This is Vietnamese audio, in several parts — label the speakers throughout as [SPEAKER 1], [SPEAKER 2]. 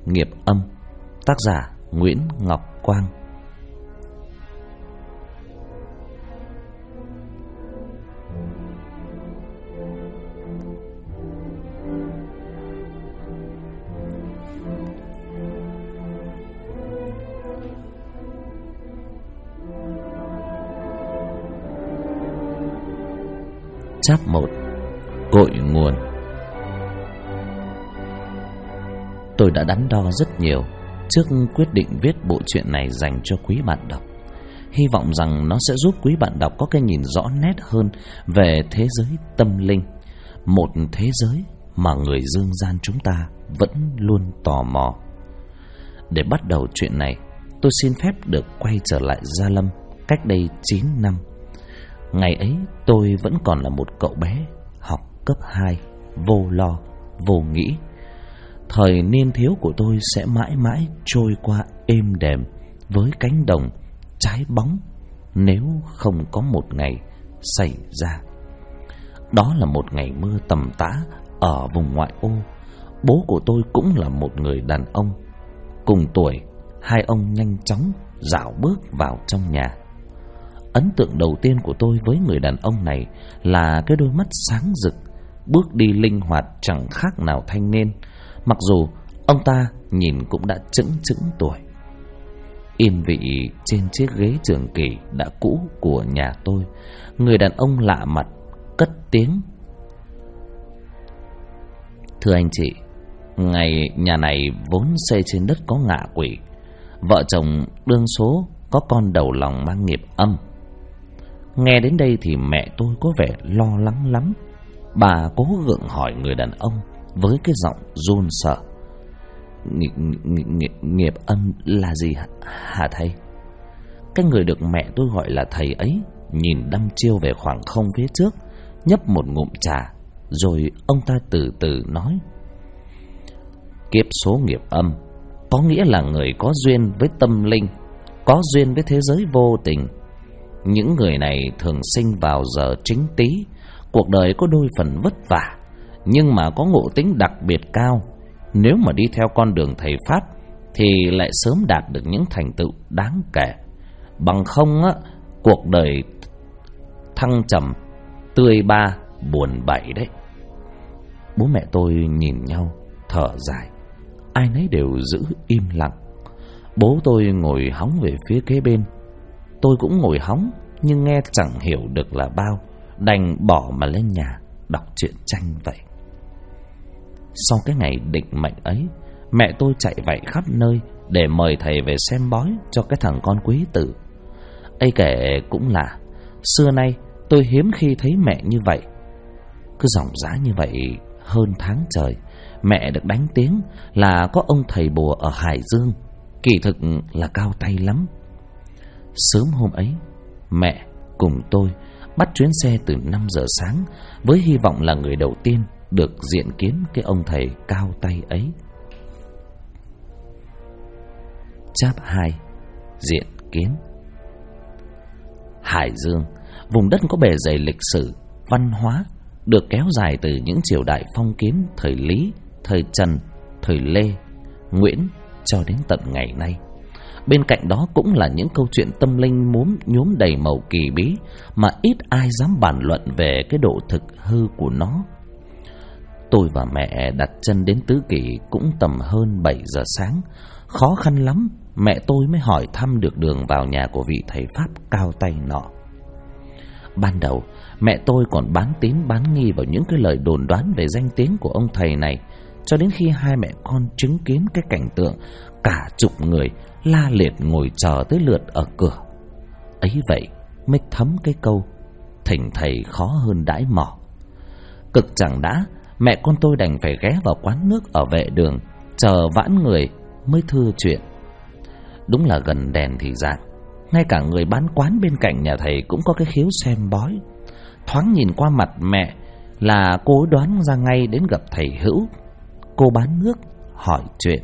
[SPEAKER 1] Nghiệp âm. Tác giả Nguyễn Ngọc Quang. Chap 1. Cội nguồn. Tôi đã đắn đo rất nhiều trước quyết định viết bộ truyện này dành cho quý bạn đọc. Hy vọng rằng nó sẽ giúp quý bạn đọc có cái nhìn rõ nét hơn về thế giới tâm linh, một thế giới mà người dương gian chúng ta vẫn luôn tò mò. Để bắt đầu chuyện này, tôi xin phép được quay trở lại Gia Lâm cách đây 9 năm. Ngày ấy tôi vẫn còn là một cậu bé học cấp 2, vô lo, vô nghĩ. Thời niên thiếu của tôi sẽ mãi mãi trôi qua êm đềm với cánh đồng trái bóng nếu không có một ngày xảy ra. Đó là một ngày mưa tầm tã ở vùng ngoại ô. Bố của tôi cũng là một người đàn ông. Cùng tuổi, hai ông nhanh chóng dạo bước vào trong nhà. Ấn tượng đầu tiên của tôi với người đàn ông này là cái đôi mắt sáng rực, bước đi linh hoạt chẳng khác nào thanh niên, mặc dù ông ta nhìn cũng đã chững tuổi. Yên vị trên chiếc ghế trường kỷ đã cũ của nhà tôi, người đàn ông lạ mặt cất tiếng: "Thưa anh chị, ngày nhà này vốn xây trên đất có ngạ quỷ. Vợ chồng đương số có con đầu lòng mang nghiệp âm." Nghe đến đây thì mẹ tôi có vẻ lo lắng lắm. Bà cố gượng hỏi người đàn ông với cái giọng run sợ: Nghiệp âm là gì hả thầy? Cái người được mẹ tôi gọi là thầy ấy nhìn đăm chiêu về khoảng không phía trước, nhấp một ngụm trà, rồi ông ta từ từ nói: "Kiếp số nghiệp âm có nghĩa là người có duyên với tâm linh, có duyên với thế giới vô tình. Những người này thường sinh vào giờ chính tý, cuộc đời có đôi phần vất vả, nhưng mà có ngộ tính đặc biệt cao. Nếu mà đi theo con đường thầy Pháp thì lại sớm đạt được những thành tựu đáng kể. Bằng không á, cuộc đời thăng trầm, tươi ba, buồn bã đấy." Bố mẹ tôi nhìn nhau, thở dài. Ai nấy đều giữ im lặng. Bố tôi ngồi hóng về phía kế bên. Tôi cũng ngồi hóng, nhưng nghe chẳng hiểu được là bao, đành bỏ mà lên nhà đọc truyện tranh vậy. Sau cái ngày định mệnh ấy, mẹ tôi chạy vạy khắp nơi để mời thầy về xem bói cho cái thằng con quý tử. Ấy kể cũng là, xưa nay tôi hiếm khi thấy mẹ như vậy. Cứ dòng dã như vậy hơn tháng trời, mẹ được đánh tiếng là có ông thầy bùa ở Hải Dương, kỳ thực là cao tay lắm. Sớm hôm ấy, mẹ cùng tôi bắt chuyến xe từ 5 giờ sáng với hy vọng là người đầu tiên được diện kiến cái ông thầy cao tay ấy. Chap 2. Diện kiến. Hải Dương, vùng đất có bề dày lịch sử, văn hóa, được kéo dài từ những triều đại phong kiến thời Lý, thời Trần, thời Lê, Nguyễn cho đến tận ngày nay. Bên cạnh đó cũng là những câu chuyện tâm linh nhuốm đầy màu kỳ bí mà ít ai dám bàn luận về cái độ thực hư của nó. Tôi và mẹ đặt chân đến Tứ Kỳ cũng tầm hơn 7 giờ sáng. Khó khăn lắm mẹ tôi mới hỏi thăm được đường vào nhà của vị thầy Pháp cao tay nọ. Ban đầu mẹ tôi còn bán tín bán nghi vào những cái lời đồn đoán về danh tiếng của ông thầy này, cho đến khi hai mẹ con chứng kiến cái cảnh tượng cả chục người la liệt ngồi chờ tới lượt ở cửa. Ấy vậy mới thấm cái câu thỉnh thầy khó hơn đãi mỏ. Cực chẳng đã, mẹ con tôi đành phải ghé vào quán nước ở vệ đường chờ vãn người mới thưa chuyện. Đúng là gần đèn thì rạng, ngay cả người bán quán bên cạnh nhà thầy cũng có cái khiếu xem bói. Thoáng nhìn qua mặt mẹ là cô đoán ra ngay đến gặp thầy Hữu. Cô bán nước hỏi chuyện: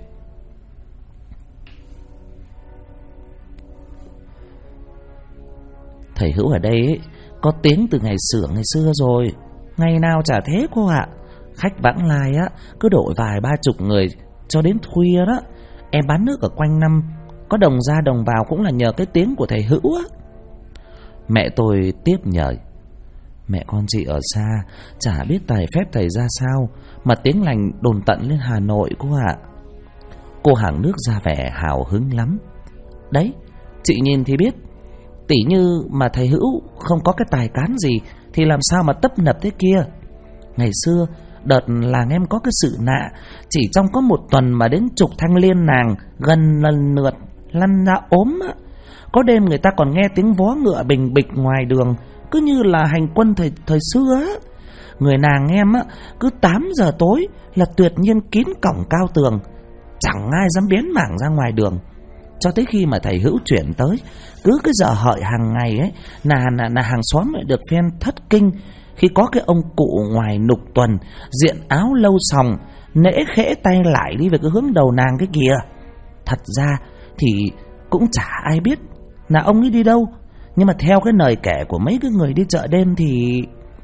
[SPEAKER 1] "Thầy Hữu ở đây ấy, có tiếng từ ngày xưa rồi, ngày nào chả thế cô ạ. Khách vãng lai á, cứ đội vài 30 người cho đến khuya đó. Em bán nước ở quanh năm, có đồng ra đồng vào cũng là nhờ cái tiếng của thầy Hữu á. Mẹ tôi tiếp nhời: Mẹ con chị ở xa, chả biết tài phép thầy ra sao mà tiếng lành đồn tận lên Hà Nội cô ạ. Cô hàng nước ra vẻ hào hứng lắm. Đấy, chị nhìn thì biết. Tỉ như mà thầy Hữu không có cái tài cán gì thì làm sao mà tấp nập thế kia. Ngày xưa đợt làng em có cái sự nạ, chỉ trong có một tuần mà đến chục thanh liên nàng gần lần lượt lăn ra ốm á. Có đêm người ta còn nghe tiếng vó ngựa bình bịch ngoài đường, cứ như là hành quân thời xưa á. Người nàng em á, cứ 8 giờ tối là tuyệt nhiên kín cổng cao tường, chẳng ai dám biến mảng ra ngoài đường. Cho tới khi mà thầy Hữu chuyển tới, cứ cái giờ hợi hàng ngày ấy là hàng xóm lại được phen thất kinh khi có cái ông cụ ngoài nục tuần, diện áo lâu sòng, nễ khẽ tay lại đi về cái hướng đầu nàng cái kìa. Thật ra thì cũng chả ai biết là ông ấy đi đâu, nhưng mà theo cái lời kể của mấy cái người đi chợ đêm thì...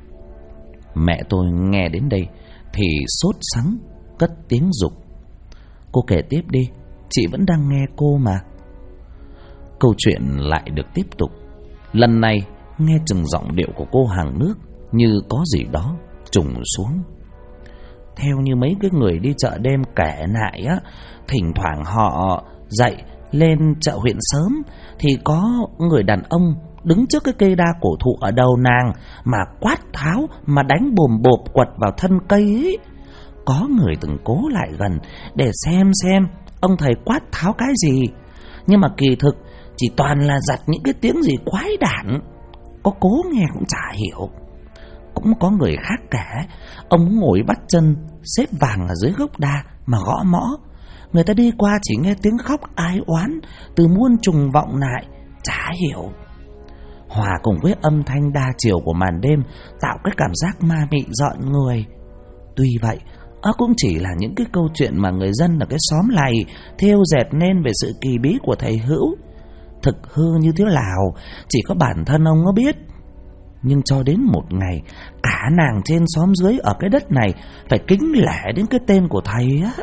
[SPEAKER 1] Mẹ tôi nghe đến đây thì sốt sắng, cất tiếng giục: Cô kể tiếp đi, chị vẫn đang nghe cô mà. Câu chuyện lại được tiếp tục. Lần này nghe chừng giọng điệu của cô hàng nước như có gì đó trùng xuống. Theo như mấy cái người đi chợ đêm kể lại á, thỉnh thoảng họ dậy lên chợ huyện sớm thì có người đàn ông đứng trước cái cây đa cổ thụ ở đầu nàng mà quát tháo, mà đánh bồm bộp quật vào thân cây ấy. Có người từng cố lại gần để xem ông thầy quát tháo cái gì, nhưng mà kỳ thực chỉ toàn là giặt những cái tiếng gì quái đản, có cố nghe cũng chả hiểu. Cũng có người khác kể ông ngồi bắt chân xếp vàng ở dưới gốc đa mà gõ mõ. Người ta đi qua chỉ nghe tiếng khóc ai oán từ muôn trùng vọng lại, chả hiểu. Hòa cùng với âm thanh đa chiều của màn đêm tạo cái cảm giác ma mị rợn người. Tuy vậy, đó cũng chỉ là những cái câu chuyện mà người dân ở cái xóm này thêu dệt nên về sự kỳ bí của thầy Hữu. Thực hư như thế nào chỉ có bản thân ông có biết. Nhưng cho đến một ngày, cả nàng trên xóm dưới ở cái đất này phải kính lễ đến cái tên của thầy á.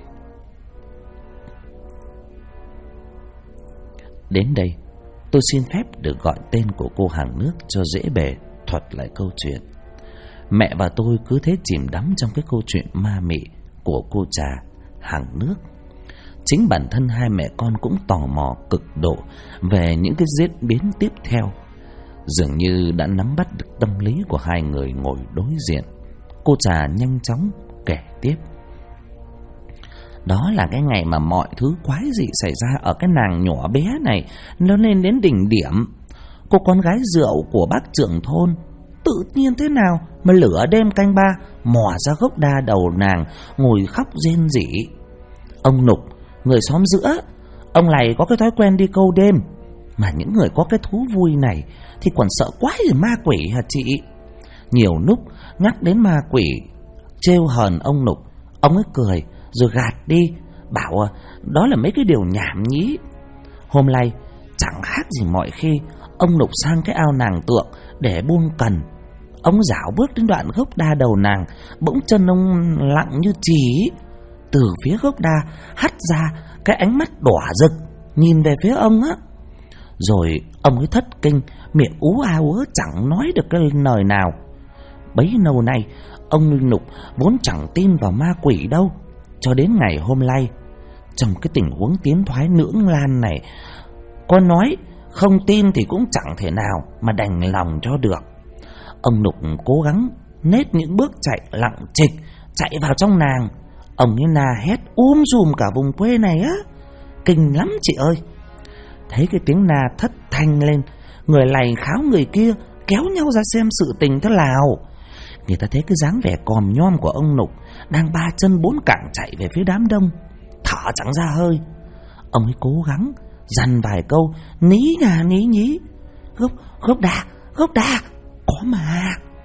[SPEAKER 1] Đến đây, tôi xin phép được gọi tên của cô hàng nước cho dễ bề thuật lại câu chuyện. Mẹ và tôi cứ thế chìm đắm trong cái câu chuyện ma mị của cô trà hàng nước. Chính bản thân hai mẹ con cũng tò mò cực độ về những cái diễn biến tiếp theo. Dường như đã nắm bắt được tâm lý của hai người ngồi đối diện. Cô trà nhanh chóng kể tiếp. Đó là cái ngày mà mọi thứ quái dị xảy ra ở cái nàng nhỏ bé này nó lên đến đỉnh điểm. Cô con gái rượu của bác trưởng thôn tự nhiên thế nào mà lửa đêm canh ba mò ra gốc đa đầu nàng ngồi khóc rên rỉ. Ông Nục, người xóm giữa, ông này có cái thói quen đi câu đêm, mà những người có cái thú vui này thì còn sợ quái gì ma quỷ hả chị? Nhiều lúc nhắc đến ma quỷ trêu hờn ông Nục, ông ấy cười rồi gạt đi, bảo đó là mấy cái điều nhảm nhí. Hôm nay chẳng khác gì mọi khi, ông Nục sang cái ao nàng tượng để buông cần. Ông dảo bước đến đoạn gốc đa đầu nàng, bỗng chân ông lặng như chì. Từ phía gốc đa hắt ra cái ánh mắt đỏ rực nhìn về phía ông á. Rồi ông ấy thất kinh, miệng ú a ớ chẳng nói được cái lời nào. Bấy lâu nay ông Nục vốn chẳng tin vào ma quỷ đâu. Cho đến ngày hôm nay, trong cái tình huống tiến thoái lưỡng lan này, có nói không tin thì cũng chẳng thể nào mà đành lòng cho được. Ông Nục cố gắng nết những bước chạy lặng trịch, chạy vào trong nàng. Ông ấy la hét sùm cả vùng quê này á, kinh lắm chị ơi. Thấy cái tiếng la thất thanh lên, người này kháo người kia kéo nhau ra xem sự tình thế nào. Người ta thấy cái dáng vẻ còm nhom của ông Nục đang ba chân bốn cẳng chạy về phía đám đông, thở chẳng ra hơi. Ông ấy cố gắng dằn vài câu, ní ngà ní nhí: Gốc đa, có mà.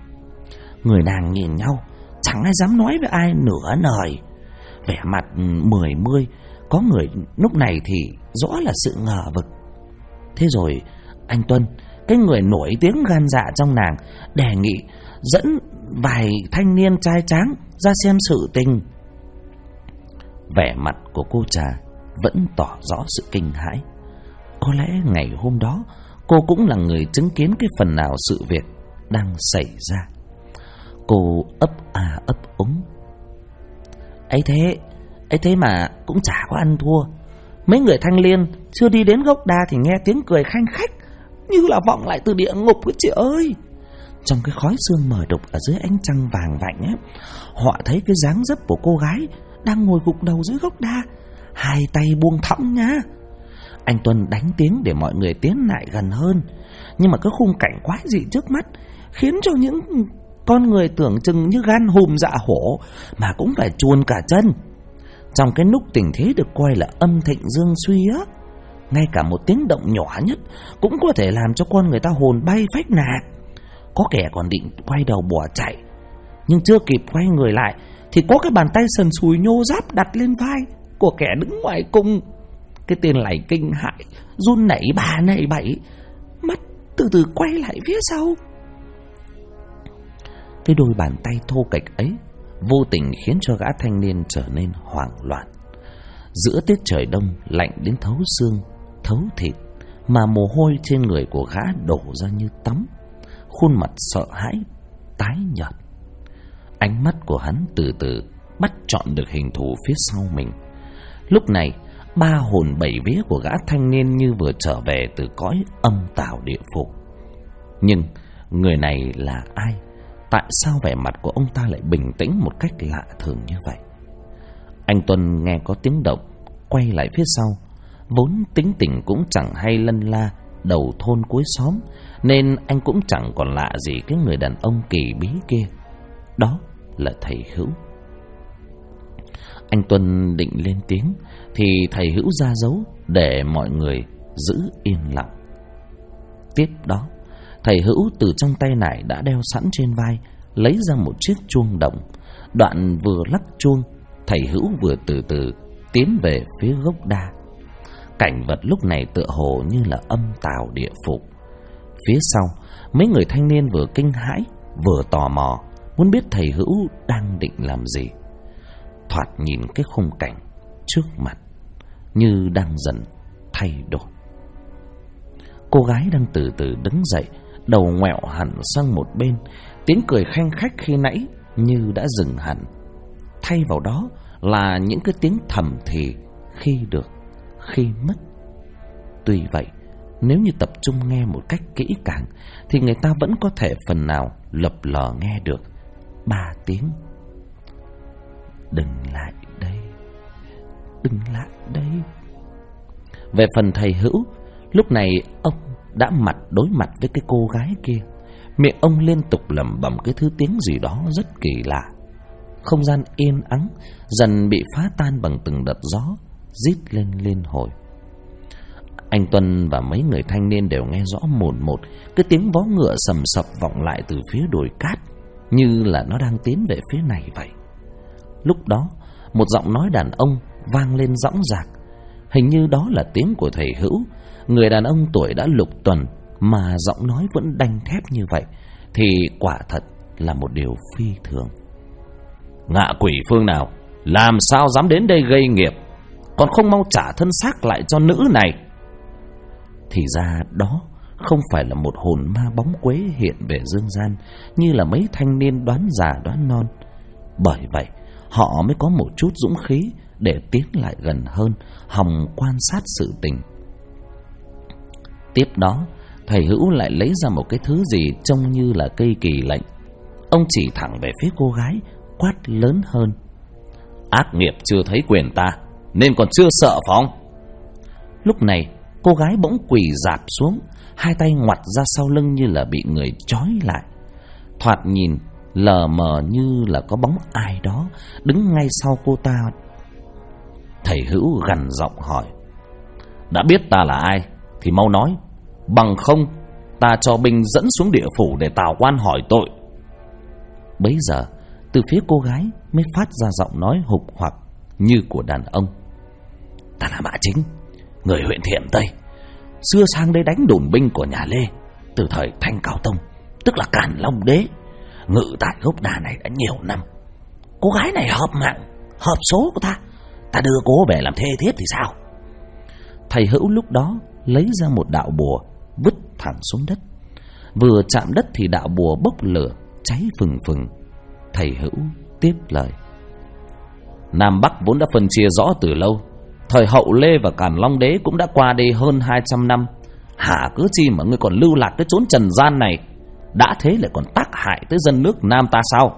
[SPEAKER 1] Người nàng nhìn nhau, chẳng ai dám nói với ai nửa lời, vẻ mặt mười mươi. Có người lúc này thì rõ là sự ngờ vực. Thế rồi anh Tuân, cái người nổi tiếng gan dạ trong nàng, đề nghị dẫn vài thanh niên trai tráng ra xem sự tình. Vẻ mặt của cô trà vẫn tỏ rõ sự kinh hãi. Có lẽ ngày hôm đó cô cũng là người chứng kiến cái phần nào sự việc đang xảy ra. Cô ấp a ấp úng. Ấy thế mà cũng chả có ăn thua. Mấy người Thanh Liên chưa đi đến gốc đa thì nghe tiếng cười khanh khách, như là vọng lại từ địa ngục ấy chị ơi. Trong cái khói sương mờ đục ở dưới ánh trăng vàng vạnh ấy, họ thấy cái dáng dấp của cô gái đang ngồi gục đầu dưới gốc đa, hai tay buông thõng nhá. Anh Tuân đánh tiếng để mọi người tiến lại gần hơn, nhưng mà cái khung cảnh quái dị trước mắt khiến cho những con người tưởng chừng như gan hùm dạ hổ mà cũng phải chuồn cả chân. Trong cái núc tình thế được coi là âm thịnh dương suy á, ngay cả một tiếng động nhỏ nhất cũng có thể làm cho con người ta hồn bay phách lạc. Có kẻ còn định quay đầu bỏ chạy, nhưng chưa kịp quay người lại thì có cái bàn tay sần sùi nhô ráp đặt lên vai của kẻ đứng ngoài cùng. Cái tên này kinh hãi, run nảy bà nảy bẫy, mắt từ từ quay lại phía sau. Cái đôi bàn tay thô kệch ấy vô tình khiến cho gã thanh niên trở nên hoảng loạn. Giữa tiết trời đông lạnh đến thấu xương, thấu thịt, mà mồ hôi trên người của gã đổ ra như tắm. Khuôn mặt sợ hãi, tái nhợt. Ánh mắt của hắn từ từ bắt chọn được hình thù phía sau mình. Lúc này, ba hồn bảy vía của gã thanh niên như vừa trở về từ cõi âm tào địa phủ. Nhưng người này là ai? Tại sao vẻ mặt của ông ta lại bình tĩnh một cách lạ thường như vậy? Anh Tuân nghe có tiếng động, quay lại phía sau. Vốn tính tình cũng chẳng hay lân la, đầu thôn cuối xóm, nên anh cũng chẳng còn lạ gì cái người đàn ông kỳ bí kia. Đó là thầy Hữu. Anh Tuân định lên tiếng thì thầy Hữu ra dấu để mọi người giữ yên lặng. Tiếp đó, thầy Hữu từ trong tay nải đã đeo sẵn trên vai lấy ra một chiếc chuông đồng. Đoạn vừa lắc chuông, thầy Hữu vừa từ từ tiến về phía gốc đa. Cảnh vật lúc này tựa hồ như là âm tào địa phủ. Phía sau, mấy người thanh niên vừa kinh hãi vừa tò mò, muốn biết thầy Hữu đang định làm gì. Thoạt nhìn cái khung cảnh trước mặt như đang dần thay đổi. Cô gái đang từ từ đứng dậy, đầu ngoẹo hẳn sang một bên. Tiếng cười khanh khách khi nãy như đã dừng hẳn, thay vào đó là những cái tiếng thầm thì khi được, khi mất. Tuy vậy, nếu như tập trung nghe một cách kỹ càng thì người ta vẫn có thể phần nào lập lờ nghe được 3 tiếng: đừng lại đây, đừng lại đây. Về phần thầy Hữu, lúc này ông đã mặt đối mặt với cái cô gái kia. Miệng ông liên tục lẩm bẩm cái thứ tiếng gì đó rất kỳ lạ. Không gian yên ắng dần bị phá tan bằng từng đợt gió rít lên liên hồi. Anh Tuân và mấy người thanh niên đều nghe rõ mồn một cái tiếng vó ngựa sầm sập vọng lại từ phía đồi cát, như là nó đang tiến về phía này vậy. Lúc đó, một giọng nói đàn ông vang lên dõng dạc. Hình như đó là tiếng của thầy Hữu. Người đàn ông tuổi đã lục tuần mà giọng nói vẫn đanh thép như vậy thì quả thật là một điều phi thường. Ngạ quỷ phương nào làm sao dám đến đây gây nghiệp, còn không mau trả thân xác lại cho nữ này. Thì ra đó không phải là một hồn ma bóng quế hiện về dương gian như là mấy thanh niên đoán già đoán non. Bởi vậy họ mới có một chút dũng khí để tiến lại gần hơn, hòng quan sát sự tình. Tiếp đó, thầy Hữu lại lấy ra một cái thứ gì trông như là cây kỳ lệnh. Ông chỉ thẳng về phía cô gái, quát lớn hơn: ác nghiệp chưa thấy quyền ta, nên còn chưa sợ phải không? Lúc này, cô gái bỗng quỳ rạp xuống, hai tay ngoặt ra sau lưng như là bị người trói lại. Thoạt nhìn lờ mờ như là có bóng ai đó đứng ngay sau cô ta. Thầy Hữu gằn giọng hỏi: đã biết ta là ai thì mau nói, bằng không ta cho binh dẫn xuống địa phủ để tào quan hỏi tội. Bấy giờ từ phía cô gái mới phát ra giọng nói hục hoặc như của đàn ông: ta là Mã Chính, người huyện Thiểm Tây, xưa sang đây đánh đồn binh của nhà Lê từ thời Thanh Cao Tông, tức là Càn Long Đế, ngự tại gốc đa này đã nhiều năm. Cô gái này hợp mạng, hợp số của ta ta đưa cô về làm thê thiếp thì sao? Thầy Hữu lúc đó lấy ra một đạo bùa, vứt thẳng xuống đất. Vừa chạm đất thì đạo bùa bốc lửa, cháy phừng phừng. Thầy Hữu tiếp lời: Nam Bắc vốn đã phân chia rõ từ lâu. Thời Hậu Lê và Càn Long Đế cũng đã qua đi hơn 200 năm. Hả cớ chi mà ngươi còn lưu lạc tới chốn trần gian này? Đã thế lại còn tác hại tới dân nước Nam ta sao?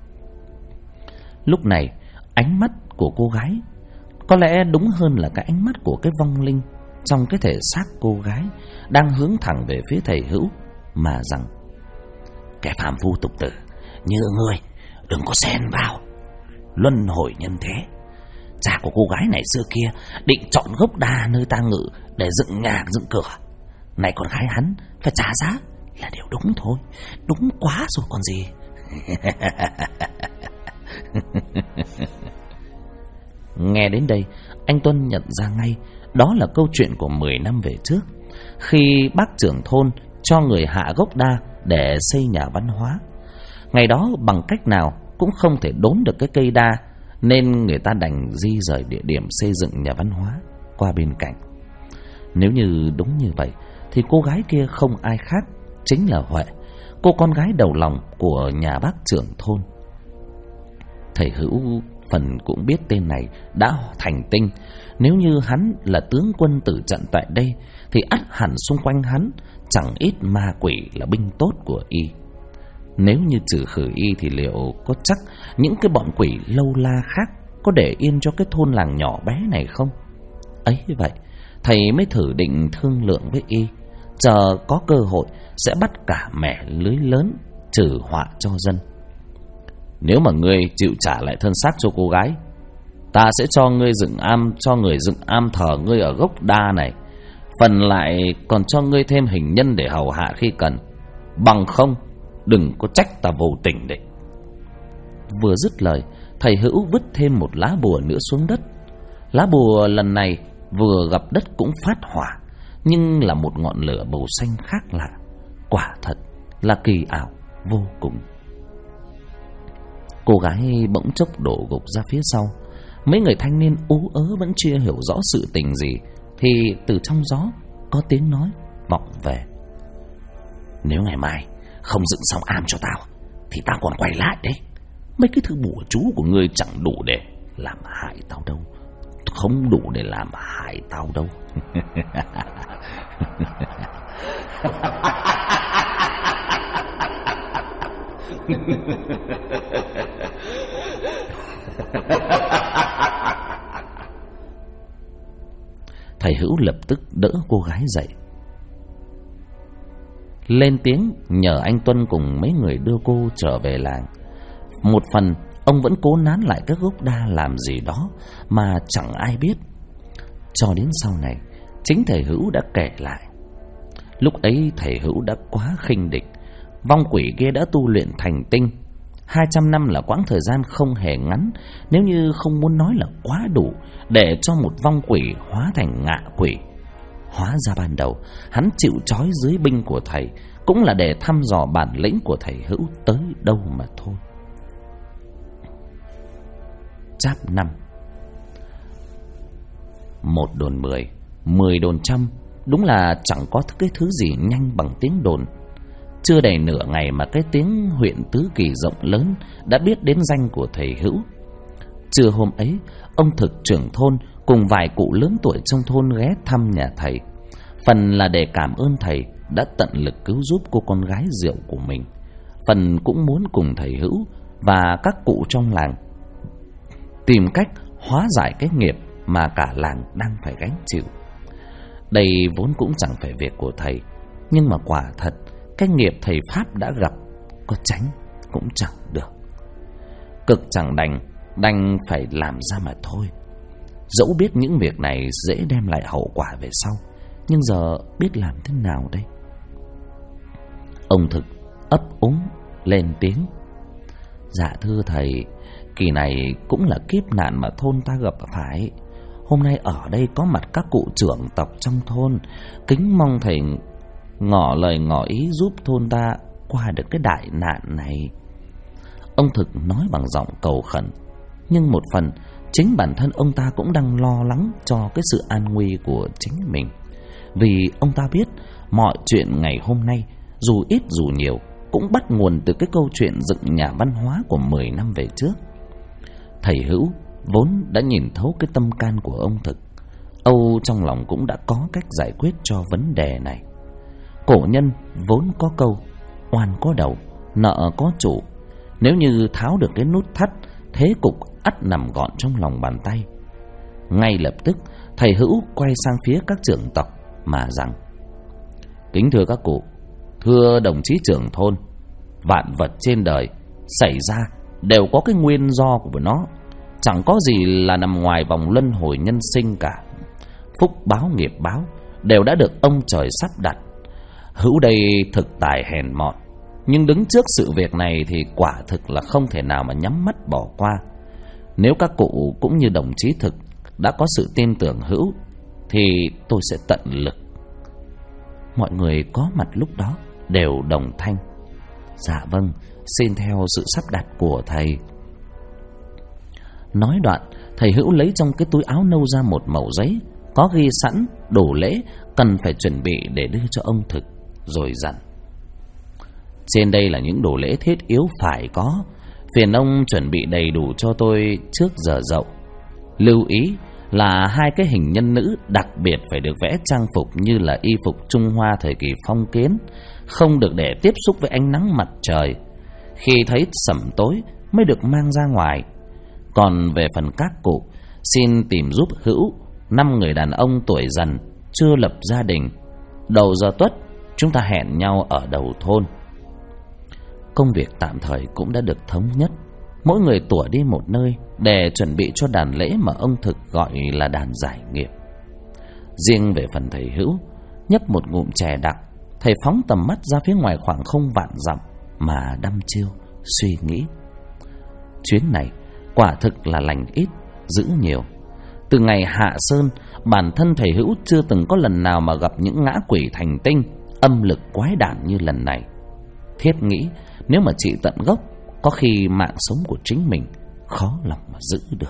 [SPEAKER 1] Lúc này ánh mắt của cô gái, có lẽ đúng hơn là cái ánh mắt của cái vong linh trong cái thể xác cô gái, đang hướng thẳng về phía thầy Hữu mà rằng: Kẻ phàm phu tục tử như ngươi đừng có xen vào luân hồi nhân thế. Cha của cô gái này xưa kia định chọn gốc đa nơi ta ngự để dựng nhà dựng cửa. Này con gái hắn phải trả giá là điều đúng thôi. Đúng quá rồi còn gì. Nghe đến đây, anh Tuân nhận ra ngay đó là câu chuyện của 10 năm về trước, khi bác trưởng thôn cho người hạ gốc đa để xây nhà văn hóa. Ngày đó bằng cách nào cũng không thể đốn được cái cây đa, nên người ta đành di rời địa điểm xây dựng nhà văn hóa qua bên cạnh. Nếu như đúng như vậy thì cô gái kia không ai khác chính là Huệ, cô con gái đầu lòng của nhà bác trưởng thôn. Thầy Hữu phần cũng biết tên này đã thành tinh. Nếu như hắn là tướng quân tử trận tại đây thì ắt hẳn xung quanh hắn chẳng ít ma quỷ là binh tốt của y. Nếu như trừ khử y thì liệu có chắc những cái bọn quỷ lâu la khác có để yên cho cái thôn làng nhỏ bé này không? Ấy vậy thầy mới thử định thương lượng với y, chờ có cơ hội sẽ bắt cả mẻ lưới lớn trừ họa cho dân. Nếu mà ngươi chịu trả lại thân xác cho cô gái, ta sẽ cho ngươi dựng am thờ ngươi ở gốc đa này. Phần lại còn cho ngươi thêm hình nhân để hầu hạ khi cần. Bằng không đừng có trách ta vô tình đấy. Vừa dứt lời, thầy Hữu vứt thêm một lá bùa nữa xuống đất. Lá bùa lần này vừa gặp đất cũng phát hỏa, nhưng là một ngọn lửa màu xanh khác lạ. Quả thật là kỳ ảo vô cùng. Cô gái bỗng chốc đổ gục ra phía sau. Mấy người thanh niên ú ớ vẫn chưa hiểu rõ sự tình gì thì từ trong gió có tiếng nói vọng về: Nếu ngày mai không dựng xong am cho tao thì tao còn quay lại đấy. Mấy cái thứ bùa chú của ngươi chẳng đủ để làm hại tao đâu. Không đủ để làm hại tao đâu. Thầy Hữu lập tức đỡ cô gái dậy, lên tiếng nhờ anh Tuân cùng mấy người đưa cô trở về làng. Một phần ông vẫn cố nán lại các gốc đa làm gì đó mà chẳng ai biết. Cho đến sau này chính thầy Hữu đã kể lại. Lúc ấy thầy Hữu đã quá khinh địch. Vong quỷ kia đã tu luyện thành tinh. 200 năm là quãng thời gian không hề ngắn, nếu như không muốn nói là quá đủ để cho một vong quỷ hóa thành ngạ quỷ. Hóa ra ban đầu hắn chịu trói dưới binh của thầy cũng là để thăm dò bản lĩnh của thầy Hữu tới đâu mà thôi. Cháp 5. 1 đồn 10, 10 đồn trăm. Đúng là chẳng có cái thứ gì nhanh bằng tiếng đồn. Chưa đầy nửa ngày mà cái tiếng huyện Tứ Kỳ rộng lớn đã biết đến danh của thầy Hữu. Trưa hôm ấy, ông Thực trưởng thôn cùng vài cụ lớn tuổi trong thôn ghé thăm nhà thầy. Phần là để cảm ơn thầy đã tận lực cứu giúp cô con gái rượu của mình, phần cũng muốn cùng thầy Hữu và các cụ trong làng tìm cách hóa giải cái nghiệp mà cả làng đang phải gánh chịu. Đây vốn cũng chẳng phải việc của thầy, nhưng mà quả thật cái nghiệp thầy Pháp đã gặp có tránh cũng chẳng được. Cực chẳng đành phải làm ra mà thôi. Dẫu biết những việc này dễ đem lại hậu quả về sau, nhưng giờ biết làm thế nào đây? Ông Thực ấp úng lên tiếng: Dạ thưa thầy, kỳ này cũng là kiếp nạn mà thôn ta gặp phải. Hôm nay ở đây có mặt các cụ trưởng tộc trong thôn, kính mong thầy ngỏ lời ngỏ ý giúp thôn ta qua được cái đại nạn này. Ông Thực nói bằng giọng cầu khẩn, nhưng một phần chính bản thân ông ta cũng đang lo lắng cho cái sự an nguy của chính mình. Vì ông ta biết mọi chuyện ngày hôm nay, dù ít dù nhiều, cũng bắt nguồn từ cái câu chuyện dựng nhà văn hóa của 10 năm về trước. Thầy Hữu vốn đã nhìn thấu cái tâm can của ông Thực. Âu trong lòng cũng đã có cách giải quyết cho vấn đề này. Cổ nhân vốn có câu oan có đầu, nợ có chủ. Nếu như tháo được cái nút thắt, thế cục ắt nằm gọn trong lòng bàn tay. Ngay lập tức thầy Hữu quay sang phía các trưởng tộc mà rằng: kính thưa các cụ, thưa đồng chí trưởng thôn, vạn vật trên đời xảy ra đều có cái nguyên do của nó, chẳng có gì là nằm ngoài vòng luân hồi nhân sinh cả. Phúc báo nghiệp báo đều đã được ông trời sắp đặt. Hữu đây thực tài hèn mọn, nhưng đứng trước sự việc này thì quả thực là không thể nào mà nhắm mắt bỏ qua. Nếu các cụ cũng như đồng chí Thực đã có sự tin tưởng Hữu thì tôi sẽ tận lực. Mọi người có mặt lúc đó đều đồng thanh: dạ vâng, xin theo sự sắp đặt của thầy. Nói đoạn, thầy Hữu lấy trong cái túi áo nâu ra một mẩu giấy có ghi sẵn đồ lễ cần phải chuẩn bị để đưa cho ông Thực, rồi dặn: trên đây là những đồ lễ thiết yếu phải có, phiền ông chuẩn bị đầy đủ cho tôi trước giờ dậu. Lưu ý là 2 cái hình nhân nữ đặc biệt phải được vẽ trang phục như là y phục Trung Hoa thời kỳ phong kiến, không được để tiếp xúc với ánh nắng mặt trời, khi thấy sẩm tối mới được mang ra ngoài. Còn về phần các cụ, xin tìm giúp Hữu 5 người đàn ông tuổi dần, chưa lập gia đình. Đầu giờ tuất chúng ta hẹn nhau ở đầu thôn. Công việc tạm thời cũng đã được thống nhất. Mỗi người tủa đi một nơi để chuẩn bị cho đàn lễ mà ông Thực gọi là đàn giải nghiệp. Riêng về phần thầy Hữu, nhấp một ngụm chè đặc, thầy phóng tầm mắt ra phía ngoài khoảng không vạn dặm mà đăm chiêu suy nghĩ. Chuyến này quả thực là lành ít dữ nhiều. Từ ngày hạ sơn, bản thân thầy Hữu chưa từng có lần nào mà gặp những ngã quỷ thành tinh, âm lực quái đản như lần này. Thiết nghĩ nếu mà trị tận gốc, có khi mạng sống của chính mình khó lòng mà giữ được.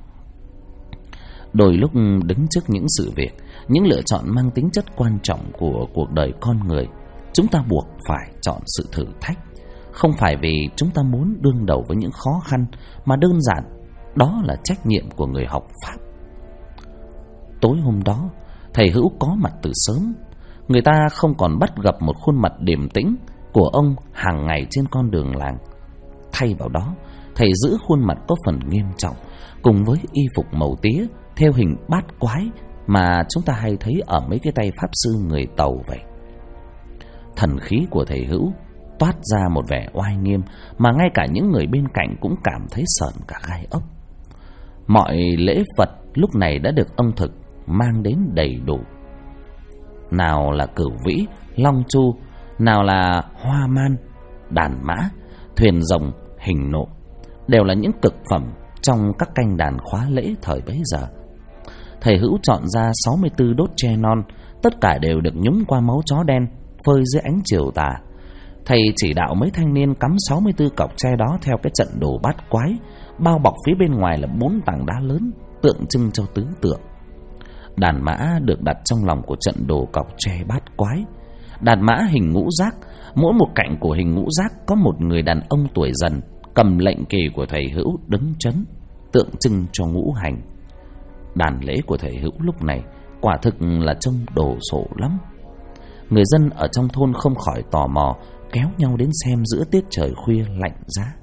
[SPEAKER 1] Đôi lúc đứng trước những sự việc, những lựa chọn mang tính chất quan trọng của cuộc đời con người, chúng ta buộc phải chọn sự thử thách. Không phải vì chúng ta muốn đương đầu với những khó khăn, mà đơn giản đó là trách nhiệm của người học pháp. Tối hôm đó, thầy Hữu có mặt từ sớm. Người ta không còn bắt gặp một khuôn mặt điềm tĩnh của ông hàng ngày trên con đường làng. Thay vào đó, thầy giữ khuôn mặt có phần nghiêm trọng, cùng với y phục màu tía theo hình bát quái mà chúng ta hay thấy ở mấy cái tay pháp sư người Tàu vậy. Thần khí của thầy Hữu toát ra một vẻ oai nghiêm mà ngay cả những người bên cạnh cũng cảm thấy sởn cả gai ốc. Mọi lễ vật lúc này đã được ông Thực mang đến đầy đủ. Nào là cửu vĩ, long chu, nào là hoa man, đàn mã, thuyền rồng, hình nộ, đều là những cực phẩm trong các canh đàn khóa lễ thời bấy giờ. Thầy Hữu chọn ra 64 đốt tre non, tất cả đều được nhúng qua máu chó đen, phơi dưới ánh chiều tà. Thầy chỉ đạo mấy thanh niên cắm 64 cọc tre đó theo cái trận đồ bát quái, bao bọc phía bên ngoài là 4 tảng đá lớn tượng trưng cho tứ tượng. Đàn mã được đặt trong lòng của trận đồ cọc tre bát quái. Đàn mã hình ngũ giác, mỗi một cạnh của hình ngũ giác có một người đàn ông tuổi dần cầm lệnh kỳ của thầy Hữu đứng trấn, tượng trưng cho ngũ hành. Đàn lễ của thầy Hữu lúc này quả thực là trông đồ sộ lắm. Người dân ở trong thôn không khỏi tò mò kéo nhau đến xem giữa tiết trời khuya lạnh giá.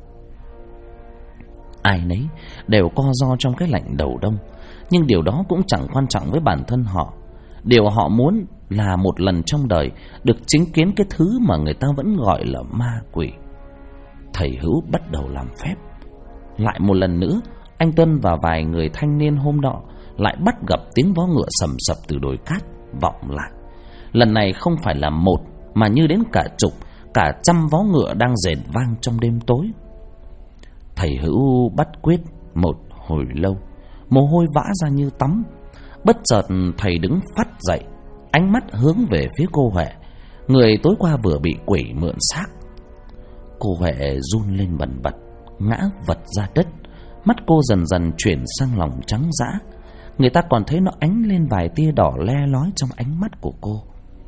[SPEAKER 1] Ai nấy đều co ro trong cái lạnh đầu đông, nhưng điều đó cũng chẳng quan trọng với bản thân họ. Điều họ muốn là một lần trong đời được chứng kiến cái thứ mà người ta vẫn gọi là ma quỷ. Thầy Hữu bắt đầu làm phép. Lại một lần nữa, anh Tuân và vài người thanh niên hôm nọ lại bắt gặp tiếng vó ngựa sầm sập từ đồi cát vọng lại. Lần này không phải là một, mà như đến cả chục, cả trăm vó ngựa đang rền vang trong đêm tối. Thầy Hữu bắt quyết một hồi lâu, mồ hôi vã ra như tắm. Bất chợt thầy đứng phắt dậy, ánh mắt hướng về phía cô Huệ, người tối qua vừa bị quỷ mượn xác. Cô Huệ run lên bần bật, ngã vật ra đất, Mắt cô dần dần chuyển sang lòng trắng dã. Người ta còn thấy nó ánh lên vài tia đỏ le lói trong ánh mắt của cô.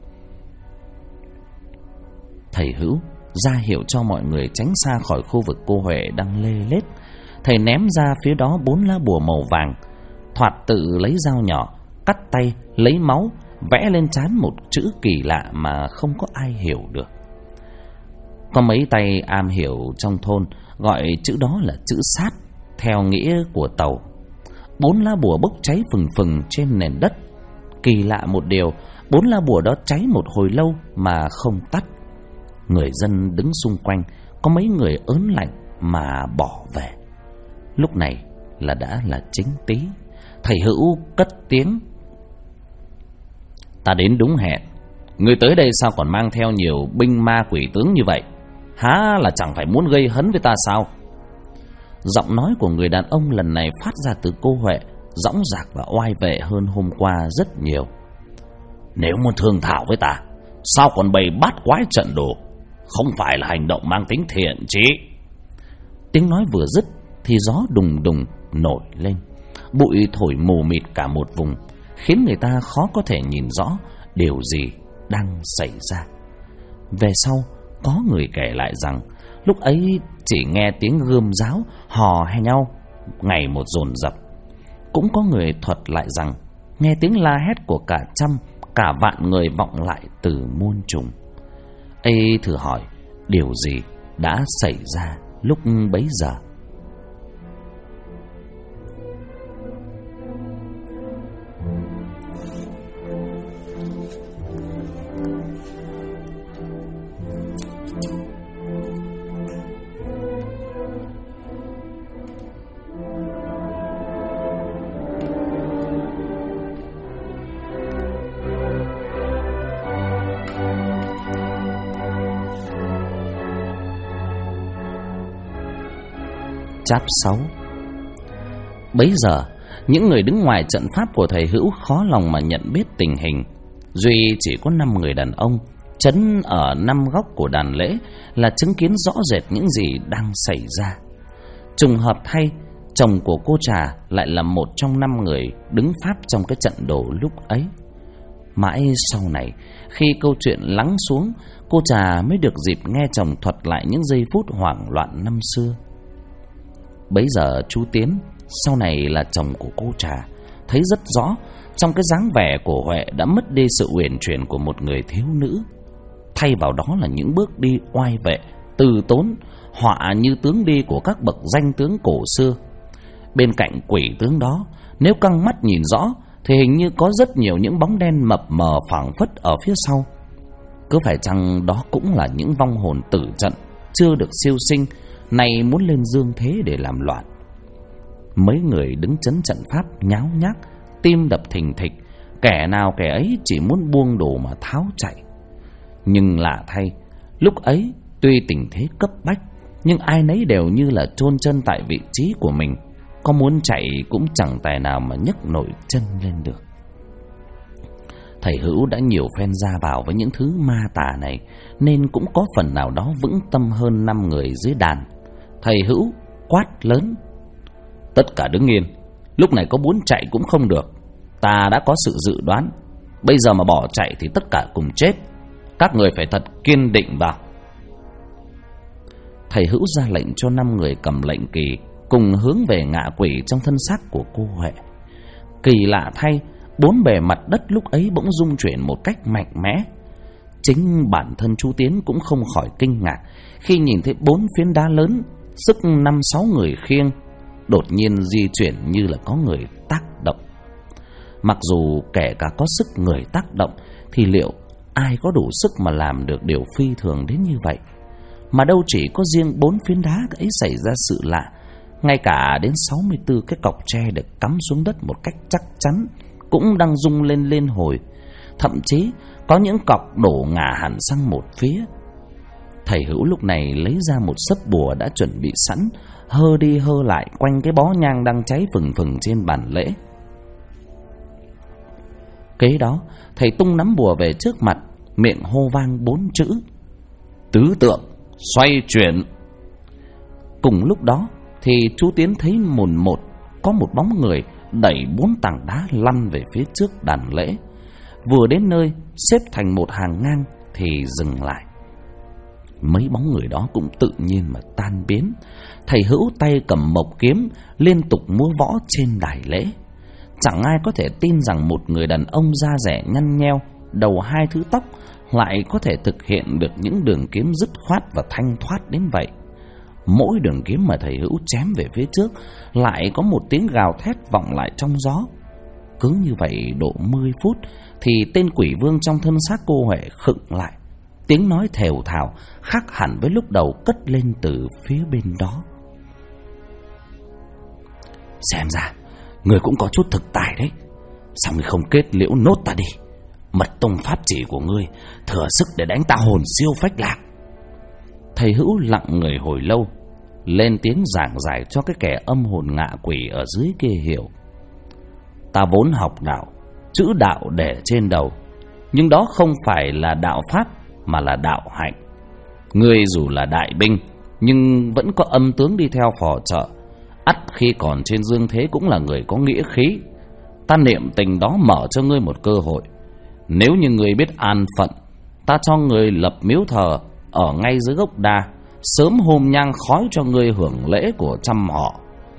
[SPEAKER 1] Thầy Hữu ra hiệu cho mọi người tránh xa khỏi khu vực cô Huệ đang lê lết. Thầy ném ra phía đó 4 lá bùa màu vàng. Thoạt tự lấy dao nhỏ, cắt tay, lấy máu, vẽ lên trán một chữ kỳ lạ mà không có ai hiểu được. Có mấy tay am hiểu trong thôn gọi chữ đó là chữ sát, theo nghĩa của Tàu. 4 lá bùa bốc cháy phừng phừng trên nền đất. Kỳ lạ một điều, 4 lá bùa đó cháy một hồi lâu mà không tắt. Người dân đứng xung quanh, có mấy người ớn lạnh mà bỏ về. Lúc này đã là chính tí. Thầy Hữu cất tiếng: "Ta đến đúng hẹn. Người tới đây sao còn mang theo nhiều binh ma quỷ tướng như vậy? Há là chẳng phải muốn gây hấn với ta sao?" Giọng nói của người đàn ông lần này phát ra từ cô Huệ, dõng dạc và oai vệ hơn hôm qua rất nhiều. "Nếu muốn thương thảo với ta, sao còn bày bát quái trận đồ? Không phải là hành động mang tính thiện chí." Tiếng nói vừa dứt thì gió đùng đùng nổi lên, bụi thổi mù mịt cả một vùng, khiến người ta khó có thể nhìn rõ điều gì đang xảy ra. Về sau, có người kể lại rằng lúc ấy chỉ nghe tiếng gươm giáo hò he nhau ngày một dồn dập. Cũng có người thuật lại rằng nghe tiếng la hét của cả trăm, cả vạn người vọng lại từ muôn trùng. Ây thử hỏi điều gì đã xảy ra lúc bấy giờ? Chap 6. Bấy giờ, những người đứng ngoài trận pháp của thầy Hữu khó lòng mà nhận biết tình hình. Duy chỉ có 5 người đàn ông trấn ở 5 góc của đàn lễ là chứng kiến rõ rệt những gì đang xảy ra. Trùng hợp thay, chồng của cô Trà lại là một trong 5 người đứng pháp trong cái trận đồ lúc ấy. Mãi sau này, khi câu chuyện lắng xuống, cô Trà mới được dịp nghe chồng thuật lại những giây phút hoảng loạn năm xưa. Bấy giờ chú Tiến, sau này là chồng của cô Trà, thấy rất rõ trong cái dáng vẻ của Huệ đã mất đi sự uyển chuyển của một người thiếu nữ. Thay vào đó là những bước đi oai vệ, từ tốn, họa như tướng đi của các bậc danh tướng cổ xưa. Bên cạnh quỷ tướng đó, nếu căng mắt nhìn rõ thì hình như có rất nhiều những bóng đen mập mờ phảng phất ở phía sau. Cứ phải chăng đó cũng là những vong hồn tử trận chưa được siêu sinh, nay muốn lên dương thế để làm loạn. Mấy người đứng trấn trận pháp nháo nhác, tim đập thình thịch, kẻ nào kẻ ấy chỉ muốn buông đồ mà tháo chạy. Nhưng lạ thay, lúc ấy tuy tình thế cấp bách, nhưng ai nấy đều như là chôn chân tại vị trí của mình, có muốn chạy cũng chẳng tài nào mà nhấc nổi chân lên được. Thầy Hữu đã nhiều phen ra vào với những thứ ma tà này, nên cũng có phần nào đó vững tâm hơn 5 người dưới đàn. Thầy Hữu quát lớn: "Tất cả đứng yên, lúc này có muốn chạy cũng không được. Ta đã có sự dự đoán, bây giờ mà bỏ chạy thì tất cả cùng chết. Các người phải thật kiên định vào." Thầy Hữu ra lệnh cho 5 người cầm lệnh kỳ cùng hướng về ngạ quỷ trong thân xác của cô Huệ. Kỳ lạ thay, 4 bề mặt đất lúc ấy bỗng rung chuyển một cách mạnh mẽ. Chính bản thân chú Tiến cũng không khỏi kinh ngạc khi nhìn thấy 4 phiến đá lớn, sức 5-6 người khiêng, đột nhiên di chuyển như là có người tác động. Mặc dù kể cả có sức người tác động thì liệu ai có đủ sức mà làm được điều phi thường đến như vậy? Mà đâu chỉ có riêng 4 phiến đá ấy xảy ra sự lạ, ngay cả đến 64 cái cọc tre được cắm xuống đất một cách chắc chắn cũng đang rung lên liên hồi. Thậm chí có những cọc đổ ngả hẳn sang một phía. Thầy Hữu lúc này lấy ra một sấp bùa đã chuẩn bị sẵn, hơ đi hơ lại quanh cái bó nhang đang cháy phừng phừng trên bàn lễ. Kế đó, thầy tung nắm bùa về trước mặt, miệng hô vang 4 chữ: "Tứ tượng xoay chuyển." Cùng lúc đó, thì chú Tiến thấy một có một bóng người đẩy 4 tảng đá lăn về phía trước đàn lễ. Vừa đến nơi xếp thành một hàng ngang thì dừng lại. Mấy bóng người đó cũng tự nhiên mà tan biến. Thầy Hữu tay cầm mộc kiếm liên tục múa võ trên đài lễ. Chẳng ai có thể tin rằng một người đàn ông da dẻ nhăn nheo, đầu 2 thứ tóc lại có thể thực hiện được những đường kiếm dứt khoát và thanh thoát đến vậy. Mỗi đường kiếm mà thầy Hữu chém về phía trước lại có một tiếng gào thét vọng lại trong gió. Cứ như vậy độ 10 phút thì tên quỷ vương trong thân xác cô Huệ khựng lại. Tiếng nói thều thào khác hẳn với lúc đầu cất lên từ phía bên đó. Xem ra người cũng có chút thực tài đấy. Sao người không kết liễu nốt ta đi? Mật tông pháp chỉ của ngươi thừa sức để đánh ta hồn siêu phách lạc. Thầy Hữu lặng người hồi lâu, lên tiếng giảng giải cho cái kẻ âm hồn ngạ quỷ ở dưới kia hiểu. Ta vốn học đạo, chữ đạo để trên đầu, nhưng đó không phải là đạo pháp mà là đạo hạnh. Ngươi dù là đại binh nhưng vẫn có âm tướng đi theo phò trợ, ắt khi còn trên dương thế cũng là người có nghĩa khí. Ta niệm tình đó mở cho ngươi một cơ hội. Nếu như ngươi biết an phận, ta cho ngươi lập miếu thờ ở ngay dưới gốc đa, sớm hôm nhang khói cho ngươi hưởng lễ của trăm họ.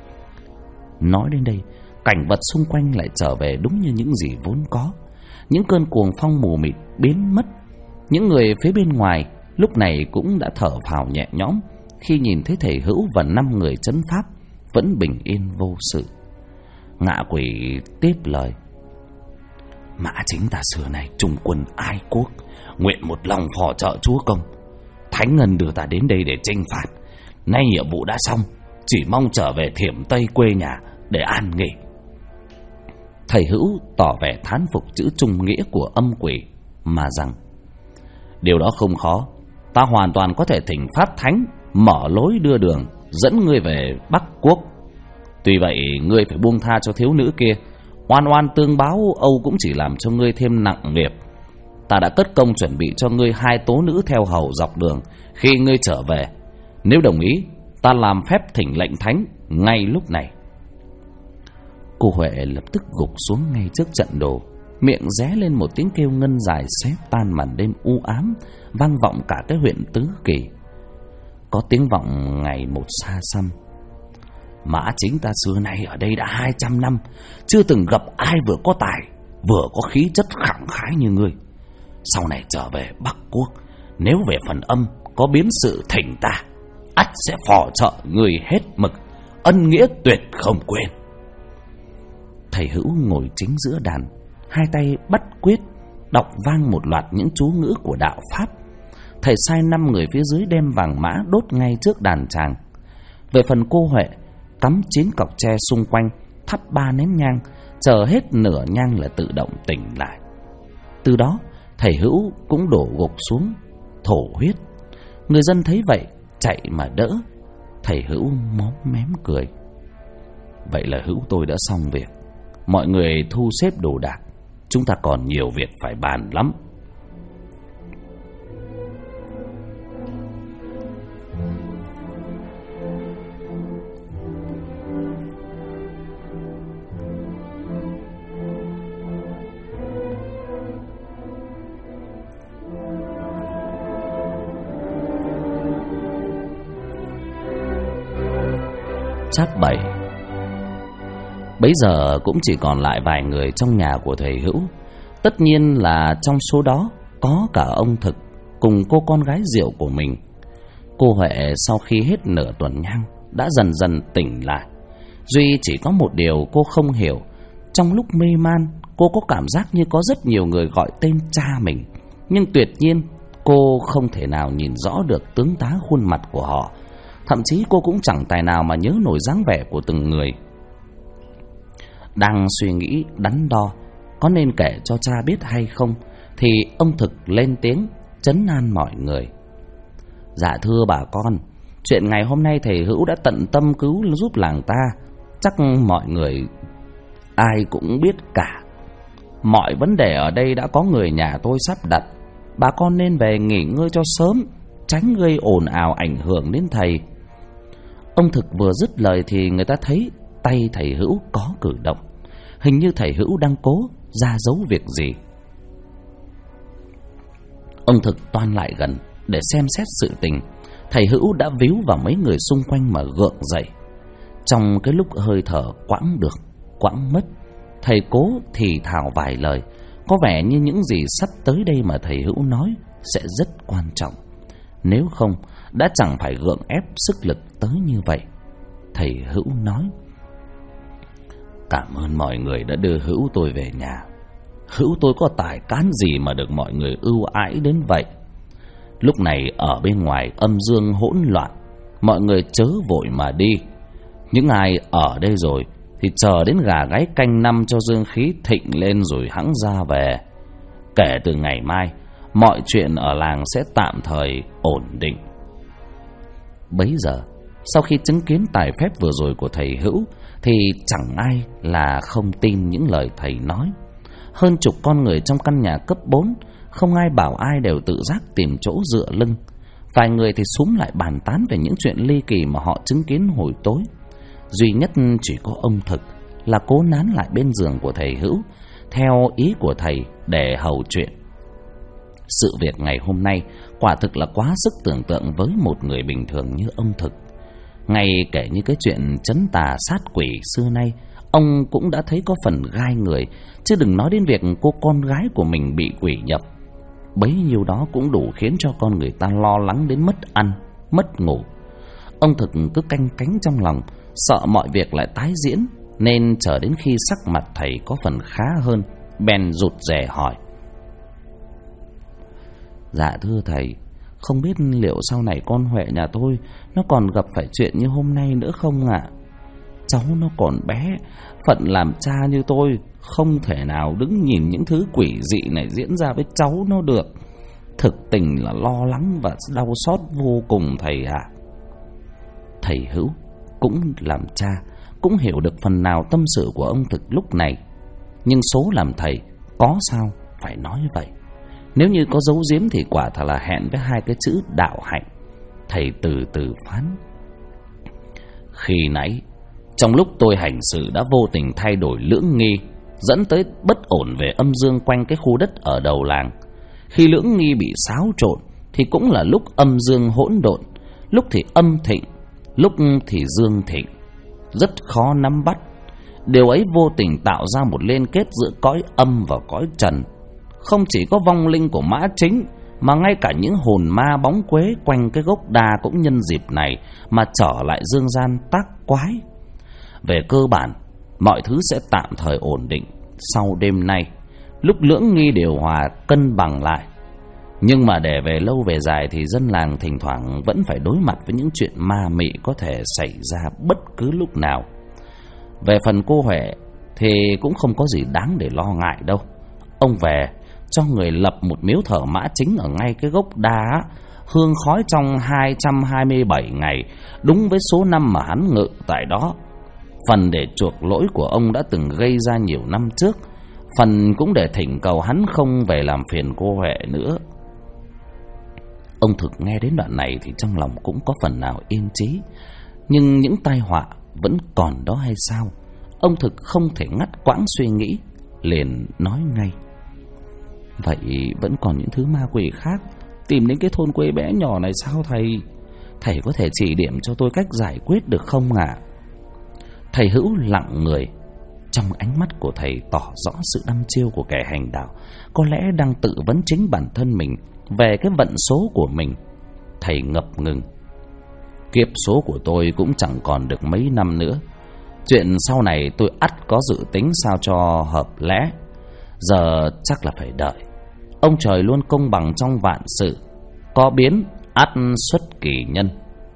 [SPEAKER 1] Nói đến đây, cảnh vật xung quanh lại trở về đúng như những gì vốn có. Những cơn cuồng phong mù mịt biến mất. Những người phía bên ngoài lúc này cũng đã thở phào nhẹ nhõm khi nhìn thấy thầy Hữu và 5 người trấn pháp vẫn bình yên vô sự. Ngạ quỷ tiếp lời. Mã chính ta xưa này trung quân ai quốc, nguyện một lòng phò trợ chúa công. Thánh Ngân đưa ta đến đây để chinh phạt. Nay nhiệm vụ đã xong, chỉ mong trở về Thiểm Tây quê nhà để an nghỉ. Thầy Hữu tỏ vẻ thán phục chữ trung nghĩa của âm quỷ mà rằng điều đó không khó. Ta hoàn toàn có thể thỉnh pháp thánh mở lối đưa đường dẫn ngươi về Bắc Quốc. Tuy vậy ngươi phải buông tha cho thiếu nữ kia. Oan oan tương báo âu cũng chỉ làm cho ngươi thêm nặng nghiệp. Ta đã cất công chuẩn bị cho ngươi 2 tố nữ theo hầu dọc đường khi ngươi trở về. Nếu đồng ý, ta làm phép thỉnh lệnh thánh ngay lúc này. Cô Huệ lập tức gục xuống ngay trước trận đồ, miệng ré lên một tiếng kêu ngân dài xé tan màn đêm u ám, vang vọng cả cái huyện Tứ Kỳ. Có tiếng vọng ngày một xa xăm. Mã chính ta xưa nay ở đây đã 200 năm, chưa từng gặp ai vừa có tài vừa có khí chất khẳng khái như ngươi. Sau này trở về Bắc Quốc, nếu về phần âm có biến sự thỉnh ta, ắt sẽ phò trợ ngươi hết mực, ân nghĩa tuyệt không quên. Thầy Hữu ngồi chính giữa đàn, 2 tay bắt quyết, đọc vang một loạt những chú ngữ của đạo pháp. Thầy sai 5 người phía dưới đem vàng mã đốt ngay trước đàn tràng. Về phần cô Huệ, cắm 9 cọc tre xung quanh, thắp 3 nén nhang, chờ hết nửa nhang là tự động tỉnh lại. Từ đó thầy Hữu cũng đổ gục xuống thổ huyết. Người dân thấy vậy chạy mà đỡ. Thầy Hữu móm mém cười. Vậy là Hữu tôi đã xong việc. Mọi người thu xếp đồ đạc, chúng ta còn nhiều việc phải bàn lắm. Chap 7. Bấy giờ cũng chỉ còn lại vài người trong nhà của thầy Hữu. Tất nhiên là trong số đó có cả ông Thực cùng cô con gái rượu của mình. Cô Huệ sau khi hết nửa tuần nhang đã dần dần tỉnh lại. Duy chỉ có một điều cô không hiểu. Trong lúc mê man, cô có cảm giác như có rất nhiều người gọi tên cha mình, nhưng tuyệt nhiên cô không thể nào nhìn rõ được tướng tá khuôn mặt của họ. Thậm chí cô cũng chẳng tài nào mà nhớ nổi dáng vẻ của từng người. Đang suy nghĩ đắn đo có nên kể cho cha biết hay không, thì ông Thực lên tiếng trấn an mọi người. Dạ thưa bà con, chuyện ngày hôm nay thầy Hữu đã tận tâm cứu giúp làng ta, chắc mọi người ai cũng biết cả. Mọi vấn đề ở đây đã có người nhà tôi sắp đặt. Bà con nên về nghỉ ngơi cho sớm, tránh gây ồn ào ảnh hưởng đến thầy. Ông Thực vừa dứt lời thì người ta thấy tay thầy Hữu có cử động. Hình như thầy Hữu đang cố ra dấu việc gì. Ông Thực toan lại gần để xem xét sự tình. Thầy Hữu đã víu vào mấy người xung quanh mà gượng dậy. Trong cái lúc hơi thở quãng được quãng mất, thầy cố thì thào vài lời. Có vẻ như những gì sắp tới đây mà thầy Hữu nói sẽ rất quan trọng. Nếu không đã chẳng phải gượng ép sức lực tới như vậy. Thầy Hữu nói: "Cảm ơn mọi người đã đưa Hữu tôi về nhà. Hữu tôi có tài cán gì mà được mọi người ưu ái đến vậy. Lúc này ở bên ngoài âm dương hỗn loạn, mọi người chớ vội mà đi. Những ai ở đây rồi thì chờ đến gà gáy canh năm cho dương khí thịnh lên rồi hẵng ra về. Kể từ ngày mai, mọi chuyện ở làng sẽ tạm thời ổn định." Bấy giờ, sau khi chứng kiến tài phép vừa rồi của thầy Hữu thì chẳng ai là không tin những lời thầy nói. Hơn chục con người trong căn nhà cấp 4, không ai bảo ai đều tự giác tìm chỗ dựa lưng. Vài người thì xúm lại bàn tán về những chuyện ly kỳ mà họ chứng kiến hồi tối. Duy nhất chỉ có ông Thực là cố nán lại bên giường của thầy Hữu, theo ý của thầy để hầu chuyện. Sự việc ngày hôm nay quả thực là quá sức tưởng tượng với một người bình thường như ông Thực. Ngay kể như cái chuyện trấn tà sát quỷ xưa nay, ông cũng đã thấy có phần gai người, chứ đừng nói đến việc cô con gái của mình bị quỷ nhập. Bấy nhiêu đó cũng đủ khiến cho con người ta lo lắng đến mất ăn, mất ngủ. Ông Thực cứ canh cánh trong lòng, sợ mọi việc lại tái diễn, nên chờ đến khi sắc mặt thầy có phần khá hơn, bèn rụt rè hỏi: "Dạ thưa thầy, không biết liệu sau này con Huệ nhà tôi nó còn gặp phải chuyện như hôm nay nữa không ạ? Cháu nó còn bé, phận làm cha như tôi không thể nào đứng nhìn những thứ quỷ dị này diễn ra với cháu nó được. Thực tình là lo lắng và đau xót vô cùng thầy ạ." Thầy Hữu cũng làm cha, cũng hiểu được phần nào tâm sự của ông Thực lúc này. Nhưng số làm thầy có sao phải nói vậy. Nếu như có giấu giếm thì quả thật là hẹn với hai cái chữ đạo hạnh. Thầy từ từ phán: "Khi nãy trong lúc tôi hành sự đã vô tình thay đổi lưỡng nghi, dẫn tới bất ổn về âm dương quanh cái khu đất ở đầu làng. Khi lưỡng nghi bị xáo trộn thì cũng là lúc âm dương hỗn độn, lúc thì âm thịnh, lúc thì dương thịnh, rất khó nắm bắt. Điều ấy vô tình tạo ra một liên kết giữa cõi âm và cõi trần. Không chỉ có vong linh của Mã Chính, mà ngay cả những hồn ma bóng quế quanh cái gốc đa cũng nhân dịp này mà trở lại dương gian tác quái. Về cơ bản, mọi thứ sẽ tạm thời ổn định sau đêm nay, lúc lưỡng nghi điều hòa cân bằng lại. Nhưng mà để về lâu về dài thì dân làng thỉnh thoảng vẫn phải đối mặt với những chuyện ma mị có thể xảy ra bất cứ lúc nào. Về phần cô Huệ thì cũng không có gì đáng để lo ngại đâu. Ông về cho người lập một miếu thờ Mã Chính ở ngay cái gốc đa, hương khói trong 227 ngày, đúng với số năm mà hắn ngự tại đó. Phần để chuộc lỗi của ông đã từng gây ra nhiều năm trước, phần cũng để thỉnh cầu hắn không về làm phiền cô Huệ nữa." Ông Thực nghe đến đoạn này thì trong lòng cũng có phần nào yên trí. Nhưng những tai họa vẫn còn đó hay sao? Ông Thực không thể ngắt quãng suy nghĩ, liền nói ngay: "Vậy vẫn còn những thứ ma quỷ khác tìm đến cái thôn quê bé nhỏ này sao thầy? Thầy có thể chỉ điểm cho tôi cách giải quyết được không ạ?" Thầy Hữu lặng người. Trong ánh mắt của thầy tỏ rõ sự đăm chiêu của kẻ hành đạo, có lẽ đang tự vấn chính bản thân mình về cái vận số của mình. Thầy ngập ngừng: "Kiếp số của tôi cũng chẳng còn được mấy năm nữa. Chuyện sau này tôi ắt có dự tính sao cho hợp lẽ. Giờ chắc là phải đợi. Ông trời luôn công bằng trong vạn sự, có biến ắt xuất kỳ nhân."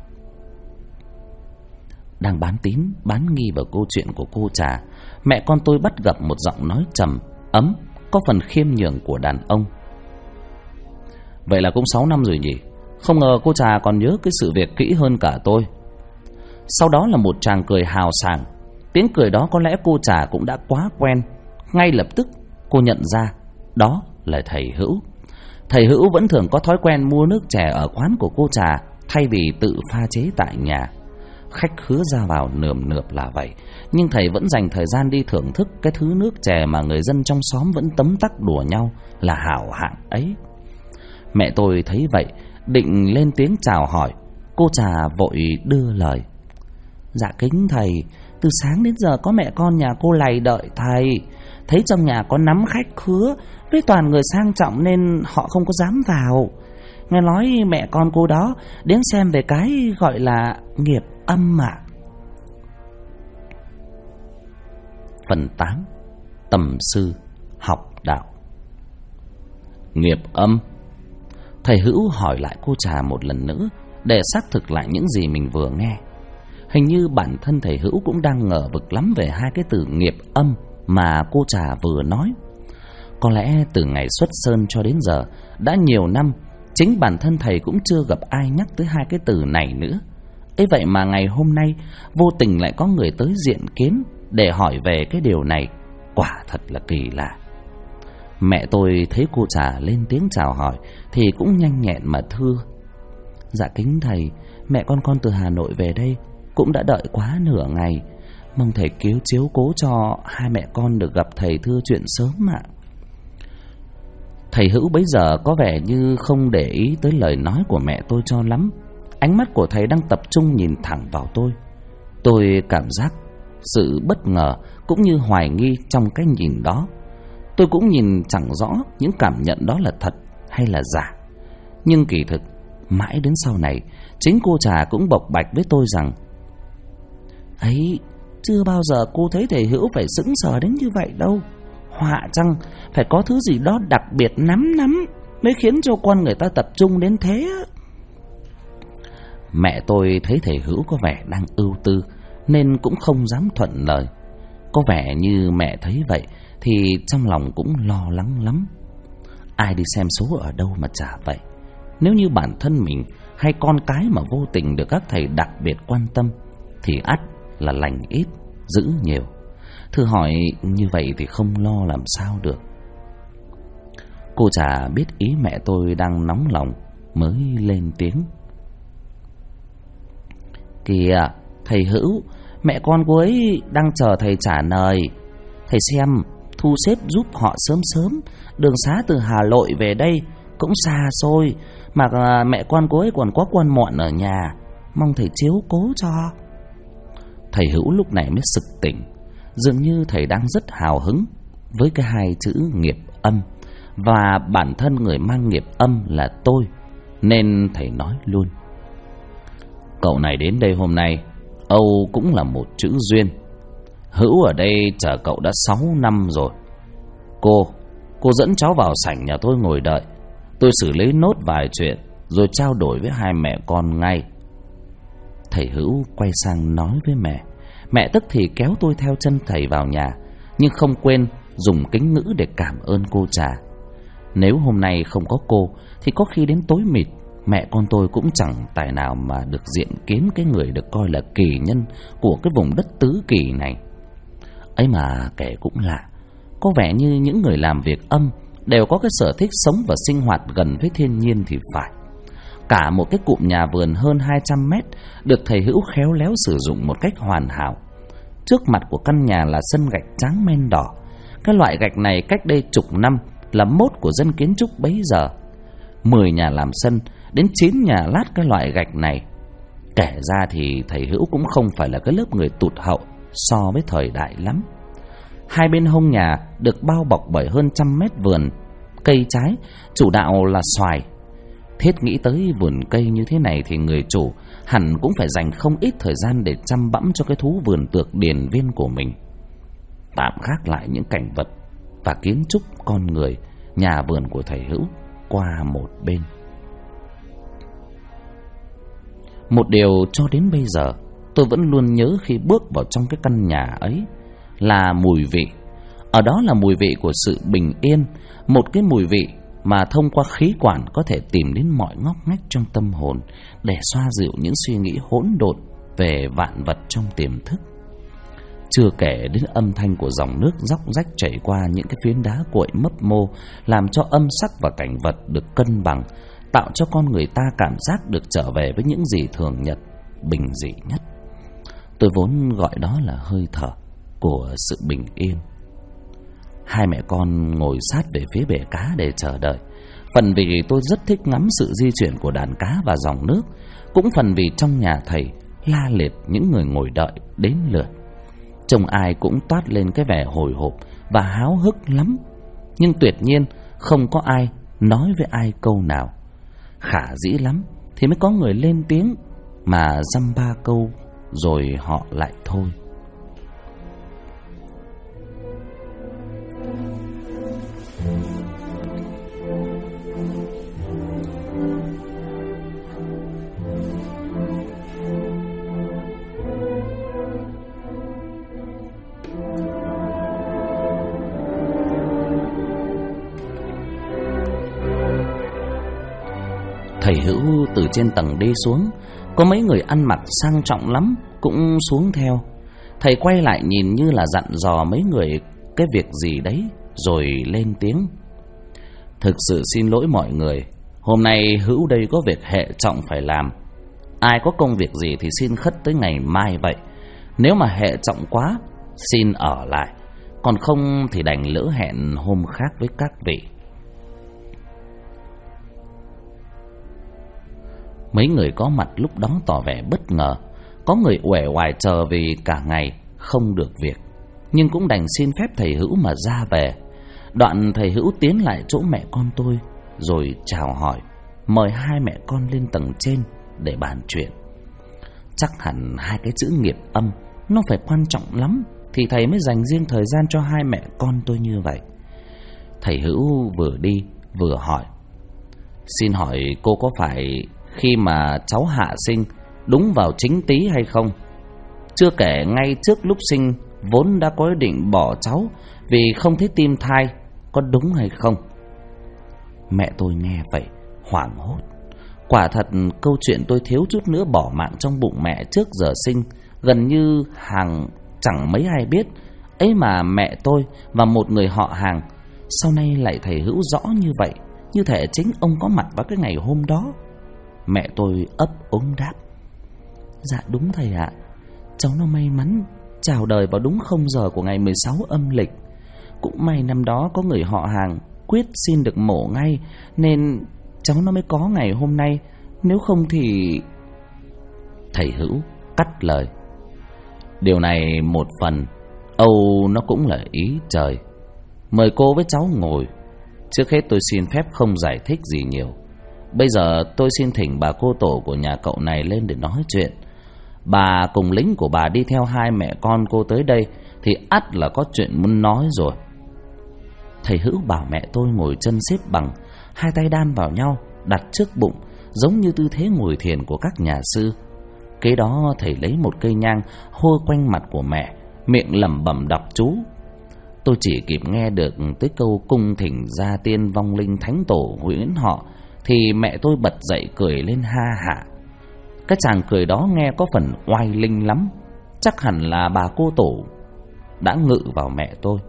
[SPEAKER 1] Đang bán tín bán nghi vào câu chuyện của cô Trà, mẹ con tôi bắt gặp một giọng nói trầm ấm, có phần khiêm nhường của đàn ông: "Vậy là cũng 6 năm rồi nhỉ? Không ngờ cô Trà còn nhớ cái sự việc kỹ hơn cả tôi." Sau đó là một tràng cười hào sảng. Tiếng cười đó có lẽ cô Trà cũng đã quá quen. Ngay lập tức cô nhận ra đó là thầy Hữu. Thầy Hữu vẫn thường có thói quen mua nước chè ở quán của cô Trà thay vì tự pha chế tại nhà. khách khứa ra vào nườm nượp là vậy, nhưng thầy vẫn dành thời gian đi thưởng thức cái thứ nước chè mà người dân trong xóm vẫn tấm tắc đùa nhau là hảo hạng ấy. Mẹ tôi thấy vậy, định lên tiếng chào hỏi, cô Trà vội đưa lời. Dạ kính thầy, từ sáng đến giờ có mẹ con nhà cô lầy đợi thầy. Thấy trong nhà có nắm khách khứa với toàn người sang trọng nên họ không có dám vào. Nghe nói mẹ con cô đó đến xem về cái gọi là nghiệp âm ạ. Phần 8. Tầm sư học đạo. Nghiệp âm? Thầy Hữu hỏi lại cô Trà một lần nữa để xác thực lại những gì mình vừa nghe. Hình như bản thân thầy Hữu cũng đang ngờ vực lắm về hai cái từ nghiệp âm mà cô Trà vừa nói. Có lẽ từ ngày xuất sơn cho đến giờ đã nhiều năm, chính bản thân thầy cũng chưa gặp ai nhắc tới hai cái từ này nữa. Ấy vậy mà ngày hôm nay vô tình lại có người tới diện kiến để hỏi về cái điều này, quả thật là kỳ lạ. Mẹ tôi thấy cô Trà lên tiếng chào hỏi thì cũng nhanh nhẹn mà thưa. Dạ kính thầy, mẹ con từ Hà Nội về đây cũng đã đợi quá nửa ngày, mong thầy cứu chiếu cố cho hai mẹ con được gặp thầy thưa chuyện sớm ạ. Thầy Hữu bấy giờ có vẻ như không để ý tới lời nói của mẹ tôi cho lắm. Ánh mắt của thầy đang tập trung nhìn thẳng vào tôi. Tôi cảm giác sự bất ngờ cũng như hoài nghi trong cái nhìn đó. Tôi cũng nhìn chẳng rõ những cảm nhận đó là thật hay là giả. Nhưng kỳ thực mãi đến sau này, chính cô Trà cũng bộc bạch với tôi rằng ấy, chưa bao giờ cô thấy thầy Hữu phải sững sờ đến như vậy đâu. Họa chăng phải có thứ gì đó đặc biệt lắm mới khiến cho con người ta tập trung đến thế. Mẹ tôi thấy thầy Hữu có vẻ đang ưu tư nên cũng không dám thuận lời. Có vẻ như mẹ thấy vậy thì trong lòng cũng lo lắng lắm. Ai đi xem số ở đâu mà chả vậy. Nếu như bản thân mình hay con cái mà vô tình được các thầy đặc biệt quan tâm thì ắt là lành ít giữ nhiều. Thử hỏi như vậy thì không lo làm sao được. Cô Trà biết ý mẹ tôi đang nóng lòng mới lên tiếng. Kìa thầy Hữu, mẹ con cô ấy đang chờ thầy trả lời. Thầy xem thu xếp giúp họ sớm sớm. Đường xá từ Hà Nội về đây cũng xa xôi, mà mẹ con cô ấy còn có quan mọn ở nhà, mong thầy chiếu cố cho. Thầy Hữu lúc này mới sực tỉnh. Dường như thầy đang rất hào hứng với cái hai chữ nghiệp âm, và bản thân người mang nghiệp âm là tôi, nên thầy nói luôn. Cậu này đến đây hôm nay, Âu cũng là một chữ duyên. Hữu ở đây chờ cậu đã 6 năm rồi. Cô dẫn cháu vào sảnh nhà tôi ngồi đợi. Tôi xử lý nốt vài chuyện rồi trao đổi với hai mẹ con ngay. Thầy Hữu quay sang nói với mẹ. Mẹ tức thì kéo tôi theo chân thầy vào nhà, nhưng không quên dùng kính ngữ để cảm ơn cô Trà. Nếu hôm nay không có cô thì có khi đến tối mịt mẹ con tôi cũng chẳng tài nào mà được diện kiến cái người được coi là kỳ nhân của cái vùng đất tứ kỳ này. Ấy mà kể cũng lạ, có vẻ như những người làm việc âm đều có cái sở thích sống và sinh hoạt gần với thiên nhiên thì phải. Cả một cái cụm nhà vườn hơn 200 mét được thầy Hữu khéo léo sử dụng một cách hoàn hảo. Trước mặt của căn nhà là sân gạch trắng men đỏ. Cái loại gạch này cách đây chục năm là mốt của dân kiến trúc bấy giờ. 10 nhà làm sân, đến 9 nhà lát cái loại gạch này. Kể ra thì thầy Hữu cũng không phải là cái lớp người tụt hậu so với thời đại lắm. Hai bên hông nhà được bao bọc bởi hơn 100 mét vườn cây trái, chủ đạo là xoài. Thiết nghĩ tới vườn cây như thế này thì người chủ hẳn cũng phải dành không ít thời gian để chăm bẵm cho cái thú vườn tược điền viên của mình. Tạm gác lại những cảnh vật và kiến trúc con người, nhà vườn của thầy Hữu qua một bên. Một điều cho đến bây giờ tôi vẫn luôn nhớ khi bước vào trong cái căn nhà ấy là mùi vị. Ở đó là mùi vị của sự bình yên, một cái mùi vị mà thông qua khí quản có thể tìm đến mọi ngóc ngách trong tâm hồn để xoa dịu những suy nghĩ hỗn độn về vạn vật trong tiềm thức. Chưa kể đến âm thanh của dòng nước róc rách chảy qua những cái phiến đá cuội mấp mô, làm cho âm sắc và cảnh vật được cân bằng, tạo cho con người ta cảm giác được trở về với những gì thường nhật, bình dị nhất. Tôi vốn gọi đó là hơi thở của sự bình yên. Hai mẹ con ngồi sát về phía bể cá để chờ đợi. Phần vì tôi rất thích ngắm sự di chuyển của đàn cá và dòng nước, cũng phần vì trong nhà thầy la liệt những người ngồi đợi đến lượt. Trông ai cũng toát lên cái vẻ hồi hộp và háo hức lắm, nhưng tuyệt nhiên không có ai nói với ai câu nào. Khả dĩ lắm thì mới có người lên tiếng, mà dăm ba câu rồi họ lại thôi. Thầy Hữu từ trên tầng đi xuống, có mấy người ăn mặc sang trọng lắm cũng xuống theo. Thầy quay lại nhìn như là dặn dò mấy người cái việc gì đấy, rồi lên tiếng: "Thực sự xin lỗi mọi người, hôm nay Hữu đây có việc hệ trọng phải làm. Ai có công việc gì thì xin khất tới ngày mai vậy. Nếu mà hệ trọng quá, xin ở lại, còn không thì đành lỡ hẹn hôm khác với các vị." Mấy người có mặt lúc đó tỏ vẻ bất ngờ. Có người uể oải chờ vì cả ngày không được việc, nhưng cũng đành xin phép thầy Hữu mà ra về. Đoạn thầy Hữu tiến lại chỗ mẹ con tôi, rồi chào hỏi, mời hai mẹ con lên tầng trên để bàn chuyện. Chắc hẳn hai cái chữ nghiệp âm nó phải quan trọng lắm, thì thầy mới dành riêng thời gian cho hai mẹ con tôi như vậy. Thầy Hữu vừa đi vừa hỏi: "Xin hỏi cô có phải khi mà cháu hạ sinh đúng vào chính tý hay không? Chưa kể ngay trước lúc sinh vốn đã có ý định bỏ cháu vì không thấy tim thai, có đúng hay không?" Mẹ tôi nghe vậy hoảng hốt. Quả thật câu chuyện tôi thiếu chút nữa bỏ mạng trong bụng mẹ trước giờ sinh gần như chẳng mấy ai biết. Ấy mà mẹ tôi và một người họ hàng sau này lại thầy Hữu rõ như vậy, như thể chính ông có mặt vào cái ngày hôm đó. Mẹ tôi ấp úng đáp: "Dạ đúng thầy ạ. Cháu nó may mắn chào đời vào đúng 0 giờ của ngày 16 âm lịch. Cũng may năm đó có người họ hàng quyết xin được mổ ngay, nên cháu nó mới có ngày hôm nay. Nếu không thì..." Thầy Hữu cắt lời: "Điều này một phần Âu nó cũng là ý trời. Mời cô với cháu ngồi. Trước hết tôi xin phép không giải thích gì nhiều. Bây giờ tôi xin thỉnh bà cô tổ của nhà cậu này lên để nói chuyện. Bà cùng lính của bà đi theo hai mẹ con cô tới đây thì ắt là có chuyện muốn nói rồi." Thầy Hữu bảo mẹ tôi ngồi chân xếp bằng, hai tay đan vào nhau, đặt trước bụng, giống như tư thế ngồi thiền của các nhà sư. Kế đó thầy lấy một cây nhang hôi quanh mặt của mẹ, miệng lẩm bẩm đọc chú. Tôi chỉ kịp nghe được tới câu cung thỉnh gia tiên vong linh thánh tổ huyễn họ thì mẹ tôi bật dậy cười lên ha hả. Cái chàng cười đó nghe có phần oai linh lắm. Chắc hẳn là bà cô tổ đã ngự vào mẹ tôi.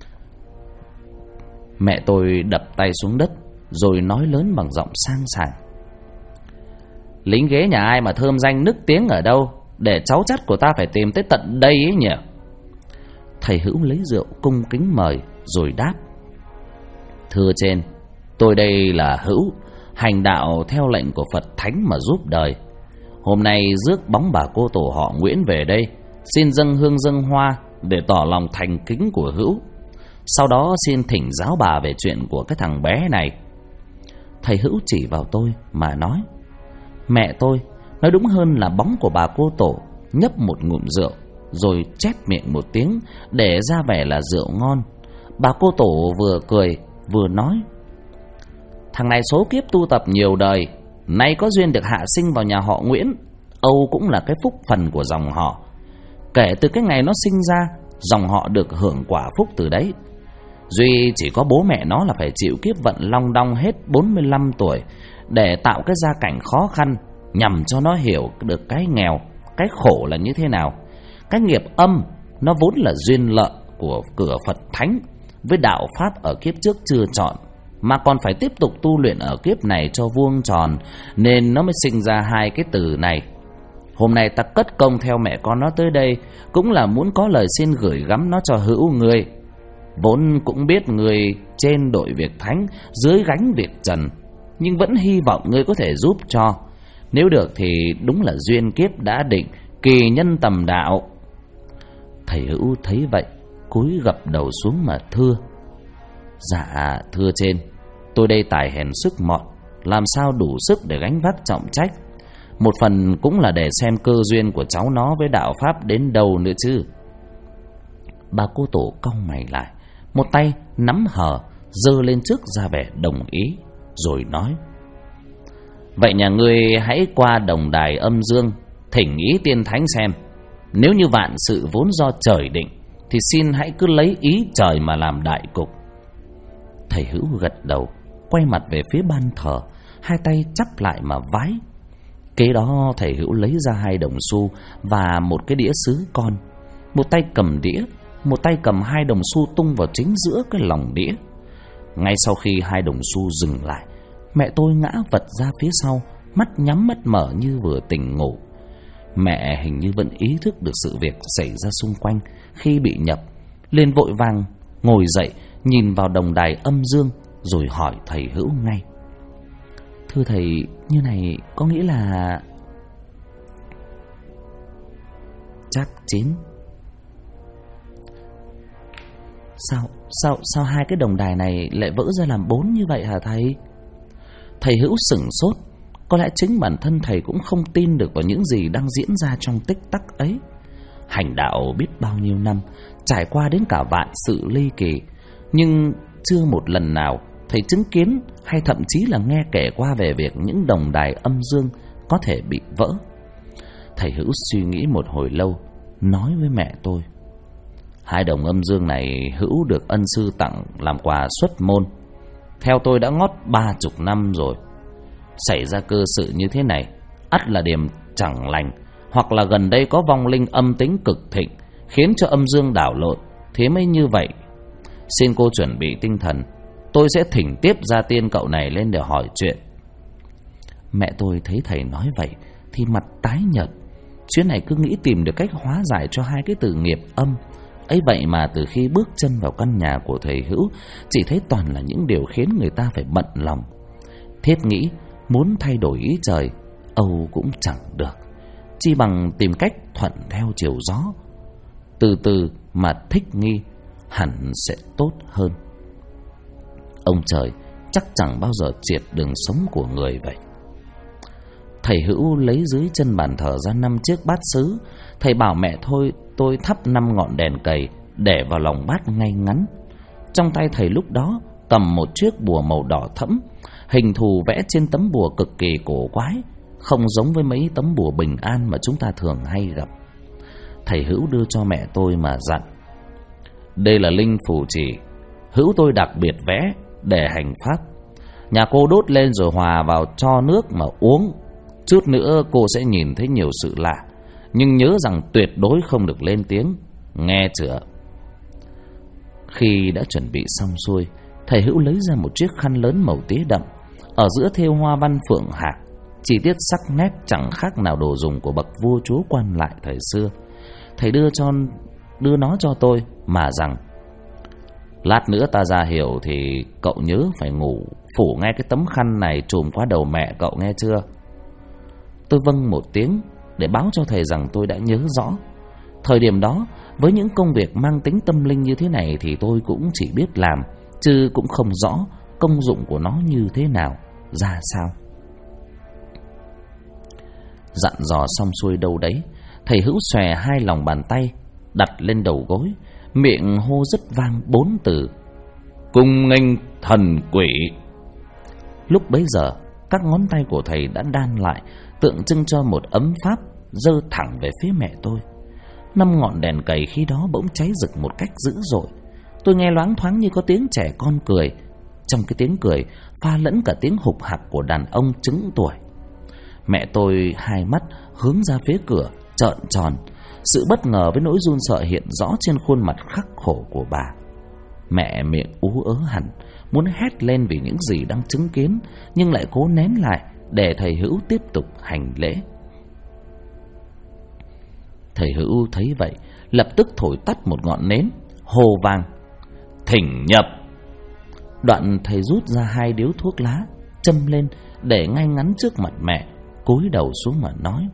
[SPEAKER 1] Mẹ tôi đập tay xuống đất rồi nói lớn bằng giọng sang sảng: "Lính ghế nhà ai mà thơm danh nức tiếng ở đâu, để cháu chắt của ta phải tìm tới tận đây ấy nhỉ?" Thầy Hữu lấy rượu cung kính mời rồi đáp: "Thưa trên, tôi đây là Hữu, hành đạo theo lệnh của Phật Thánh mà giúp đời. Hôm nay rước bóng bà cô tổ họ Nguyễn về đây, xin dâng hương dâng hoa để tỏ lòng thành kính của Hữu. Sau đó xin thỉnh giáo bà về chuyện của cái thằng bé này." Thầy Hữu chỉ vào tôi mà nói: "Mẹ tôi, nói đúng hơn là bóng của bà cô tổ, nhấp một ngụm rượu rồi chép miệng một tiếng để ra vẻ là rượu ngon. Bà cô tổ vừa cười vừa nói: Thằng này số kiếp tu tập nhiều đời, nay có duyên được hạ sinh vào nhà họ Nguyễn, Âu cũng là cái phúc phần của dòng họ. Kể từ cái ngày nó sinh ra, dòng họ được hưởng quả phúc từ đấy. Duy chỉ có bố mẹ nó là phải chịu kiếp vận long đong hết 45 tuổi để tạo cái gia cảnh khó khăn, nhằm cho nó hiểu được cái nghèo, cái khổ là như thế nào. Cái nghiệp âm nó vốn là duyên lợi của cửa Phật Thánh, với đạo Pháp ở kiếp trước chưa chọn, mà còn phải tiếp tục tu luyện ở kiếp này cho vuông tròn, nên nó mới sinh ra hai cái từ này. Hôm nay ta cất công theo mẹ con nó tới đây cũng là muốn có lời xin gửi gắm nó cho Hữu ngươi. Vốn cũng biết ngươi trên đội việc thánh, dưới gánh việc trần, nhưng vẫn hy vọng ngươi có thể giúp cho. Nếu được thì đúng là duyên kiếp đã định, kỳ nhân tầm đạo. Thầy Hữu thấy vậy, cúi gập đầu xuống mà thưa: Dạ thưa trên, tôi đây tài hèn sức mọn, làm sao đủ sức để gánh vác trọng trách. Một phần cũng là để xem cơ duyên của cháu nó với đạo pháp đến đâu nữa chứ. Bà cô Tổ cau mày lại, một tay nắm hờ giơ lên trước ra vẻ đồng ý, rồi nói: Vậy nhà ngươi hãy qua đồng đài âm dương thỉnh ý tiên thánh xem. Nếu như vạn sự vốn do trời định thì xin hãy cứ lấy ý trời mà làm đại cục. Thầy Hữu gật đầu, quay mặt về phía ban thờ, hai tay chắp lại mà vái. Kế đó thầy Hữu lấy ra 2 đồng xu và một cái đĩa sứ con. Một tay cầm đĩa, một tay cầm 2 đồng xu tung vào chính giữa cái lòng đĩa. Ngay sau khi 2 đồng xu dừng lại, mẹ tôi ngã vật ra phía sau, mắt nhắm mắt mở như vừa tỉnh ngủ. Mẹ hình như vẫn ý thức được sự việc xảy ra xung quanh khi bị nhập, liền vội vàng ngồi dậy, nhìn vào đồng đài âm dương rồi hỏi thầy Hữu ngay: Thưa thầy, như này có nghĩa là... Cháp 9. Sao 2 cái đồng đài này lại vỡ ra làm 4 như vậy hả thầy? Thầy Hữu sửng sốt. Có lẽ chính bản thân thầy cũng không tin được vào những gì đang diễn ra trong tích tắc ấy. Hành đạo biết bao nhiêu năm, trải qua đến cả vạn sự ly kỳ, nhưng chưa một lần nào thầy chứng kiến hay thậm chí là nghe kể qua về việc những đồng đài âm dương có thể bị vỡ. Thầy Hữu suy nghĩ một hồi lâu, nói với mẹ tôi: 2 đồng âm dương này Hữu được ân sư tặng làm quà xuất môn. Theo tôi đã ngót 30 năm rồi. Xảy ra cơ sự như thế này, ắt là điểm chẳng lành, hoặc là gần đây có vong linh âm tính cực thịnh, khiến cho âm dương đảo lộn. Thế mới như vậy. Xin cô chuẩn bị tinh thần, tôi sẽ thỉnh tiếp gia tiên cậu này lên để hỏi chuyện. Mẹ tôi thấy thầy nói vậy thì mặt tái nhợt. Chuyến này cứ nghĩ tìm được cách hóa giải cho 2 cái từ nghiệp âm ấy, vậy mà từ khi bước chân vào căn nhà của thầy Hữu, chỉ thấy toàn là những điều khiến người ta phải bận lòng. Thiết nghĩ muốn thay đổi ý trời, âu cũng chẳng được, chi bằng tìm cách thuận theo chiều gió, từ từ mà thích nghi, hẳn sẽ tốt hơn. Ông trời chắc chẳng bao giờ triệt đường sống của người vậy. Thầy Hữu lấy dưới chân bàn thờ ra 5 chiếc bát sứ. Thầy bảo mẹ thôi tôi thắp 5 ngọn đèn cầy để vào lòng bát ngay ngắn. Trong tay thầy lúc đó cầm một chiếc bùa màu đỏ thẫm, hình thù vẽ trên tấm bùa cực kỳ cổ quái, không giống với mấy tấm bùa bình an mà chúng ta thường hay gặp. Thầy Hữu đưa cho mẹ tôi mà dặn: Đây là linh phù chỉ, Hữu tôi đặc biệt vẽ để hành pháp. Nhà cô đốt lên rồi hòa vào cho nước mà uống. Chút nữa cô sẽ nhìn thấy nhiều sự lạ, nhưng nhớ rằng tuyệt đối không được lên tiếng, nghe chưa? Khi đã chuẩn bị xong xuôi, thầy Hữu lấy ra một chiếc khăn lớn màu tía đậm, ở giữa thêu hoa văn phượng hạc, chi tiết sắc nét chẳng khác nào đồ dùng của bậc vua chúa quan lại thời xưa. Thầy đưa nó cho tôi mà rằng: Lát nữa ta ra hiệu thì cậu nhớ phải ngủ phủ ngay cái tấm khăn này trùm qua đầu mẹ cậu, nghe chưa? Tôi vâng một tiếng để báo cho thầy rằng tôi đã nhớ rõ. Thời điểm đó, với những công việc mang tính tâm linh như thế này thì tôi cũng chỉ biết làm, chứ cũng không rõ công dụng của nó như thế nào, ra sao. Dặn dò xong xuôi đâu đấy, thầy Hữu xòe 2 lòng bàn tay đặt lên đầu gối, miệng hô rất vang 4 từ: Cung nghênh thần quỷ. Lúc bấy giờ, các ngón tay của thầy đã đan lại, tượng trưng cho một ấm pháp, giơ thẳng về phía mẹ tôi. 5 ngọn đèn cầy khi đó bỗng cháy rực một cách dữ dội. Tôi nghe loáng thoáng như có tiếng trẻ con cười. Trong cái tiếng cười pha lẫn cả tiếng hục hặc của đàn ông trứng tuổi. Mẹ tôi 2 mắt hướng ra phía cửa, trợn tròn. Sự bất ngờ với nỗi run sợ hiện rõ trên khuôn mặt khắc khổ của bà. Mẹ miệng ú ớ hẳn, muốn hét lên vì những gì đang chứng kiến, nhưng lại cố nén lại để thầy Hữu tiếp tục hành lễ. Thầy Hữu thấy vậy, lập tức thổi tắt một ngọn nến, hô vang: "Thỉnh nhập!" Đoạn thầy rút ra 2 điếu thuốc lá, châm lên để ngay ngắn trước mặt mẹ, cúi đầu xuống mà nói: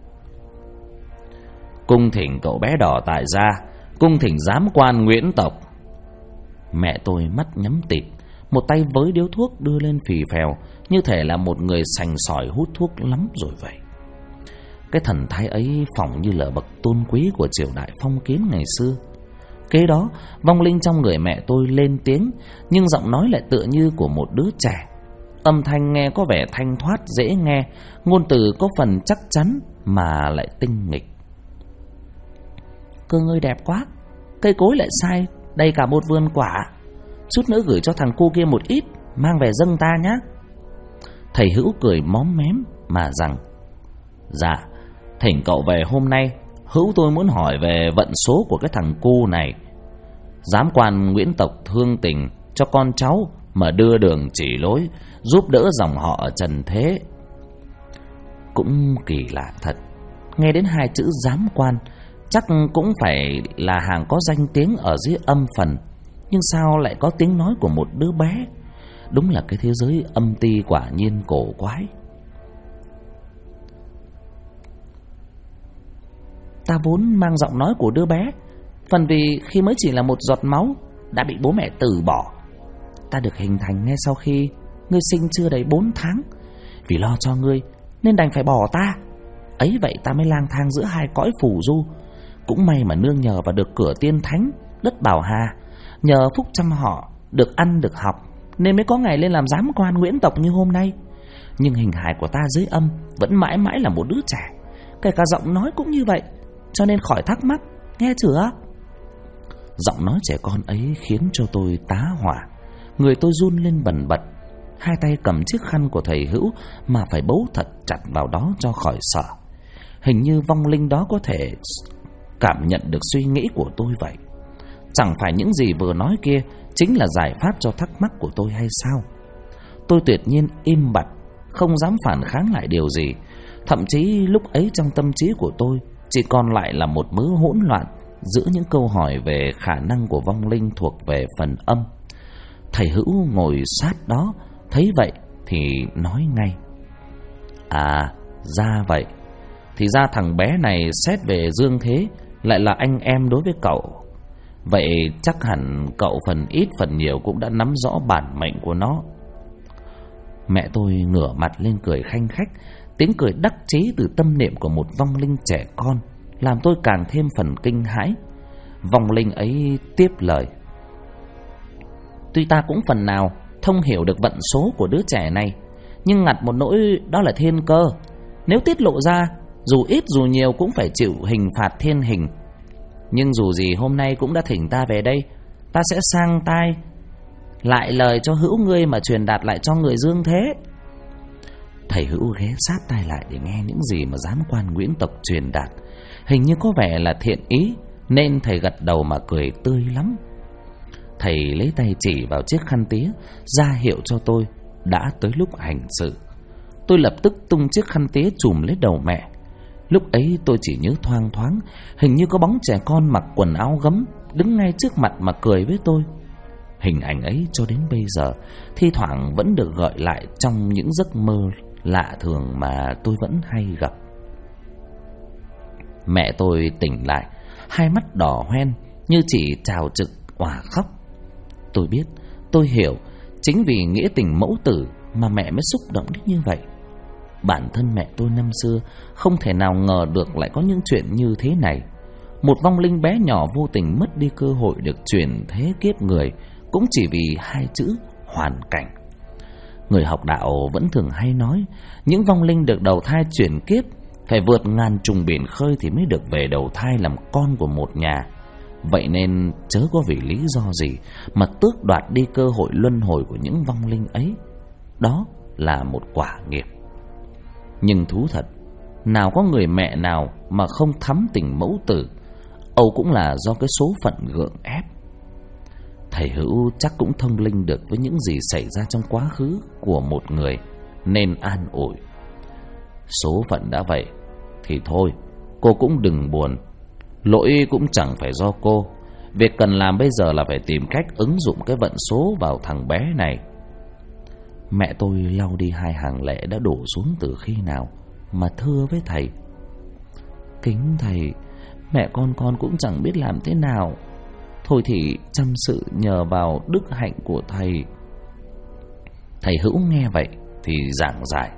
[SPEAKER 1] "Cung thỉnh cậu bé đỏ tại gia, cung thỉnh giám quan Nguyễn tộc." Mẹ tôi mắt nhắm tịt, một tay với điếu thuốc đưa lên phì phèo, như thể là một người sành sỏi hút thuốc lắm rồi vậy. Cái thần thái ấy phỏng như là bậc tôn quý của triều đại phong kiến ngày xưa. Kế đó, vong linh trong người mẹ tôi lên tiếng, nhưng giọng nói lại tựa như của một đứa trẻ. Âm thanh nghe có vẻ thanh thoát dễ nghe, ngôn từ có phần chắc chắn mà lại tinh nghịch. "Cương ơi đẹp quá, cây cối lại sai, đầy cả một vườn quả. Chút nữa gửi cho thằng cu kia một ít, mang về dâng ta nhé." Thầy Hữu cười móm mém mà rằng: "Dạ, thỉnh cậu về hôm nay, Hữu tôi muốn hỏi về vận số của cái thằng cu này. Giám quan Nguyễn tộc thương tình cho con cháu mà đưa đường chỉ lối, giúp đỡ dòng họ ở trần thế." Cũng kỳ lạ thật, nghe đến 2 chữ giám quan chắc cũng phải là hàng có danh tiếng ở dưới âm phần, nhưng sao lại có tiếng nói của một đứa bé? Đúng là cái thế giới âm ti quả nhiên cổ quái. "Ta vốn mang giọng nói của đứa bé, phần vì khi mới chỉ là một giọt máu đã bị bố mẹ từ bỏ. Ta được hình thành ngay sau khi ngươi sinh chưa đầy 4 tháng. Vì lo cho ngươi nên đành phải bỏ ta. Ấy vậy ta mới lang thang giữa 2 cõi phù du. Cũng may mà nương nhờ vào được cửa tiên thánh, đất Bảo Hà, nhờ phúc trăm họ, được ăn được học, nên mới có ngày lên làm giám quan Nguyễn tộc như hôm nay. Nhưng hình hài của ta dưới âm vẫn mãi mãi là một đứa trẻ, kể cả giọng nói cũng như vậy, cho nên khỏi thắc mắc, nghe chưa?" Giọng nói trẻ con ấy khiến cho tôi tá hỏa. Người tôi run lên bần bật, 2 tay cầm chiếc khăn của thầy Hữu mà phải bấu thật chặt vào đó cho khỏi sợ. Hình như vong linh đó có thể cảm nhận được suy nghĩ của tôi vậy. Chẳng phải những gì vừa nói kia chính là giải pháp cho thắc mắc của tôi hay sao? Tôi tuyệt nhiên im bặt, không dám phản kháng lại điều gì. Thậm chí lúc ấy trong tâm trí của tôi chỉ còn lại là một mớ hỗn loạn giữa những câu hỏi về khả năng của vong linh thuộc về phần âm. Thầy Hữu ngồi sát đó thấy vậy thì nói ngay: "À, ra vậy. Thì ra thằng bé này xét về dương thế lại là anh em đối với cậu. Vậy chắc hẳn cậu phần ít phần nhiều cũng đã nắm rõ bản mệnh của nó." Mẹ tôi ngửa mặt lên cười khanh khách, tiếng cười đắc chí từ tâm niệm của một vong linh trẻ con làm tôi càng thêm phần kinh hãi. Vong linh ấy tiếp lời: "Tuy ta cũng phần nào thông hiểu được vận số của đứa trẻ này, nhưng ngặt một nỗi đó là thiên cơ. Nếu tiết lộ ra, dù ít dù nhiều cũng phải chịu hình phạt thiên hình. Nhưng dù gì hôm nay cũng đã thỉnh ta về đây, ta sẽ sang tai lại lời cho Hữu ngươi mà truyền đạt lại cho người dương thế." Thầy Hữu ghé sát tai lại để nghe những gì mà giám quan Nguyễn tộc truyền đạt. Hình như có vẻ là thiện ý, nên thầy gật đầu mà cười tươi lắm. Thầy lấy tay chỉ vào chiếc khăn tía, ra hiệu cho tôi đã tới lúc hành sự. Tôi lập tức tung chiếc khăn tía trùm lấy đầu mẹ. Lúc ấy tôi chỉ nhớ thoang thoáng, hình như có bóng trẻ con mặc quần áo gấm đứng ngay trước mặt mà cười với tôi. Hình ảnh ấy cho đến bây giờ thi thoảng vẫn được gợi lại trong những giấc mơ lạ thường mà tôi vẫn hay gặp. Mẹ tôi tỉnh lại, 2 mắt đỏ hoen như chỉ trào trực òa khóc. Tôi biết, tôi hiểu, chính vì nghĩa tình mẫu tử mà mẹ mới xúc động đến như vậy. Bản thân mẹ tôi năm xưa không thể nào ngờ được lại có những chuyện như thế này. Một vong linh bé nhỏ vô tình mất đi cơ hội được chuyển thế kiếp người, cũng chỉ vì 2 chữ hoàn cảnh. Người học đạo vẫn thường hay nói, những vong linh được đầu thai chuyển kiếp phải vượt ngàn trùng biển khơi thì mới được về đầu thai làm con của một nhà. Vậy nên chớ có vì lý do gì mà tước đoạt đi cơ hội luân hồi của những vong linh ấy. Đó là một quả nghiệp. Nhưng thú thật, nào có người mẹ nào mà không thắm tình mẫu tử. Âu cũng là do cái số phận gượng ép. Thầy Hữu chắc cũng thông linh được với những gì xảy ra trong quá khứ của một người, nên an ủi: "Số phận đã vậy thì thôi, cô cũng đừng buồn, Lỗi cũng chẳng phải do cô. Việc cần làm bây giờ là phải tìm cách ứng dụng cái vận số vào thằng bé này. Mẹ tôi lau đi hai hàng lệ đã đổ xuống từ khi nào mà thưa với thầy: Kính thầy, mẹ con cũng chẳng biết làm thế nào. Thôi thì chăm sự nhờ vào đức hạnh của thầy. Thầy Hữu nghe vậy thì giảng giải: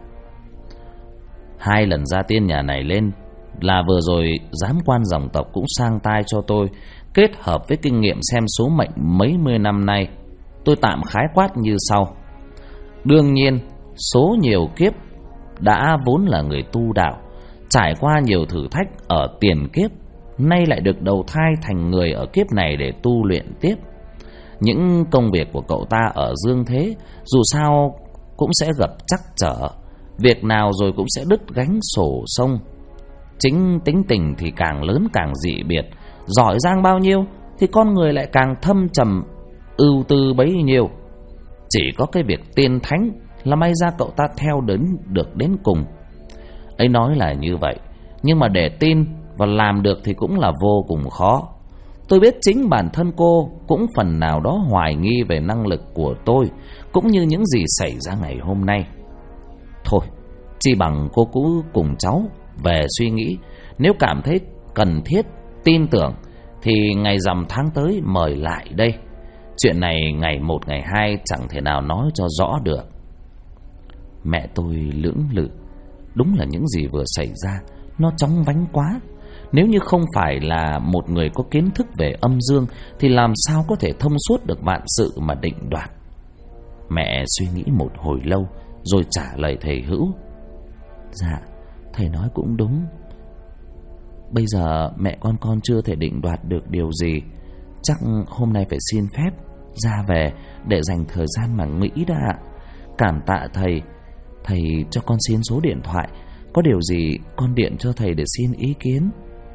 [SPEAKER 1] 2 lần ra tiên nhà này lên là vừa rồi giám quan dòng tộc cũng sang tai cho tôi, kết hợp với kinh nghiệm xem số mệnh mấy mươi năm nay, tôi tạm khái quát như sau. Đương nhiên, số nhiều kiếp đã vốn là người tu đạo, trải qua nhiều thử thách ở tiền kiếp, nay lại được đầu thai thành người ở kiếp này để tu luyện tiếp. Những công việc của cậu ta ở dương thế dù sao cũng sẽ gặp trắc trở, việc nào rồi cũng sẽ đứt gánh sổ sông. Chính tính tình thì càng lớn càng dị biệt, giỏi giang bao nhiêu thì con người lại càng thâm trầm ưu tư bấy nhiêu. Chỉ có cái việc tiên thánh là may ra cậu ta theo được đến cùng. Ấy nói là như vậy, nhưng mà để tin và làm được thì cũng là vô cùng khó. Tôi biết chính bản thân cô cũng phần nào đó hoài nghi về năng lực của tôi, cũng như những gì xảy ra ngày hôm nay. Thôi, chỉ bằng cô cứ cùng cháu về suy nghĩ. Nếu cảm thấy cần thiết, tin tưởng thì ngày rằm tháng tới mời lại đây. Chuyện này ngày 1 ngày 2 chẳng thể nào nói cho rõ được. Mẹ tôi lưỡng lự. Đúng là những gì vừa xảy ra nó chóng vánh quá. Nếu như không phải là một người có kiến thức về âm dương thì làm sao có thể thông suốt được vạn sự mà định đoạt. Mẹ suy nghĩ một hồi lâu rồi trả lời thầy Hữu: Dạ, thầy nói cũng đúng. Bây giờ mẹ con chưa thể định đoạt được điều gì. Chắc hôm nay phải xin phép ra về để dành thời gian mà nghĩ đã. Cảm tạ thầy. Thầy cho con xin số điện thoại, có điều gì con điện cho thầy để xin ý kiến.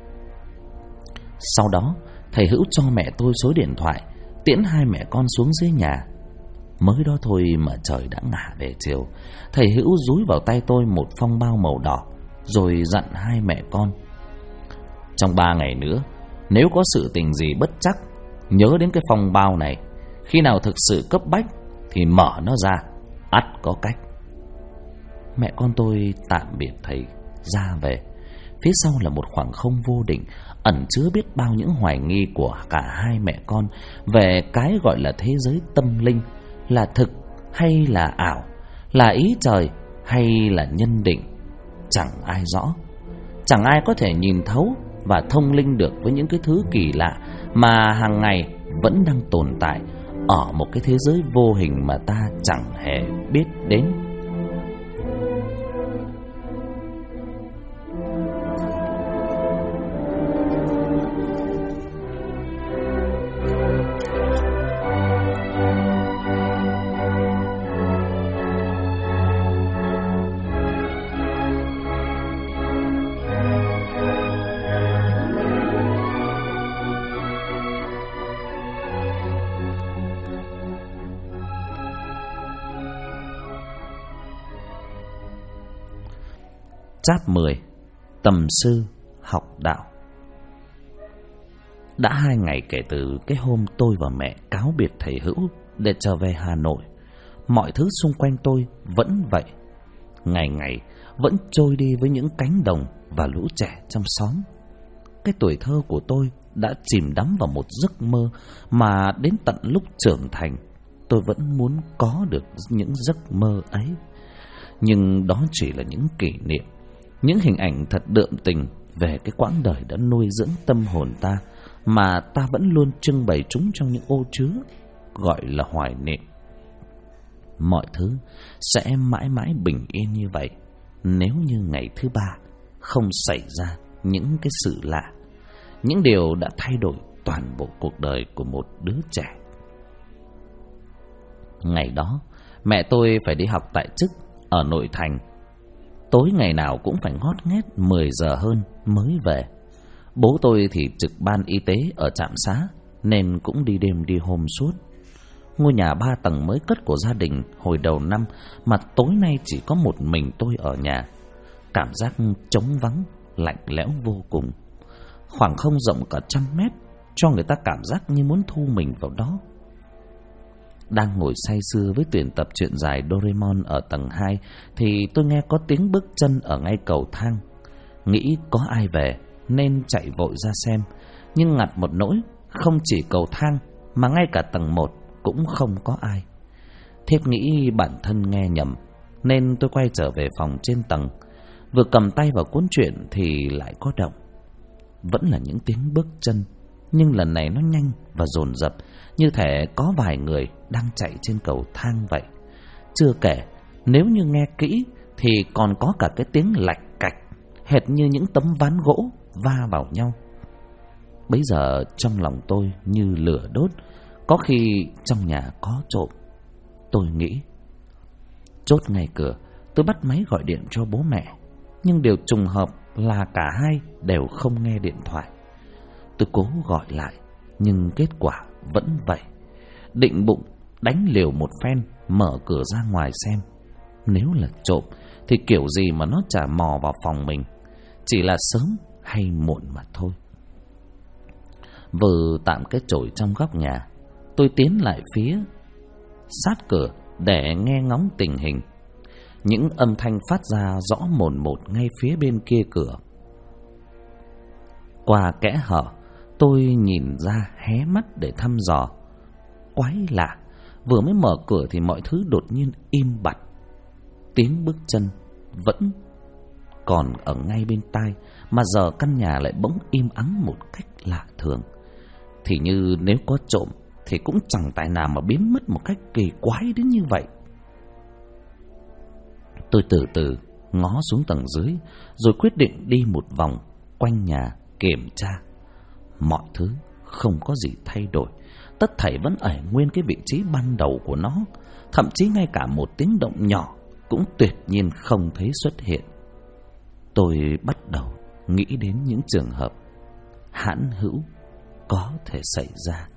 [SPEAKER 1] Sau đó thầy Hữu cho mẹ tôi số điện thoại, tiễn hai mẹ con xuống dưới nhà. Mới đó thôi mà trời đã ngả về chiều. Thầy Hữu dúi vào tay tôi một phong bao màu đỏ, rồi dặn hai mẹ con: Trong 3 ngày nữa, nếu có sự tình gì bất trắc, nhớ đến cái phong bao này. Khi nào thực sự cấp bách thì mở nó ra, ắt có cách. Mẹ con tôi tạm biệt thầy ra về. Phía sau là một khoảng không vô định, ẩn chứa biết bao những hoài nghi của cả hai mẹ con về cái gọi là thế giới tâm linh. Là thực hay là ảo, là ý trời hay là nhân định, chẳng ai rõ. Chẳng ai có thể nhìn thấu và thông linh được với những cái thứ kỳ lạ mà hàng ngày vẫn đang tồn tại ở một cái thế giới vô hình mà ta chẳng hề biết đến. Giáp 10. Tầm sư học đạo. Đã 2 ngày kể từ cái hôm tôi và mẹ cáo biệt thầy Hữu để trở về Hà Nội. Mọi thứ xung quanh tôi vẫn vậy. Ngày ngày vẫn trôi đi với những cánh đồng và lũ trẻ trong xóm. Cái tuổi thơ của tôi đã chìm đắm vào một giấc mơ mà đến tận lúc trưởng thành tôi vẫn muốn có được những giấc mơ ấy. Nhưng đó chỉ là những kỷ niệm, những hình ảnh thật đượm tình về cái quãng đời đã nuôi dưỡng tâm hồn ta, mà ta vẫn luôn trưng bày chúng trong những ô chứa gọi là hoài niệm. Mọi thứ sẽ mãi mãi bình yên như vậy nếu như ngày thứ 3 không xảy ra những cái sự lạ, những điều đã thay đổi toàn bộ cuộc đời của một đứa trẻ. Ngày đó mẹ tôi phải đi học tại chức ở nội thành. Tối ngày nào cũng phải ngót nghét 10 giờ hơn mới về. Bố tôi thì trực ban y tế ở trạm xá nên cũng đi đêm đi hôm suốt. Ngôi nhà 3 tầng mới cất của gia đình hồi đầu năm mà tối nay chỉ có một mình tôi ở nhà. Cảm giác trống vắng, lạnh lẽo vô cùng. khoảng không rộng cả 100 mét, cho người ta cảm giác như muốn thu mình vào đó. Đang ngồi say sưa với tuyển tập truyện dài Doraemon ở tầng 2 thì tôi nghe có tiếng bước chân ở ngay cầu thang. Nghĩ có ai về nên chạy vội ra xem, nhưng ngặt một nỗi, không chỉ cầu thang mà ngay cả tầng 1 cũng không có ai. Thiếp nghĩ bản thân nghe nhầm nên tôi quay trở về phòng trên tầng. Vừa cầm tay vào cuốn truyện thì lại có động. Vẫn là những tiếng bước chân, nhưng lần này nó nhanh và dồn dập, như thể có vài người đang chạy trên cầu thang vậy. Chưa kể, nếu như nghe kỹ thì còn có cả cái tiếng lạch cạch, hệt như những tấm ván gỗ va vào nhau. Bấy giờ trong lòng tôi như lửa đốt, có khi trong nhà có trộm. Tôi nghĩ, chốt ngay cửa, tôi bắt máy gọi điện cho bố mẹ. Nhưng điều trùng hợp là cả hai đều không nghe điện thoại. Tôi cố gọi lại, nhưng kết quả vẫn vậy. Định bụng đánh liều một phen, mở cửa ra ngoài xem. Nếu là trộm thì kiểu gì mà nó chả mò vào phòng mình, chỉ là sớm hay muộn mà thôi. Vừa tạm cái chổi trong góc nhà, tôi tiến lại phía sát cửa để nghe ngóng tình hình. Những âm thanh phát ra rõ mồn một ngay phía bên kia cửa. Qua kẽ hở, tôi nhìn ra hé mắt để thăm dò. Quái lạ, vừa mới mở cửa thì mọi thứ đột nhiên im bặt. Tiếng bước chân vẫn còn ở ngay bên tai, mà giờ căn nhà lại bỗng im ắng một cách lạ thường. Thì như nếu có trộm thì cũng chẳng tài nào mà biến mất một cách kỳ quái đến như vậy. Tôi từ từ ngó xuống tầng dưới, rồi quyết định đi một vòng quanh nhà kiểm tra. Mọi thứ không có gì thay đổi, tất thảy vẫn ở nguyên cái vị trí ban đầu của nó. Thậm chí ngay cả một tiếng động nhỏ cũng tuyệt nhiên không thấy xuất hiện. Tôi bắt đầu nghĩ đến những trường hợp hãn hữu có thể xảy ra.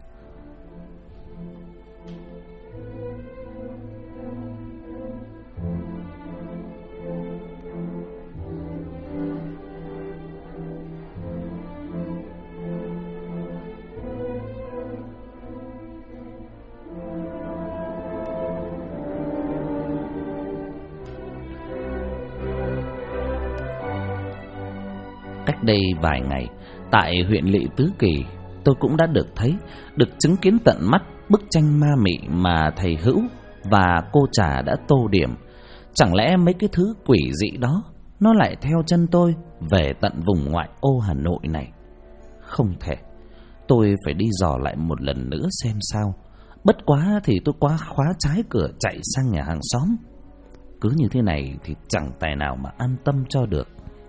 [SPEAKER 1] Cách đây vài ngày, tại huyện Lỵ Tứ Kỳ, tôi cũng đã được chứng kiến tận mắt bức tranh ma mị mà thầy Hữu và cô Trà đã tô điểm. Chẳng lẽ mấy cái thứ quỷ dị đó nó lại theo chân tôi về tận vùng ngoại ô Hà Nội này? Không thể, tôi phải đi dò lại một lần nữa xem sao. Bất quá thì tôi khóa trái cửa chạy sang nhà hàng xóm. Cứ như thế này thì chẳng tài nào mà an tâm cho được.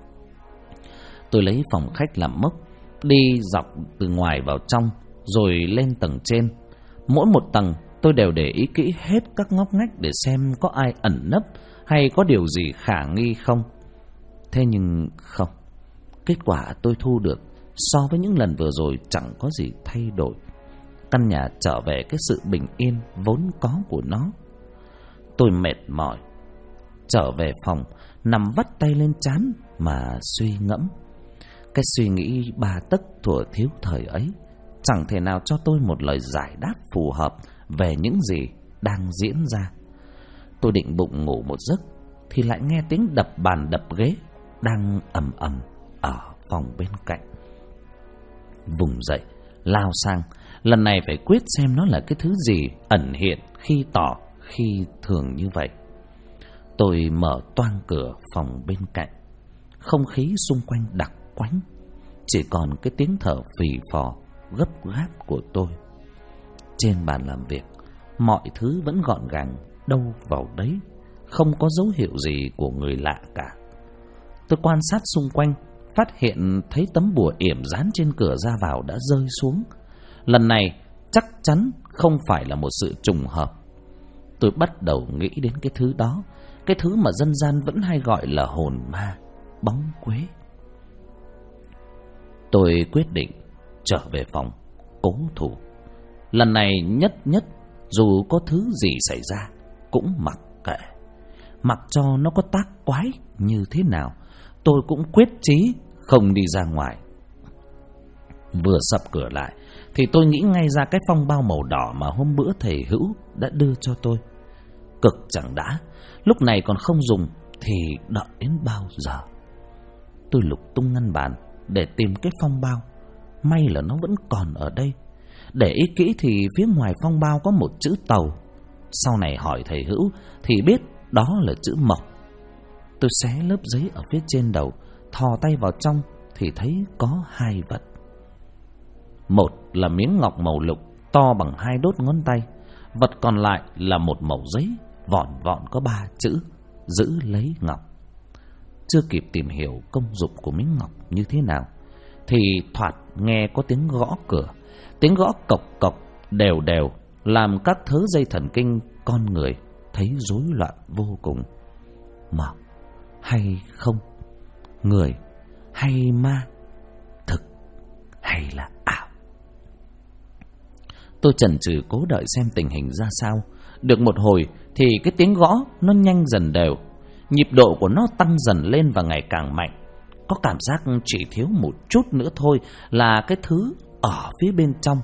[SPEAKER 1] Tôi lấy phòng khách làm mốc, đi dọc từ ngoài vào trong, rồi lên tầng trên. Mỗi một tầng tôi đều để ý kỹ hết các ngóc ngách để xem có ai ẩn nấp hay có điều gì khả nghi không. Thế nhưng không, kết quả tôi thu được so với những lần vừa rồi chẳng có gì thay đổi. Căn nhà trở về cái sự bình yên vốn có của nó. Tôi mệt mỏi, trở về phòng, nằm vắt tay lên trán mà suy ngẫm. Cái suy nghĩ ba tấc thuở thiếu thời ấy chẳng thể nào cho tôi một lời giải đáp phù hợp về những gì đang diễn ra. Tôi định bụng ngủ một giấc thì lại nghe tiếng đập bàn đập ghế đang ầm ầm ở phòng bên cạnh. Vùng dậy, lao sang, lần này phải quyết xem nó là cái thứ gì ẩn hiện khi tỏ khi thường như vậy. Tôi mở toang cửa phòng bên cạnh. Không khí xung quanh đặc quánh, chỉ còn cái tiếng thở phì phò gấp gáp của tôi. Trên bàn làm việc, mọi thứ vẫn gọn gàng đâu vào đấy, không có dấu hiệu gì của người lạ cả. Tôi quan sát xung quanh, phát hiện thấy tấm bùa yểm dán trên cửa ra vào đã rơi xuống. Lần này chắc chắn không phải là một sự trùng hợp. Tôi bắt đầu nghĩ đến cái thứ đó, cái thứ mà dân gian vẫn hay gọi là hồn ma, bóng quế. Tôi quyết định trở về phòng, cố thủ. Lần này nhất dù có thứ gì xảy ra cũng mặc kệ. Mặc cho nó có tác quái như thế nào, tôi cũng quyết chí không đi ra ngoài. Vừa sập cửa lại thì tôi nghĩ ngay ra cái phong bao màu đỏ mà hôm bữa thầy Hữu đã đưa cho tôi. Cực chẳng đã, lúc này còn không dùng thì đợi đến bao giờ? Tôi lục tung ngăn bàn để tìm cái phong bao. May là nó vẫn còn ở đây. Để ý kỹ thì phía ngoài phong bao có một chữ Tàu. Sau này hỏi thầy Hữu thì biết đó là chữ Mộc. Tôi xé lớp giấy ở phía trên đầu, thò tay vào trong thì thấy có hai vật. Một là miếng ngọc màu lục to bằng 2 đốt ngón tay. Vật còn lại là một mẩu giấy vỏn vọn có 3 chữ: giữ lấy ngọc. Chưa kịp tìm hiểu công dụng của miếng ngọc như thế nào thì thoạt nghe có tiếng gõ cửa. Tiếng gõ cộc cộc đều đều làm các thớ dây thần kinh con người thấy rối loạn vô cùng. Mộng hay không? Người hay ma? Thực hay là ảo? Tôi chần chừ cố đợi xem tình hình ra sao. Được một hồi thì cái tiếng gõ nó nhanh dần đều. Nhịp độ của nó tăng dần lên và ngày càng mạnh. Có cảm giác chỉ thiếu một chút nữa thôi là cái thứ ở phía bên trong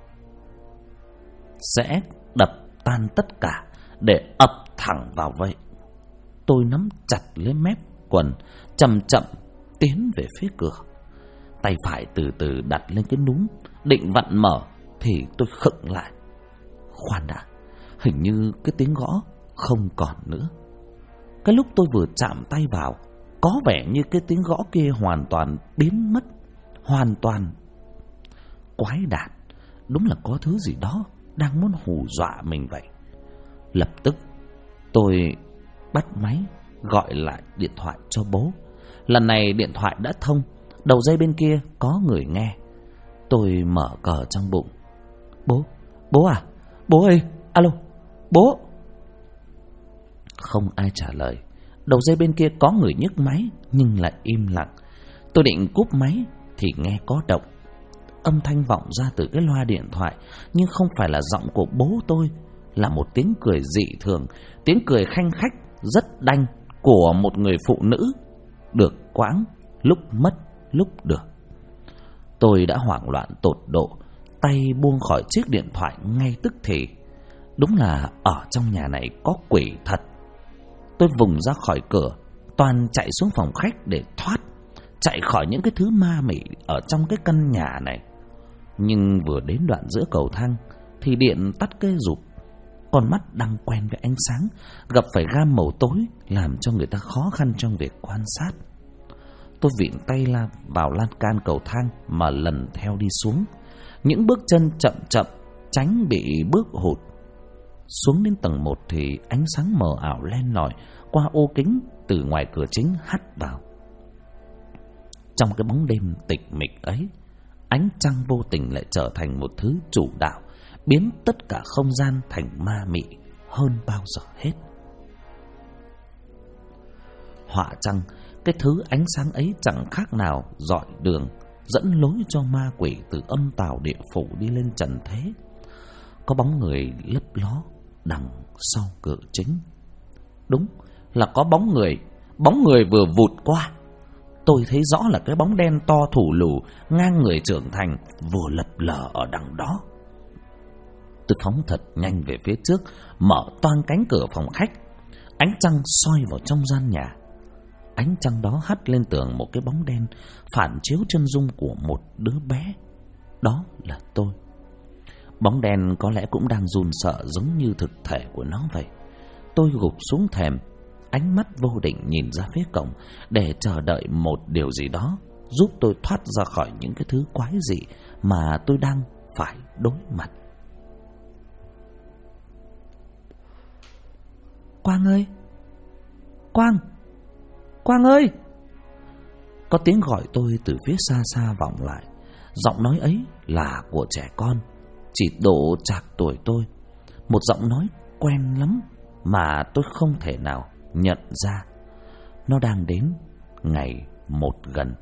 [SPEAKER 1] sẽ đập tan tất cả để ập thẳng vào vậy. Tôi nắm chặt lấy mép quần, chậm chậm tiến về phía cửa. Tay phải từ từ đặt lên cái núm, định vặn mở thì tôi khựng lại. Khoan đã, hình như cái tiếng gõ không còn nữa. Cái lúc tôi vừa chạm tay vào, có vẻ như cái tiếng gõ kia hoàn toàn biến mất. Hoàn toàn. Quái đản, đúng là có thứ gì đó đang muốn hù dọa mình vậy. Lập tức tôi bắt máy gọi lại điện thoại cho bố. Lần này điện thoại đã thông, đầu dây bên kia có người nghe. Tôi mở cờ trong bụng. Bố à? Bố ơi, alo, bố. Không ai trả lời. Đầu dây bên kia có người nhấc máy nhưng lại im lặng. Tôi định cúp máy thì nghe có động. Âm thanh vọng ra từ cái loa điện thoại, nhưng không phải là giọng của bố tôi, là một tiếng cười dị thường, tiếng cười khanh khách rất đanh của một người phụ nữ, được quãng, lúc mất lúc được. Tôi đã hoảng loạn tột độ, tay buông khỏi chiếc điện thoại ngay tức thì. Đúng là ở trong nhà này có quỷ thật. Tôi vùng ra khỏi cửa, toàn chạy xuống phòng khách để thoát, chạy khỏi những cái thứ ma mị ở trong cái căn nhà này. Nhưng vừa đến đoạn giữa cầu thang thì điện tắt cái rụp. Con mắt đang quen với ánh sáng gặp phải gam màu tối, làm cho người ta khó khăn trong việc quan sát. Tôi vịn tay vào lan can cầu thang mà lần theo đi xuống. Những bước chân chậm chậm, tránh bị bước hụt. Xuống đến tầng 1 thì ánh sáng mờ ảo len lỏi qua ô kính từ ngoài cửa chính hắt vào. Trong cái bóng đêm tịch mịch ấy, ánh trăng vô tình lại trở thành một thứ chủ đạo, biến tất cả không gian thành ma mị hơn bao giờ hết. Họa trăng, cái thứ ánh sáng ấy chẳng khác nào rọi đường, dẫn lối cho ma quỷ từ âm tào địa phủ đi lên trần thế. Có bóng người lấp ló đằng sau cửa chính. Đúng là có bóng người vừa vụt qua. Tôi thấy rõ là cái bóng đen to thù lù, ngang người trưởng thành, vừa lập lờ ở đằng đó. Tôi phóng thật nhanh về phía trước, mở toang cánh cửa phòng khách. Ánh trăng soi vào trong gian nhà. Ánh trăng đó hắt lên tường một cái bóng đen, phản chiếu chân dung của một đứa bé. Đó là tôi. Bóng đen có lẽ cũng đang run sợ giống như thực thể của nó vậy. Tôi gục xuống thềm, ánh mắt vô định nhìn ra phía cổng để chờ đợi một điều gì đó giúp tôi thoát ra khỏi những cái thứ quái dị mà tôi đang phải đối mặt. Quang ơi! Quang ơi! Có tiếng gọi tôi từ phía xa xa vọng lại. Giọng nói ấy là của trẻ con, chỉ độ trạc tuổi tôi. Một giọng nói quen lắm mà tôi không thể nào nhận ra. Nó đang đến ngày một gần.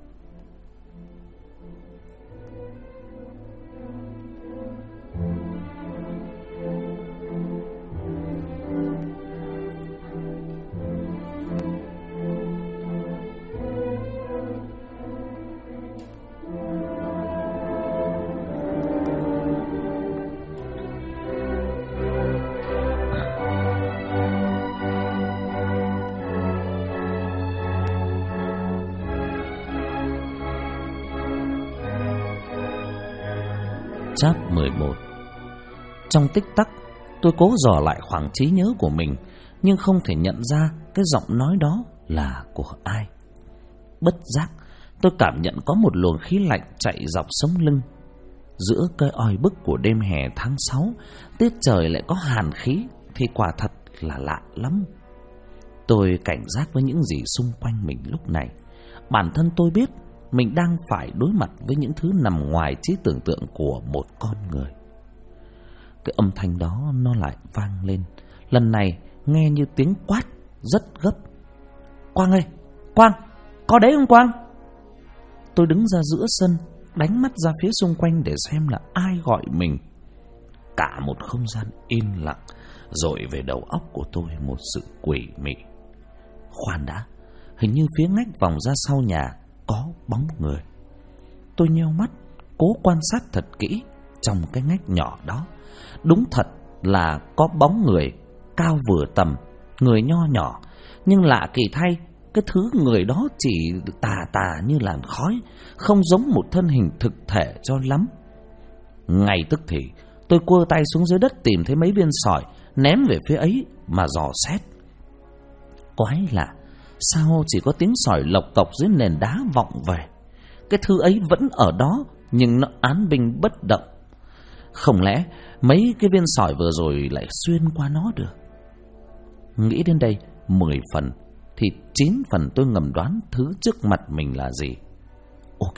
[SPEAKER 1] Chap 11. Trong tích tắc, tôi cố dò lại khoảng trí nhớ của mình, nhưng không thể nhận ra cái giọng nói đó là của ai. Bất giác, tôi cảm nhận có một luồng khí lạnh chạy dọc sống lưng. Giữa cái oi bức của đêm hè tháng 6, tiết trời lại có hàn khí thì quả thật là lạ lắm. Tôi cảnh giác với những gì xung quanh mình lúc này. Bản thân tôi biết mình đang phải đối mặt với những thứ nằm ngoài trí tưởng tượng của một con người. Cái âm thanh đó nó lại vang lên, lần này nghe như tiếng quát rất gấp. Quang ơi, Quang, có đấy không Quang? Tôi đứng ra giữa sân, đánh mắt ra phía xung quanh để xem là ai gọi mình. Cả một không gian im lặng dội về đầu óc của tôi một sự quỷ mị. Khoan đã, hình như phía ngách vòng ra sau nhà có bóng người. Tôi nheo mắt, cố quan sát thật kỹ trong cái ngách nhỏ đó. Đúng thật là có bóng người, cao vừa tầm, người nho nhỏ. Nhưng lạ kỳ thay, cái thứ người đó chỉ tà tà như làn khói, không giống một thân hình thực thể cho lắm. Ngay tức thì tôi cua tay xuống dưới đất tìm thấy mấy viên sỏi, ném về phía ấy mà dò xét. Quái lạ, sao chỉ có tiếng sỏi lộc cộc dưới nền đá vọng về. Cái thứ ấy vẫn ở đó, nhưng nó án binh bất động. Không lẽ mấy cái viên sỏi vừa rồi lại xuyên qua nó được? Nghĩ đến đây 10 phần thì 9 phần tôi ngầm đoán thứ trước mặt mình là gì. Ok,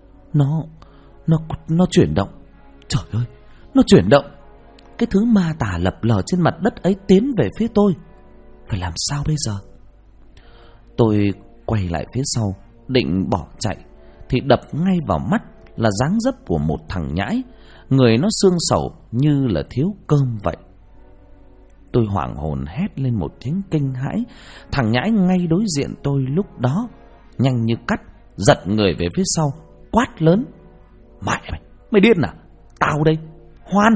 [SPEAKER 1] nó chuyển động. Trời ơi, nó chuyển động. Cái thứ ma tà lập lờ trên mặt đất ấy tiến về phía tôi. Phải làm sao bây giờ? Tôi quay lại phía sau, định bỏ chạy, thì đập ngay vào mắt là dáng dấp của một thằng nhãi. Người nó xương xẩu như là thiếu cơm vậy. Tôi hoảng hồn hét lên một tiếng kinh hãi. Thằng nhãi ngay đối diện tôi lúc đó nhanh như cắt, giật người về phía sau, quát lớn: Mày điên à? Tao đây, Hoan.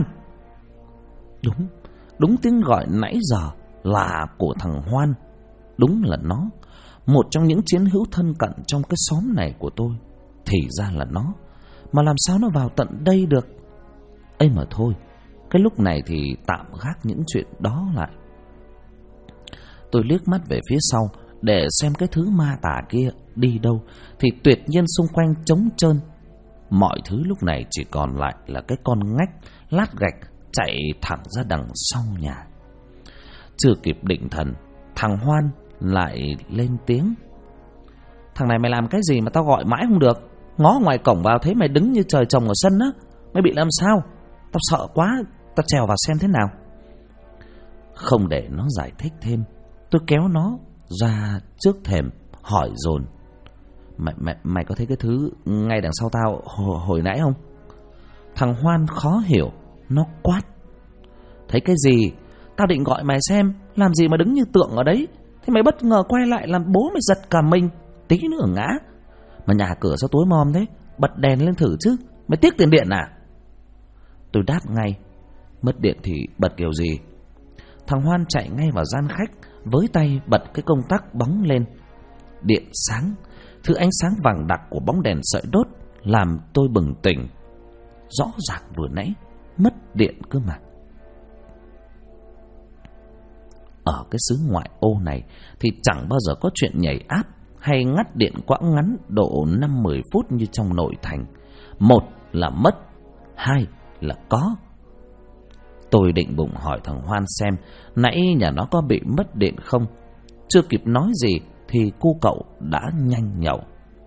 [SPEAKER 1] Đúng tiếng gọi nãy giờ là của thằng Hoan. Đúng là nó, một trong những chiến hữu thân cận trong cái xóm này của tôi. Thì ra là nó. Mà làm sao nó vào tận đây được? Ấy mà thôi, cái lúc này thì tạm gác những chuyện đó lại. Tôi liếc mắt về phía sau để xem cái thứ ma tà kia đi đâu, thì tuyệt nhiên xung quanh trống trơn. Mọi thứ lúc này chỉ còn lại là cái con ngách lát gạch chạy thẳng ra đằng sau nhà. Chưa kịp định thần, thằng Hoan lại lên tiếng: Thằng này mày làm cái gì mà tao gọi mãi không được? Ngó ngoài cổng vào thấy mày đứng như trời trồng ở sân á. Mày bị làm sao? Tao sợ quá, tao trèo vào xem thế nào. Không để nó giải thích thêm, tôi kéo nó ra trước thềm hỏi dồn: Mày có thấy cái thứ ngay đằng sau tao hồi nãy không? Thằng Hoan khó hiểu, nó quát: Thấy cái gì? Tao định gọi mày xem, làm gì mà đứng như tượng ở đấy? Thế mày bất ngờ quay lại làm bố mày giật cả mình, tí nữa ngã. Mà nhà cửa sao tối mòm thế? Bật đèn lên thử chứ, mày tiếc tiền điện à? Tôi đáp ngay: Mất điện thì bật kiểu gì? Thằng Hoan chạy ngay vào gian khách, với tay bật cái công tắc bóng lên. Điện sáng, thứ ánh sáng vàng đặc của bóng đèn sợi đốt làm tôi bừng tỉnh. Rõ ràng vừa nãy mất điện cơ mà. Ở cái xứ ngoại ô này thì chẳng bao giờ có chuyện nhảy áp hay ngắt điện quãng ngắn độ 5-10 phút như trong nội thành. Một là mất, hai là có. Tôi định bụng hỏi thằng Hoan xem nãy nhà nó có bị mất điện không. Chưa kịp nói gì thì cu cậu đã nhanh nhậu: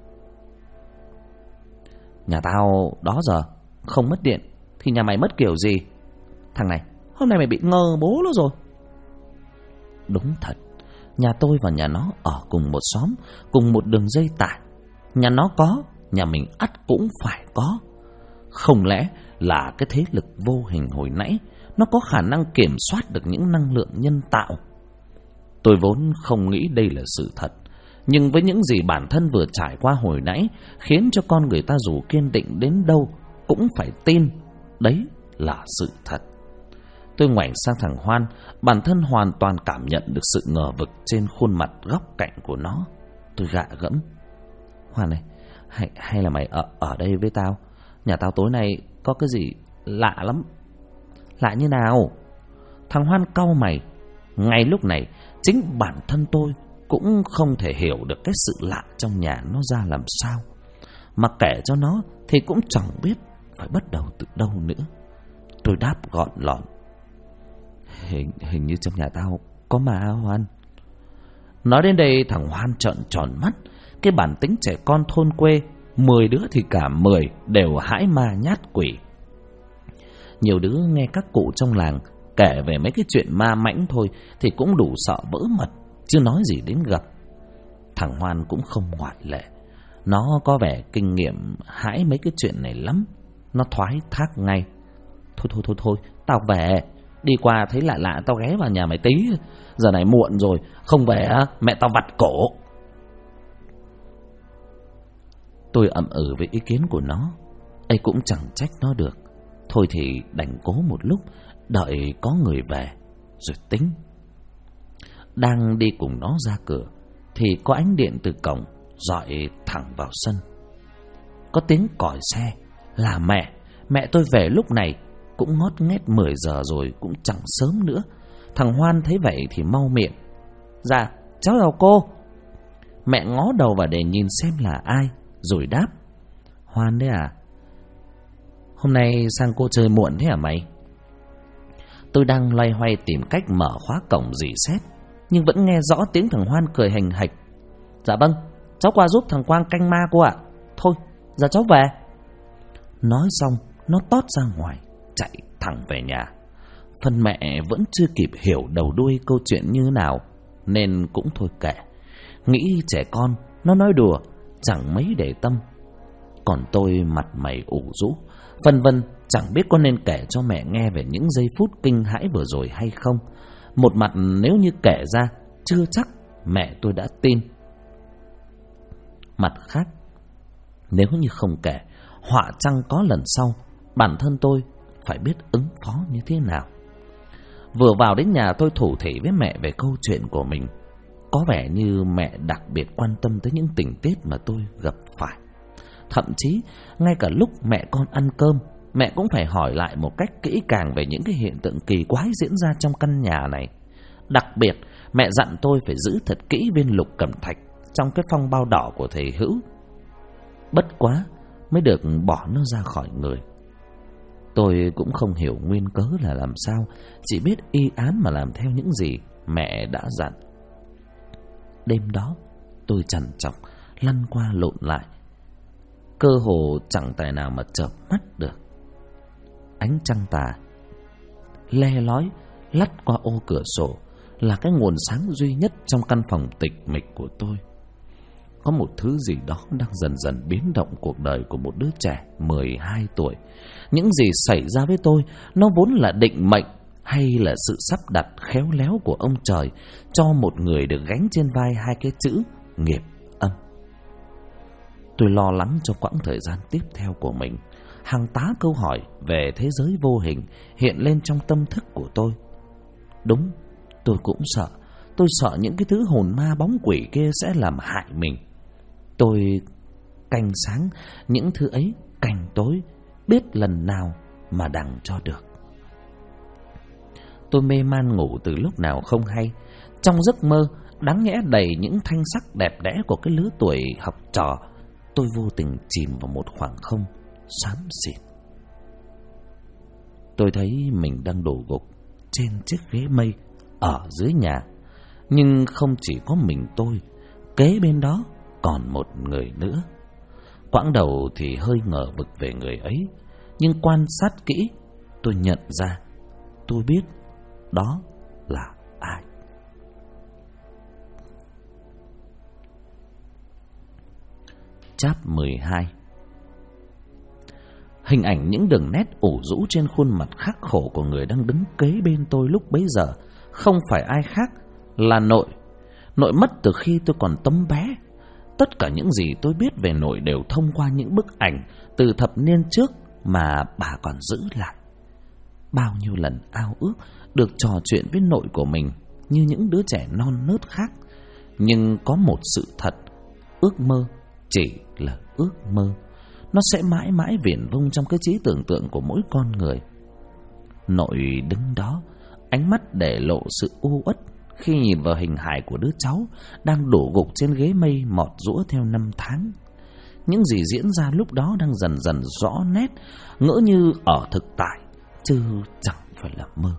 [SPEAKER 1] Nhà tao đó giờ không mất điện thì nhà mày mất kiểu gì? Thằng này, hôm nay mày bị ngờ bố nó rồi. Đúng thật, nhà tôi và nhà nó ở cùng một xóm, cùng một đường dây tải. Nhà nó có, nhà mình ắt cũng phải có. Không lẽ là cái thế lực vô hình hồi nãy nó có khả năng kiểm soát được những năng lượng nhân tạo? Tôi vốn không nghĩ đây là sự thật, nhưng với những gì bản thân vừa trải qua hồi nãy khiến cho con người ta dù kiên định đến đâu cũng phải tin đấy là sự thật. Tôi ngoảnh sang thằng Hoan, bản thân hoàn toàn cảm nhận được sự ngờ vực trên khuôn mặt góc cạnh của nó. Tôi gạ gẫm: Hoan này, hay là mày ở đây với tao? Nhà tao tối nay có cái gì Lạ lắm. Lạ như nào? Thằng Hoan cau mày. Ngay lúc này, chính bản thân tôi cũng không thể hiểu được cái sự lạ trong nhà nó ra làm sao. Mà kể cho nó thì cũng chẳng biết phải bắt đầu từ đâu nữa. Tôi đáp gọn lọn. Hình như trong nhà tao có ma Hoan. Nói đến đây thằng Hoan trợn tròn mắt. Cái bản tính trẻ con thôn quê, 10 đứa thì cả 10 đều hãi ma nhát quỷ. Nhiều đứa nghe các cụ trong làng kể về mấy cái chuyện ma mãnh thôi thì cũng đủ sợ vỡ mật, chứ nói gì đến gặp. Thằng Hoan cũng không ngoại lệ. Nó có vẻ kinh nghiệm hãi mấy cái chuyện này lắm. Nó thoái thác ngay. Thôi, tao về. Đi qua thấy lạ lạ tao ghé vào nhà mày tí. Giờ này muộn rồi, không về á mẹ tao vặt cổ. Tôi ậm ừ với ý kiến của nó. Ấy cũng chẳng trách nó được. Thôi thì đành cố một lúc, đợi có người về rồi tính. Đang đi cùng nó ra cửa thì có ánh điện từ cổng rọi thẳng vào sân. Có tiếng còi xe. Là mẹ tôi về lúc này. Cũng ngót nghét 10 giờ rồi, cũng chẳng sớm nữa. Thằng Hoan thấy vậy thì mau miệng. Dạ cháu chào cô. Mẹ ngó đầu vào để nhìn xem là ai, rồi đáp. Hoan đấy à? Hôm nay sang cô chơi muộn thế hả mày? Tôi đang loay hoay tìm cách mở khóa cổng rỉ sét, nhưng vẫn nghe rõ tiếng thằng Hoan cười hành hạch. Dạ vâng, cháu qua giúp thằng Quang canh ma cô ạ. Thôi, giờ cháu về. Nói xong, nó tót ra ngoài, chạy thẳng về nhà. Phần mẹ vẫn chưa kịp hiểu đầu đuôi câu chuyện như nào, nên cũng thôi kệ. Nghĩ trẻ con, nó nói đùa, chẳng mấy để tâm. Còn tôi mặt mày ủ rũ, vân vân, chẳng biết có nên kể cho mẹ nghe về những giây phút kinh hãi vừa rồi hay không. Một mặt nếu như kể ra, chưa chắc mẹ tôi đã tin. Mặt khác, nếu như không kể, họa chăng có lần sau, bản thân tôi phải biết ứng phó như thế nào. Vừa vào đến nhà tôi thủ thỉ với mẹ về câu chuyện của mình. Có vẻ như mẹ đặc biệt quan tâm tới những tình tiết mà tôi gặp phải. Thậm chí, ngay cả lúc mẹ con ăn cơm, mẹ cũng phải hỏi lại một cách kỹ càng về những cái hiện tượng kỳ quái diễn ra trong căn nhà này. Đặc biệt, mẹ dặn tôi phải giữ thật kỹ viên lục cẩm thạch trong cái phong bao đỏ của thầy Hữu. Bất quá mới được bỏ nó ra khỏi người. Tôi cũng không hiểu nguyên cớ là làm sao, chỉ biết y án mà làm theo những gì mẹ đã dặn. Đêm đó, tôi trằn trọc lăn qua lộn lại, cơ hồ chẳng tài nào mà chợp mắt được. Ánh trăng tà le lói lắt qua ô cửa sổ là cái nguồn sáng duy nhất trong căn phòng tịch mịch của tôi. Có một thứ gì đó đang dần dần biến động cuộc đời của một đứa trẻ 12 tuổi. Những gì xảy ra với tôi, nó vốn là định mệnh hay là sự sắp đặt khéo léo của ông trời cho một người được gánh trên vai hai cái chữ nghiệp âm. Tôi lo lắng cho quãng thời gian tiếp theo của mình. Hàng tá câu hỏi về thế giới vô hình hiện lên trong tâm thức của tôi. Đúng, tôi cũng sợ. Tôi sợ những cái thứ hồn ma bóng quỷ kia sẽ làm hại mình. Tôi canh sáng những thứ ấy canh tối, biết lần nào mà đằng cho được. Tôi mê man ngủ từ lúc nào không hay. Trong giấc mơ đáng nhẽ đầy những thanh sắc đẹp đẽ của cái lứa tuổi học trò, tôi vô tình chìm vào một khoảng không xám xịt. Tôi thấy mình đang đổ gục trên chiếc ghế mây ở dưới nhà. Nhưng không chỉ có mình tôi, kế bên đó còn một người nữa. Quãng đầu thì hơi ngờ vực về người ấy, nhưng quan sát kỹ, tôi nhận ra, tôi biết đó là ai. Chap 12. Hình ảnh những đường nét ủ rũ trên khuôn mặt khắc khổ của người đang đứng kế bên tôi lúc bấy giờ không phải ai khác là nội. Nội mất từ khi tôi còn tấm bé. Tất cả những gì tôi biết về nội đều thông qua những bức ảnh từ thập niên trước mà bà còn giữ lại. Bao nhiêu lần ao ước được trò chuyện với nội của mình như những đứa trẻ non nớt khác. Nhưng có một sự thật, ước mơ chỉ là ước mơ. nó sẽ mãi mãi viển vông trong cái trí tưởng tượng của mỗi con người. Nội đứng đó, ánh mắt để lộ sự u uất khi nhìn vào hình hài của đứa cháu đang đổ gục trên ghế mây mọt rũa theo năm tháng. Những gì diễn ra lúc đó đang dần dần rõ nét, ngỡ như ở thực tại, chứ chẳng phải là mơ.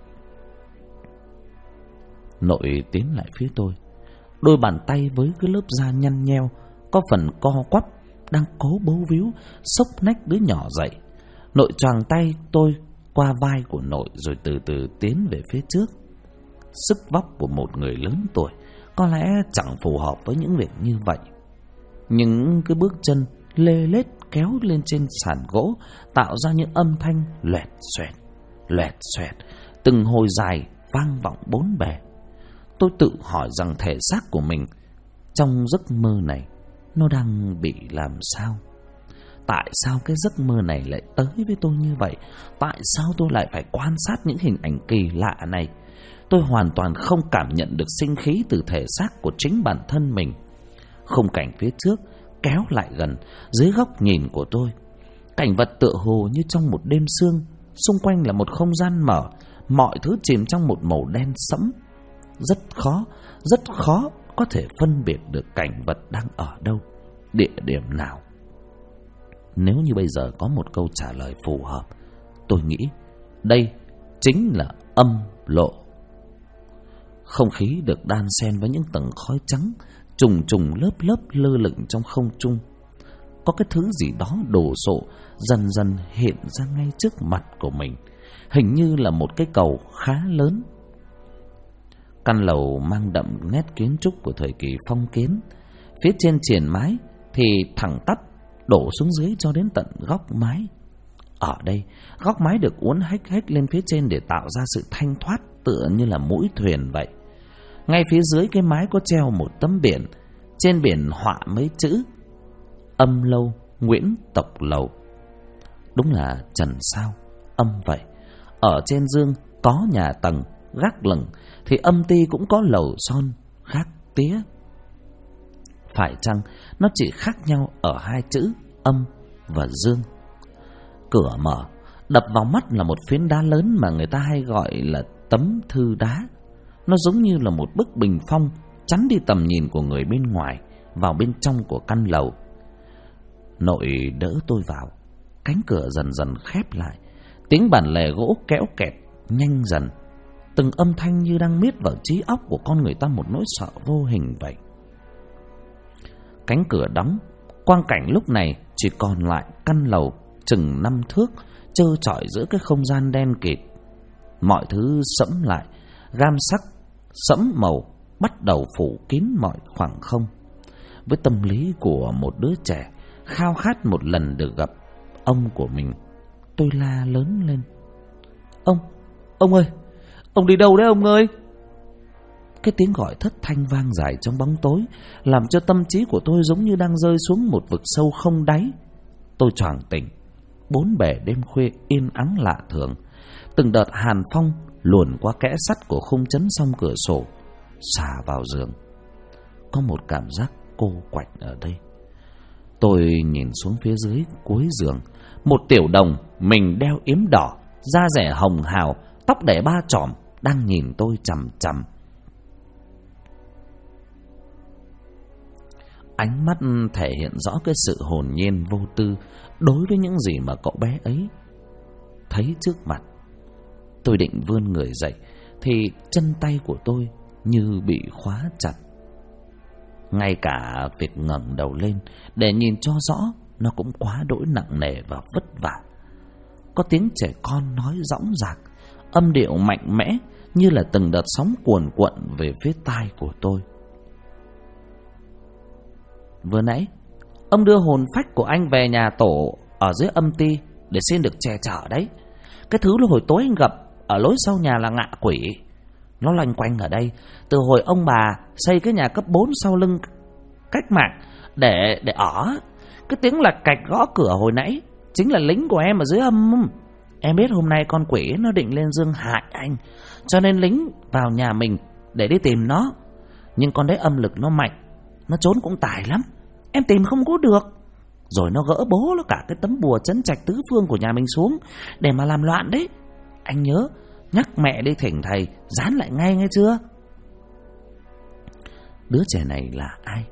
[SPEAKER 1] Nội tiến lại phía tôi, đôi bàn tay với cái lớp da nhăn nheo, có phần co quắp, đang cố bấu víu xốc nách đứa nhỏ dậy. Nội choàng tay tôi qua vai của nội rồi từ từ tiến về phía trước. Sức vóc của một người lớn tuổi có lẽ chẳng phù hợp với những việc như vậy. Những cái bước chân lê lết kéo lên trên sàn gỗ tạo ra những âm thanh loẹt xoẹt, từng hồi dài vang vọng bốn bề. Tôi tự hỏi rằng thể xác của mình trong giấc mơ này nó đang bị làm sao? Tại sao cái giấc mơ này lại tới với tôi như vậy? Tại sao tôi lại phải quan sát những hình ảnh kỳ lạ này? Tôi hoàn toàn không cảm nhận được sinh khí từ thể xác của chính bản thân mình. Khung cảnh phía trước kéo lại gần dưới góc nhìn của tôi. Cảnh vật tựa hồ như trong một đêm sương, xung quanh là một không gian mở, mọi thứ chìm trong một màu đen sẫm. Rất khó có thể phân biệt được cảnh vật đang ở đâu, địa điểm nào. Nếu như bây giờ có một câu trả lời phù hợp, tôi nghĩ đây chính là âm lộ. Không khí được đan xen với những tầng khói trắng trùng lớp lơ lửng trong không trung. Có cái thứ gì đó đổ sộ dần dần hiện ra ngay trước mặt của mình, hình như là một cái cầu khá lớn. Căn lầu mang đậm nét kiến trúc của thời kỳ phong kiến. Phía trên triền mái thì thẳng tắp đổ xuống dưới cho đến tận góc mái. Ở đây, góc mái được uốn hếch lên phía trên để tạo ra sự thanh thoát, tựa như là mũi thuyền vậy. Ngay phía dưới cái mái có treo một tấm biển, trên biển họa mấy chữ Âm Lâu Nguyễn Tộc Lầu. Đúng là trần sao âm vậy. Ở trên dương có nhà tầng gác lửng thì âm ty cũng có lầu son gác tía. Phải chăng nó chỉ khác nhau ở hai chữ âm và dương? Cửa mở, đập vào mắt là một phiến đá lớn mà người ta hay gọi là tấm thư đá. Nó giống như là một bức bình phong chắn đi tầm nhìn của người bên ngoài vào bên trong của căn lầu. Nội đỡ tôi vào, cánh cửa dần dần khép lại, tiếng bản lề gỗ kéo kẹt nhanh dần. Từng âm thanh như đang miết vào trí óc của con người ta một nỗi sợ vô hình vậy. Cánh cửa đóng, quang cảnh lúc này chỉ còn lại căn lầu chừng 5 thước trơ trọi giữa cái không gian đen kịt. Mọi thứ sẫm lại, gam sắc sẫm màu bắt đầu phủ kín mọi khoảng không. Với tâm lý của một đứa trẻ khao khát một lần được gặp ông của mình, tôi la lớn lên: Ông ơi, ông đi đâu đấy ông ơi? Cái tiếng gọi thất thanh vang dài trong bóng tối làm cho tâm trí của tôi giống như đang rơi xuống một vực sâu không đáy. Tôi choàng tỉnh. Bốn bề đêm khuya yên ắng lạ thường. Từng đợt hàn phong luồn qua kẽ sắt của khung chấn song cửa sổ xả vào giường. Có một cảm giác cô quạnh ở đây. Tôi nhìn xuống phía dưới cuối giường. Một tiểu đồng mình đeo yếm đỏ, da rẻ hồng hào, tóc để ba chỏm đang nhìn tôi chằm chằm. Ánh mắt thể hiện rõ cái sự hồn nhiên vô tư đối với những gì mà cậu bé ấy thấy trước mặt. Tôi định vươn người dậy thì chân tay của tôi như bị khóa chặt. Ngay cả việc ngẩng đầu lên để nhìn cho rõ nó cũng quá đỗi nặng nề và vất vả. Có tiếng trẻ con nói dõng dạc, âm điệu mạnh mẽ như là từng đợt sóng cuồn cuộn về phía tai của tôi. Vừa nãy ông đưa hồn phách của anh về nhà tổ ở dưới âm ty để xin được che chở đấy. Cái thứ hồi tối anh gặp ở lối sau nhà là ngạ quỷ. Nó loanh quanh ở đây từ hồi ông bà xây cái nhà cấp 4 sau lưng cách mạng để ở. Cái tiếng lạch cạch gõ cửa hồi nãy chính là lính của em ở dưới âm. Em biết hôm nay con quỷ nó định lên dương hại anh, cho nên lính vào nhà mình để đi tìm nó. Nhưng con đấy âm lực nó mạnh, nó trốn cũng tài lắm, em tìm không có được. rồi nó gỡ bố nó cả cái tấm bùa trấn trạch tứ phương của nhà mình xuống để mà làm loạn đấy. Anh nhớ nhắc mẹ đi thỉnh thầy dán lại ngay, nghe chưa? Đứa trẻ này là ai?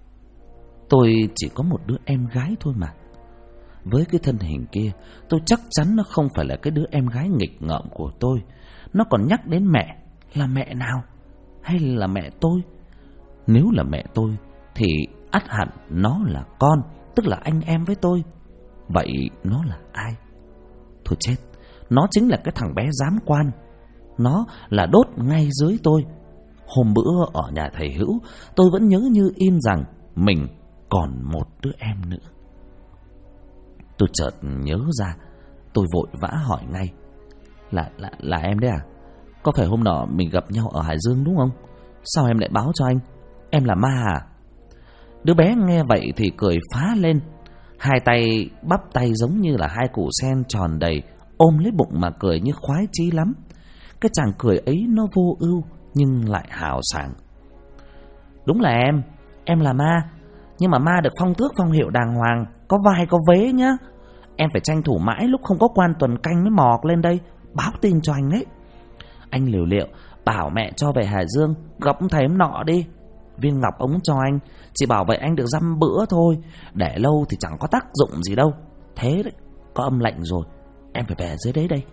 [SPEAKER 1] Tôi chỉ có một đứa em gái thôi mà. Với cái thân hình kia, tôi chắc chắn nó không phải là cái đứa em gái nghịch ngợm của tôi. Nó còn nhắc đến mẹ. Là mẹ nào? Hay là mẹ tôi? Nếu là mẹ tôi thì ắt hẳn nó là con, tức là anh em với tôi. Vậy nó là ai? Thôi chết, nó chính là cái thằng bé giám quan. Nó là đốt ngay dưới tôi. Hôm bữa ở nhà thầy Hữu, tôi vẫn nhớ như in rằng mình còn một đứa em nữa. Tôi chợt nhớ ra, tôi vội vã hỏi ngay. Là em đấy à? Có phải hôm nọ mình gặp nhau ở Hải Dương đúng không? Sao em lại báo cho anh? Em là Ma à? Đứa bé nghe vậy thì cười phá lên. Hai tay bắp tay giống như là hai củ sen tròn đầy, ôm lấy bụng mà cười như khoái chí lắm. Cái chàng cười ấy nó vô ưu nhưng lại hào sảng. Đúng là em là Ma. Nhưng mà Ma được phong tước phong hiệu đàng hoàng, có vai có vế nhá. Em phải tranh thủ mãi lúc không có quan tuần canh mới mò lên đây báo tin cho anh ấy. Anh liều liệu bảo mẹ cho về Hải Dương gặp thầy em nọ đi. Viên ngọc ống cho anh, chỉ bảo vậy anh được dăm bữa thôi. Để lâu thì chẳng có tác dụng gì đâu. Thế đấy, có âm lệnh rồi, em phải về dưới đấy đây.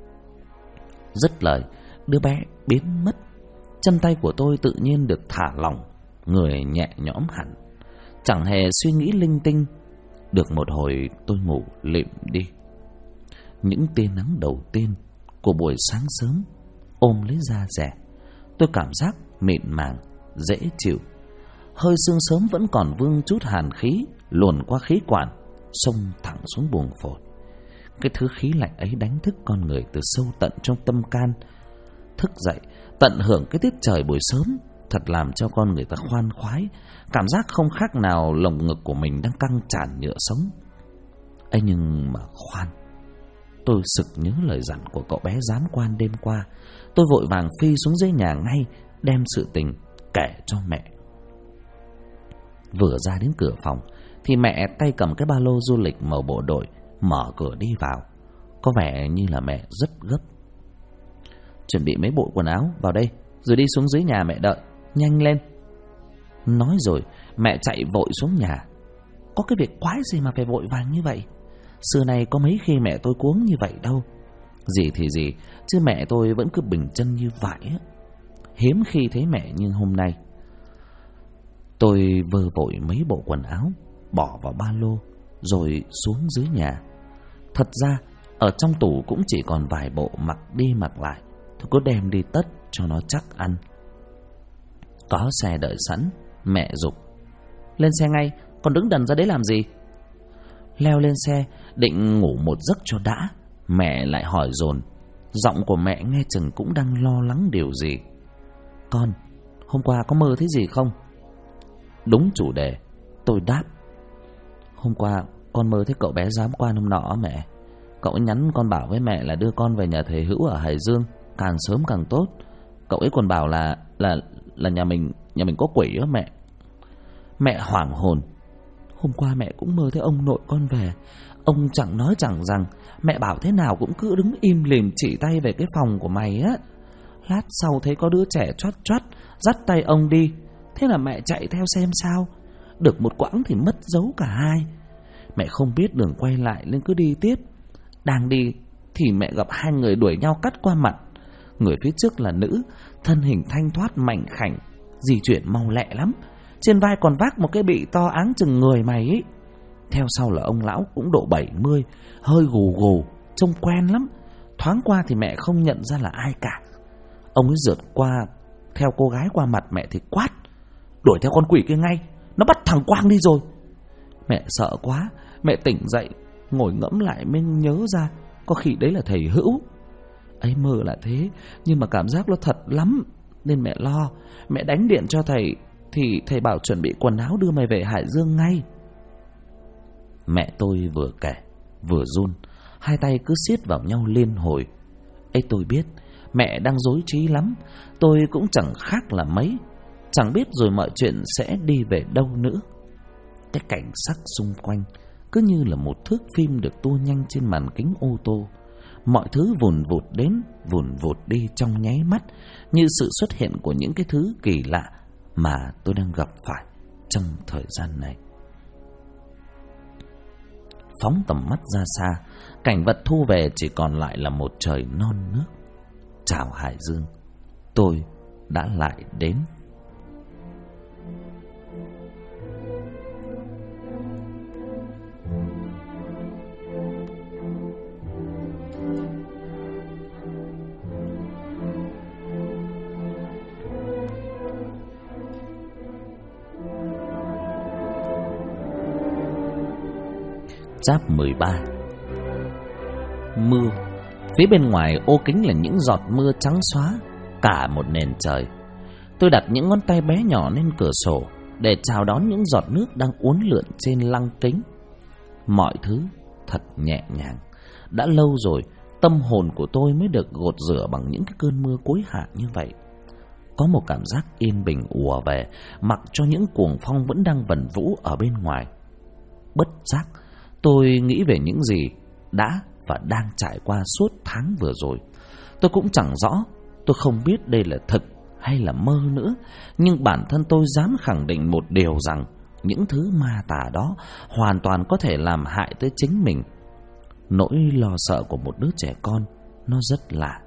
[SPEAKER 1] Dứt lời, đứa bé biến mất. Chân tay của tôi tự nhiên được thả lỏng, người nhẹ nhõm hẳn, chẳng hề suy nghĩ linh tinh. Được một hồi tôi ngủ lịm đi. Những tia nắng đầu tiên của buổi sáng sớm ôm lấy da dẻ, tôi cảm giác mịn màng, dễ chịu. Hơi sương sớm vẫn còn vương chút hàn khí luồn qua khí quản, xông thẳng xuống buồng phổi. Cái thứ khí lạnh ấy đánh thức con người từ sâu tận trong tâm can. Thức dậy tận hưởng cái tiết trời buổi sớm thật làm cho con người ta khoan khoái, cảm giác không khác nào lồng ngực của mình đang căng tràn nhựa sống. ấy nhưng mà khoan, tôi sực nhớ lời dặn của cậu bé giám quan đêm qua. Tôi vội vàng phi xuống dưới nhà ngay, đem sự tình kể cho mẹ. Vừa ra đến cửa phòng thì mẹ tay cầm cái ba lô du lịch màu bộ đội, mở cửa đi vào. Có vẻ như là mẹ rất gấp. Chuẩn bị mấy bộ quần áo vào đây, rồi đi xuống dưới nhà mẹ đợi, nhanh lên. Nói rồi mẹ chạy vội xuống nhà. Có cái việc quái gì mà phải vội vàng như vậy? Xưa này có mấy khi mẹ tôi cuống như vậy đâu. Gì thì gì, chứ mẹ tôi vẫn cứ bình chân như vậy. Hiếm khi thấy mẹ như hôm nay. Tôi vơ vội mấy bộ quần áo, bỏ vào ba lô, rồi xuống dưới nhà. Thật ra ở trong tủ cũng chỉ còn vài bộ mặc đi mặc lại. Tôi cứ đem đi tất cho nó chắc ăn. Có xe đợi sẵn, mẹ giục: lên xe ngay, còn đứng đần ra đấy làm gì? Leo lên xe định ngủ một giấc cho đã, mẹ lại hỏi dồn. Giọng của mẹ nghe chừng cũng đang lo lắng điều gì. Con, hôm qua có mơ thấy gì không? Đúng chủ đề, tôi đáp. Hôm qua con mơ thấy cậu bé giám quan hôm nọ mẹ. Cậu ấy nhắn con bảo với mẹ là đưa con về nhà thầy Hữu ở Hải Dương, càng sớm càng tốt. Cậu ấy còn bảo là nhà mình có quỷ á mẹ. Mẹ hoảng hồn. Hôm qua mẹ cũng mơ thấy ông nội con về. Ông chẳng nói chẳng rằng, mẹ bảo thế nào cũng cứ đứng im lìm chỉ tay về cái phòng của mày á. Lát sau thấy có đứa trẻ choắt choắt dắt tay ông đi. Thế là mẹ chạy theo xem sao. Được một quãng thì mất dấu cả hai. Mẹ không biết đường quay lại nên cứ đi tiếp. Đang đi thì mẹ gặp hai người đuổi nhau cắt qua mặt. Người phía trước là nữ, thân hình thanh thoát mảnh khảnh, di chuyển mau lẹ lắm. Trên vai còn vác một cái bị to áng chừng người mày ấy. Theo sau là ông lão cũng độ 70, hơi gù gù, trông quen lắm. Thoáng qua thì mẹ không nhận ra là ai cả. Ông ấy rượt qua theo cô gái qua mặt mẹ thì quát: đuổi theo con quỷ kia ngay, nó bắt thằng Quang đi rồi. Mẹ sợ quá, mẹ tỉnh dậy, ngồi ngẫm lại mới nhớ ra có khi đấy là thầy Hữu. Ấy mơ là thế, nhưng mà cảm giác nó thật lắm, nên mẹ lo. Mẹ đánh điện cho thầy thì thầy bảo chuẩn bị quần áo đưa mày về Hải Dương ngay. Mẹ tôi vừa kể vừa run, hai tay cứ siết vào nhau liên hồi. Ấy tôi biết mẹ đang rối trí lắm, tôi cũng chẳng khác là mấy. Chẳng biết rồi mọi chuyện sẽ đi về đâu nữa. Cái cảnh sắc xung quanh cứ như là một thước phim được tua nhanh trên màn kính ô tô. Mọi thứ vùn vụt đến, vùn vụt đi trong nháy mắt, như sự xuất hiện của những cái thứ kỳ lạ mà tôi đang gặp phải trong thời gian này. Phóng tầm mắt ra xa, cảnh vật thu về chỉ còn lại là một trời non nước. Chào Hải Dương, tôi đã lại đến. Giáp 13. Mưa. Phía bên ngoài ô kính là những giọt mưa trắng xóa cả một nền trời. Tôi đặt những ngón tay bé nhỏ lên cửa sổ để chào đón những giọt nước đang uốn lượn trên lăng kính. Mọi thứ thật nhẹ nhàng. Đã lâu rồi tâm hồn của tôi mới được gột rửa bằng những cái cơn mưa cuối hạ như vậy. Có một cảm giác yên bình ùa về, mặc cho những cuồng phong vẫn đang vần vũ ở bên ngoài. Bất giác tôi nghĩ về những gì đã và đang trải qua suốt tháng vừa rồi. Tôi cũng chẳng rõ, tôi không biết đây là thực hay là mơ nữa. Nhưng bản thân tôi dám khẳng định một điều rằng những thứ ma tà đó hoàn toàn có thể làm hại tới chính mình. Nỗi lo sợ của một đứa trẻ con nó rất lạ.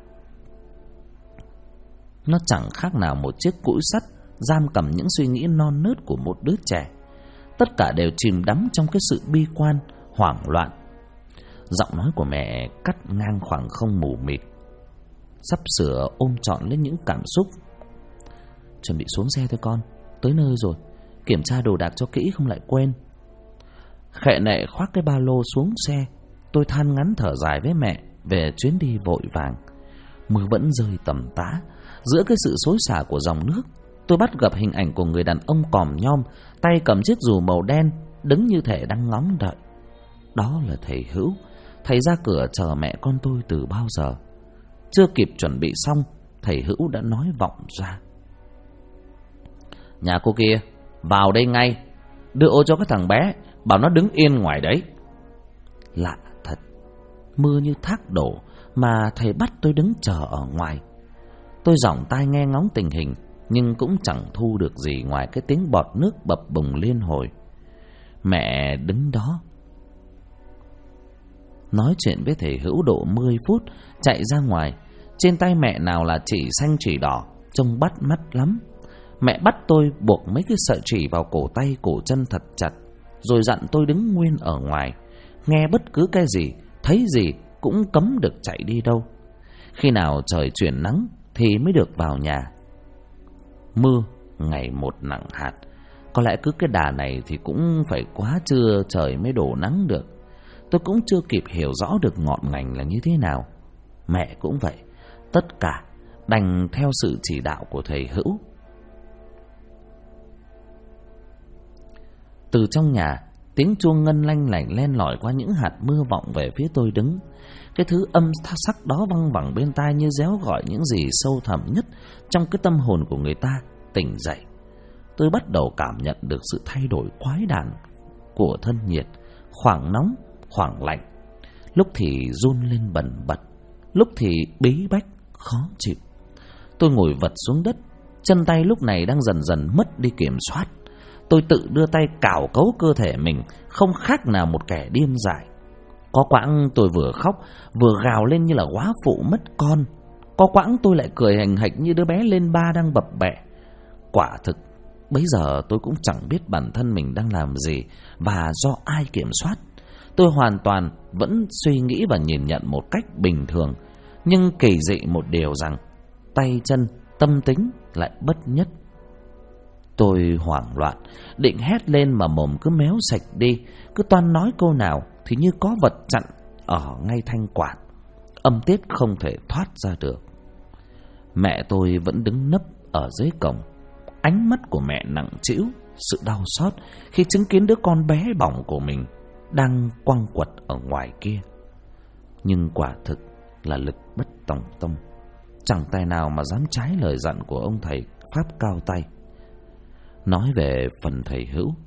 [SPEAKER 1] Nó chẳng khác nào một chiếc cũi sắt giam cầm những suy nghĩ non nớt của một đứa trẻ. Tất cả đều chìm đắm trong cái sự bi quan, hoảng loạn. Giọng nói của mẹ cắt ngang khoảng không mù mịt, sắp sửa ôm trọn lên những cảm xúc. Chuẩn bị xuống xe thôi con, tới nơi rồi, kiểm tra đồ đạc cho kỹ không lại quên. Khệ nệ khoác cái ba lô xuống xe. Tôi than ngắn thở dài với mẹ về chuyến đi vội vàng. Mưa vẫn rơi tầm tã. Giữa cái sự xối xả của dòng nước, tôi bắt gặp hình ảnh của người đàn ông còm nhom, tay cầm chiếc dù màu đen, đứng như thể đang ngóng đợi. Đó là thầy Hữu. Thầy ra cửa chờ mẹ con tôi từ bao giờ. Chưa kịp chuẩn bị xong, thầy Hữu đã nói vọng ra: "Nhà cô kia, vào đây ngay, đưa ô cho cái thằng bé, bảo nó đứng yên ngoài đấy." Lạ thật, mưa như thác đổ mà thầy bắt tôi đứng chờ ở ngoài. Tôi giỏng tai nghe ngóng tình hình, nhưng cũng chẳng thu được gì ngoài cái tiếng bọt nước bập bùng liên hồi. Mẹ đứng đó nói chuyện với thầy Hữu độ 10 phút, chạy ra ngoài. Trên tay mẹ nào là chỉ xanh chỉ đỏ, trông bắt mắt lắm. Mẹ bắt tôi buộc mấy cái sợi chỉ vào cổ tay cổ chân thật chặt, rồi dặn tôi đứng nguyên ở ngoài, nghe bất cứ cái gì, thấy gì cũng cấm được chạy đi đâu. Khi nào trời chuyển nắng thì mới được vào nhà. Mưa ngày một nặng hạt. Có lẽ cứ cái đà này thì cũng phải quá trưa trời mới đổ nắng được. Tôi cũng chưa kịp hiểu rõ được ngọn ngành là như thế nào. Mẹ cũng vậy. Tất cả đành theo sự chỉ đạo của thầy Hữu. Từ trong nhà, tiếng chuông ngân lanh lảnh len lỏi qua những hạt mưa vọng về phía tôi đứng. Cái thứ âm sắc đó văng vẳng bên tai như réo gọi những gì sâu thẳm nhất trong cái tâm hồn của người ta tỉnh dậy. Tôi bắt đầu cảm nhận được sự thay đổi quái đản của thân nhiệt, khoảng nóng, khoảng lạnh. Lúc thì run lên bần bật, lúc thì bí bách, khó chịu. Tôi ngồi vật xuống đất, chân tay lúc này đang dần dần mất đi kiểm soát. Tôi tự đưa tay cào cấu cơ thể mình, không khác nào một kẻ điên dại. Có quãng tôi vừa khóc, vừa gào lên như là góa phụ mất con. Có quãng tôi lại cười hành hạch như đứa bé lên ba đang bập bẹ. Quả thực, bấy giờ tôi cũng chẳng biết bản thân mình đang làm gì và do ai kiểm soát. Tôi hoàn toàn vẫn suy nghĩ và nhìn nhận một cách bình thường. Nhưng kỳ dị một điều rằng tay chân, tâm tính lại bất nhất. Tôi hoảng loạn, định hét lên mà mồm cứ méo sạch đi. Cứ toan nói câu nào thì như có vật chặn ở ngay thanh quản, âm tiết không thể thoát ra được. Mẹ tôi vẫn đứng nấp ở dưới cổng. Ánh mắt của mẹ nặng trĩu sự đau xót khi chứng kiến đứa con bé bỏng của mình đang quăng quật ở ngoài kia. Nhưng quả thực là lực bất tòng tâm. Chẳng tài nào mà dám trái lời dặn của ông thầy pháp cao tay. Nói về phần thầy Hữu,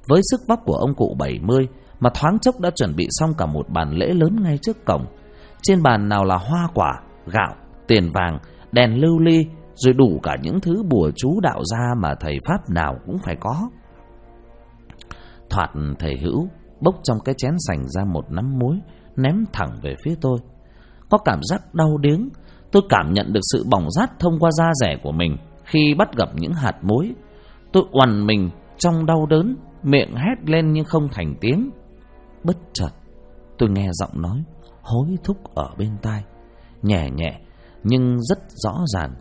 [SPEAKER 1] Với sức vóc của ông cụ 70 mà thoáng chốc đã chuẩn bị xong cả một bàn lễ lớn ngay trước cổng. Trên bàn nào là hoa quả, gạo, tiền vàng, đèn lưu ly, rồi đủ cả những thứ bùa chú đạo gia mà thầy pháp nào cũng phải có. Thoạt thầy Hữu bốc trong cái chén sành ra một nắm muối, ném thẳng về phía tôi. Có cảm giác đau điếng. Tôi cảm nhận được sự bỏng rát thông qua da dẻ của mình khi bắt gặp những hạt muối. Tôi oằn mình trong đau đớn, miệng hét lên nhưng không thành tiếng. Bất chợt tôi nghe giọng nói hối thúc ở bên tai, nhẹ nhẹ nhưng rất rõ ràng.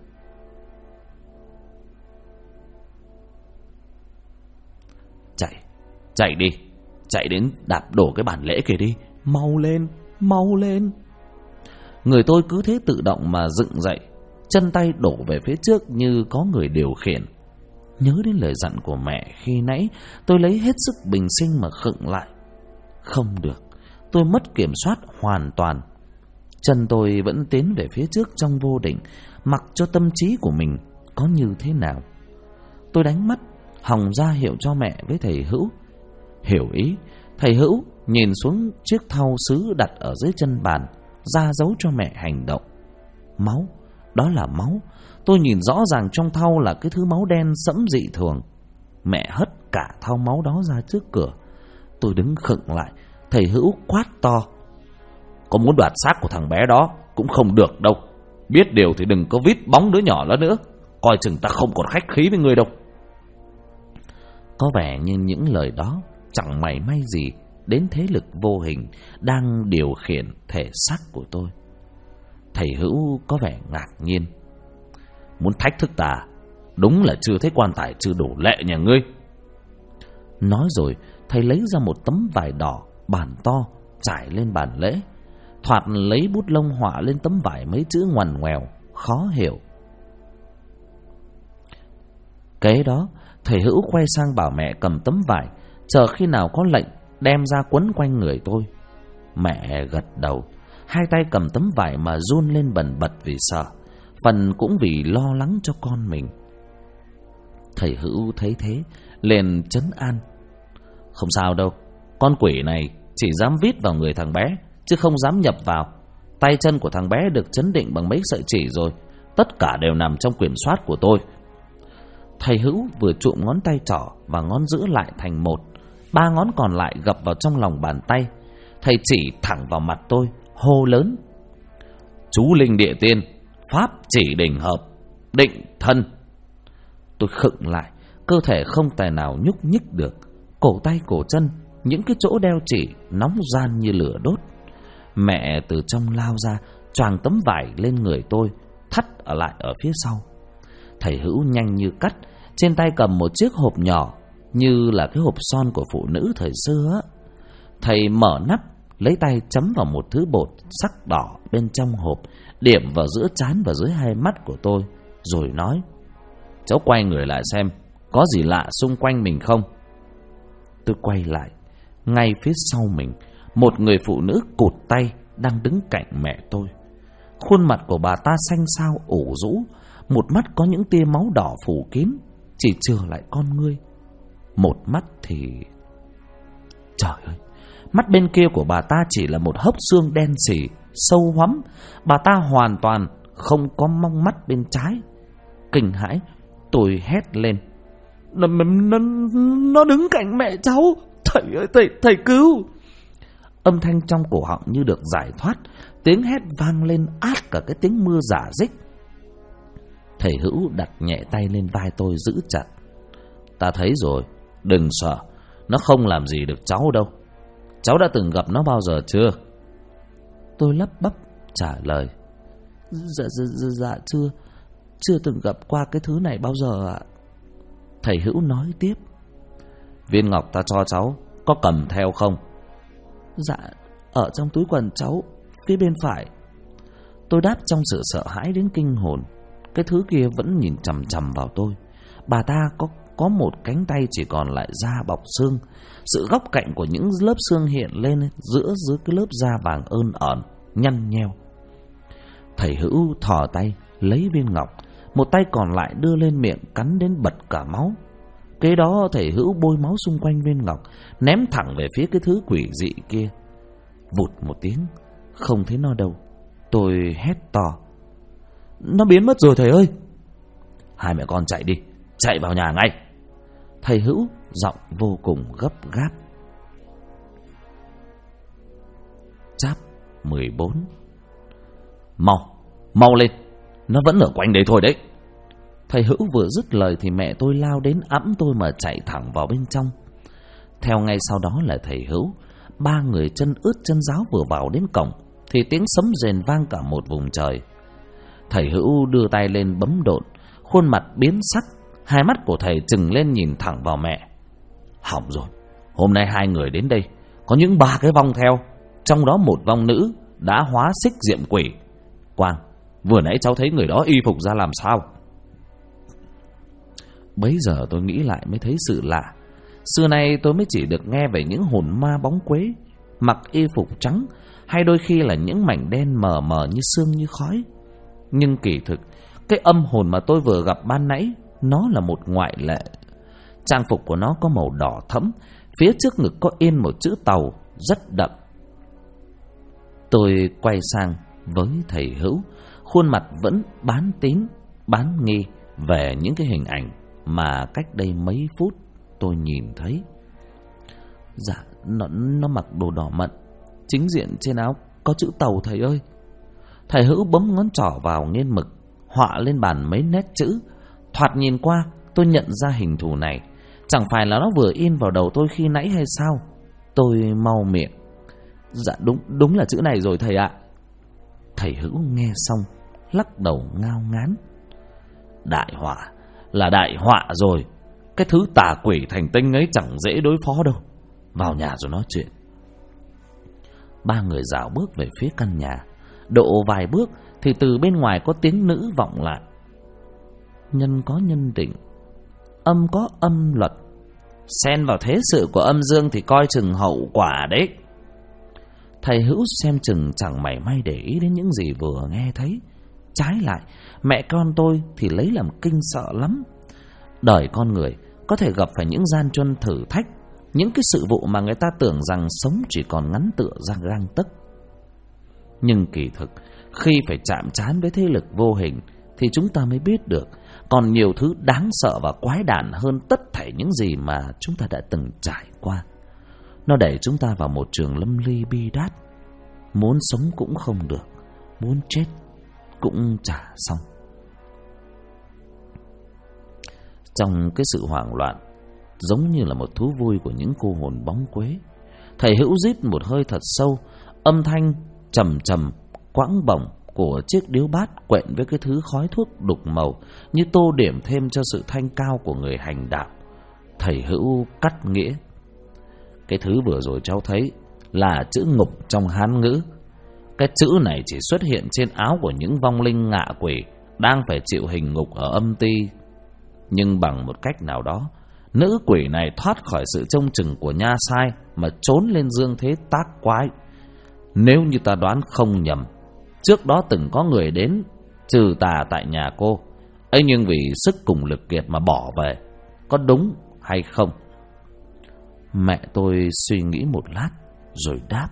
[SPEAKER 1] Chạy đi, chạy đến đạp đổ cái bàn lễ kia đi, mau lên, mau lên. Người tôi cứ thế tự động mà dựng dậy, chân tay đổ về phía trước như có người điều khiển. Nhớ đến lời dặn của mẹ khi nãy, tôi lấy hết sức bình sinh mà khựng lại. Không được, tôi mất kiểm soát hoàn toàn. Chân tôi vẫn tiến về phía trước trong vô định, mặc cho tâm trí của mình có như thế nào. Tôi đánh mắt, hòng ra hiệu cho mẹ với thầy Hữu. Hiểu ý, thầy Hữu nhìn xuống chiếc thau sứ đặt ở dưới chân bàn, ra dấu cho mẹ hành động. Máu, đó là máu. Tôi nhìn rõ ràng trong thau là cái thứ máu đen sẫm dị thường. Mẹ hất cả thau máu đó ra trước cửa. Tôi đứng khựng lại. Thầy Hữu quát to: có muốn đoạt xác của thằng bé đó cũng không được đâu. Biết điều thì đừng có vít bóng đứa nhỏ đó nữa, coi chừng ta không còn khách khí với người đâu. Có vẻ như những lời đó chẳng mảy may gì đến thế lực vô hình đang điều khiển thể xác của tôi. Thầy Hữu có vẻ ngạc nhiên. Muốn thách thức ta? Đúng là chưa thấy quan tài chưa đủ lệ nhà ngươi. Nói rồi thầy lấy ra một tấm vải đỏ bản to trải lên bàn lễ. Thoạt lấy bút lông họa lên tấm vải mấy chữ ngoằn ngoèo khó hiểu. Kế đó thầy Hữu quay sang bảo mẹ cầm tấm vải, chờ khi nào có lệnh đem ra quấn quanh người tôi. Mẹ gật đầu, hai tay cầm tấm vải mà run lên bần bật vì sợ, phần cũng vì lo lắng cho con mình. Thầy Hữu thấy thế liền trấn an: không sao đâu, con quỷ này chỉ dám vít vào người thằng bé chứ không dám nhập vào. Tay chân của thằng bé được chấn định bằng mấy sợi chỉ rồi, tất cả đều nằm trong kiểm soát của tôi. Thầy Hữu vừa trụm ngón tay trỏ và ngón giữa lại thành một, 3 ngón còn lại gập vào trong lòng bàn tay. Thầy chỉ thẳng vào mặt tôi, hô lớn: chú linh địa tiên, pháp chỉ đỉnh hợp, định thân. Tôi khựng lại, cơ thể không tài nào nhúc nhích được. Cổ tay cổ chân, những cái chỗ đeo chỉ nóng ran như lửa đốt. Mẹ từ trong lao ra, choàng tấm vải lên người tôi, thắt ở lại ở phía sau. Thầy Hữu nhanh như cắt, trên tay cầm một chiếc hộp nhỏ như là cái hộp son của phụ nữ thời xưa. Thầy mở nắp, lấy tay chấm vào một thứ bột sắc đỏ bên trong hộp, điểm vào giữa trán và dưới hai mắt của tôi, rồi nói: cháu quay người lại xem có gì lạ xung quanh mình không. Tôi quay lại, ngay phía sau mình, một người phụ nữ cụt tay đang đứng cạnh mẹ tôi. Khuôn mặt của bà ta xanh xao ủ rũ, một mắt có những tia máu đỏ phủ kín, chỉ chừa lại con ngươi. Một mắt thì... trời ơi, mắt bên kia của bà ta chỉ là một hốc xương đen sì, sâu hoắm. Bà ta hoàn toàn không có mong mắt bên trái. Kinh hãi, tôi hét lên: Nó đứng cạnh mẹ cháu. Thầy ơi, thầy cứu. Âm thanh trong cổ họng như được giải thoát, tiếng hét vang lên át cả cái tiếng mưa rả rích. Thầy Hữu đặt nhẹ tay lên vai tôi giữ chặt: ta thấy rồi, đừng sợ, nó không làm gì được cháu đâu. Cháu đã từng gặp nó bao giờ chưa? Tôi lắp bắp trả lời: Dạ chưa từng gặp qua cái thứ này bao giờ ạ. Thầy Hữu nói tiếp: viên ngọc ta cho cháu có cầm theo không? Dạ, ở trong túi quần cháu, phía bên phải. Tôi đáp trong sự sợ hãi đến kinh hồn. Cái thứ kia vẫn nhìn chằm chằm vào tôi. Bà ta có một cánh tay chỉ còn lại da bọc xương. Sự góc cạnh của những lớp xương hiện lên dưới cái lớp da vàng ơn ẩn, nhăn nheo. Thầy Hữu thò tay lấy viên ngọc, một tay còn lại đưa lên miệng cắn đến bật cả máu. Kế đó thầy Hữu bôi máu xung quanh viên ngọc, ném thẳng về phía cái thứ quỷ dị kia. Vụt một tiếng, không thấy nó đâu. Tôi hét to: "Nó biến mất rồi thầy ơi!" "Hai mẹ con chạy đi, chạy vào nhà ngay!" Thầy Hữu giọng vô cùng gấp gáp. Chap 14. Mau lên, nó vẫn ở quanh đấy thôi đấy. Thầy Hữu vừa dứt lời thì mẹ tôi lao đến ẵm tôi mà chạy thẳng vào bên trong. Theo ngay sau đó là thầy Hữu. Ba người chân ướt chân ráo vừa vào đến cổng thì tiếng sấm rền vang cả một vùng trời. Thầy Hữu đưa tay lên bấm độn, khuôn mặt biến sắc, hai mắt của thầy trừng lên nhìn thẳng vào mẹ. Hỏng rồi, hôm nay hai người đến đây có những 3 cái vong theo, trong đó một vong nữ đã hóa xích diệm quỷ. Quang, vừa nãy cháu thấy người đó y phục ra làm sao? Bấy giờ tôi nghĩ lại mới thấy sự lạ. Xưa nay tôi mới chỉ được nghe về những hồn ma bóng quế mặc y phục trắng, hay đôi khi là những mảnh đen mờ mờ như sương như khói. Nhưng kỳ thực, cái âm hồn mà tôi vừa gặp ban nãy, nó là một ngoại lệ. Trang phục của nó có màu đỏ thẫm, phía trước ngực có in một chữ Tàu rất đậm. Tôi quay sang với thầy Hữu, khuôn mặt vẫn bán tín bán nghi về những cái hình ảnh mà cách đây mấy phút tôi nhìn thấy. Dạ, nó mặc đồ đỏ mận, chính diện trên áo có chữ Tàu thầy ơi. Thầy Hữu bấm ngón trỏ vào nghiên mực, họa lên bàn mấy nét chữ. Thoạt nhìn qua, tôi nhận ra hình thù này. Chẳng phải là nó vừa in vào đầu tôi khi nãy hay sao? Tôi mau miệng: "Dạ đúng là chữ này rồi thầy ạ." Thầy Hữu nghe xong lắc đầu ngao ngán: "Đại họa là đại họa rồi. Cái thứ tà quỷ thành tinh ấy chẳng dễ đối phó đâu. Vào nhà rồi nói chuyện." Ba người dạo bước về phía căn nhà. Độ vài bước thì từ bên ngoài có tiếng nữ vọng lại: "Nhân có nhân định, âm có âm luật. Xen vào thế sự của âm dương thì coi chừng hậu quả đấy." Thầy Hữu xem chừng chẳng mảy may để ý đến những gì vừa nghe thấy. Trái lại, mẹ con tôi thì lấy làm kinh sợ lắm. Đời con người có thể gặp phải những gian truân thử thách, những cái sự vụ mà người ta tưởng rằng sống chỉ còn ngắn tựa ra gang tấc. Nhưng kỳ thực, khi phải chạm trán với thế lực vô hình thì chúng ta mới biết được còn nhiều thứ đáng sợ và quái đản hơn tất thảy những gì mà chúng ta đã từng trải qua. Nó đẩy chúng ta vào một trường lâm ly bi đát. Muốn sống cũng không được, muốn chết cũng chả xong. Trong cái sự hoảng loạn, giống như là một thú vui của những cô hồn bóng quế, thầy Hữu rít một hơi thật sâu. Âm thanh trầm trầm quãng bổng của chiếc điếu bát quện với cái thứ khói thuốc đục màu như tô điểm thêm cho sự thanh cao của người hành đạo. Thầy Hữu cắt nghĩa: "Cái thứ vừa rồi cháu thấy là chữ ngục trong Hán ngữ. Cái chữ này chỉ xuất hiện trên áo của những vong linh ngạ quỷ đang phải chịu hình ngục ở âm ty. Nhưng bằng một cách nào đó, nữ quỷ này thoát khỏi sự trông chừng của nha sai mà trốn lên dương thế tác quái. Nếu như ta đoán không nhầm, trước đó từng có người đến trừ tà tại nhà cô ấy, nhưng vì sức cùng lực kiệt mà bỏ về. Có đúng hay không?" Mẹ tôi suy nghĩ một lát rồi đáp: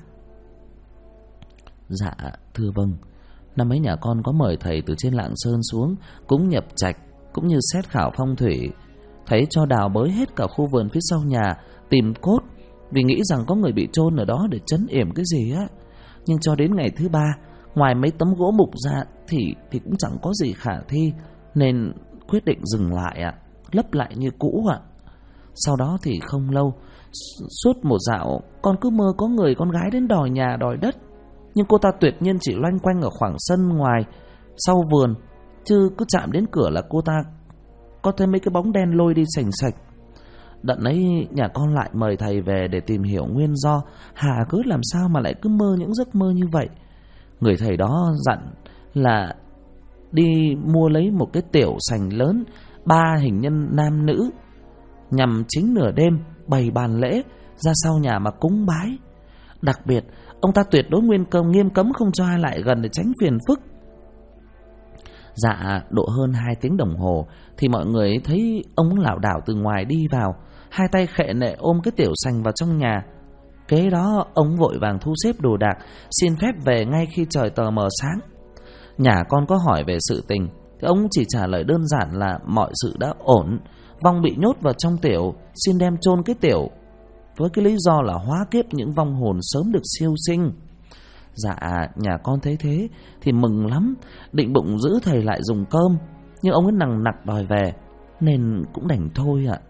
[SPEAKER 1] "Dạ thưa vâng. Năm ấy nhà con có mời thầy từ trên Lạng Sơn xuống cúng nhập trạch cũng như xét khảo phong thủy. Thấy cho đào bới hết cả khu vườn phía sau nhà tìm cốt, vì nghĩ rằng có người bị chôn ở đó để trấn yểm cái gì á. Nhưng cho đến ngày thứ 3, ngoài mấy tấm gỗ mục ra thì cũng chẳng có gì khả thi, nên quyết định dừng lại ạ, lấp lại như cũ ạ. Sau đó thì không lâu, suốt một dạo con cứ mơ có người con gái đến đòi nhà đòi đất. Nhưng cô ta tuyệt nhiên chỉ loanh quanh ở khoảng sân ngoài sau vườn, chứ cứ chạm đến cửa là cô ta có thấy mấy cái bóng đen lôi đi sành sạch. Đợt ấy nhà con lại mời thầy về để tìm hiểu nguyên do Hà cứ làm sao mà lại cứ mơ những giấc mơ như vậy. Người thầy đó dặn là đi mua lấy một cái tiểu sành lớn, 3 hình nhân nam nữ, nhằm chính nửa đêm bày bàn lễ ra sau nhà mà cúng bái. Đặc biệt ông ta tuyệt đối nghiêm cấm không cho ai lại gần để tránh phiền phức. Dạ độ hơn 2 tiếng đồng hồ thì mọi người thấy ông lảo đảo từ ngoài đi vào, hai tay khệ nệ ôm cái tiểu sành vào trong nhà. Kế đó ông vội vàng thu xếp đồ đạc, xin phép về ngay khi trời tờ mờ sáng. Nhà con có hỏi về sự tình thì ông chỉ trả lời đơn giản là mọi sự đã ổn, vong bị nhốt vào trong tiểu, xin đem chôn cái tiểu, với cái lý do là hóa kiếp những vong hồn sớm được siêu sinh. Dạ nhà con thấy thế thì mừng lắm, định bụng giữ thầy lại dùng cơm, nhưng ông ấy nằng nặc đòi về nên cũng đành thôi ạ.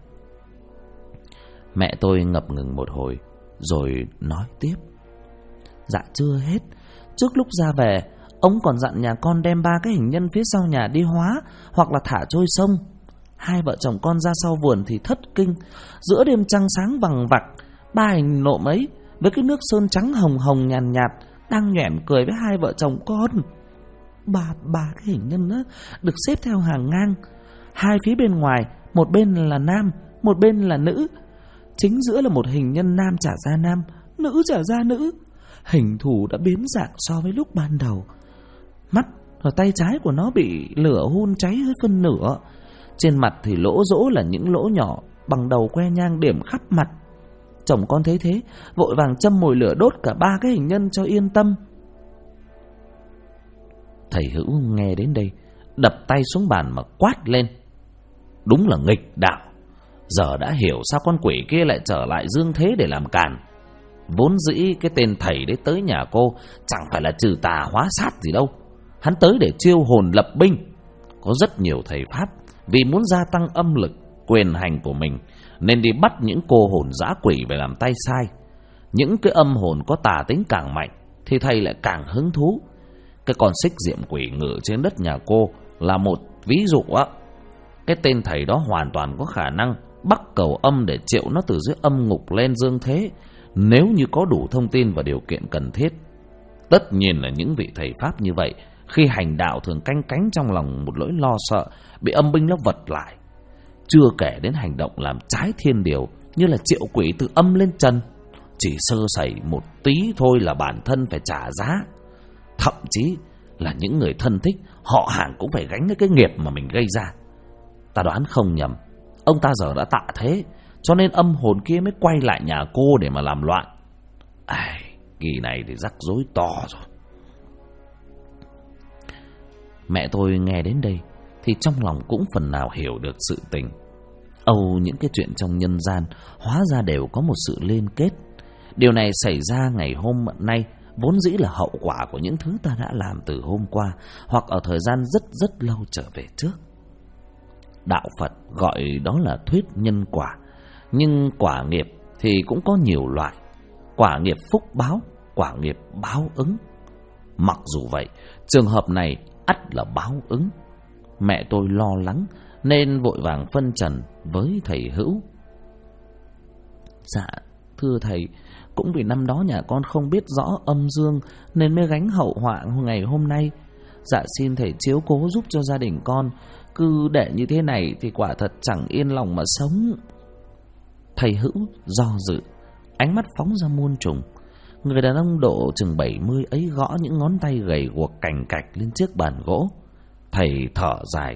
[SPEAKER 1] Mẹ tôi ngập ngừng một hồi rồi nói tiếp. Dạ chưa hết, trước lúc ra về ông còn dặn nhà con đem 3 cái hình nhân phía sau nhà đi hóa hoặc là thả trôi sông. Hai vợ chồng con ra sau vườn thì thất kinh, giữa đêm trăng sáng vằng vặc, 3 hình nộm ấy với cái nước sơn trắng hồng hồng nhàn nhạt đang nhoẻn cười với hai vợ chồng con. Ba cái hình nhân á, được xếp theo hàng ngang, hai phía bên ngoài, một bên là nam, một bên là nữ. Chính giữa là một hình nhân nam trả ra nam, nữ trả ra nữ. Hình thù đã biến dạng so với lúc ban đầu. Mắt và tay trái của nó bị lửa hun cháy hơi phân nửa. Trên mặt thì lỗ rỗ là những lỗ nhỏ bằng đầu que nhang điểm khắp mặt. Chồng con thấy thế vội vàng châm mồi lửa đốt cả 3 cái hình nhân cho yên tâm. Thầy Hữu nghe đến đây đập tay xuống bàn mà quát lên. Đúng là nghịch đạo. Giờ đã hiểu sao con quỷ kia lại trở lại dương thế để làm càn. Vốn dĩ cái tên thầy đấy tới nhà cô chẳng phải là trừ tà hóa sát gì đâu. Hắn tới để chiêu hồn lập binh. Có rất nhiều thầy pháp vì muốn gia tăng âm lực, quyền hành của mình nên đi bắt những cô hồn dã quỷ về làm tay sai. Những cái âm hồn có tà tính càng mạnh thì thầy lại càng hứng thú. Cái con xích diệm quỷ ngự trên đất nhà cô là một ví dụ á. Cái tên thầy đó hoàn toàn có khả năng bắt cầu âm để triệu nó từ dưới âm ngục lên dương thế, nếu như có đủ thông tin và điều kiện cần thiết. Tất nhiên là những vị thầy pháp như vậy khi hành đạo thường canh cánh trong lòng một nỗi lo sợ bị âm binh nó vật lại. Chưa kể đến hành động làm trái thiên điều như là triệu quỷ từ âm lên trần. Chỉ sơ sẩy một tí thôi là bản thân phải trả giá. Thậm chí là những người thân thích, họ hàng cũng phải gánh cái nghiệp mà mình gây ra. Ta đoán không nhầm, ông ta giờ đã tạ thế, cho nên âm hồn kia mới quay lại nhà cô để mà làm loạn. Kỳ này thì rắc rối to rồi. Mẹ tôi nghe đến đây thì trong lòng cũng phần nào hiểu được sự tình. Âu những cái chuyện trong nhân gian hóa ra đều có một sự liên kết. Điều này xảy ra ngày hôm nay vốn dĩ là hậu quả của những thứ ta đã làm từ hôm qua hoặc ở thời gian rất lâu trở về trước. Đạo Phật gọi đó là thuyết nhân quả. Nhưng quả nghiệp thì cũng có nhiều loại. Quả nghiệp phúc báo, quả nghiệp báo ứng. Mặc dù vậy, trường hợp này ắt là báo ứng. Mẹ tôi lo lắng nên vội vàng phân trần với thầy Hữu. Dạ thưa thầy, cũng vì năm đó nhà con không biết rõ âm dương nên mới gánh hậu họa ngày hôm nay. Dạ xin thầy chiếu cố giúp cho gia đình con. Cứ để như thế này thì quả thật chẳng yên lòng mà sống. Thầy Hữu do dự, ánh mắt phóng ra muôn trùng. Người đàn ông độ chừng 70 ấy gõ những ngón tay gầy guộc cành cạch lên chiếc bàn gỗ. Thầy thở dài.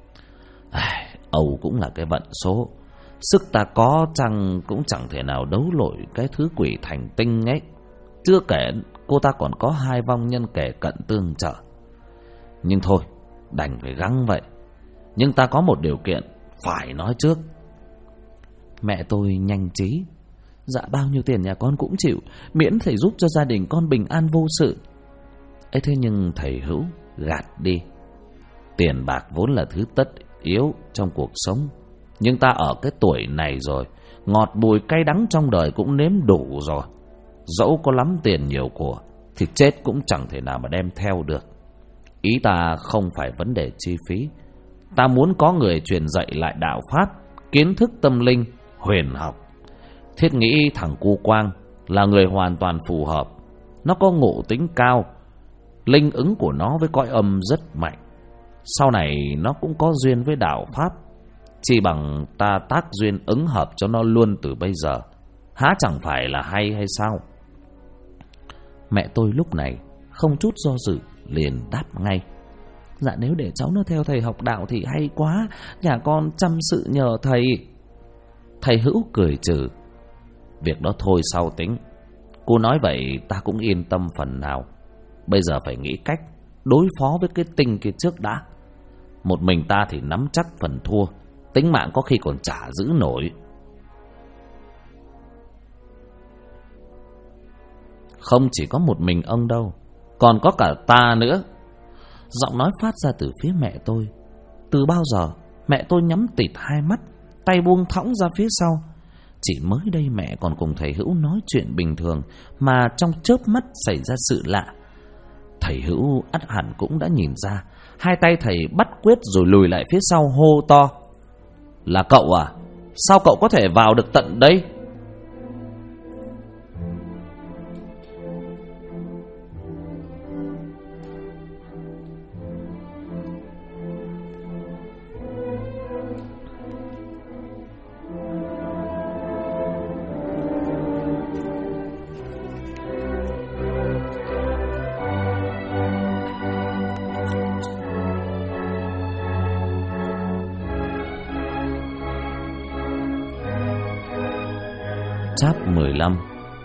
[SPEAKER 1] Âu cũng là cái vận số. Sức ta có chăng cũng chẳng thể nào đấu nổi cái thứ quỷ thành tinh ấy. Chưa kể cô ta còn có 2 vong nhân kề cận tương trợ. Nhưng thôi, đành phải gắng vậy. Nhưng ta có một điều kiện phải nói trước. Mẹ tôi nhanh trí. Dạ bao nhiêu tiền nhà con cũng chịu, miễn thầy giúp cho gia đình con bình an vô sự. Ấy thế nhưng thầy Hữu gạt đi. Tiền bạc vốn là thứ tất yếu trong cuộc sống, nhưng ta ở cái tuổi này rồi, ngọt bùi cay đắng trong đời cũng nếm đủ rồi. Dẫu có lắm tiền nhiều của thì chết cũng chẳng thể nào mà đem theo được. Ý ta không phải vấn đề chi phí. Ta muốn có người truyền dạy lại đạo pháp, kiến thức tâm linh, huyền học. Thiết nghĩ thằng Cu Quang là người hoàn toàn phù hợp. Nó có ngộ tính cao, linh ứng của nó với cõi âm rất mạnh. Sau này nó cũng có duyên với đạo pháp. Chỉ bằng ta tác duyên ứng hợp cho nó luôn từ bây giờ, há chẳng phải là hay sao? Mẹ tôi lúc này không chút do dự liền đáp ngay. Dạ nếu để cháu nó theo thầy học đạo thì hay quá, nhà con chăm sự nhờ thầy. Thầy Hữu cười trừ. Việc đó thôi sau tính. Cô nói vậy ta cũng yên tâm phần nào. Bây giờ phải nghĩ cách đối phó với cái Tinh kia trước đã. Một mình ta thì nắm chắc phần thua, tính mạng có khi còn chả giữ nổi. Không chỉ có một mình ông đâu, còn có cả ta nữa. Giọng nói phát ra từ phía mẹ tôi. Từ bao giờ mẹ tôi nhắm tịt hai mắt, tay buông thõng ra phía sau. Chỉ mới đây mẹ còn cùng thầy Hữu nói chuyện bình thường, mà trong chớp mắt xảy ra sự lạ. Thầy Hữu ắt hẳn cũng đã nhìn ra. Hai tay thầy bắt quyết rồi lùi lại phía sau hô to: Là cậu à? Sao cậu có thể vào được tận đây? Chap 15.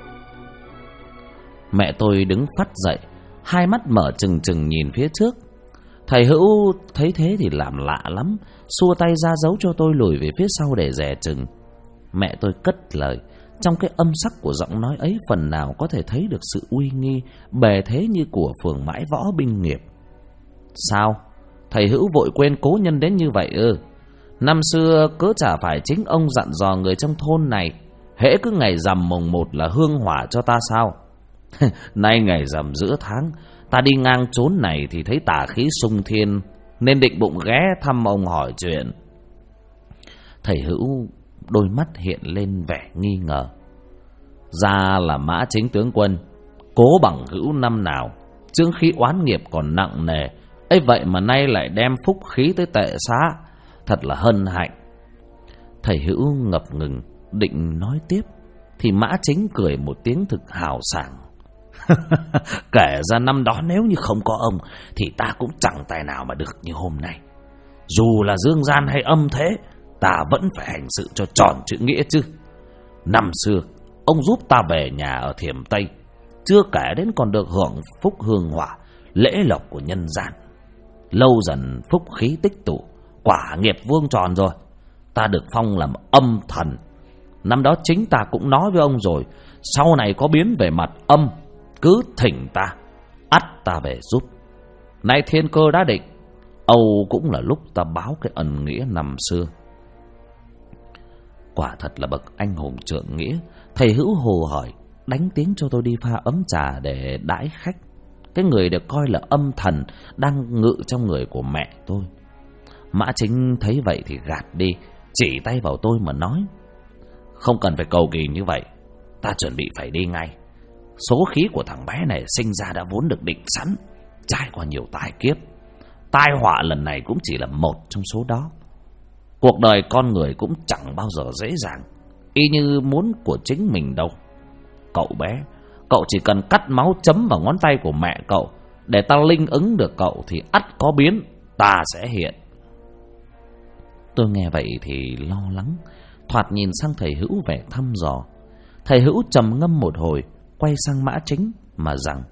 [SPEAKER 1] Mẹ tôi đứng phắt dậy, hai mắt mở trừng trừng nhìn phía trước. Thầy Hữu thấy thế thì làm lạ lắm, xua tay ra dấu cho tôi lùi về phía sau để dè chừng. Mẹ tôi cất lời, trong cái âm sắc của giọng nói ấy phần nào có thể thấy được sự uy nghi, bề thế như của phường mãi võ binh nghiệp. Sao? Thầy Hữu vội quên cố nhân đến như vậy ư? Năm xưa cớ chả phải chính ông dặn dò người trong thôn này hễ cứ ngày rằm mùng 1 là hương hỏa cho ta sao? Nay ngày rằm giữa tháng, ta đi ngang chốn này thì thấy tà khí sung thiên, nên định bụng ghé thăm ông hỏi chuyện. Thầy Hữu đôi mắt hiện lên vẻ nghi ngờ. Ra là Mã Chính tướng quân, cố bằng hữu năm nào, chướng khí oán nghiệp còn nặng nề, ấy vậy mà nay lại đem phúc khí tới tệ xá, thật là hân hạnh. Thầy Hữu ngập ngừng định nói tiếp thì Mã Chính cười một tiếng thực hào sảng. Kể ra năm đó nếu như không có ông thì ta cũng chẳng tài nào mà được như hôm nay. Dù là dương gian hay âm thế, ta vẫn phải hành sự cho tròn chữ nghĩa chứ. Năm xưa ông giúp ta về nhà ở Thiểm Tây, chưa kể đến còn được hưởng phúc hương hỏa, lễ lộc của nhân gian. Lâu dần phúc khí tích tụ, quả nghiệp vuông tròn rồi, ta được phong làm âm thần. Năm đó chính ta cũng nói với ông rồi, sau này có biến về mặt âm, cứ thỉnh ta, ắt ta về giúp. Nay thiên cơ đã định, âu cũng là lúc ta báo cái ân nghĩa năm xưa. Quả thật là bậc anh hùng trượng nghĩa. Thầy Hữu hồ hỏi, đánh tiếng cho tôi đi pha ấm trà để đãi khách. Cái người được coi là âm thần đang ngự trong người của mẹ tôi. Mã Chính thấy vậy thì gạt đi, chỉ tay vào tôi mà nói: Không cần phải cầu kỳ như vậy, ta chuẩn bị phải đi ngay. Số khí của thằng bé này sinh ra đã vốn được định sẵn, trải qua nhiều tai kiếp. Tai họa lần này cũng chỉ là một trong số đó. Cuộc đời con người cũng chẳng bao giờ dễ dàng y như muốn của chính mình đâu. Cậu bé, cậu chỉ cần cắt máu chấm vào ngón tay của mẹ cậu, để ta linh ứng được cậu thì ắt có biến, ta sẽ hiện. Tôi nghe vậy thì lo lắng, thoạt nhìn sang thầy Hữu vẻ thăm dò. Thầy Hữu trầm ngâm một hồi, quay sang Mã Chính mà rằng: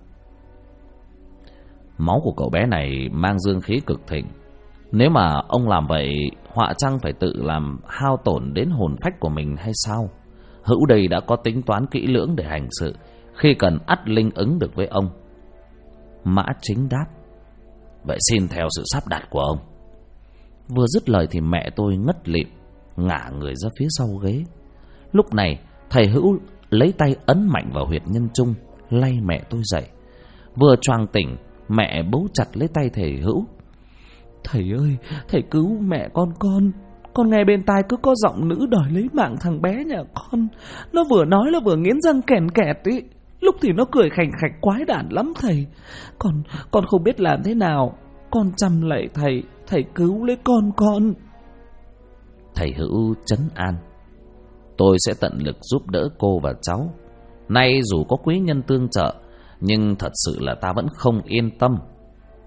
[SPEAKER 1] Máu của cậu bé này mang dương khí cực thịnh. Nếu mà ông làm vậy, họa chăng phải tự làm hao tổn đến hồn phách của mình hay sao? Hữu đây đã có tính toán kỹ lưỡng để hành sự, khi cần ắt linh ứng được với ông. Mã Chính đáp: Vậy xin theo sự sắp đặt của ông. Vừa dứt lời thì mẹ tôi ngất lịm, ngả người ra phía sau ghế. Lúc này thầy Hữu lấy tay ấn mạnh vào huyệt nhân trung, lay mẹ tôi dậy. Vừa choàng tỉnh, mẹ bấu chặt lấy tay thầy Hữu. Thầy ơi, thầy cứu mẹ con nghe bên tai cứ có giọng nữ đòi lấy mạng thằng bé nhà con. Nó vừa nói là vừa nghiến răng kèn kẹt ý. Lúc thì nó cười khành khạch quái đản lắm thầy. Con không biết làm thế nào. Con chăm lạy thầy, thầy cứu lấy con. Thầy Hữu trấn an: Tôi sẽ tận lực giúp đỡ cô và cháu. Nay dù có quý nhân tương trợ, nhưng thật sự là ta vẫn không yên tâm.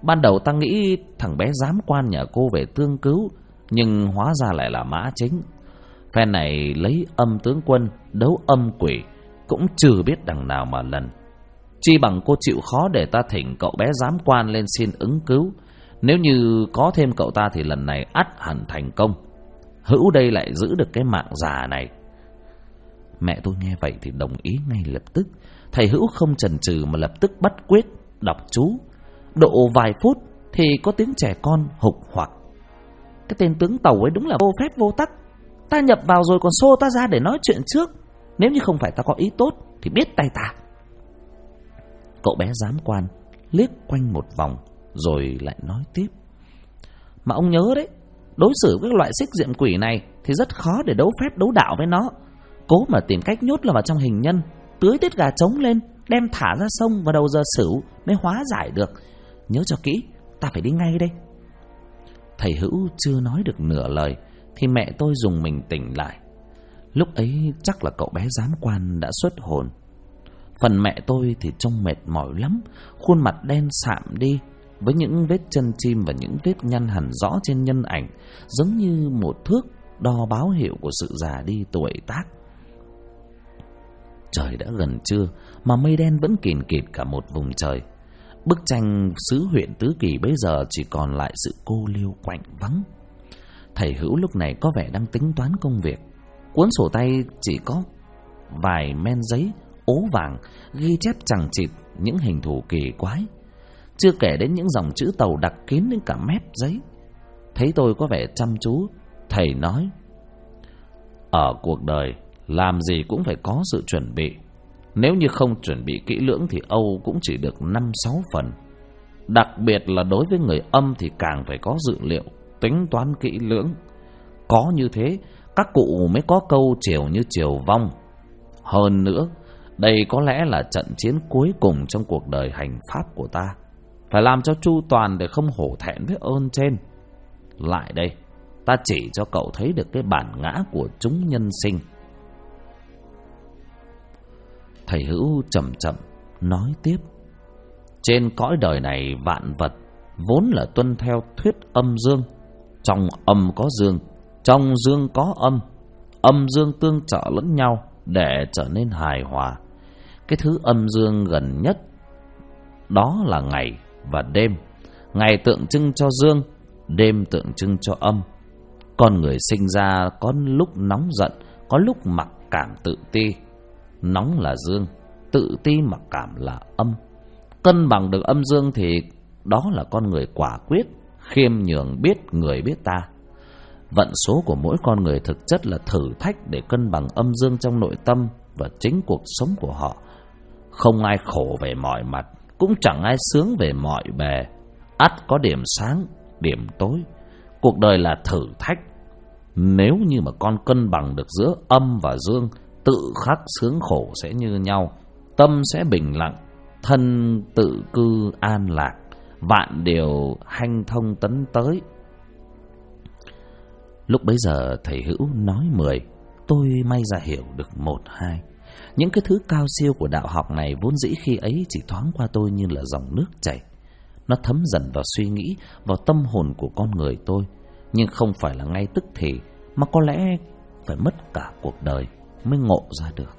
[SPEAKER 1] Ban đầu ta nghĩ thằng bé giám quan nhà cô về tương cứu, nhưng hóa ra lại là mã chính. Phen này lấy âm tướng quân đấu âm quỷ, cũng chưa biết đằng nào mà lần. Chi bằng cô chịu khó để ta thỉnh cậu bé giám quan lên xin ứng cứu. Nếu như có thêm cậu ta thì lần này ắt hẳn thành công. Hữu đây lại giữ được cái mạng già này. Mẹ tôi nghe vậy thì đồng ý ngay lập tức. Thầy Hữu không chần chừ mà lập tức bắt quyết đọc chú. Độ vài phút thì có tiếng trẻ con hục hoặc: cái tên tướng tàu ấy đúng là vô phép vô tắc. Ta nhập vào rồi còn xô ta ra để nói chuyện trước. Nếu như không phải ta có ý tốt thì biết tay ta. Cậu bé giám quan liếc quanh một vòng rồi lại nói tiếp: mà ông nhớ đấy, đối xử với các loại xích diệm quỷ này thì rất khó để đấu phép đấu đạo với nó. Cố mà tìm cách nhốt nó vào trong hình nhân, tưới tiết gà trống lên, đem thả ra sông vào đầu giờ sửu mới hóa giải được. Nhớ cho kỹ, ta phải đi ngay đây. Thầy Hữu chưa nói được nửa lời thì mẹ tôi dùng mình tỉnh lại. Lúc ấy chắc là cậu bé giám quan đã xuất hồn. Phần mẹ tôi thì trông mệt mỏi lắm, khuôn mặt đen sạm đi, với những vết chân chim và những vết nhăn hằn rõ trên nhân ảnh, giống như một thước đo báo hiệu của sự già đi tuổi tác. Trời đã gần trưa mà mây đen vẫn kìn kịt cả một vùng trời. Bức tranh xứ huyện Tứ Kỳ bây giờ chỉ còn lại sự cô liêu quạnh vắng. Thầy Hữu lúc này có vẻ đang tính toán công việc. Cuốn sổ tay chỉ có vài men giấy ố vàng ghi chép chằng chịt những hình thù kỳ quái, chưa kể đến những dòng chữ tàu đặc kín đến cả mép giấy. Thấy tôi có vẻ chăm chú, thầy nói: ở cuộc đời làm gì cũng phải có sự chuẩn bị. Nếu như không chuẩn bị kỹ lưỡng thì âu cũng chỉ được 5-6 phần. Đặc biệt là đối với người âm thì càng phải có dự liệu, tính toán kỹ lưỡng. Có như thế các cụ mới có câu chiều như chiều vong. Hơn nữa, đây có lẽ là trận chiến cuối cùng trong cuộc đời hành pháp của ta. Phải làm cho chu toàn để không hổ thẹn với ơn trên. Lại đây, ta chỉ cho cậu thấy được cái bản ngã của chúng nhân sinh. Thầy Hữu chậm chậm nói tiếp: trên cõi đời này vạn vật vốn là tuân theo thuyết âm dương. Trong âm có dương, trong dương có âm. Âm dương tương trợ lẫn nhau để trở nên hài hòa. Cái thứ âm dương gần nhất đó là ngày và đêm. Ngày tượng trưng cho dương, đêm tượng trưng cho âm. Con người sinh ra có lúc nóng giận, có lúc mặc cảm tự ti. Nóng là dương, tự ti mặc cảm là âm. Cân bằng được âm dương thì đó là con người quả quyết, khiêm nhường, biết người biết ta. Vận số của mỗi con người thực chất là thử thách để cân bằng âm dương trong nội tâm và chính cuộc sống của họ. Không ai khổ về mọi mặt, cũng chẳng ai sướng về mọi bề. Ắt có điểm sáng, điểm tối. Cuộc đời là thử thách. Nếu như mà con cân bằng được giữa âm và dương, tự khắc sướng khổ sẽ như nhau, tâm sẽ bình lặng, thân tự cư an lạc, vạn điều hanh thông tấn tới. Lúc bấy giờ thầy Hữu nói 10, tôi may ra hiểu được 1-2. Những cái thứ cao siêu của đạo học này vốn dĩ khi ấy chỉ thoáng qua tôi như là dòng nước chảy. Nó thấm dần vào suy nghĩ, vào tâm hồn của con người tôi, nhưng không phải là ngay tức thì, mà có lẽ phải mất cả cuộc đời mới ngộ ra được.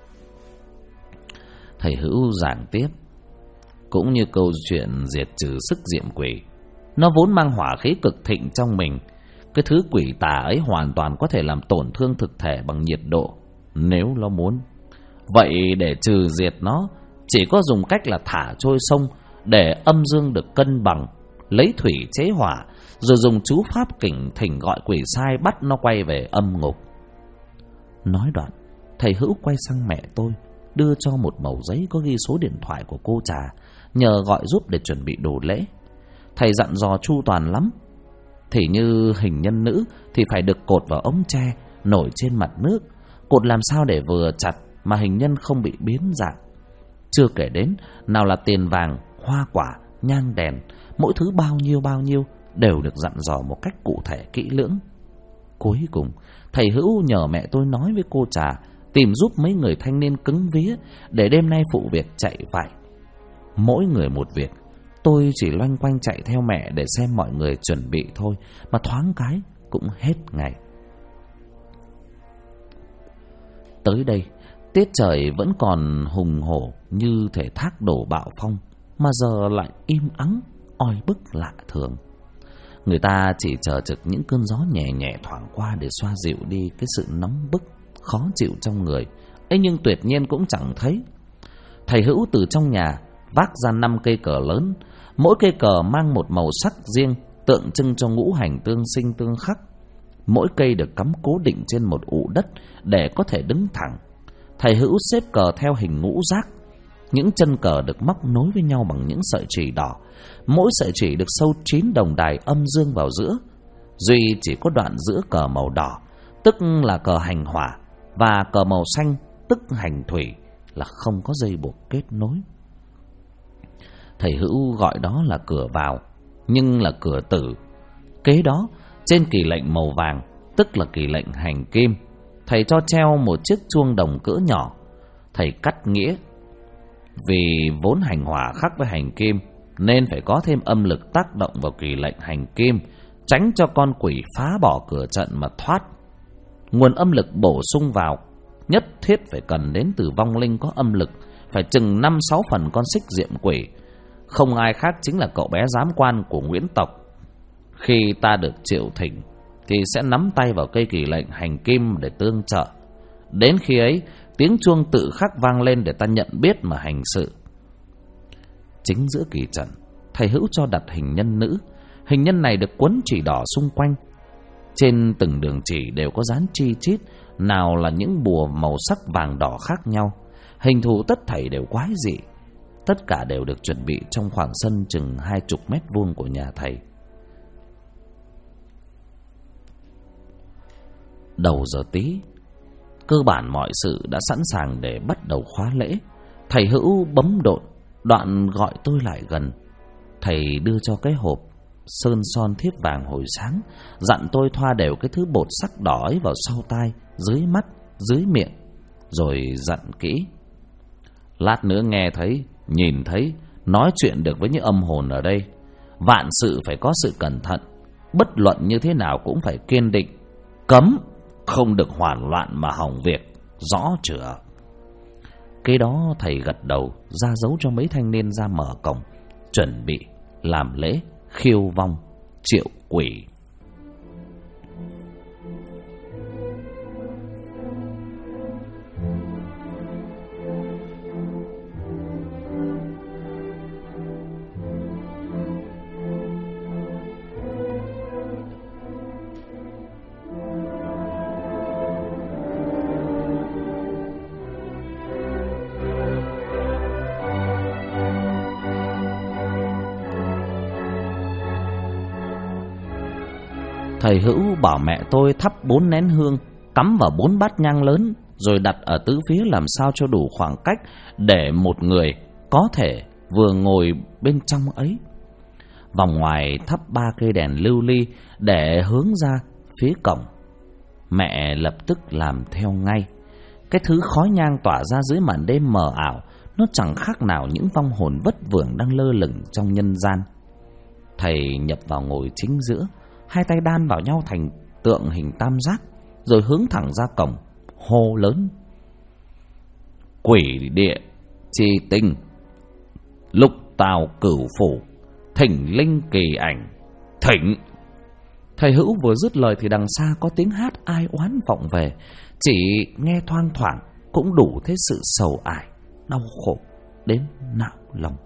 [SPEAKER 1] Thầy Hữu giảng tiếp: cũng như câu chuyện diệt trừ sức diệm quỷ, nó vốn mang hỏa khí cực thịnh trong mình. Cái thứ quỷ tà ấy hoàn toàn có thể làm tổn thương thực thể bằng nhiệt độ nếu nó muốn. Vậy để trừ diệt nó, chỉ có dùng cách là thả trôi sông để âm dương được cân bằng, lấy thủy chế hỏa, rồi dùng chú pháp kỉnh thỉnh gọi quỷ sai bắt nó quay về âm ngục. Nói đoạn, thầy Hữu quay sang mẹ tôi, đưa cho một mẩu giấy có ghi số điện thoại của cô Trà, nhờ gọi giúp để chuẩn bị đồ lễ. Thầy dặn dò chu toàn lắm. Thì như hình nhân nữ thì phải được cột vào ống tre nổi trên mặt nước, cột làm sao để vừa chặt mà hình nhân không bị biến dạng. Chưa kể đến nào là tiền vàng, hoa quả, nhang đèn, mỗi thứ bao nhiêu đều được dặn dò một cách cụ thể kỹ lưỡng. Cuối cùng thầy Hữu nhờ mẹ tôi nói với cô Trà tìm giúp mấy người thanh niên cứng vía để đêm nay phụ việc chạy vạy. Mỗi người một việc, Tôi chỉ loanh quanh chạy theo mẹ để xem mọi người chuẩn bị thôi, mà thoáng cái cũng hết ngày. Tới đây, tiết trời vẫn còn hùng hổ như thể thác đổ bạo phong, mà giờ lại im ắng, oi bức lạ thường. Người ta chỉ chờ trực những cơn gió nhẹ nhẹ thoảng qua để xoa dịu đi cái sự nóng bức, khó chịu trong người. ấy nhưng tuyệt nhiên cũng chẳng thấy. Thầy Hữu từ trong nhà vác ra 5 cây cờ lớn, mỗi cây cờ mang một màu sắc riêng, tượng trưng cho ngũ hành tương sinh tương khắc. Mỗi cây được cắm cố định trên một ụ đất để có thể đứng thẳng. Thầy Hữu xếp cờ theo hình ngũ giác. Những chân cờ được móc nối với nhau bằng những sợi chỉ đỏ. Mỗi sợi chỉ được sâu 9 đồng đài âm dương vào giữa. Duy chỉ có đoạn giữa cờ màu đỏ, tức là cờ hành hỏa, và cờ màu xanh, tức hành thủy, là không có dây buộc kết nối. Thầy Hữu gọi đó là cửa vào, nhưng là cửa tử. Kế đó, trên kỳ lệnh màu vàng, tức là kỳ lệnh hành kim, thầy cho treo một chiếc chuông đồng cỡ nhỏ. Thầy cắt nghĩa, vì vốn hành hỏa khác với hành kim, nên phải có thêm âm lực tác động vào kỳ lệnh hành kim, tránh cho con quỷ phá bỏ cửa trận mà thoát. Nguồn âm lực bổ sung vào nhất thiết phải cần đến từ vong linh có âm lực, phải chừng 5-6 phần con xích diệm quỷ. Không ai khác chính là cậu bé giám quan của Nguyễn tộc. Khi ta được triệu thỉnh thì sẽ nắm tay vào cây kỳ lệnh hành kim để tương trợ. Đến khi ấy, tiếng chuông tự khắc vang lên để ta nhận biết mà hành sự. Chính giữa kỳ trận, thầy Hữu cho đặt hình nhân nữ. Hình nhân này được quấn chỉ đỏ xung quanh. Trên từng đường chỉ đều có dán chi chít, nào là những bùa màu sắc vàng đỏ khác nhau. Hình thù tất thảy đều quái dị. Tất cả đều được chuẩn bị trong khoảng sân chừng 20 mét vuông của nhà thầy. Đầu giờ tí, cơ bản mọi sự đã sẵn sàng để bắt đầu khóa lễ. Thầy Hữu bấm độn, đoạn gọi tôi lại gần. Thầy đưa cho cái hộp sơn son thiếp vàng hồi sáng, dặn tôi thoa đều cái thứ bột sắc đỏ ấy vào sau tai, dưới mắt, dưới miệng, rồi dặn kỹ: lát nữa nghe thấy, nhìn thấy, nói chuyện được với những âm hồn ở đây, vạn sự phải có sự cẩn thận, bất luận như thế nào cũng phải kiên định, cấm không được hoảng loạn mà hỏng việc, rõ chưa? Kế đó thầy gật đầu, ra dấu cho mấy thanh niên ra mở cổng, chuẩn bị làm lễ khiêu vong triệu quỷ. Thầy Hữu bảo mẹ tôi thắp 4 nén hương, cắm vào 4 bát nhang lớn, rồi đặt ở tứ phía làm sao cho đủ khoảng cách để một người có thể vừa ngồi bên trong ấy. Vòng ngoài thắp 3 cây đèn lưu ly để hướng ra phía cổng. Mẹ lập tức làm theo ngay. Cái thứ khói nhang tỏa ra dưới màn đêm mờ ảo, nó chẳng khác nào những vong hồn vất vưởng đang lơ lửng trong nhân gian. Thầy nhập vào ngồi chính giữa, hai tay đan vào nhau thành tượng hình tam giác, rồi hướng thẳng ra cổng, hô lớn: quỷ địa chi tinh, lục tào cửu phủ, thỉnh linh kỳ ảnh, thỉnh. Thầy Hữu vừa dứt lời thì đằng xa có tiếng hát ai oán vọng về, chỉ nghe thoang thoảng cũng đủ thấy sự sầu ải, đau khổ đến nạo lòng.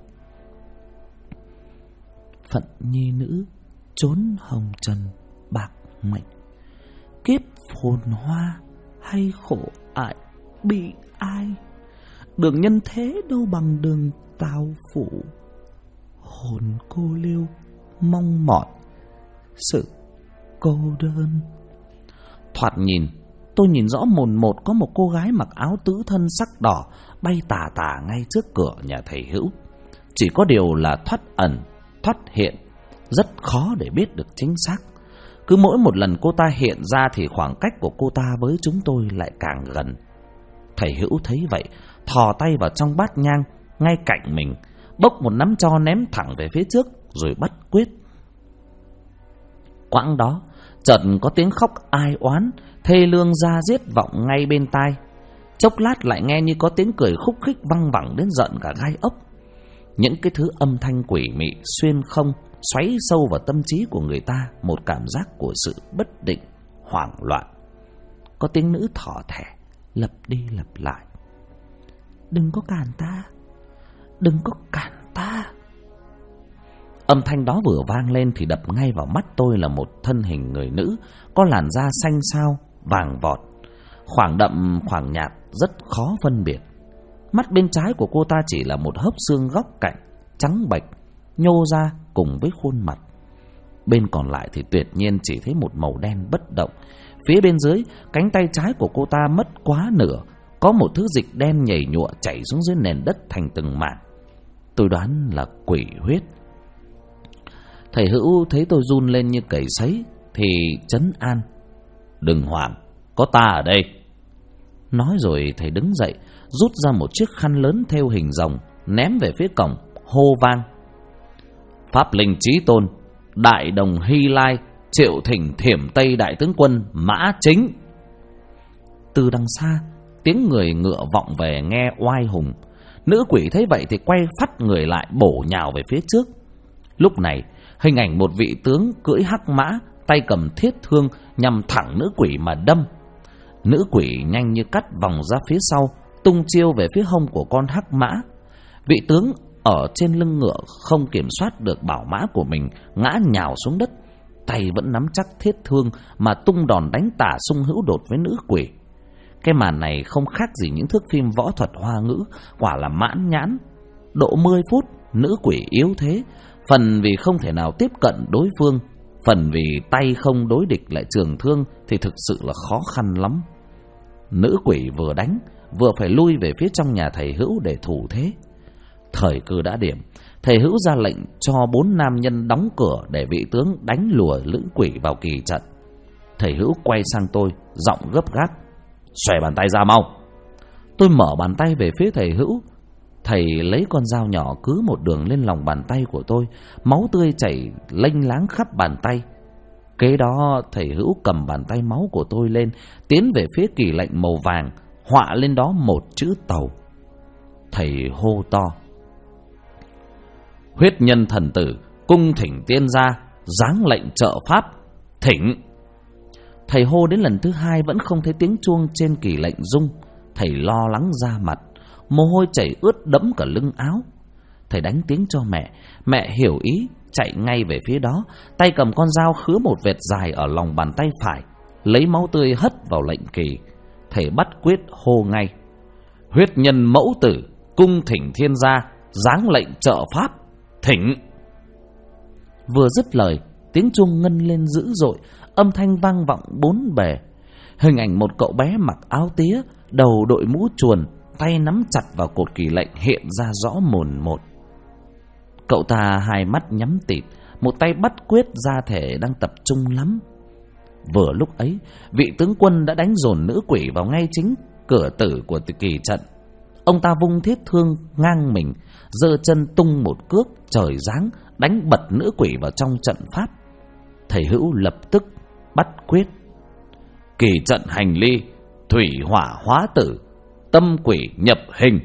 [SPEAKER 1] Phận nhi nữ trốn hồng trần bạc mệnh, kiếp phồn hoa hay khổ ải bị ai, đường nhân thế đâu bằng đường tào phủ, hồn cô liêu mong mỏi sự cô đơn. Thoạt nhìn, tôi nhìn rõ mồn một có một cô gái mặc áo tứ thân sắc đỏ bay tà tà ngay trước cửa nhà thầy Hữu. Chỉ có điều là thoát ẩn thoát hiện, rất khó để biết được chính xác. Cứ mỗi một lần cô ta hiện ra thì khoảng cách của cô ta với chúng tôi lại càng gần. Thầy Hữu thấy vậy, thò tay vào trong bát nhang ngay cạnh mình, bốc một nắm tro ném thẳng về phía trước rồi bắt quyết. Quãng đó chợt có tiếng khóc ai oán thê lương da diết vọng ngay bên tai. Chốc lát lại nghe như có tiếng cười khúc khích văng vẳng đến giận cả gai ốc. Những cái thứ âm thanh quỷ mị xuyên không xoáy sâu vào tâm trí của người ta một cảm giác của sự bất định, hoảng loạn. Có tiếng nữ thỏ thẻ lặp đi lặp lại: "Đừng có cản ta, đừng có cản ta." Âm thanh đó vừa vang lên thì đập ngay vào mắt tôi là một thân hình người nữ có làn da xanh xao, vàng vọt, khoảng đậm khoảng nhạt, rất khó phân biệt. Mắt bên trái của cô ta chỉ là một hốc xương góc cạnh, trắng bệch, nhô ra cùng với khuôn mặt. Bên còn lại thì tuyệt nhiên chỉ thấy một màu đen bất động. Phía bên dưới, cánh tay trái của cô ta mất quá nửa, có một thứ dịch đen nhầy nhụa chảy xuống dưới nền đất thành từng mảng. Tôi đoán là quỷ huyết. Thầy Hữu thấy tôi run lên như cầy sấy thì trấn an: "Đừng hoảng, có ta ở đây." Nói rồi thầy đứng dậy, rút ra một chiếc khăn lớn thêu hình rồng, ném về phía cổng, hô vang: "Pháp linh chí tôn, đại đồng Hy Lai, triệu thỉnh Thiểm Tây đại tướng quân Mã Chính." Từ đằng xa, tiếng người ngựa vọng về nghe oai hùng. Nữ quỷ thấy vậy thì quay phắt người lại, bổ nhào về phía trước. Lúc này, hình ảnh một vị tướng cưỡi hắc mã, tay cầm thiết thương nhằm thẳng nữ quỷ mà đâm. Nữ quỷ nhanh như cắt vòng ra phía sau, tung chiêu về phía hông của con hắc mã. Vị tướng ở trên lưng ngựa không kiểm soát được bảo mã của mình, ngã nhào xuống đất, tay vẫn nắm chắc thiết thương mà tung đòn đánh tả xung hữu đột với nữ quỷ. Cái màn này không khác gì những thước phim võ thuật hoa ngữ, quả là mãn nhãn. Độ 10 phút, nữ quỷ yếu thế, phần vì không thể nào tiếp cận đối phương, phần vì tay không đối địch lại trường thương thì thực sự là khó khăn lắm. Nữ quỷ vừa đánh vừa phải lui về phía trong nhà thầy Hữu để thủ thế. Thời cơ đã điểm, thầy Hữu ra lệnh cho 4 nam nhân đóng cửa để vị tướng đánh lùa lữ quỷ vào kỳ trận. Thầy Hữu quay sang tôi, giọng gấp gáp: "Xòe bàn tay ra mau." Tôi mở bàn tay về phía thầy Hữu. Thầy lấy con dao nhỏ cứ một đường lên lòng bàn tay của tôi, máu tươi chảy lênh láng khắp bàn tay. Kế đó thầy Hữu cầm bàn tay máu của tôi lên, tiến về phía kỳ lệnh màu vàng, họa lên đó một chữ Tàu. Thầy hô to: "Huyết nhân thần tử, cung thỉnh tiên gia, giáng lệnh trợ pháp, thỉnh." Thầy hô đến lần thứ hai vẫn không thấy tiếng chuông trên kỳ lệnh rung. Thầy lo lắng ra mặt, mồ hôi chảy ướt đẫm cả lưng áo. Thầy đánh tiếng cho mẹ. Mẹ hiểu ý, chạy ngay về phía đó, tay cầm con dao khứa một vệt dài ở lòng bàn tay phải, lấy máu tươi hất vào lệnh kỳ. Thầy bắt quyết hô ngay: "Huyết nhân mẫu tử, cung thỉnh thiên gia, giáng lệnh trợ pháp, thỉnh." Vừa dứt lời, tiếng chuông ngân lên dữ dội, âm thanh vang vọng bốn bề. Hình ảnh một cậu bé mặc áo tía, đầu đội mũ chuồn, tay nắm chặt vào cột kỳ lệnh hiện ra rõ mồn một. Cậu ta hai mắt nhắm tịt, một tay bắt quyết, ra thể đang tập trung lắm. Vừa lúc ấy, vị tướng quân đã đánh dồn nữ quỷ vào ngay chính cửa tử của kỳ trận. Ông ta vung thiết thương ngang mình, giơ chân tung một cước trời giáng, đánh bật nữ quỷ vào trong trận pháp. Thầy Hữu lập tức bắt quyết: "Kỳ trận hành ly, thủy hỏa hóa tử, tâm quỷ nhập hình."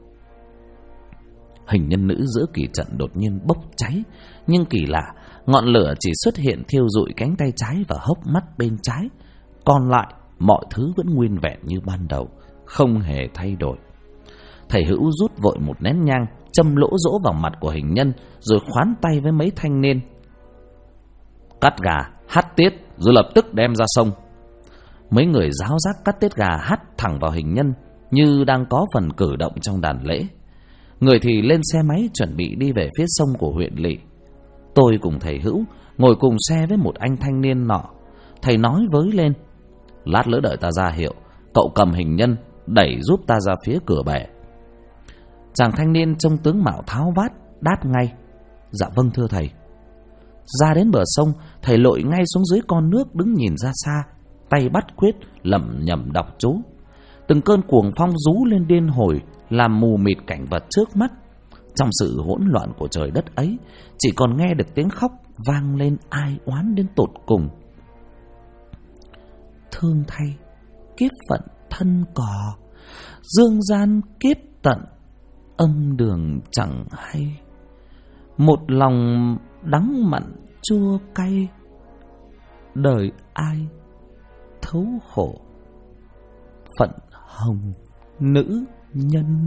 [SPEAKER 1] Hình nhân nữ giữa kỳ trận đột nhiên bốc cháy, nhưng kỳ lạ, ngọn lửa chỉ xuất hiện thiêu rụi cánh tay trái và hốc mắt bên trái, còn lại mọi thứ vẫn nguyên vẹn như ban đầu, không hề thay đổi. Thầy Hữu rút vội một nén nhang, châm lỗ rỗ vào mặt của hình nhân, rồi khoán tay với mấy thanh niên: "Cắt gà, hắt tiết, rồi lập tức đem ra sông." Mấy người giáo giác cắt tiết gà hắt thẳng vào hình nhân, như đang có phần cử động trong đàn lễ. Người thì lên xe máy chuẩn bị đi về phía sông của huyện lỵ. Tôi cùng thầy Hữu ngồi cùng xe với một anh thanh niên nọ. Thầy nói với lên: "Lát nữa đợi ta ra hiệu, cậu cầm hình nhân đẩy giúp ta ra phía cửa bể." Chàng thanh niên trông tướng mạo tháo vát đáp ngay: "Dạ vâng thưa thầy." Ra đến bờ sông, thầy lội ngay xuống dưới con nước, đứng nhìn ra xa, tay bắt quyết lẩm nhẩm đọc chú. Từng cơn cuồng phong rú lên điên hồi, làm mù mịt cảnh vật trước mắt. Trong sự hỗn loạn của trời đất ấy, chỉ còn nghe được tiếng khóc vang lên ai oán đến tột cùng. Thương thay, kiếp phận thân cò, dương gian kiếp tận, âm đường chẳng hay. Một lòng đắng mặn chua cay, đời ai thấu khổ, phận hồng nữ nhân.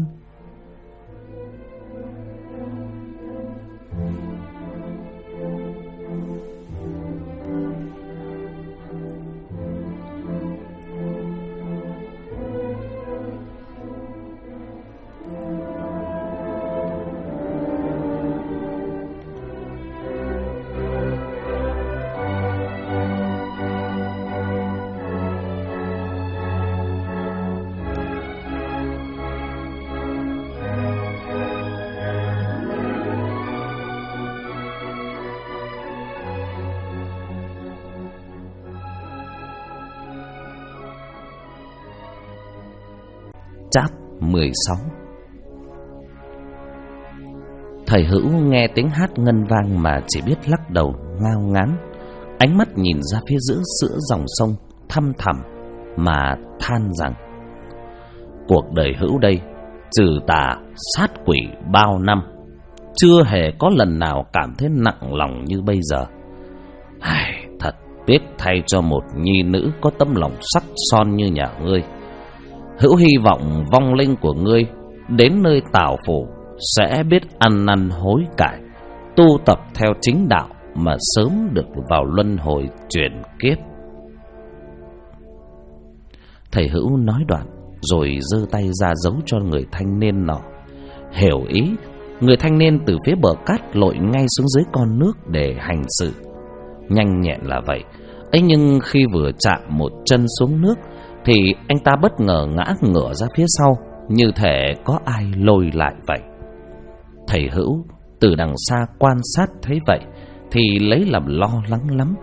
[SPEAKER 1] Chap 16. Thầy Hữu nghe tiếng hát ngân vang mà chỉ biết lắc đầu ngao ngán, ánh mắt nhìn ra phía giữa dòng sông thăm thẳm mà than rằng: cuộc đời Hữu đây trừ tà sát quỷ bao năm, chưa hề có lần nào cảm thấy nặng lòng như bây giờ. Thật tiếc thay cho một nhi nữ có tấm lòng sắc son như nhà ngươi. Hữu hy vọng vong linh của ngươi đến nơi tảo phủ sẽ biết ăn năn hối cải, tu tập theo chính đạo mà sớm được vào luân hồi chuyển kiếp. Thầy Hữu nói đoạn rồi giơ tay ra dấu cho người thanh niên nọ. Hiểu ý, người thanh niên từ phía bờ cát lội ngay xuống dưới con nước để hành sự. Nhanh nhẹn là vậy ấy, nhưng khi vừa chạm một chân xuống nước thì anh ta bất ngờ ngã ngửa ra phía sau, như thể có ai lôi lại vậy. Thầy Hữu từ đằng xa quan sát thấy vậy thì lấy làm lo lắng lắm.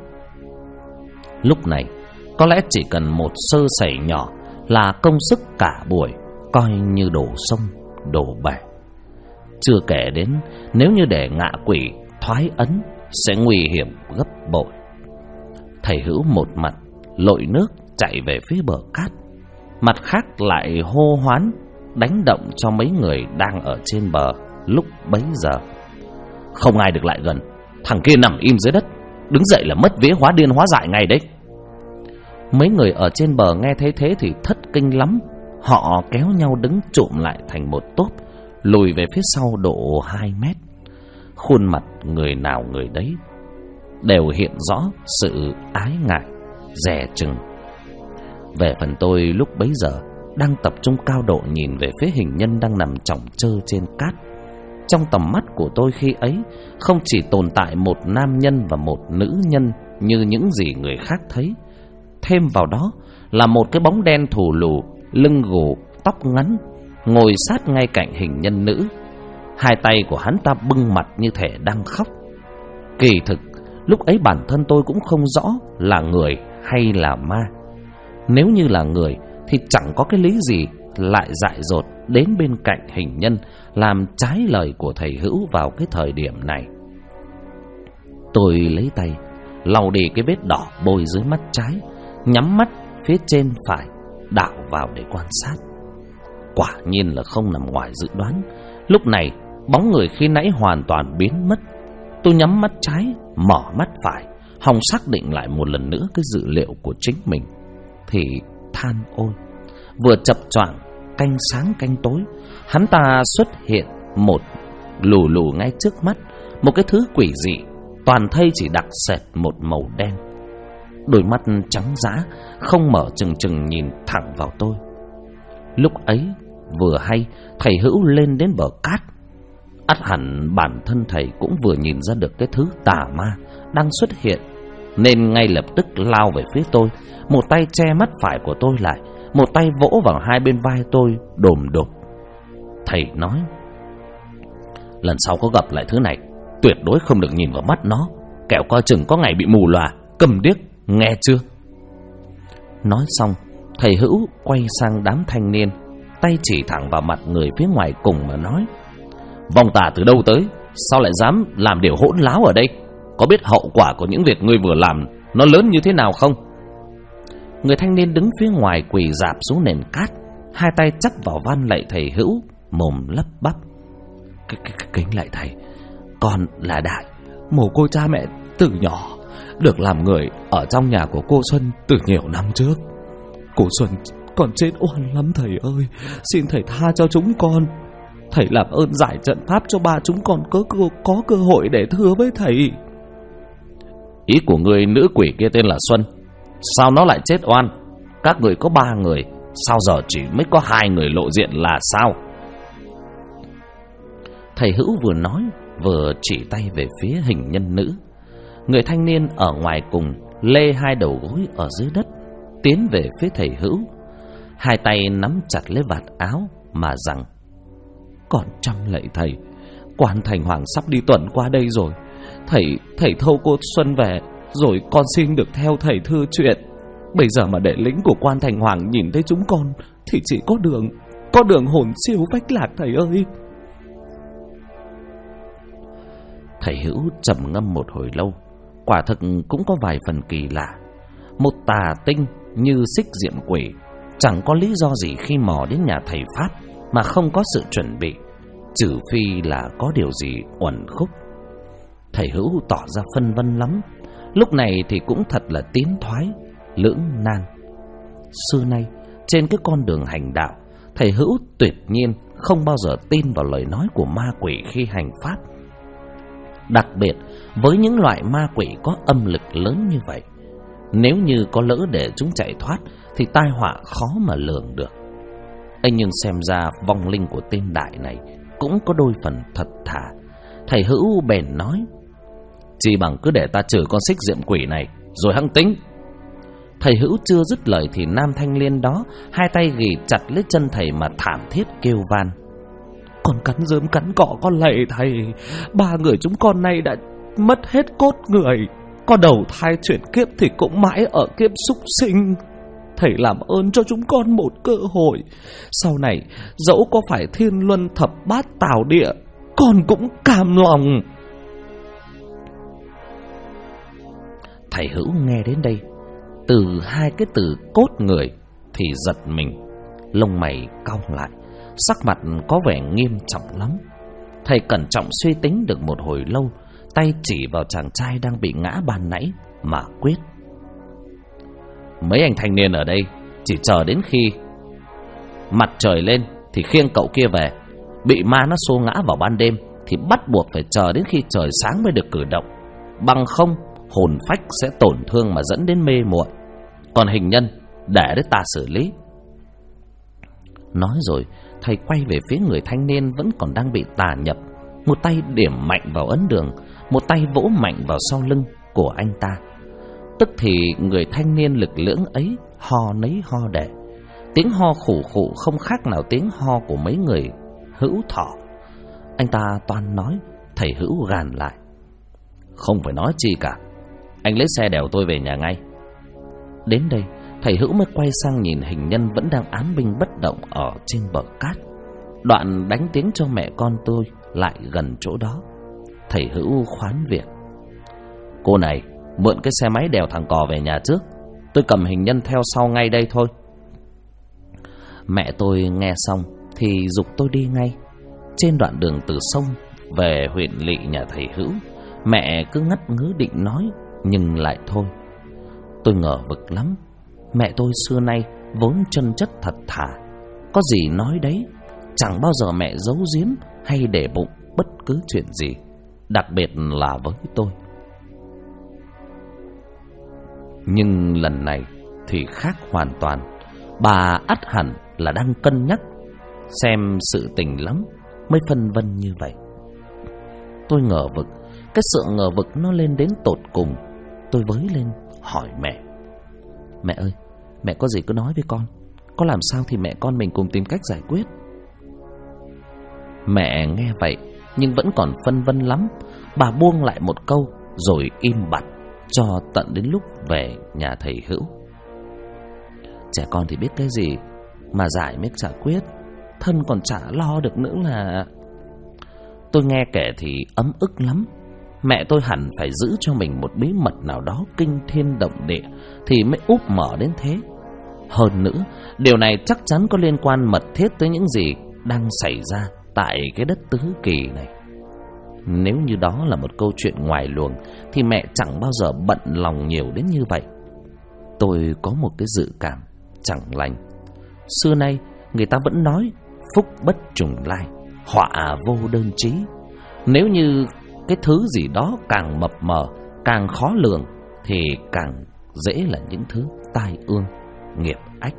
[SPEAKER 1] Lúc này có lẽ chỉ cần một sơ sẩy nhỏ là công sức cả buổi coi như đổ sông đổ bể. Chưa kể đến nếu như để ngạ quỷ thoái ấn sẽ nguy hiểm gấp bội. Thầy Hữu một mặt lội nước chạy về phía bờ cát, mặt khác lại hô hoán đánh động cho mấy người đang ở trên bờ lúc bấy giờ. Không ai được lại gần, thằng kia nằm im dưới đất, đứng dậy là mất vía hóa điên hóa dại ngay đấy. Mấy người ở trên bờ nghe thấy thế thì thất kinh lắm. Họ kéo nhau đứng trụm lại thành một tốp, lùi về phía sau độ 2 mét. Khuôn mặt người nào người đấy đều hiện rõ sự ái ngại, dè chừng. Về phần tôi lúc bấy giờ đang tập trung cao độ nhìn về phía hình nhân đang nằm chỏng trơ trên cát. Trong tầm mắt của tôi khi ấy không chỉ tồn tại một nam nhân và một nữ nhân như những gì người khác thấy, thêm vào đó là một cái bóng đen thù lù, lưng gù, tóc ngắn, ngồi sát ngay cạnh hình nhân nữ. Hai tay của hắn ta bưng mặt như thể đang khóc. Kỳ thực lúc ấy bản thân tôi cũng không rõ là người hay là ma. Nếu như là người thì chẳng có cái lý gì lại dại dột đến bên cạnh hình nhân làm trái lời của thầy Hữu vào cái thời điểm này. Tôi lấy tay lau đi cái vết đỏ bôi dưới mắt trái, nhắm mắt phía trên phải đảo vào để quan sát. Quả nhiên là không nằm ngoài dự đoán. Lúc này bóng người khi nãy hoàn toàn biến mất. Tôi nhắm mắt trái, mở mắt phải, hòng xác định lại một lần nữa cái dự liệu của chính mình thì than ôi, vừa chập choạng canh sáng canh tối, hắn ta xuất hiện một lù lù ngay trước mắt, một cái thứ quỷ dị, toàn thây chỉ đặc sệt một màu đen. Đôi mắt trắng dã không mở trừng trừng nhìn thẳng vào tôi. Lúc ấy vừa hay thầy Hữu lên đến bờ cát, ắt hẳn bản thân thầy cũng vừa nhìn ra được cái thứ tà ma đang xuất hiện, nên ngay lập tức lao về phía tôi, một tay che mắt phải của tôi lại, một tay vỗ vào hai bên vai tôi đồm đột. Thầy nói: lần sau có gặp lại thứ này, tuyệt đối không được nhìn vào mắt nó, kẻo coi chừng có ngày bị mù lòa, câm điếc, nghe chưa? Nói xong, thầy Hữu quay sang đám thanh niên, tay chỉ thẳng vào mặt người phía ngoài cùng mà nói: Vong tà từ đâu tới? Sao lại dám làm điều hỗn láo ở đây? Có biết hậu quả của những việc ngươi vừa làm nó lớn như thế nào không? Người thanh niên đứng phía ngoài quỳ rạp xuống nền cát, hai tay chắp vào van lạy thầy Hữu, mồm lắp bắp: Kính lạy thầy, con là Đại, mồ côi cha mẹ từ nhỏ, được làm người ở trong nhà của cô Xuân từ nhiều năm trước. Cô Xuân còn chết oan lắm thầy ơi, xin thầy tha cho chúng con. Thầy làm ơn giải trận pháp cho ba chúng con có cơ hội để thưa với thầy. Ý của người nữ quỷ kia tên là Xuân, sao nó lại chết oan? Các người có 3 người, sao giờ chỉ mới có 2 người lộ diện là sao? Thầy Hữu vừa nói vừa chỉ tay về phía hình nhân nữ. Người thanh niên ở ngoài cùng lê 2 đầu gối ở dưới đất, tiến về phía thầy Hữu, hai tay nắm chặt lấy vạt áo mà rằng: Con trăm lạy thầy, quan Thành Hoàng sắp đi tuần qua đây rồi. Thầy thâu cô Xuân về, rồi con xin được theo thầy thưa chuyện. Bây giờ mà để lính của quan Thành Hoàng nhìn thấy chúng con thì chỉ có đường hồn siêu phách lạc thầy ơi. Thầy Hữu trầm ngâm một hồi lâu, quả thực cũng có vài phần kỳ lạ. Một tà tinh như Xích Diệm Quỷ chẳng có lý do gì khi mò đến nhà thầy pháp mà không có sự chuẩn bị, trừ phi là có điều gì uẩn khúc. Thầy Hữu tỏ ra phân vân lắm. Lúc này thì cũng thật là tiến thoái lưỡng nan. Xưa nay trên cái con đường hành đạo, thầy Hữu tuyệt nhiên không bao giờ tin vào lời nói của ma quỷ khi hành pháp, đặc biệt với những loại ma quỷ có âm lực lớn như vậy. Nếu như có lỡ để chúng chạy thoát thì tai họa khó mà lường được. Nhưng xem ra vong linh của tên Đại này cũng có đôi phần thật thà. Thầy Hữu bèn nói: Chỉ bằng cứ để ta trừ con Xích Diệm Quỷ này rồi hẵng tính. Thầy Hữu chưa dứt lời thì nam thanh niên đó hai tay ghì chặt lấy chân thầy mà thảm thiết kêu van: Con cắn rơm cắn cỏ con lạy thầy, 3 người chúng con nay đã mất hết cốt người. Có đầu thai chuyển kiếp thì cũng mãi ở kiếp súc sinh. Thầy làm ơn cho chúng con một cơ hội. Sau này dẫu có phải thiên luân thập bát tào địa, con cũng cam lòng. Thầy Hữu nghe đến đây, từ 2 cái từ cốt người thì giật mình, lông mày cau lại, sắc mặt có vẻ nghiêm trọng lắm. Thầy cẩn trọng suy tính được một hồi lâu, tay chỉ vào chàng trai đang bị ngã ban nãy mà quyết: Mấy anh thanh niên ở đây chỉ chờ đến khi mặt trời lên thì khiêng cậu kia về. Bị ma nó xô ngã vào ban đêm thì bắt buộc phải chờ đến khi trời sáng mới được cử động, bằng không hồn phách sẽ tổn thương mà dẫn đến mê muội. Còn hình nhân để đấy ta xử lý. Nói rồi thầy quay về phía người thanh niên vẫn còn đang bị tà nhập, một tay điểm mạnh vào ấn đường, một tay vỗ mạnh vào sau lưng của anh ta. Tức thì người thanh niên lực lưỡng ấy ho nấy ho đẻ, tiếng ho khủ khụ không khác nào tiếng ho của mấy người hữu thọ. Anh ta toan nói, thầy Hữu gàn lại: Không phải nói chi cả, anh lấy xe đèo tôi về nhà ngay. Đến đây thầy Hữu mới quay sang nhìn hình nhân vẫn đang án binh bất động ở trên bờ cát, đoạn đánh tiếng cho mẹ con tôi lại gần chỗ đó. Thầy Hữu khoán việc: Cô này mượn cái xe máy đèo thằng cò về nhà trước, tôi cầm hình nhân theo sau ngay đây thôi. Mẹ tôi nghe xong thì giục tôi đi ngay. Trên đoạn đường từ sông về huyện lỵ nhà thầy Hữu, mẹ cứ ngắt ngứ định nói nhưng lại thôi. Tôi ngờ vực lắm. Mẹ tôi xưa nay vốn chân chất thật thà, có gì nói đấy, chẳng bao giờ mẹ giấu giếm hay để bụng bất cứ chuyện gì, đặc biệt là với tôi. Nhưng lần này thì khác hoàn toàn. Bà ắt hẳn là đang cân nhắc xem sự tình lắm mới phân vân như vậy. Tôi ngờ vực. Cái sự ngờ vực nó lên đến tột cùng. Tôi với lên hỏi mẹ: Mẹ ơi, mẹ có gì cứ nói với con, có làm sao thì mẹ con mình cùng tìm cách giải quyết. Mẹ nghe vậy nhưng vẫn còn phân vân lắm. Bà buông lại một câu rồi im bặt cho tận đến lúc về nhà thầy Hữu. Trẻ con thì biết cái gì mà giải mới giải quyết, thân còn chả lo được nữa là... Tôi nghe kể thì ấm ức lắm. Mẹ tôi hẳn phải giữ cho mình một bí mật nào đó kinh thiên động địa thì mới úp mở đến thế. Hơn nữa, điều này chắc chắn có liên quan mật thiết tới những gì đang xảy ra tại cái đất Tứ Kỳ này. Nếu như đó là một câu chuyện ngoài luồng thì mẹ chẳng bao giờ bận lòng nhiều đến như vậy. Tôi có một cái dự cảm chẳng lành. Xưa nay người ta vẫn nói phúc bất trùng lai, họa vô đơn chí. Nếu như cái thứ gì đó càng mập mờ, càng khó lường thì càng dễ là những thứ tai ương, nghiệp ách.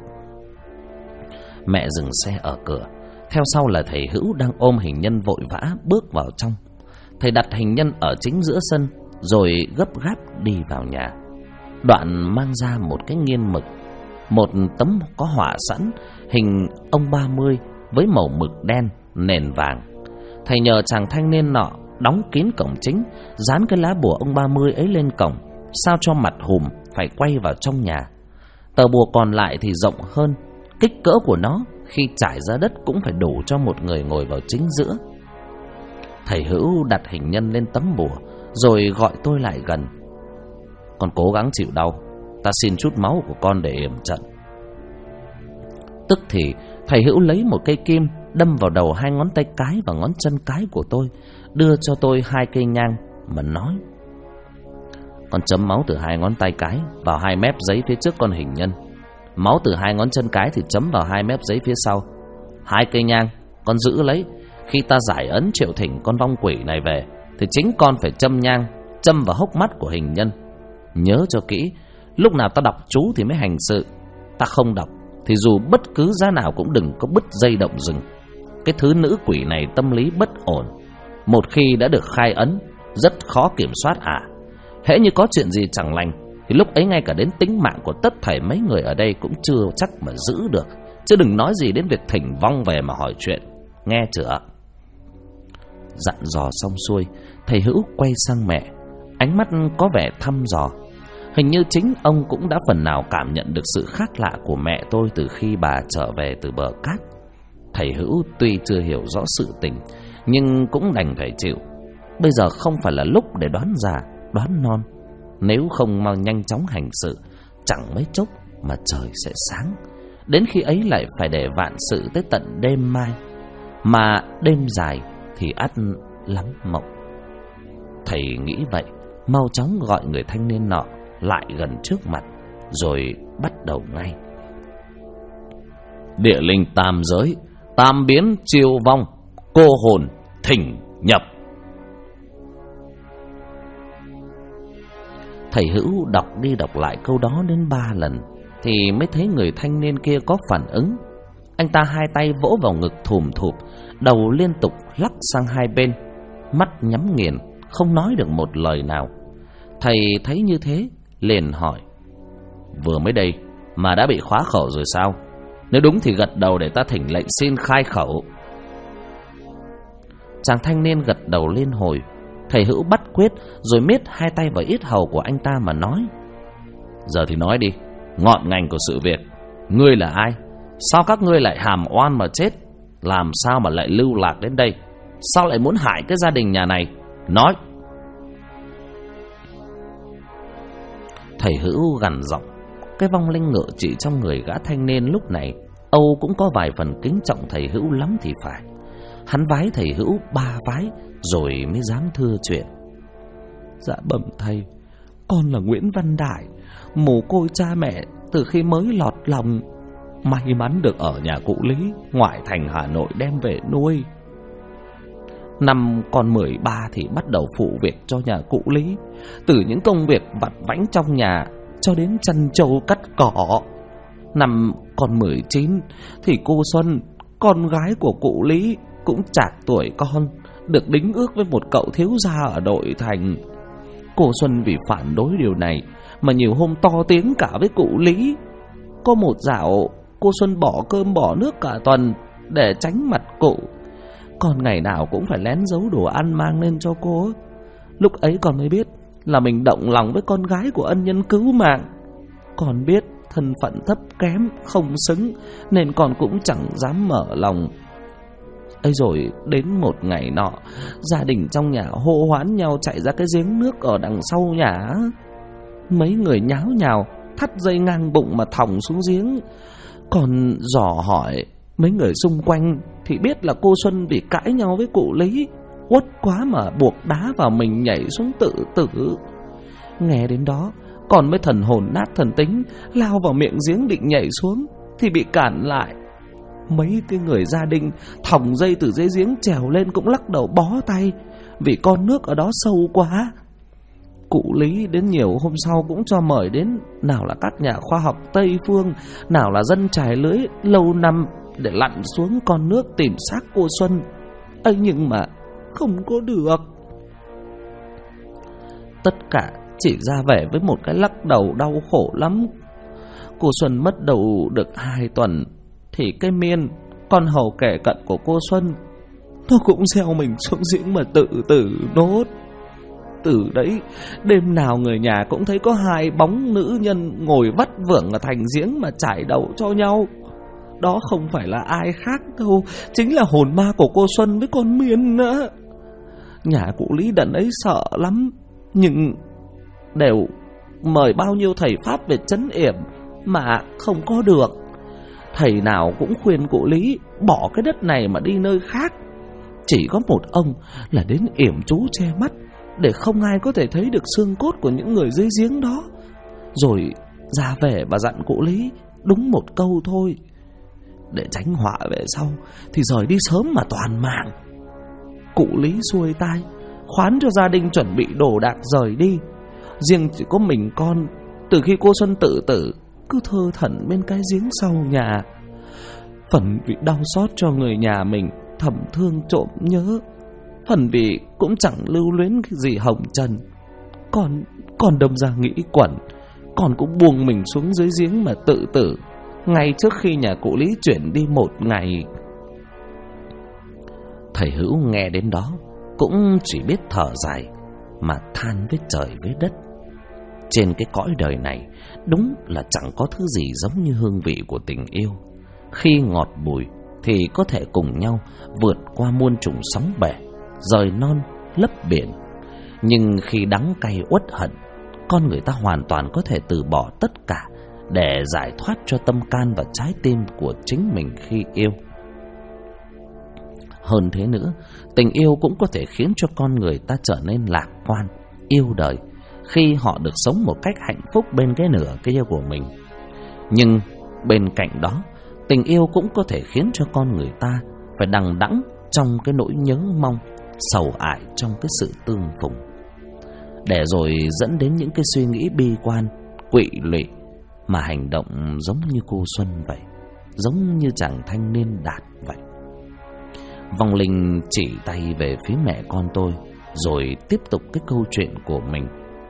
[SPEAKER 1] Mẹ dừng xe ở cửa. Theo sau là thầy Hữu đang ôm hình nhân vội vã bước vào trong. Thầy đặt hình nhân ở chính giữa sân rồi gấp gáp đi vào nhà. Đoạn mang ra một cái nghiên mực, một tấm có họa sẵn hình ông 30 với màu mực đen nền vàng. Thầy nhờ chàng thanh niên nọ đóng kín cổng chính, dán cái lá bùa ông 30 ấy lên cổng, sao cho mặt hùm phải quay vào trong nhà. Tờ bùa còn lại thì rộng hơn, kích cỡ của nó khi trải ra đất cũng phải đủ cho một người ngồi vào chính giữa. Thầy Hữu đặt hình nhân lên tấm bùa rồi gọi tôi lại gần. Con cố gắng chịu đau, ta xin chút máu của con để yểm trận. Tức thì thầy Hữu lấy một cây kim đâm vào đầu hai ngón tay cái và ngón chân cái của tôi, đưa cho tôi hai cây nhang mà nói: con chấm máu từ hai ngón tay cái vào hai mép giấy phía trước con hình nhân. Máu từ hai ngón chân cái thì chấm vào hai mép giấy phía sau. Hai cây nhang con giữ lấy, khi ta giải ấn triệu thỉnh con vong quỷ này về thì chính con phải châm nhang, châm vào hốc mắt của hình nhân. Nhớ cho kỹ, lúc nào ta đọc chú thì mới hành sự. Ta không đọc thì dù bất cứ giá nào cũng đừng có bứt dây động rừng. Cái thứ nữ quỷ này tâm lý bất ổn, một khi đã được khai ấn rất khó kiểm soát hễ như có chuyện gì chẳng lành thì lúc ấy ngay cả đến tính mạng của tất thảy mấy người ở đây cũng chưa chắc mà giữ được, chứ đừng nói gì đến việc thỉnh vong về mà hỏi chuyện, nghe chưa? Dặn dò xong xuôi, thầy Hữu quay sang mẹ, ánh mắt có vẻ thăm dò. Hình như chính ông cũng đã phần nào cảm nhận được sự khác lạ của mẹ tôi từ khi bà trở về từ bờ cát. Thầy Hữu tuy chưa hiểu rõ sự tình, nhưng cũng đành phải chịu. Bây giờ không phải là lúc để đoán già, đoán non. Nếu không mau nhanh chóng hành sự, chẳng mấy chốc mà trời sẽ sáng. Đến khi ấy lại phải để vạn sự tới tận đêm mai. Mà đêm dài thì ắt lắm mộng. Thầy nghĩ vậy, mau chóng gọi người thanh niên nọ lại gần trước mặt, rồi bắt đầu ngay. Địa linh tam giới, tam biến chiêu vong, cô hồn thỉnh nhập. Thầy Hữu đọc đi đọc lại câu đó đến 3 lần thì mới thấy người thanh niên kia có phản ứng. Anh ta hai tay vỗ vào ngực thùm thụp, đầu liên tục lắc sang hai bên, mắt nhắm nghiền, không nói được một lời nào. Thầy thấy như thế liền hỏi: vừa mới đây mà đã bị khóa khẩu rồi sao? Nếu đúng thì gật đầu để ta thỉnh lệnh xin khai khẩu. Chàng thanh niên gật đầu liên hồi. Thầy Hữu bắt quyết rồi miết hai tay vào yết hầu của anh ta mà nói: giờ thì nói đi, ngọn ngành của sự việc. Ngươi là ai? Sao các ngươi lại hàm oan mà chết? Làm sao mà lại lưu lạc đến đây? Sao lại muốn hại cái gia đình nhà này? Nói. Thầy Hữu gằn giọng. Cái vong linh ngự trị trong người gã thanh niên lúc này Âu cũng có vài phần kính trọng thầy Hữu lắm thì phải. Hắn vái thầy Hữu 3 vái rồi mới dám thưa chuyện. Dạ bẩm thầy, con là Nguyễn Văn Đại, mồ côi cha mẹ từ khi mới lọt lòng. May mắn được ở nhà cụ Lý, ngoại thành Hà Nội đem về nuôi. Năm con 13 thì bắt đầu phụ việc cho nhà cụ Lý, từ những công việc vặt vãnh trong nhà cho đến chăn trâu cắt cỏ. Năm con 19 thì cô Xuân, con gái của cụ Lý, cũng chạc tuổi con, được đính ước với một cậu thiếu gia ở nội thành. Cô Xuân vì phản đối điều này mà nhiều hôm to tiếng cả với cụ Lý. Có một dạo cô Xuân bỏ cơm bỏ nước cả tuần để tránh mặt cụ. Con ngày nào cũng phải lén giấu đồ ăn mang lên cho cô. Lúc ấy con mới biết là mình động lòng với con gái của ân nhân cứu mạng. Con biết thân phận thấp kém không xứng nên con cũng chẳng dám mở lòng. Ấy rồi đến một ngày nọ, gia đình trong nhà hô hoán nhau chạy ra cái giếng nước ở đằng sau nhà. Mấy người nháo nhào thắt dây ngang bụng mà thòng xuống giếng. Còn dò hỏi mấy người xung quanh thì biết là cô Xuân vì cãi nhau với cụ Lý, uất quá mà buộc đá vào mình nhảy xuống tự tử. Nghe đến đó, còn mới thần hồn nát thần tính lao vào miệng giếng định nhảy xuống thì bị cản lại. Mấy cái người gia đình thòng dây từ dưới giếng trèo lên cũng lắc đầu bó tay, vì con nước ở đó sâu quá. Cụ Lý đến nhiều hôm sau cũng cho mời đến, nào là các nhà khoa học Tây Phương, nào là dân trải lưới lâu năm, để lặn xuống con nước tìm xác cô Xuân. ấy nhưng mà không có được. Tất cả chỉ ra vẻ với một cái lắc đầu đau khổ lắm. Cô Xuân mất đầu được 2 tuần thì cái Miên, con hầu kẻ cận của cô Xuân, nó cũng gieo mình xuống giếng mà tự tử nốt. Từ đấy đêm nào người nhà cũng thấy có 2 bóng nữ nhân ngồi vắt vưởng ở thành giếng mà chải đầu cho nhau. Đó không phải là ai khác đâu, chính là hồn ma của cô Xuân với con Miên nữa. Nhà cụ Lý đần ấy sợ lắm, nhưng đều mời bao nhiêu thầy pháp về trấn yểm mà không có được. Thầy nào cũng khuyên cụ Lý bỏ cái đất này mà đi nơi khác. Chỉ có một ông là đến yểm chú che mắt, để không ai có thể thấy được xương cốt của những người dưới giếng đó. Rồi ra vẻ và dặn cụ Lý đúng một câu thôi: để tránh họa về sau thì rời đi sớm mà toàn mạng. Cụ Lý xuôi tai, khoán cho gia đình chuẩn bị đồ đạc rời đi. Riêng chỉ có mình con, từ khi cô Xuân tự tử, cứ thơ thẩn bên cái giếng sau nhà. Phần vì đau xót cho người nhà mình thầm thương trộm nhớ, phần vì cũng chẳng lưu luyến cái gì hồng trần. Con đâm ra nghĩ quẩn, con cũng buông mình xuống dưới giếng mà tự tử, ngay trước khi nhà cụ Lý chuyển đi 1 ngày. Thầy Hữu nghe đến đó cũng chỉ biết thở dài mà than với trời với đất. Trên cái cõi đời này đúng là chẳng có thứ gì giống như hương vị của tình yêu. Khi ngọt bùi thì có thể cùng nhau vượt qua muôn trùng sóng bể, rời non lấp biển. Nhưng khi đắng cay uất hận, con người ta hoàn toàn có thể từ bỏ tất cả để giải thoát cho tâm can và trái tim của chính mình khi yêu. Hơn thế nữa, tình yêu cũng có thể khiến cho con người ta trở nên lạc quan, yêu đời, khi họ được sống một cách hạnh phúc bên cái nửa kia của mình. Nhưng bên cạnh đó, tình yêu cũng có thể khiến cho con người ta phải đằng đẵng trong cái nỗi nhớ mong, sầu ải trong cái sự tương phùng, để rồi dẫn đến những cái suy nghĩ bi quan, quỵ lụy, mà hành động giống như cô Xuân vậy, giống như chàng thanh niên Đạt vậy. Vong linh chỉ tay về phía mẹ con tôi, rồi tiếp tục cái câu chuyện của mình.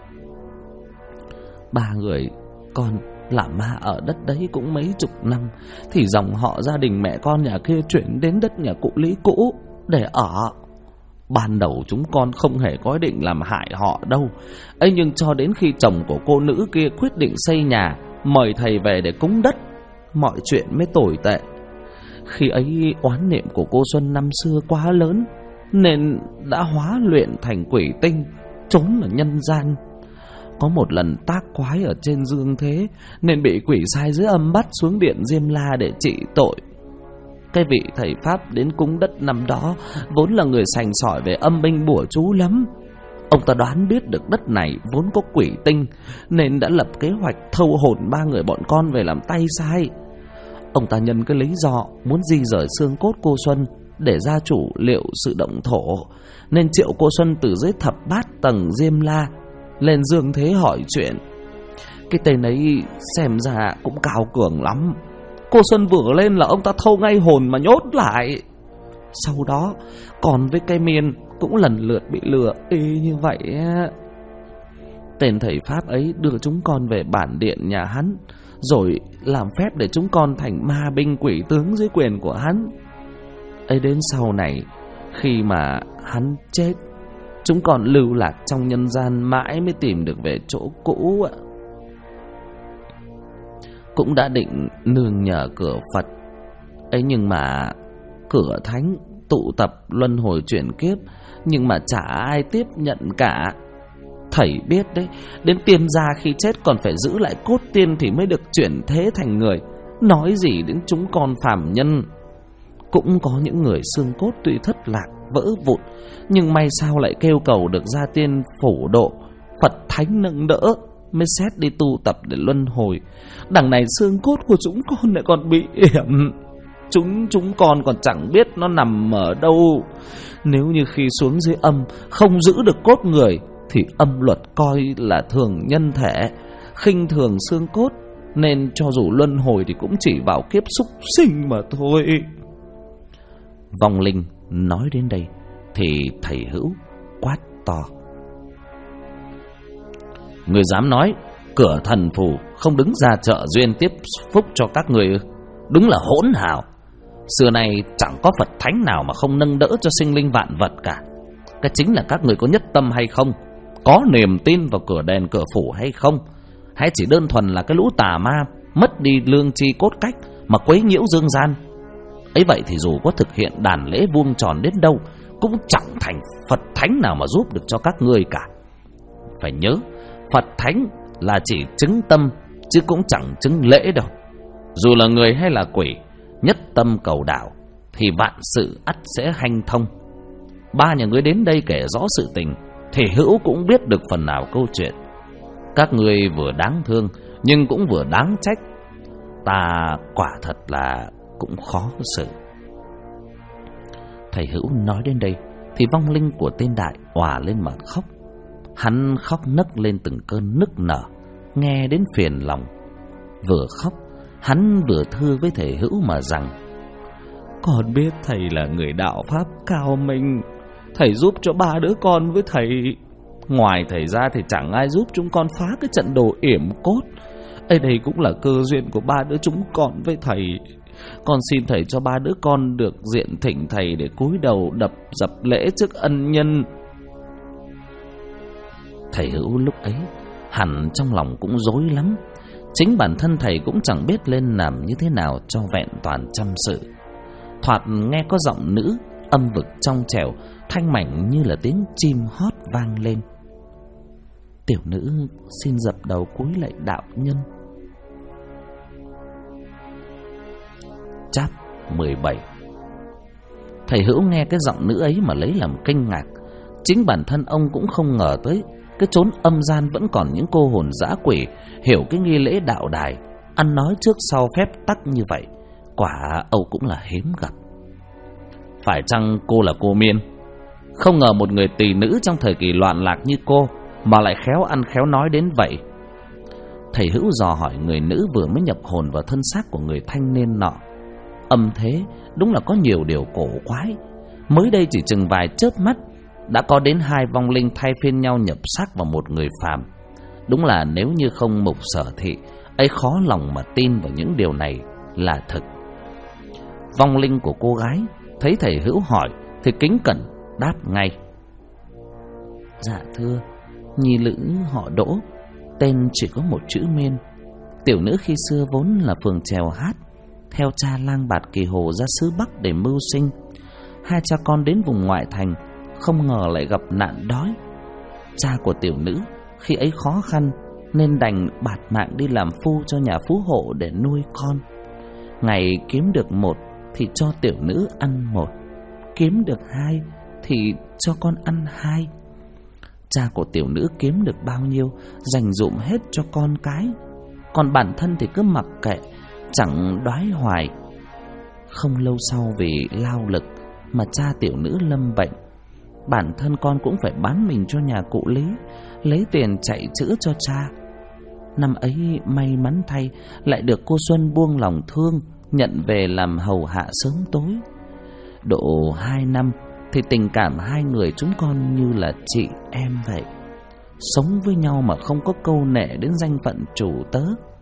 [SPEAKER 1] 3 người con làm ma ở đất đấy cũng mấy chục năm, thì dòng họ gia đình mẹ con nhà kia chuyển đến đất nhà cụ Lý cũ để ở. Ban đầu chúng con không hề có ý định làm hại họ đâu. ấy nhưng cho đến khi chồng của cô nữ kia quyết định xây nhà, mời thầy về để cúng đất, mọi chuyện mới tồi tệ. Khi ấy oán niệm của cô Xuân năm xưa quá lớn, nên đã hóa luyện thành quỷ tinh, trốn ở nhân gian. Có một lần tác quái ở trên dương thế, nên bị quỷ sai dưới âm bắt xuống điện Diêm La để trị tội. Cái vị thầy pháp đến cúng đất năm đó vốn là người sành sỏi về âm binh bùa chú lắm. Ông ta đoán biết được đất này vốn có quỷ tinh, nên đã lập kế hoạch thâu hồn 3 người bọn con về làm tay sai. Ông ta nhân cái lý do muốn di rời xương cốt cô Xuân để gia chủ liệu sự động thổ, nên triệu cô Xuân từ dưới thập bát tầng Diêm La lên dương thế hỏi chuyện. Cái tên ấy xem ra cũng cao cường lắm. Cô Xuân vừa lên là ông ta thâu ngay hồn mà nhốt lại. Sau đó còn với cây Miên cũng lần lượt bị lừa y như vậy. Tên thầy pháp ấy đưa chúng con về bản điện nhà hắn, rồi làm phép để chúng con thành ma binh quỷ tướng dưới quyền của hắn. ấy đến sau này, khi mà hắn chết, chúng còn lưu lạc trong nhân gian mãi mới tìm được về chỗ cũ ạ. Cũng đã định nương nhờ cửa Phật, ấy nhưng mà cửa thánh tụ tập luân hồi chuyển kiếp, nhưng mà chả ai tiếp nhận cả. Thầy biết đấy, đến tiên gia khi chết còn phải giữ lại cốt tiên thì mới được chuyển thế thành người, nói gì đến chúng con phàm nhân. Cũng có những người xương cốt tuy thất lạc vỡ vụn, nhưng may sao lại kêu cầu được gia tiên phổ độ, Phật thánh nâng đỡ, mới xét đi tu tập để luân hồi. Đằng này xương cốt của chúng con lại còn bị yểm. Chúng con còn chẳng biết nó nằm ở đâu. Nếu như khi xuống dưới âm không giữ được cốt người thì âm luật coi là thường nhân thể, khinh thường xương cốt, nên cho dù luân hồi thì cũng chỉ vào kiếp súc sinh mà thôi. Vong linh nói đến đây thì thầy Hữu quát to: người dám nói cửa thần phù không đứng ra trợ duyên tiếp phúc cho các người, đúng là hỗn hào. Xưa nay chẳng có Phật thánh nào mà không nâng đỡ cho sinh linh vạn vật cả. Cái chính là các người có nhất tâm hay không, có niềm tin vào cửa đền cửa phủ hay không, hay chỉ đơn thuần là cái lũ tà ma mất đi lương tri cốt cách mà quấy nhiễu dương gian. Ấy vậy thì dù có thực hiện đàn lễ vuông tròn đến đâu cũng chẳng thành Phật thánh nào mà giúp được cho các ngươi cả. Phải nhớ, Phật thánh là chỉ chứng tâm chứ cũng chẳng chứng lễ đâu. Dù là người hay là quỷ, nhất tâm cầu đạo thì vạn sự ắt sẽ hanh thông. Ba nhà ngươi đến đây kể rõ sự tình thì Hữu cũng biết được phần nào câu chuyện. Các ngươi vừa đáng thương nhưng cũng vừa đáng trách. Ta quả thật là cũng khó xử. Thầy Hữu nói đến đây thì vong linh của tên Đại òa lên mà khóc. Hắn khóc nấc lên từng cơn nức nở, nghe đến phiền lòng. Vừa khóc hắn vừa thưa với thầy Hữu mà rằng: con biết thầy là người đạo pháp cao minh, thầy giúp cho ba đứa con với thầy. Ngoài thầy ra thì chẳng ai giúp chúng con phá cái trận đồ yểm cốt. Ở đây cũng là cơ duyên của ba đứa chúng con với thầy. Con xin thầy cho ba đứa con được diện thỉnh thầy để cúi đầu đập dập lễ trước ân nhân. Thầy Hữu lúc ấy hẳn trong lòng cũng rối lắm. Chính bản thân thầy cũng chẳng biết lên làm như thế nào cho vẹn toàn trăm sự. Thoạt nghe có giọng nữ âm vực trong trẻo, thanh mảnh như là tiếng chim hót vang lên: tiểu nữ xin dập đầu cúi lạy đạo nhân. Chap 17. Thầy Hữu nghe cái giọng nữ ấy mà lấy làm kinh ngạc. Chính bản thân ông cũng không ngờ tới cái chốn âm gian vẫn còn những cô hồn dã quỷ hiểu cái nghi lễ đạo đài, ăn nói trước sau phép tắc như vậy. Quả Âu cũng là hiếm gặp. Phải chăng cô là cô Miên? Không ngờ một người tỳ nữ trong thời kỳ loạn lạc như cô mà lại khéo ăn khéo nói đến vậy. Thầy Hữu dò hỏi người nữ vừa mới nhập hồn vào thân xác của người thanh niên nọ. Âm thế đúng là có nhiều điều cổ quái. Mới đây chỉ chừng vài chớp mắt đã có đến hai vong linh thay phiên nhau nhập xác vào một người phàm. Đúng là nếu như không mục sở thị ấy khó lòng mà tin vào những điều này là thực. Vong linh của cô gái thấy thầy Hữu hỏi thì kính cẩn đáp ngay: dạ thưa, nhi nữ họ Đỗ, tên chỉ có một chữ Miên. Tiểu nữ khi xưa vốn là phường chèo hát, theo cha lang bạt Kỳ Hồ ra xứ Bắc để mưu sinh. Hai cha con đến vùng ngoại thành, không ngờ lại gặp nạn đói. Cha của tiểu nữ khi ấy khó khăn nên đành bạt mạng đi làm phu cho nhà phú hộ để nuôi con. Ngày kiếm được một thì cho tiểu nữ ăn một, kiếm được hai thì cho con ăn hai. Cha của tiểu nữ kiếm được bao nhiêu dành dụm hết cho con cái, còn bản thân thì cứ mặc kệ, chẳng đoái hoài. Không lâu sau vì lao lực mà cha tiểu nữ lâm bệnh. Bản thân con cũng phải bán mình cho nhà cụ Lý, lấy tiền chạy chữa cho cha. Năm ấy may mắn thay lại được cô Xuân buông lòng thương, nhận về làm hầu hạ sớm tối. Độ 2 năm thì tình cảm hai người chúng con như là chị em vậy, sống với nhau mà không có câu nệ đến danh phận chủ tớ.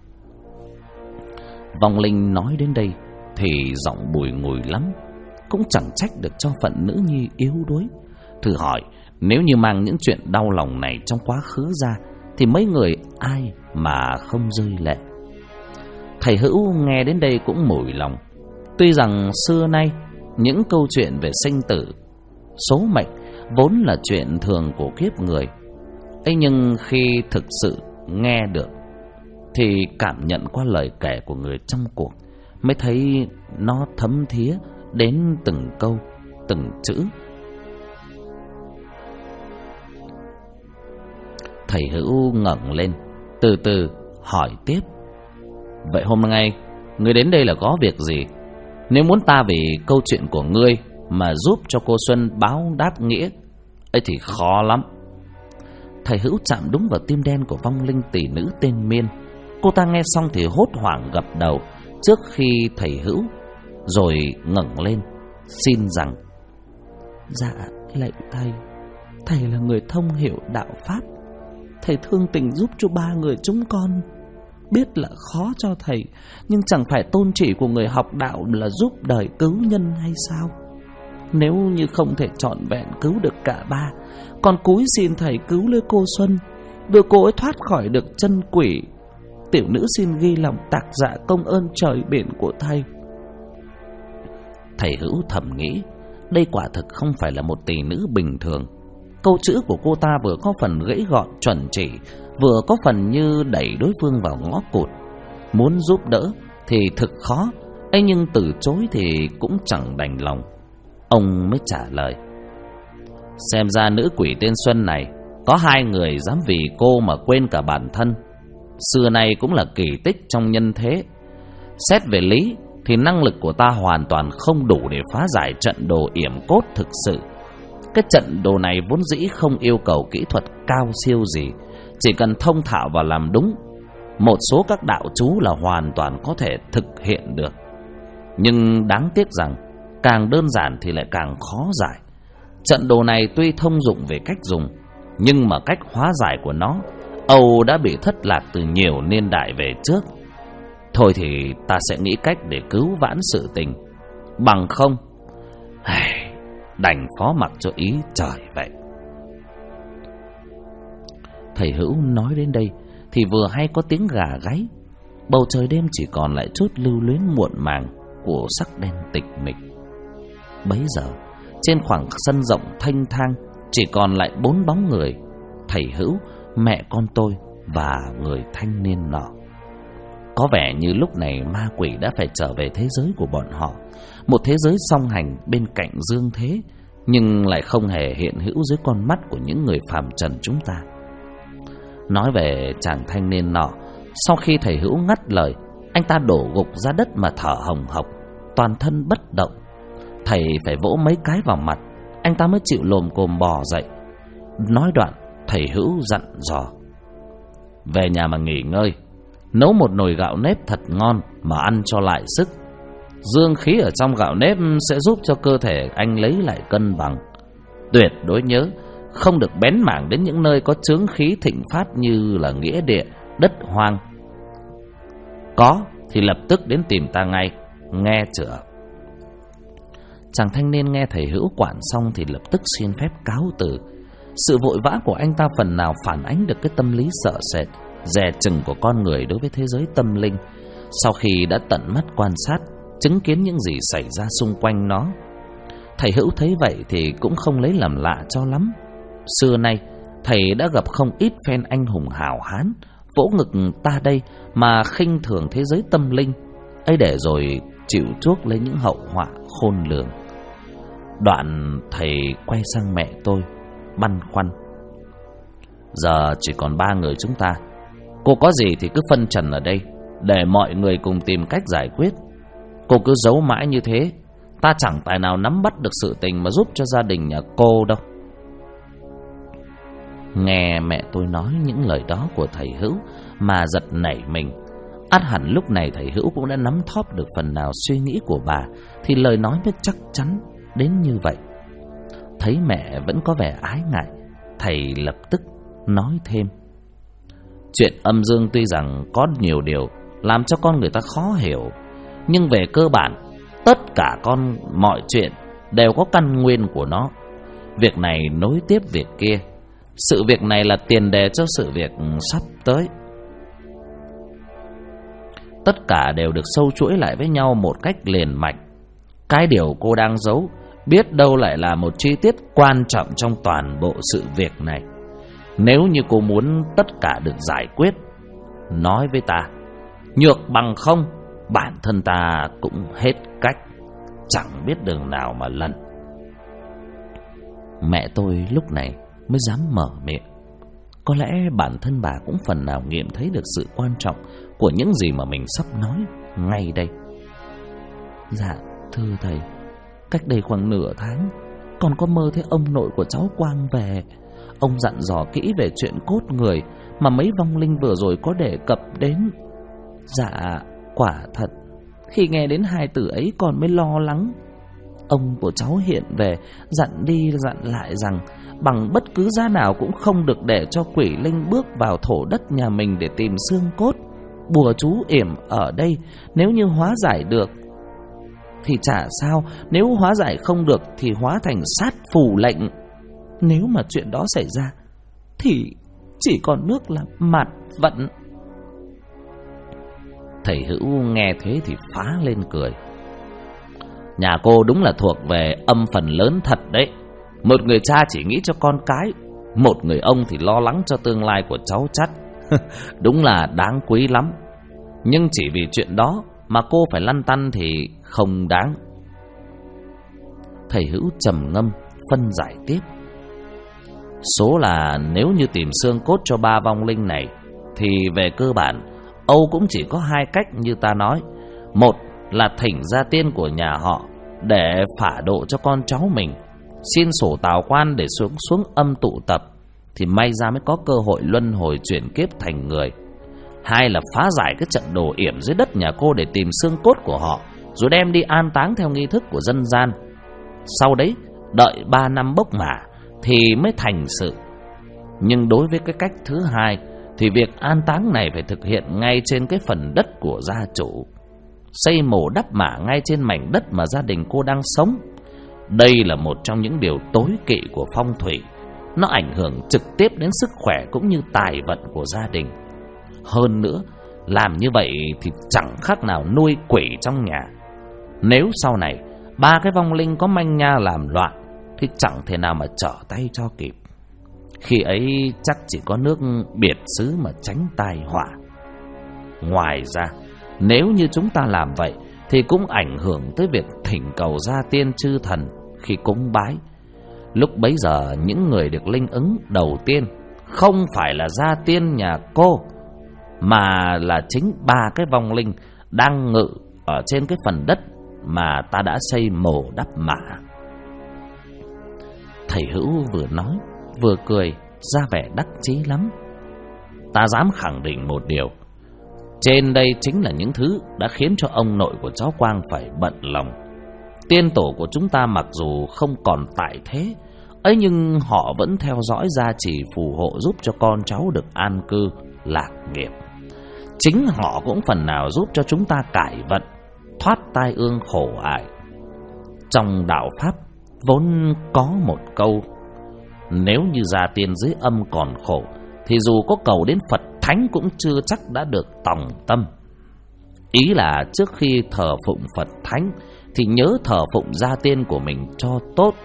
[SPEAKER 1] Vong linh nói đến đây thì giọng bùi ngùi lắm, cũng chẳng trách được cho phận nữ nhi yếu đuối. Thử hỏi, nếu như mang những chuyện đau lòng này trong quá khứ ra thì mấy người ai mà không rơi lệ. Thầy Hữu nghe đến đây cũng mủi lòng. Tuy rằng xưa nay những câu chuyện về sinh tử, số mệnh vốn là chuyện thường của kiếp người. ấy nhưng khi thực sự nghe được thì cảm nhận qua lời kể của người trong cuộc mới thấy nó thấm thía đến từng câu, từng chữ. Thầy Hữu ngẩng lên, từ từ hỏi tiếp: vậy hôm nay ngươi đến đây là có việc gì? Nếu muốn ta vì câu chuyện của ngươi mà giúp cho cô Xuân báo đáp nghĩa ấy thì khó lắm. Thầy Hữu chạm đúng vào tim đen của vong linh tỷ nữ tên Miên. Cô ta nghe xong thì hốt hoảng gập đầu trước khi thầy Hữu, rồi ngẩng lên xin rằng: dạ lạy thầy, thầy là người thông hiểu đạo pháp, thầy thương tình giúp cho ba người chúng con. Biết là khó cho thầy, nhưng chẳng phải tôn chỉ của người học đạo là giúp đời cứu nhân hay sao? Nếu như không thể trọn vẹn cứu được cả ba, con cúi xin thầy cứu lấy cô Xuân, đưa cô ấy thoát khỏi được chân quỷ. Tiểu nữ xin ghi lòng tạc dạ công ơn trời biển của thầy. Thầy Hữu thầm nghĩ, đây quả thực không phải là một tỷ nữ bình thường. Câu chữ của cô ta vừa có phần gãy gọn chuẩn chỉ, vừa có phần như đẩy đối phương vào ngõ cụt. Muốn giúp đỡ thì thực khó, ấy nhưng từ chối thì cũng chẳng đành lòng. Ông mới trả lời: xem ra nữ quỷ tên Xuân này có hai người dám vì cô mà quên cả bản thân, xưa nay cũng là kỳ tích trong nhân thế. Xét về lý thì năng lực của ta hoàn toàn không đủ để phá giải trận đồ yểm cốt thực sự. Cái trận đồ này vốn dĩ không yêu cầu kỹ thuật cao siêu gì, chỉ cần thông thạo và làm đúng một số các đạo chú là hoàn toàn có thể thực hiện được. Nhưng đáng tiếc rằng càng đơn giản thì lại càng khó giải. Trận đồ này tuy thông dụng về cách dùng, nhưng mà cách hóa giải của nó âu đã bị thất lạc từ nhiều niên đại về trước. Thôi thì ta sẽ nghĩ cách để cứu vãn sự tình, bằng không đành phó mặc cho ý trời vậy. Thầy Hữu nói đến đây thì vừa hay có tiếng gà gáy. Bầu trời đêm chỉ còn lại chút lưu luyến muộn màng của sắc đen tịch mịch. Bấy giờ trên khoảng sân rộng thênh thang chỉ còn lại 4 bóng người: thầy Hữu, mẹ con tôi và người thanh niên nọ. Có vẻ như lúc này ma quỷ đã phải trở về thế giới của bọn họ, một thế giới song hành bên cạnh dương thế, nhưng lại không hề hiện hữu dưới con mắt của những người phàm trần chúng ta. Nói về chàng thanh niên nọ, sau khi thầy Hữu ngắt lời, anh ta đổ gục ra đất mà thở hồng hộc, toàn thân bất động. Thầy phải vỗ mấy cái vào mặt, anh ta mới chịu lồm cồm bò dậy. Nói đoạn, thầy Hữu dặn dò: về nhà mà nghỉ ngơi, nấu một nồi gạo nếp thật ngon mà ăn cho lại sức. Dương khí ở trong gạo nếp sẽ giúp cho cơ thể anh lấy lại cân bằng. Tuyệt đối nhớ không được bén mảng đến những nơi có chướng khí thịnh phát như là nghĩa địa, đất hoang. Có thì lập tức đến tìm ta ngay, nghe chưa? Chàng thanh niên nghe thầy Hữu quản xong thì lập tức xin phép cáo từ. Sự vội vã của anh ta phần nào phản ánh được cái tâm lý sợ sệt, dè chừng của con người đối với thế giới tâm linh. Sau khi đã tận mắt quan sát, chứng kiến những gì xảy ra xung quanh nó, thầy Hữu thấy vậy thì cũng không lấy làm lạ cho lắm. Xưa nay thầy đã gặp không ít phen anh hùng hào hán vỗ ngực ta đây mà khinh thường thế giới tâm linh ấy, để rồi chịu chuốc lấy những hậu họa khôn lường. Đoạn thầy quay sang mẹ tôi băn khoăn: giờ chỉ còn 3 người chúng ta, cô có gì thì cứ phân trần ở đây, để mọi người cùng tìm cách giải quyết. Cô cứ giấu mãi như thế, ta chẳng tài nào nắm bắt được sự tình mà giúp cho gia đình nhà cô đâu. Nghe mẹ tôi nói những lời đó của thầy Hữu mà giật nảy mình. Ắt hẳn lúc này thầy Hữu cũng đã nắm thóp được phần nào suy nghĩ của bà, thì lời nói mới chắc chắn đến như vậy. Thấy mẹ vẫn có vẻ ái ngại, thầy lập tức nói thêm: chuyện âm dương tuy rằng có nhiều điều làm cho con người ta khó hiểu, nhưng về cơ bản tất cả mọi chuyện đều có căn nguyên của nó. Việc này nối tiếp việc kia, sự việc này là tiền đề cho sự việc sắp tới. Tất cả đều được sâu chuỗi lại với nhau một cách liền mạch. Cái điều cô đang giấu biết đâu lại là một chi tiết quan trọng trong toàn bộ sự việc này. Nếu như cô muốn tất cả được giải quyết, nói với ta, nhược bằng không, bản thân ta cũng hết cách, chẳng biết đường nào mà lẩn. Mẹ tôi lúc này mới dám mở miệng. Có lẽ bản thân bà cũng phần nào nghiệm thấy được sự quan trọng của những gì mà mình sắp nói ngay đây. Dạ thưa thầy, cách đây khoảng nửa tháng, con có mơ thấy ông nội của cháu Quang về. Ông dặn dò kỹ về chuyện cốt người mà mấy vong linh vừa rồi có đề cập đến. Dạ quả thật, khi nghe đến hai từ ấy con mới lo lắng. Ông của cháu hiện về, dặn đi dặn lại rằng bằng bất cứ giá nào cũng không được để cho quỷ linh bước vào thổ đất nhà mình để tìm xương cốt. Bùa chú yểm ở đây, nếu như hóa giải được thì chả sao, nếu hóa giải không được thì hóa thành sát phù lệnh. Nếu mà chuyện đó xảy ra thì chỉ còn nước là mạt vận. Thầy Hữu nghe thế thì phá lên cười. Nhà cô đúng là thuộc về âm phần lớn thật đấy. Một người cha chỉ nghĩ cho con cái, một người ông thì lo lắng cho tương lai của cháu chắt. Đúng là đáng quý lắm. Nhưng chỉ vì chuyện đó mà cô phải lăn tăn thì không đáng. Thầy Hữu trầm ngâm phân giải tiếp. Số là nếu như tìm xương cốt cho ba vong linh này thì về cơ bản Âu cũng chỉ có hai cách như ta nói. Một là thỉnh gia tiên của nhà họ để phả độ cho con cháu mình, xin sổ tào quan để xuống âm tụ tập, thì may ra mới có cơ hội luân hồi chuyển kiếp thành người. Hai là phá giải cái trận đồ yểm dưới đất nhà cô để tìm xương cốt của họ, rồi đem đi an táng theo nghi thức của dân gian. Sau đấy đợi 3 năm bốc mả thì mới thành sự. Nhưng đối với cái cách thứ hai thì việc an táng này phải thực hiện ngay trên cái phần đất của gia chủ, xây mồ đắp mả ngay trên mảnh đất mà gia đình cô đang sống. Đây là một trong những điều tối kỵ của phong thủy. Nó ảnh hưởng trực tiếp đến sức khỏe cũng như tài vận của gia đình. Hơn nữa, làm như vậy thì chẳng khác nào nuôi quỷ trong nhà. Nếu sau này ba cái vong linh có manh nha làm loạn thì chẳng thể nào mà trở tay cho kịp. Khi ấy chắc chỉ có nước biệt xứ mà tránh tai họa. Ngoài ra, nếu như chúng ta làm vậy thì cũng ảnh hưởng tới việc thỉnh cầu gia tiên chư thần khi cúng bái. Lúc bấy giờ những người được linh ứng đầu tiên không phải là gia tiên nhà cô, mà là chính ba cái vong linh đang ngự ở trên cái phần đất mà ta đã xây mồ đắp mả. Thầy Hữu vừa nói vừa cười, ra vẻ đắc chí lắm. Ta dám khẳng định một điều, trên đây chính là những thứ đã khiến cho ông nội của cháu Quang phải bận lòng. Tiên tổ của chúng ta mặc dù không còn tại thế ấy, nhưng họ vẫn theo dõi gia trì phù hộ giúp cho con cháu được an cư lạc nghiệp. Chính họ cũng phần nào giúp cho chúng ta cải vận, thoát tai ương khổ ải. Trong đạo Pháp vốn có một câu: nếu như gia tiên dưới âm còn khổ thì dù có cầu đến Phật Thánh cũng chưa chắc đã được tòng tâm. Ý là trước khi thờ phụng Phật Thánh thì nhớ thờ phụng gia tiên của mình cho tốt.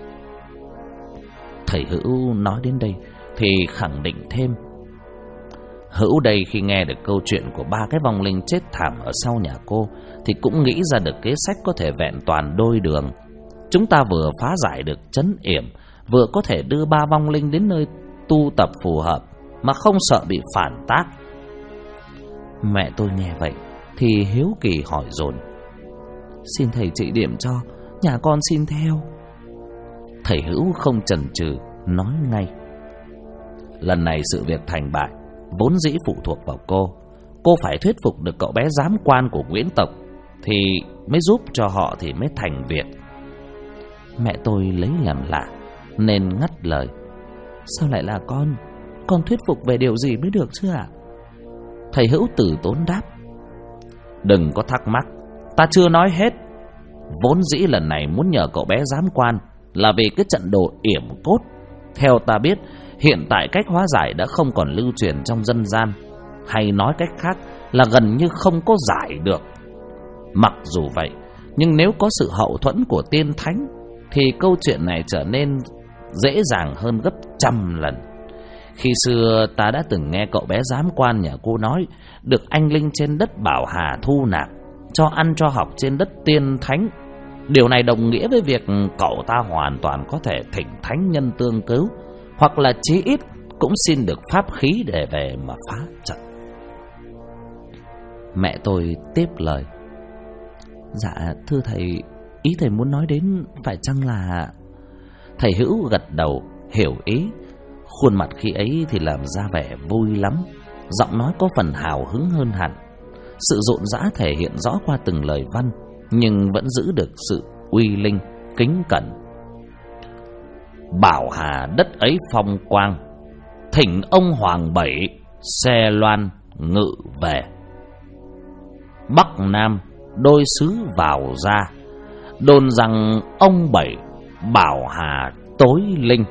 [SPEAKER 1] Thầy Hữu nói đến đây thì khẳng định thêm. Hữu đây khi nghe được câu chuyện của ba cái vong linh chết thảm ở sau nhà cô thì cũng nghĩ ra được kế sách có thể vẹn toàn đôi đường. Chúng ta vừa phá giải được trấn yểm, vừa có thể đưa ba vong linh đến nơi tu tập phù hợp mà không sợ bị phản tác. Mẹ tôi nghe vậy thì hiếu kỳ hỏi dồn: xin thầy chỉ điểm cho, nhà con xin theo. Thầy Hữu không chần chừ nói ngay: lần này sự việc thành bại vốn dĩ phụ thuộc vào cô. Cô phải thuyết phục được cậu bé giám quan của Nguyễn tộc thì mới giúp cho họ thì mới thành việc. Mẹ tôi lấy làm lạ nên ngắt lời: sao lại là con? Con thuyết phục về điều gì mới được chứ ạ? Thầy Hữu từ tốn đáp: đừng có thắc mắc, ta chưa nói hết. Vốn dĩ lần này muốn nhờ cậu bé giám quan là vì cái trận đồ yểm cốt. Theo ta biết, hiện tại cách hóa giải đã không còn lưu truyền trong dân gian, hay nói cách khác là gần như không có giải được. Mặc dù vậy, Nhưng nếu có sự hậu thuẫn của tiên thánh thì câu chuyện này trở nên dễ dàng hơn gấp trăm lần. Khi xưa ta đã từng nghe cậu bé giám quan nhà cô nói được anh linh trên đất Bảo Hà thu nạp, cho ăn cho học trên đất tiên thánh. Điều này đồng nghĩa với việc cậu ta hoàn toàn có thể thỉnh thánh nhân tương cứu, hoặc là chí ít cũng xin được pháp khí để về mà phá trận. Mẹ tôi tiếp lời: Dạ thưa thầy, ý thầy muốn nói đến phải chăng là... Thầy Hữu gật đầu hiểu ý. Khuôn mặt khi ấy thì làm ra vẻ vui lắm, giọng nói có phần hào hứng hơn hẳn. Sự rộn rã thể hiện rõ qua từng lời văn, nhưng vẫn giữ được sự uy linh, kính cẩn. Bảo Hà đất ấy phong quang, thỉnh ông Hoàng Bảy xe loan ngự về. Bắc Nam đôi xứ vào ra, đồn rằng ông Bảy Bảo Hà tối linh.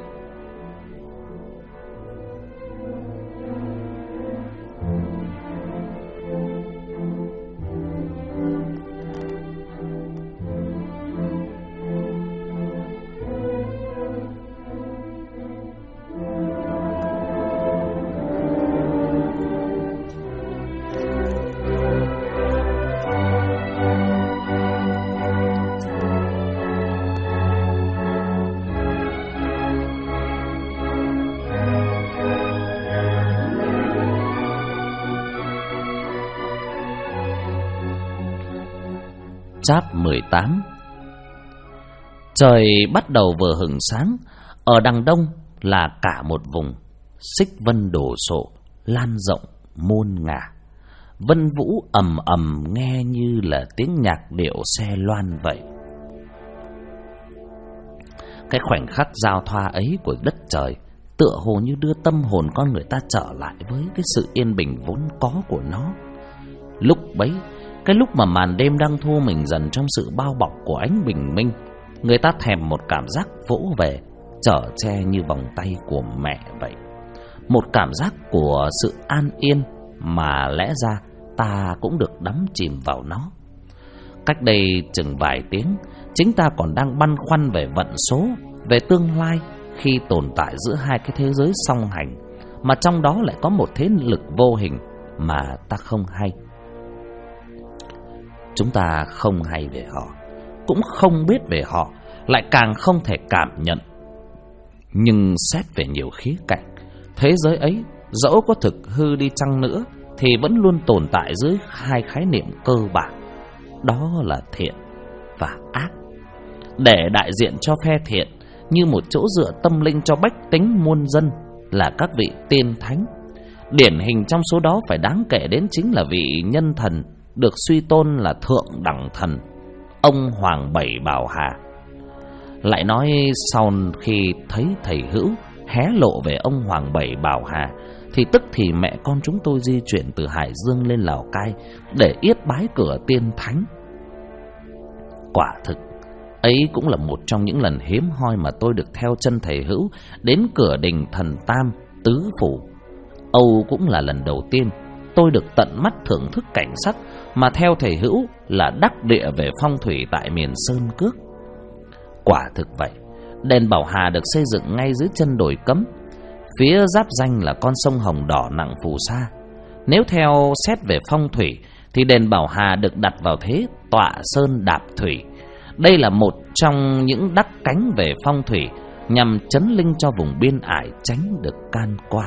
[SPEAKER 1] Giáp 18. Trời bắt đầu vừa hửng sáng. Ở đằng đông là cả một vùng xích vân đổ sộ, lan rộng muôn ngả. Vân vũ ầm ầm nghe như là tiếng nhạc điệu xe loan vậy. Cái khoảnh khắc giao thoa ấy của đất trời tựa hồ như đưa tâm hồn con người ta trở lại với cái sự yên bình vốn có của nó. Lúc bấy, cái lúc mà màn đêm đang thu mình dần trong sự bao bọc của ánh bình minh, người ta thèm một cảm giác vỗ về, chở che như vòng tay của mẹ vậy. Một cảm giác của sự an yên mà lẽ ra ta cũng được đắm chìm vào nó. Cách đây chừng vài tiếng, chính ta còn đang băn khoăn về vận số, về tương lai khi tồn tại giữa hai cái thế giới song hành, mà trong đó lại có một thế lực vô hình mà ta không hay. Chúng ta không hay về họ, cũng không biết về họ, lại càng không thể cảm nhận. Nhưng xét về nhiều khía cạnh, thế giới ấy dẫu có thực hư đi chăng nữa thì vẫn luôn tồn tại dưới hai khái niệm cơ bản, đó là thiện và ác. Để đại diện cho phe thiện như một chỗ dựa tâm linh cho bách tính muôn dân là các vị tiên thánh. Điển hình trong số đó phải đáng kể đến chính là vị nhân thần được suy tôn là thượng đẳng thần, ông Hoàng Bảy Bảo Hà. Lại nói sau khi thấy thầy Hữu hé lộ về ông Hoàng Bảy Bảo Hà thì tức thì mẹ con chúng tôi di chuyển từ Hải Dương lên Lào Cai để yết bái cửa tiên thánh. Quả thực ấy cũng là một trong những lần hiếm hoi mà tôi được theo chân thầy Hữu đến cửa đình Thần Tam Tứ Phủ. Âu cũng là lần đầu tiên tôi được tận mắt thưởng thức cảnh sắc mà theo thầy Hữu là đắc địa về phong thủy tại miền Sơn Cước. Quả thực vậy, đền Bảo Hà được xây dựng ngay dưới chân đồi Cấm, phía giáp ranh là con sông Hồng Đỏ nặng phù sa. Nếu theo xét về phong thủy thì đền Bảo Hà được đặt vào thế tọa sơn đạp thủy. Đây là một trong những đắc cánh về phong thủy nhằm chấn linh cho vùng biên ải tránh được can qua.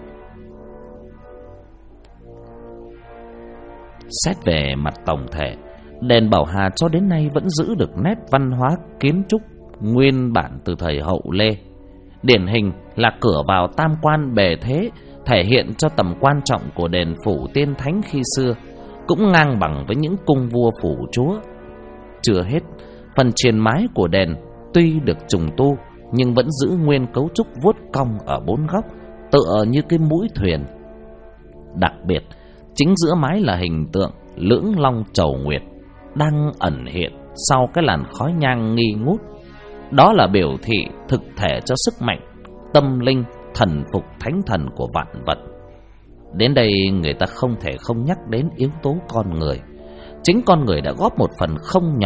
[SPEAKER 1] Xét về mặt tổng thể, đền Bảo Hà cho đến nay vẫn giữ được nét văn hóa kiến trúc nguyên bản từ thời Hậu Lê. Điển hình là cửa vào tam quan bề thế, thể hiện cho tầm quan trọng của đền phủ tiên thánh khi xưa, cũng ngang bằng với những cung vua phủ chúa. Chưa hết, phần triền mái của đền tuy được trùng tu nhưng vẫn giữ nguyên cấu trúc vuốt cong ở bốn góc, tựa như cái mũi thuyền. Đặc biệt, chính giữa mái là hình tượng lưỡng long chầu nguyệt đang ẩn hiện sau cái làn khói nhang nghi ngút. Đó là biểu thị thực thể cho sức mạnh tâm linh thần phục thánh thần của vạn vật. Đến đây người ta không thể không nhắc đến yếu tố con người. Chính con người đã góp một phần không nhỏ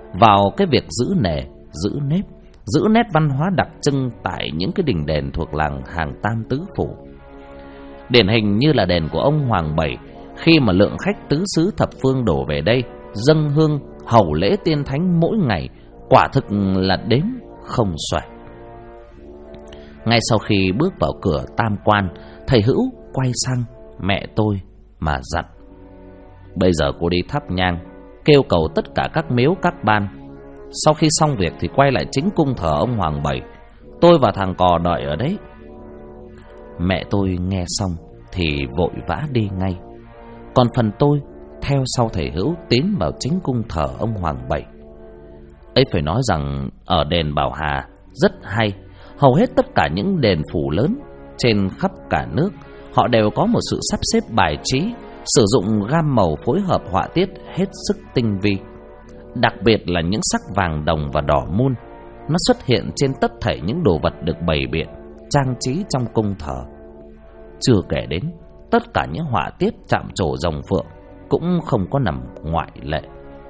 [SPEAKER 1] vào cái việc giữ nề, giữ nếp, giữ nét văn hóa đặc trưng tại những cái đình đền thuộc làng Hàng Tam Tứ Phủ. Điển hình như là đền của ông Hoàng Bảy, khi mà lượng khách tứ xứ thập phương đổ về đây dâng hương hầu lễ tiên thánh mỗi ngày quả thực là đếm không xuể. Ngay sau khi bước vào cửa tam quan, thầy Hữu quay sang mẹ tôi mà dặn: bây giờ cô đi thắp nhang, kêu cầu tất cả các miếu các ban. Sau khi xong việc thì quay lại chính cung thờ ông Hoàng Bảy. Tôi và thằng cò đợi ở đấy. Mẹ tôi nghe xong thì vội vã đi ngay. Còn phần tôi theo sau thầy Hữu tiến vào chính cung thờ ông Hoàng Bảy. Ấy phải nói rằng ở đền Bảo Hà rất hay. Hầu hết tất cả những đền phủ lớn trên khắp cả nước, họ đều có một sự sắp xếp bài trí, sử dụng gam màu phối hợp họa tiết hết sức tinh vi. Đặc biệt là những sắc vàng đồng và đỏ mun, nó xuất hiện trên tất thảy những đồ vật được bày biện, trang trí trong cung thờ. Chưa kể đến tất cả những họa tiết chạm trổ rồng phượng cũng không có nằm ngoại lệ.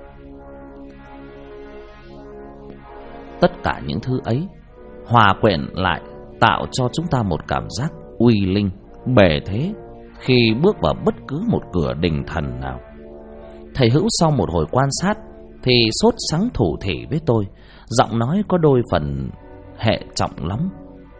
[SPEAKER 1] Tất cả những thứ ấy hòa quyện lại tạo cho chúng ta một cảm giác uy linh, bề thế khi bước vào bất cứ một cửa đình thần nào. Thầy Hữu sau một hồi quan sát thì sốt sắng thủ thỉ với tôi, giọng nói có đôi phần hệ trọng lắm.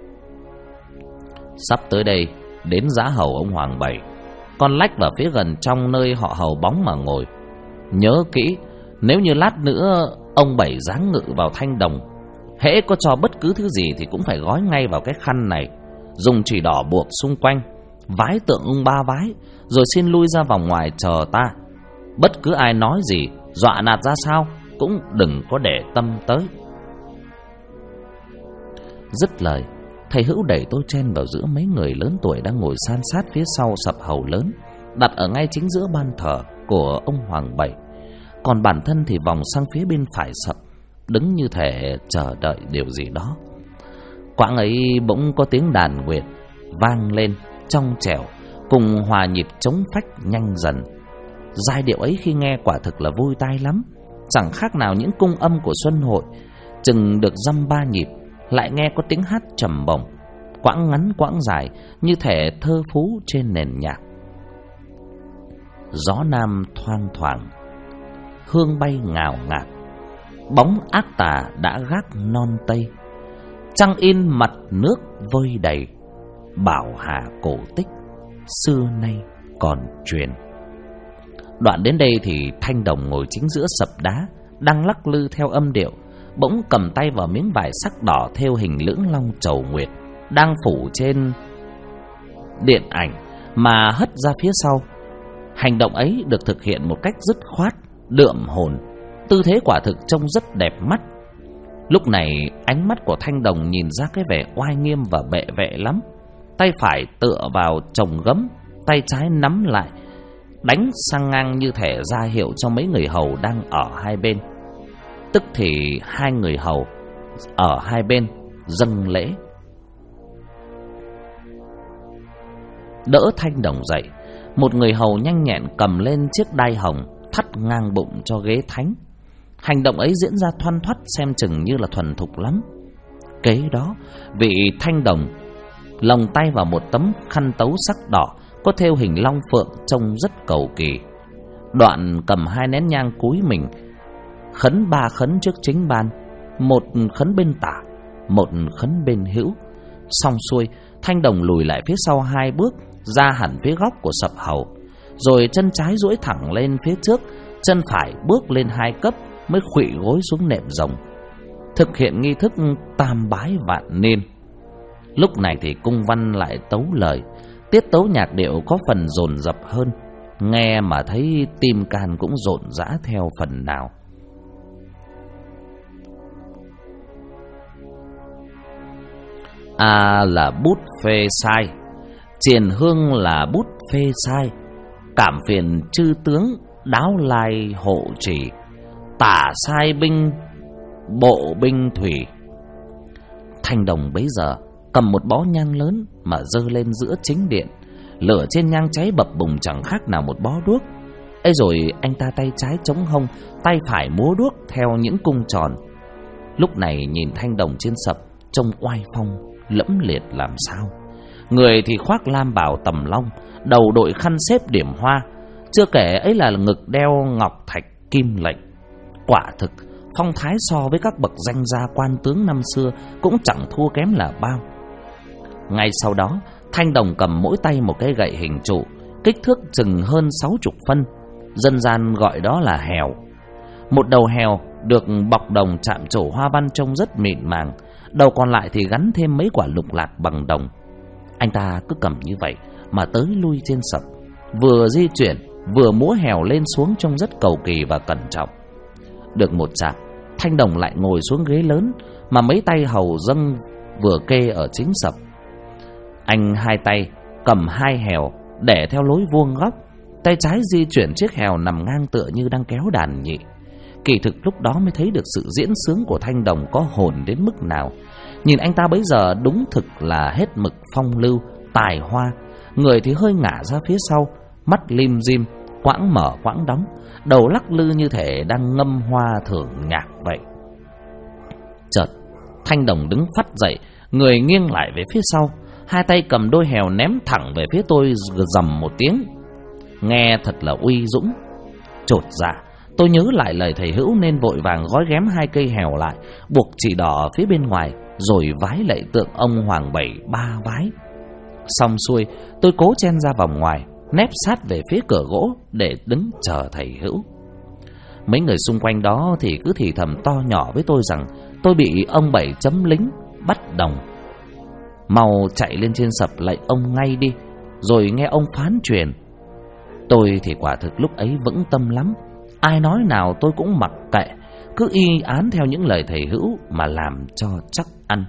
[SPEAKER 1] Sắp tới đây đến giá hầu ông Hoàng Bảy, con lách vào phía gần trong nơi họ hầu bóng mà ngồi. Nhớ kỹ, nếu như lát nữa ông Bảy giáng ngự vào thanh đồng, hễ có cho bất cứ thứ gì thì cũng phải gói ngay vào cái khăn này, dùng chỉ đỏ buộc xung quanh, vái tượng ông ba vái, rồi xin lui ra vòng ngoài chờ ta. Bất cứ ai nói gì, dọa nạt ra sao cũng đừng có để tâm tới. Dứt lời, thầy Hữu đẩy tôi chen vào giữa mấy người lớn tuổi đang ngồi san sát phía sau sập hầu lớn, đặt ở ngay chính giữa ban thờ của ông Hoàng Bảy. Còn bản thân thì vòng sang phía bên phải sập, đứng như thể chờ đợi điều gì đó. Quãng ấy bỗng có tiếng đàn nguyệt vang lên trong trẻo, cùng hòa nhịp chống phách nhanh dần. Giai điệu ấy khi nghe quả thực là vui tai lắm, chẳng khác nào những cung âm của xuân hội. Chừng được dăm ba nhịp, lại nghe có tiếng hát trầm bổng, quãng ngắn quãng dài, như thể thơ phú trên nền nhạc. Gió nam thoang thoảng, hương bay ngào ngạt, bóng ác tà đã gác non tây. Trăng in mặt nước vơi đầy, Bảo Hà cổ tích xưa nay còn truyền. Đoạn đến đây thì Thanh Đồng ngồi chính giữa sập đá, đang lắc lư theo âm điệu, bỗng cầm tay vào miếng vải sắc đỏ thêu hình lưỡng long chầu nguyệt đang phủ trên điện ảnh mà hất ra phía sau. Hành động ấy được thực hiện một cách dứt khoát, đượm hồn, tư thế quả thực trông rất đẹp mắt. Lúc này ánh mắt của Thanh Đồng nhìn ra cái vẻ oai nghiêm và bệ vệ lắm. Tay phải tựa vào chồng gấm, tay trái nắm lại, đánh sang ngang như thể ra hiệu cho mấy người hầu đang ở hai bên. Tức thì hai người hầu ở hai bên dâng lễ. Đỡ Thanh Đồng dậy, một người hầu nhanh nhẹn cầm lên chiếc đai hồng thắt ngang bụng cho ghế thánh. Hành động ấy diễn ra thoăn thoắt, xem chừng như là thuần thục lắm. Kế đó, vị Thanh Đồng lồng tay vào một tấm khăn tấu sắc đỏ có thêu hình long phượng trông rất cầu kỳ. Đoạn cầm hai nén nhang cúi mình khấn ba khấn trước chính ban, một khấn bên tả, một khấn bên hữu. Xong xuôi, Thanh Đồng lùi lại phía sau hai bước, ra hẳn phía góc của sập hầu, rồi chân trái duỗi thẳng lên phía trước, chân phải bước lên hai cấp mới khuỵu gối xuống nệm rồng, thực hiện nghi thức tam bái vạn niên. Lúc này thì cung văn lại tấu lời, tiết tấu nhạc điệu có phần dồn dập hơn, nghe mà thấy tim can cũng rộn rã theo phần nào. A là bút phê sai, triền hương là bút phê sai, cảm phiền chư tướng đáo lai hộ trì, tả sai binh bộ binh thủy. Thanh Đồng bấy giờ cầm một bó nhang lớn mà giơ lên giữa chính điện. Lửa trên nhang cháy bập bùng chẳng khác nào một bó đuốc. Ấy rồi anh ta tay trái chống hông, tay phải múa đuốc theo những cung tròn. Lúc này nhìn thanh đồng trên sập trông oai phong lẫm liệt làm sao. Người thì khoác lam bào tầm long, đầu đội khăn xếp điểm hoa, chưa kể ấy là ngực đeo ngọc thạch kim lệnh. Quả thực phong thái so với các bậc danh gia quan tướng năm xưa cũng chẳng thua kém là bao. Ngay sau đó, thanh đồng cầm mỗi tay một cái gậy hình trụ, kích thước chừng hơn 60 phân, dân gian gọi đó là hèo. Một đầu hèo được bọc đồng chạm trổ hoa văn trông rất mịn màng, đầu còn lại thì gắn thêm mấy quả lục lạc bằng đồng. Anh ta cứ cầm như vậy mà tới lui trên sập, vừa di chuyển vừa múa hèo lên xuống trông rất cầu kỳ và cẩn trọng. Được một chạp, thanh đồng lại ngồi xuống ghế lớn mà mấy tay hầu dâng vừa kê ở chính sập. Anh hai tay cầm hai hèo để theo lối vuông góc, tay trái di chuyển chiếc hèo nằm ngang tựa như đang kéo đàn nhị. Kỳ thực lúc đó mới thấy được sự diễn sướng của thanh đồng có hồn đến mức nào. Nhìn anh ta bấy giờ đúng thực là hết mực phong lưu, tài hoa. Người thì hơi ngả ra phía sau, mắt lim dim, quãng mở quãng đóng, đầu lắc lư như thể đang ngâm hoa thưởng nhạc vậy. Chợt thanh đồng đứng phắt dậy, người nghiêng lại về phía sau, hai tay cầm đôi hèo ném thẳng về phía tôi, rầm một tiếng. Nghe thật là uy dũng. Chột dạ, tôi nhớ lại lời thầy Hữu nên vội vàng gói ghém hai cây hèo lại, buộc chỉ đỏ phía bên ngoài, rồi vái lạy tượng ông Hoàng Bảy 3 vái. Xong xuôi, tôi cố chen ra vòng ngoài, nép sát về phía cửa gỗ để đứng chờ thầy Hữu. Mấy người xung quanh đó thì cứ thì thầm to nhỏ với tôi rằng tôi bị ông Bảy chấm lính bắt đồng. Mau chạy lên trên sập lạy ông ngay đi, rồi nghe ông phán truyền. Tôi thì quả thực lúc ấy vững tâm lắm, ai nói nào tôi cũng mặc kệ, cứ y án theo những lời thầy Hữu mà làm cho chắc ăn.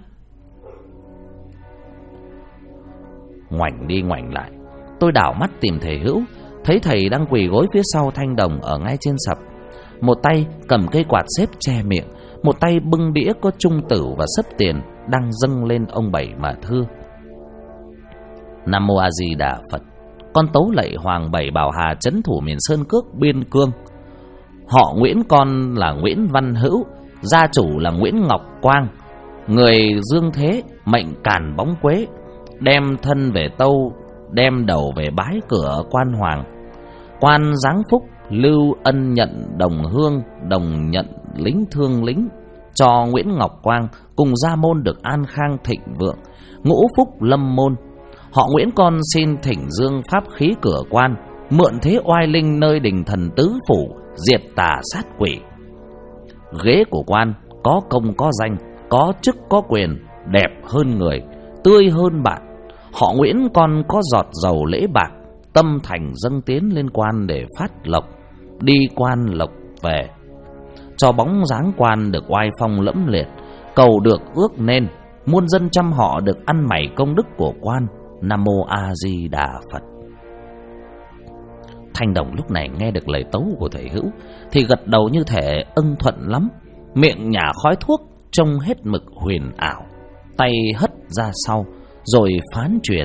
[SPEAKER 1] Ngoảnh đi ngoảnh lại, tôi đảo mắt tìm thầy Hữu, thấy thầy đang quỳ gối phía sau thanh đồng ở ngay trên sập. Một tay cầm cây quạt xếp che miệng, một tay bưng đĩa có trung tử và sấp tiền đang dâng lên ông Bảy mà thưa: Nam Mô A Di Đà Phật. Con tấu lạy Hoàng Bảy Bảo Hà trấn thủ miền Sơn Cước biên cương. Họ Nguyễn con là Nguyễn Văn Hữu, gia chủ là Nguyễn Ngọc Quang, người dương thế, mệnh càn bóng quế, đem thân về tâu, đem đầu về bái cửa quan hoàng. Quan giáng phúc lưu ân nhận đồng hương, đồng nhận lính thương lính, cho Nguyễn Ngọc Quang cùng gia môn được an khang thịnh vượng, ngũ phúc lâm môn. Họ Nguyễn con xin thỉnh dương pháp khí cửa quan, mượn thế oai linh nơi đình thần tứ phủ, diệt tà sát quỷ. Ghế của quan có công có danh, có chức có quyền, đẹp hơn người, tươi hơn bạn. Họ Nguyễn con có giọt dầu lễ bạc, tâm thành dâng tiến lên quan để phát lộc, đi quan lộc về. Cho bóng dáng quan được oai phong lẫm liệt, cầu được ước nên, muôn dân trăm họ được ăn mày công đức của quan. Nam Mô A Di Đà Phật. Thanh đồng lúc này nghe được lời tấu của thầy Hữu thì gật đầu như thể ưng thuận lắm, miệng nhả khói thuốc trông hết mực huyền ảo, tay hất ra sau rồi phán truyền: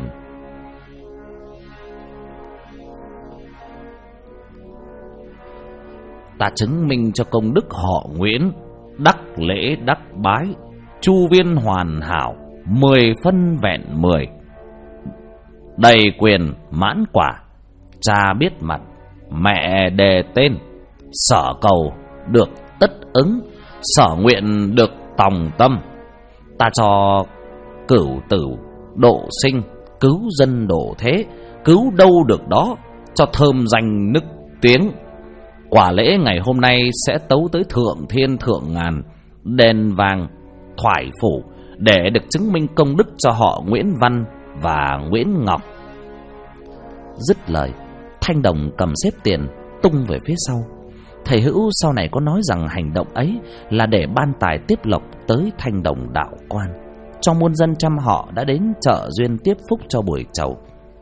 [SPEAKER 1] Ta chứng minh cho công đức họ Nguyễn, đắc lễ đắc bái, chu viên hoàn hảo, 10 phân vẹn 10, đầy quyền mãn quả, cha biết mặt, mẹ đề tên, sở cầu được tất ứng, sở nguyện được tòng tâm. Ta cho cửu tử độ sinh, cứu dân độ thế, cứu đâu được đó, cho thơm danh nức tiếng. Quả lễ ngày hôm nay sẽ tấu tới thượng thiên thượng ngàn, đền vàng thoại phủ, để được chứng minh công đức cho họ Nguyễn Văn và Nguyễn Ngọc. Dứt lời, thanh đồng cầm xếp tiền tung về phía sau. Thầy Hữu sau này có nói rằng hành động ấy là để ban tài tiếp lộc tới thanh đồng đạo quan, cho muôn dân trăm họ đã đến trợ duyên tiếp phúc cho buổi chầu.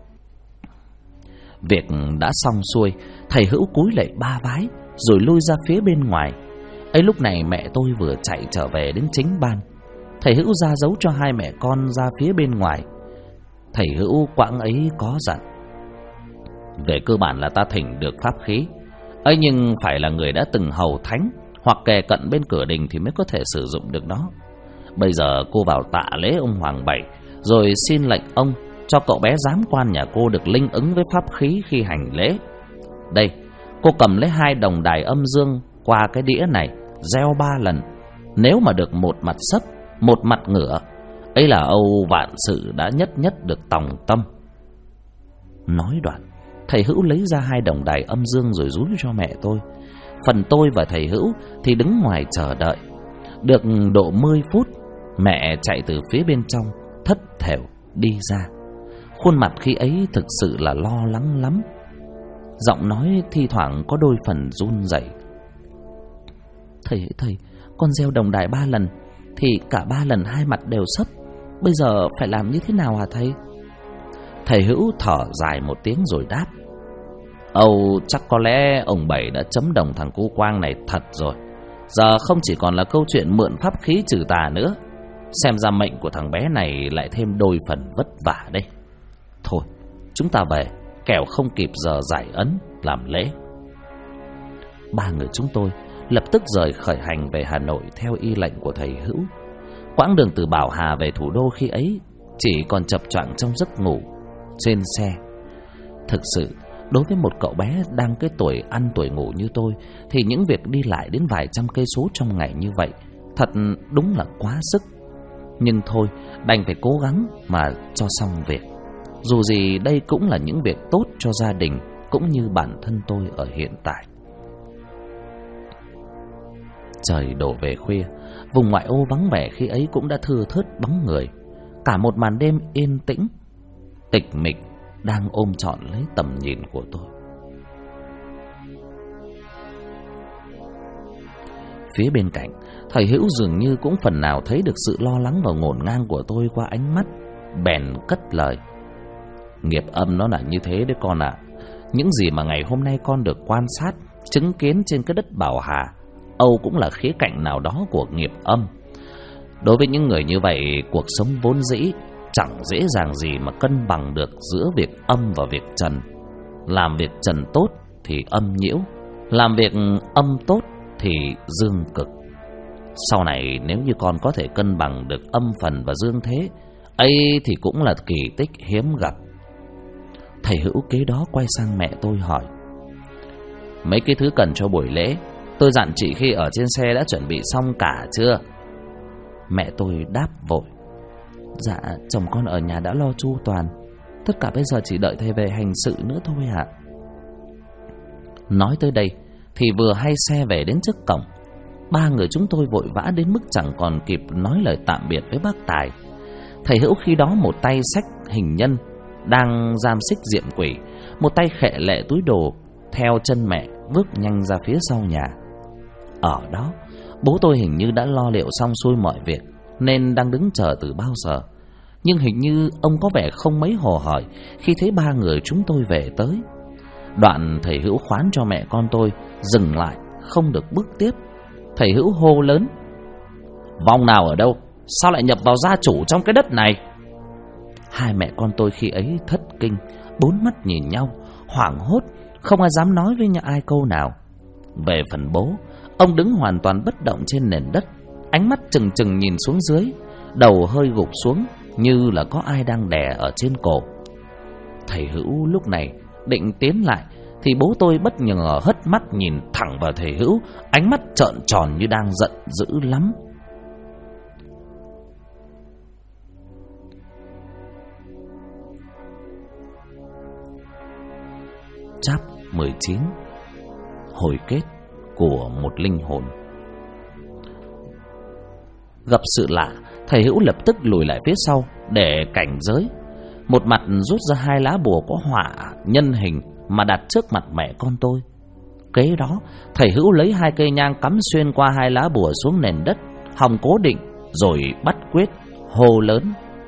[SPEAKER 1] Việc đã xong xuôi, thầy Hữu cúi lạy 3 vái rồi lui ra phía bên ngoài. Ấy lúc này mẹ tôi vừa chạy trở về đến chính ban. Thầy Hữu ra dấu cho hai mẹ con ra phía bên ngoài. Thầy Hữu quãng ấy có dặn: Về cơ bản là ta thỉnh được pháp khí, ấy nhưng phải là người đã từng hầu thánh hoặc kề cận bên cửa đình thì mới có thể sử dụng được nó. Bây giờ cô vào tạ lễ ông Hoàng Bảy, rồi xin lệnh ông cho cậu bé giám quan nhà cô được linh ứng với pháp khí khi hành lễ. Đây, cô cầm lấy 2 đồng đài âm dương qua cái đĩa này, gieo 3 lần. Nếu mà được một mặt sấp, một mặt ngửa, ấy là Âu vạn sự đã nhất nhất được tòng tâm. Nói đoạn, thầy Hữu lấy ra 2 đồng đài âm dương rồi dúi cho mẹ tôi. Phần tôi và thầy Hữu thì đứng ngoài chờ đợi. Được độ 10 phút, mẹ chạy từ phía bên trong thất thểu đi ra. Khuôn mặt khi ấy thực sự là lo lắng lắm. Giọng nói thi thoảng có đôi phần run rẩy. Thầy, con gieo đồng đài 3 lần thì cả 3 lần 2 mặt đều sấp. Bây giờ phải làm như thế nào hả thầy? Thầy Hữu thở dài một tiếng rồi đáp: Âu chắc có lẽ ông Bảy đã chấm đồng thằng cu Quang này thật rồi. Giờ không chỉ còn là câu chuyện mượn pháp khí trừ tà nữa. Xem ra mệnh của thằng bé này lại thêm đôi phần vất vả đây. Thôi, chúng ta về, kẻo không kịp giờ giải ấn làm lễ. 3 người chúng tôi lập tức rời khởi hành về Hà Nội theo y lệnh của thầy Hữu. Quãng đường từ Bảo Hà về thủ đô khi ấy chỉ còn chập choạng trong giấc ngủ trên xe. Thực sự, đối với một cậu bé đang cái tuổi ăn tuổi ngủ như tôi thì những việc đi lại đến vài trăm cây số trong ngày như vậy thật đúng là quá sức. Nhưng thôi, đành phải cố gắng mà cho xong việc. Dù gì đây cũng là những việc tốt cho gia đình cũng như bản thân tôi ở hiện tại. Trời đổ về khuya, vùng ngoại ô vắng vẻ khi ấy cũng đã thưa thớt bóng người. Cả một màn đêm yên tĩnh, tịch mịch đang ôm trọn lấy tầm nhìn của tôi. Phía bên cạnh, thầy Hữu dường như cũng phần nào thấy được sự lo lắng và ngổn ngang của tôi qua ánh mắt, bèn cất lời: Nghiệp âm nó là như thế đấy con ạ. Những gì mà ngày hôm nay con được quan sát, chứng kiến trên cái đất Bảo Hà, Âu cũng là khía cạnh nào đó của nghiệp âm. Đối với những người như vậy, cuộc sống vốn dĩ chẳng dễ dàng gì mà cân bằng được giữa việc âm và việc trần. Làm việc trần tốt thì âm nhiễu, làm việc âm tốt thì dương cực. Sau này nếu như con có thể cân bằng được âm phần và dương thế, ấy thì cũng là kỳ tích hiếm gặp. Thầy Hữu kế đó quay sang mẹ tôi hỏi: Mấy cái thứ cần cho buổi lễ, tôi dặn chị khi ở trên xe đã chuẩn bị xong cả chưa? Mẹ tôi đáp vội: Dạ, chồng con ở nhà đã lo chu toàn. Tất cả bây giờ chỉ đợi thầy về hành sự nữa thôi ạ. Nói tới đây thì vừa hay xe về đến trước cổng. 3 người chúng tôi vội vã đến mức chẳng còn kịp nói lời tạm biệt với bác Tài. Thầy Hữu khi đó một tay xách hình nhân đang giam xích diệm quỷ, một tay khệ lệ túi đồ, theo chân mẹ bước nhanh ra phía sau nhà. Ở đó, bố tôi hình như đã lo liệu xong xuôi mọi việc nên đang đứng chờ từ bao giờ. Nhưng hình như ông có vẻ không mấy hồ hởi khi thấy 3 người chúng tôi về tới. Đoạn thầy Hữu khoán cho mẹ con tôi dừng lại, không được bước tiếp. Thầy Hữu hô lớn: Vong nào ở đâu? Sao lại nhập vào gia chủ trong cái đất này? 2 mẹ con tôi khi ấy thất kinh, 4 mắt nhìn nhau, hoảng hốt, không ai dám nói với ai câu nào. Về phần bố, ông đứng hoàn toàn bất động trên nền đất, ánh mắt trừng trừng nhìn xuống dưới, đầu hơi gục xuống như là có ai đang đè ở trên cổ. Thầy Hữu lúc này định tiến lại thì bố tôi bất ngờ hất mắt nhìn thẳng vào thầy Hữu, ánh mắt trợn tròn như đang giận dữ lắm. Chap 19: Hồi kết của một linh hồn. Gặp sự lạ, thầy Hữu lập tức lùi lại phía sau để cảnh giới. Một mặt rút ra 2 lá bùa có họa nhân hình mà đặt trước mặt mẹ con tôi. Kế đó, thầy Hữu lấy 2 cây nhang cắm xuyên qua 2 lá bùa xuống nền đất, hòng cố định, rồi bắt quyết hô lớn: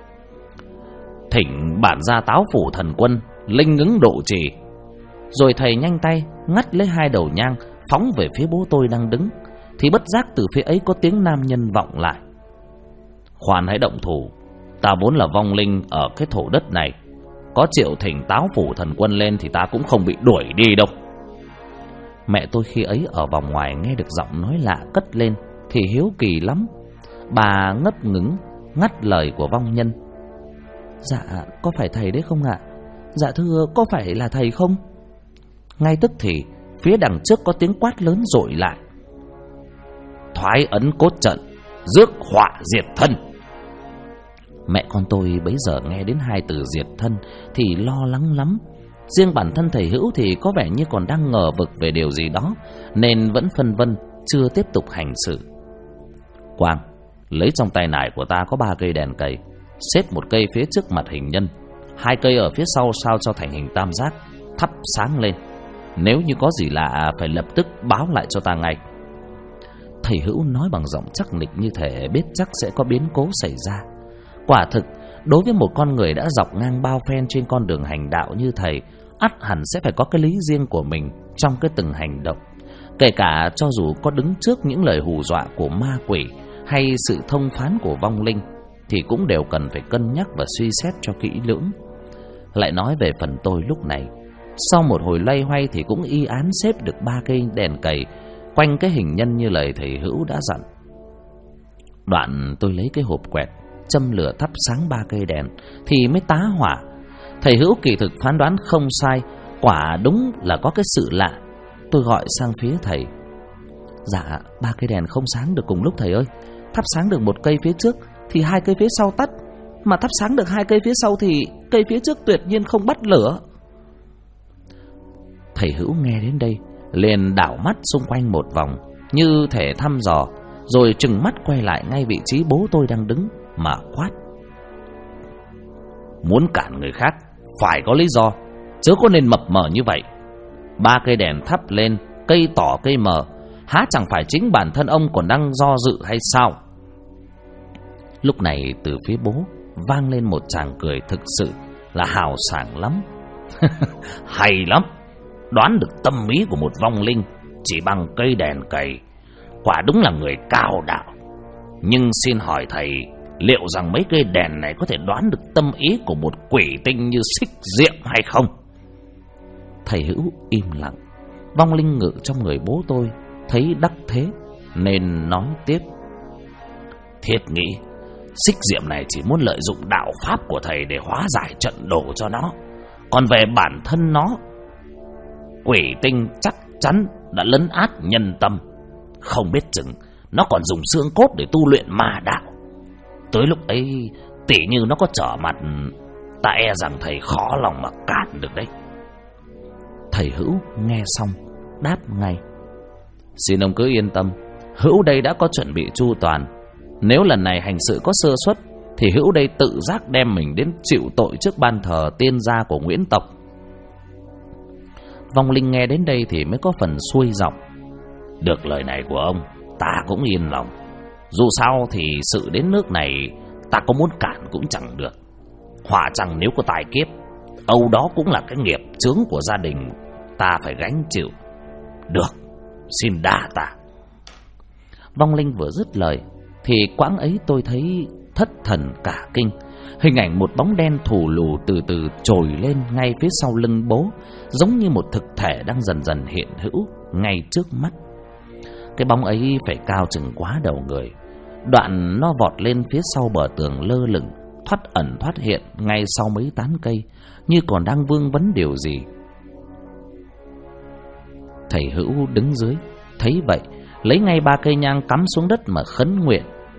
[SPEAKER 1] Thỉnh bản gia Táo Phủ Thần Quân linh ứng độ trì. Rồi thầy nhanh tay ngắt lấy 2 đầu nhang phóng về phía bố tôi đang đứng. Thì bất giác từ phía ấy có tiếng nam nhân vọng lại: Khoan hãy động thủ, ta vốn là vong linh ở cái thổ đất này, có triệu thỉnh Táo Phủ Thần Quân lên thì ta cũng không bị đuổi đi đâu. Mẹ tôi khi ấy ở vòng ngoài nghe được giọng nói lạ cất lên thì hiếu kỳ lắm. Bà ngấp ngứng ngắt lời của vong nhân. Dạ, có phải thầy đấy không ạ? Dạ thưa, có phải là thầy không? Ngay tức thì phía đằng trước có tiếng quát lớn dội lại. Thoái ấn cốt trận, rước họa diệt thân. Mẹ con tôi bấy giờ nghe đến hai từ diệt thân thì lo lắng lắm. Riêng bản thân thầy Hữu thì có vẻ như còn đang ngờ vực về điều gì đó, nên vẫn phân vân, chưa tiếp tục hành sự. Quang, lấy trong tay nải của ta có 3 cây đèn cầy, xếp một cây phía trước mặt hình nhân, 2 cây ở phía sau sao cho thành hình tam giác, thắp sáng lên. Nếu như có gì lạ phải lập tức báo lại cho ta ngay. Thầy Hữu nói bằng giọng chắc nịch như thể biết chắc sẽ có biến cố xảy ra. Quả thực, đối với một con người đã dọc ngang bao phen trên con đường hành đạo như thầy, ắt hẳn sẽ phải có cái lý riêng của mình trong cái từng hành động. Kể cả cho dù có đứng trước những lời hù dọa của ma quỷ hay sự thông phán của vong linh, thì cũng đều cần phải cân nhắc và suy xét cho kỹ lưỡng. Lại nói về phần tôi lúc này, sau một hồi loay hoay thì cũng y án xếp được 3 cây đèn cầy quanh cái hình nhân như lời thầy Hữu đã dặn. Đoạn tôi lấy cái hộp quẹt, châm lửa thắp sáng 3 cây đèn thì mới tá hỏa. Thầy Hữu kỳ thực phán đoán không sai, quả đúng là có cái sự lạ. Tôi gọi sang phía thầy. Dạ, 3 cây đèn không sáng được cùng lúc thầy ơi. Thắp sáng được 1 cây phía trước thì 2 cây phía sau tắt, mà thắp sáng được 2 cây phía sau thì cây phía trước tuyệt nhiên không bắt lửa. Thầy Hữu nghe đến đây liền đảo mắt xung quanh một vòng như thể thăm dò, rồi trừng mắt quay lại ngay vị trí bố tôi đang đứng mà quát. Muốn cản người khác phải có lý do, chớ có nên mập mờ như vậy. 3 cây đèn thắp lên, cây tỏ cây mờ, há chẳng phải chính bản thân ông còn đang do dự hay sao? Lúc này từ phía bố vang lên một tràng cười thực sự là hào sảng lắm. Hay lắm, đoán được tâm ý của một vong linh chỉ bằng cây đèn cầy, quả đúng là người cao đạo. Nhưng xin hỏi thầy, liệu rằng mấy cây đèn này có thể đoán được tâm ý của một quỷ tinh như Xích Diệm hay không? Thầy Hữu im lặng. Vong linh ngự trong người bố tôi thấy đắc thế nên nói tiếp. Thiết nghĩ Xích Diệm này chỉ muốn lợi dụng đạo pháp của thầy để hóa giải trận đồ cho nó. Còn về bản thân nó, quỷ tinh chắc chắn đã lấn át nhân tâm, không biết chừng nó còn dùng xương cốt để tu luyện ma đạo. Tới lúc ấy tỉ như nó có trở mặt, ta e rằng thầy khó lòng mà cản được đấy. Thầy Hữu nghe xong đáp ngay. Xin ông cứ yên tâm, Hữu đây đã có chuẩn bị chu toàn. Nếu lần này hành sự có sơ suất thì Hữu đây tự giác đem mình đến chịu tội trước ban thờ tiên gia của Nguyễn tộc. Vong linh nghe đến đây thì mới có phần xuôi giọng. Được lời này của ông, ta cũng yên lòng. Dù sao thì sự đến nước này, ta có muốn cản cũng chẳng được. Họa chẳng nếu có tài kiếp, âu đó cũng là cái nghiệp chướng của gia đình ta phải gánh chịu. Được, xin đa tạ. Vong linh vừa dứt lời thì quãng ấy tôi thấy thất thần cả kinh. Hình ảnh một bóng đen thù lù từ từ trồi lên ngay phía sau lưng bố, giống như một thực thể đang dần dần hiện hữu ngay trước mắt. Cái bóng ấy phải cao chừng quá đầu người. Đoạn nó vọt lên phía sau bờ tường lơ lửng, thoát ẩn thoát hiện ngay sau mấy tán cây, như còn đang vương vấn điều gì. Thầy Hữu đứng dưới thấy vậy, lấy ngay 3 cây nhang cắm xuống đất mà khấn nguyện.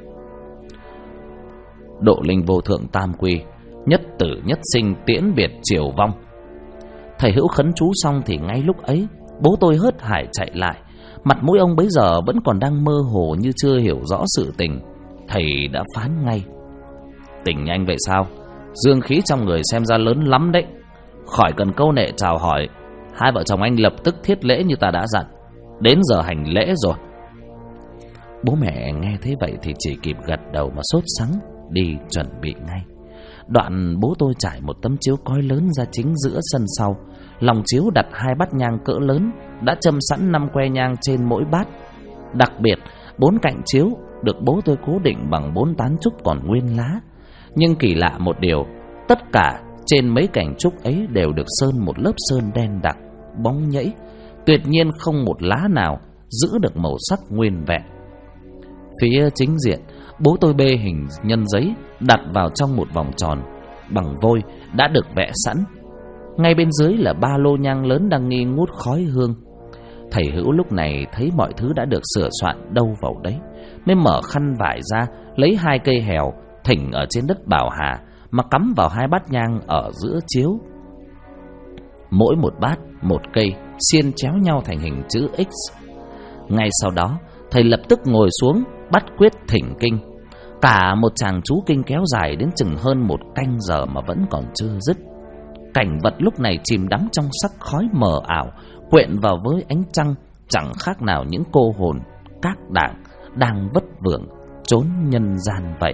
[SPEAKER 1] Độ linh vô thượng tam quy, nhất tử nhất sinh tiễn biệt triều vong. Thầy Hữu khấn chú xong thì ngay lúc ấy bố tôi hớt hải chạy lại. Mặt mũi ông bấy giờ vẫn còn đang mơ hồ như chưa hiểu rõ sự tình. Thầy đã phán ngay. Tỉnh nhanh vậy sao? Dương khí trong người xem ra lớn lắm đấy. Khỏi cần câu nệ chào hỏi, hai vợ chồng anh lập tức thiết lễ như ta đã dặn. Đến giờ hành lễ rồi. Bố mẹ nghe thế vậy thì chỉ kịp gật đầu mà sốt sắng đi chuẩn bị ngay. Đoạn bố tôi trải một tấm chiếu cói lớn ra chính giữa sân sau. Lòng chiếu đặt 2 bát nhang cỡ lớn, đã châm sẵn 5 que nhang trên mỗi bát. Đặc biệt 4 cạnh chiếu được bố tôi cố định bằng 4 tán trúc còn nguyên lá. Nhưng kỳ lạ một điều, tất cả trên mấy cành trúc ấy đều được sơn một lớp sơn đen đặc, bóng nhẫy, tuyệt nhiên không một lá nào giữ được màu sắc nguyên vẹn. Phía chính diện, bố tôi bê hình nhân giấy đặt vào trong một vòng tròn bằng vôi đã được vẽ sẵn. Ngay bên dưới là 3 lô nhang lớn đang nghi ngút khói hương. Thầy Hữu lúc này thấy mọi thứ đã được sửa soạn đâu vào đấy, mới mở khăn vải ra, lấy 2 cây hèo thỉnh ở trên đất bảo hà mà cắm vào 2 bát nhang ở giữa chiếu. Mỗi một bát một cây xiên chéo nhau thành hình chữ X. Ngay sau đó, thầy lập tức ngồi xuống bắt quyết thỉnh kinh. Cả một tràng chú kinh kéo dài đến chừng hơn 1 canh giờ mà vẫn còn chưa dứt. Cảnh vật lúc này chìm đắm trong sắc khói mờ ảo, quyện vào với ánh trăng, chẳng khác nào những cô hồn các đảng đang vất vưởng trốn nhân gian vậy.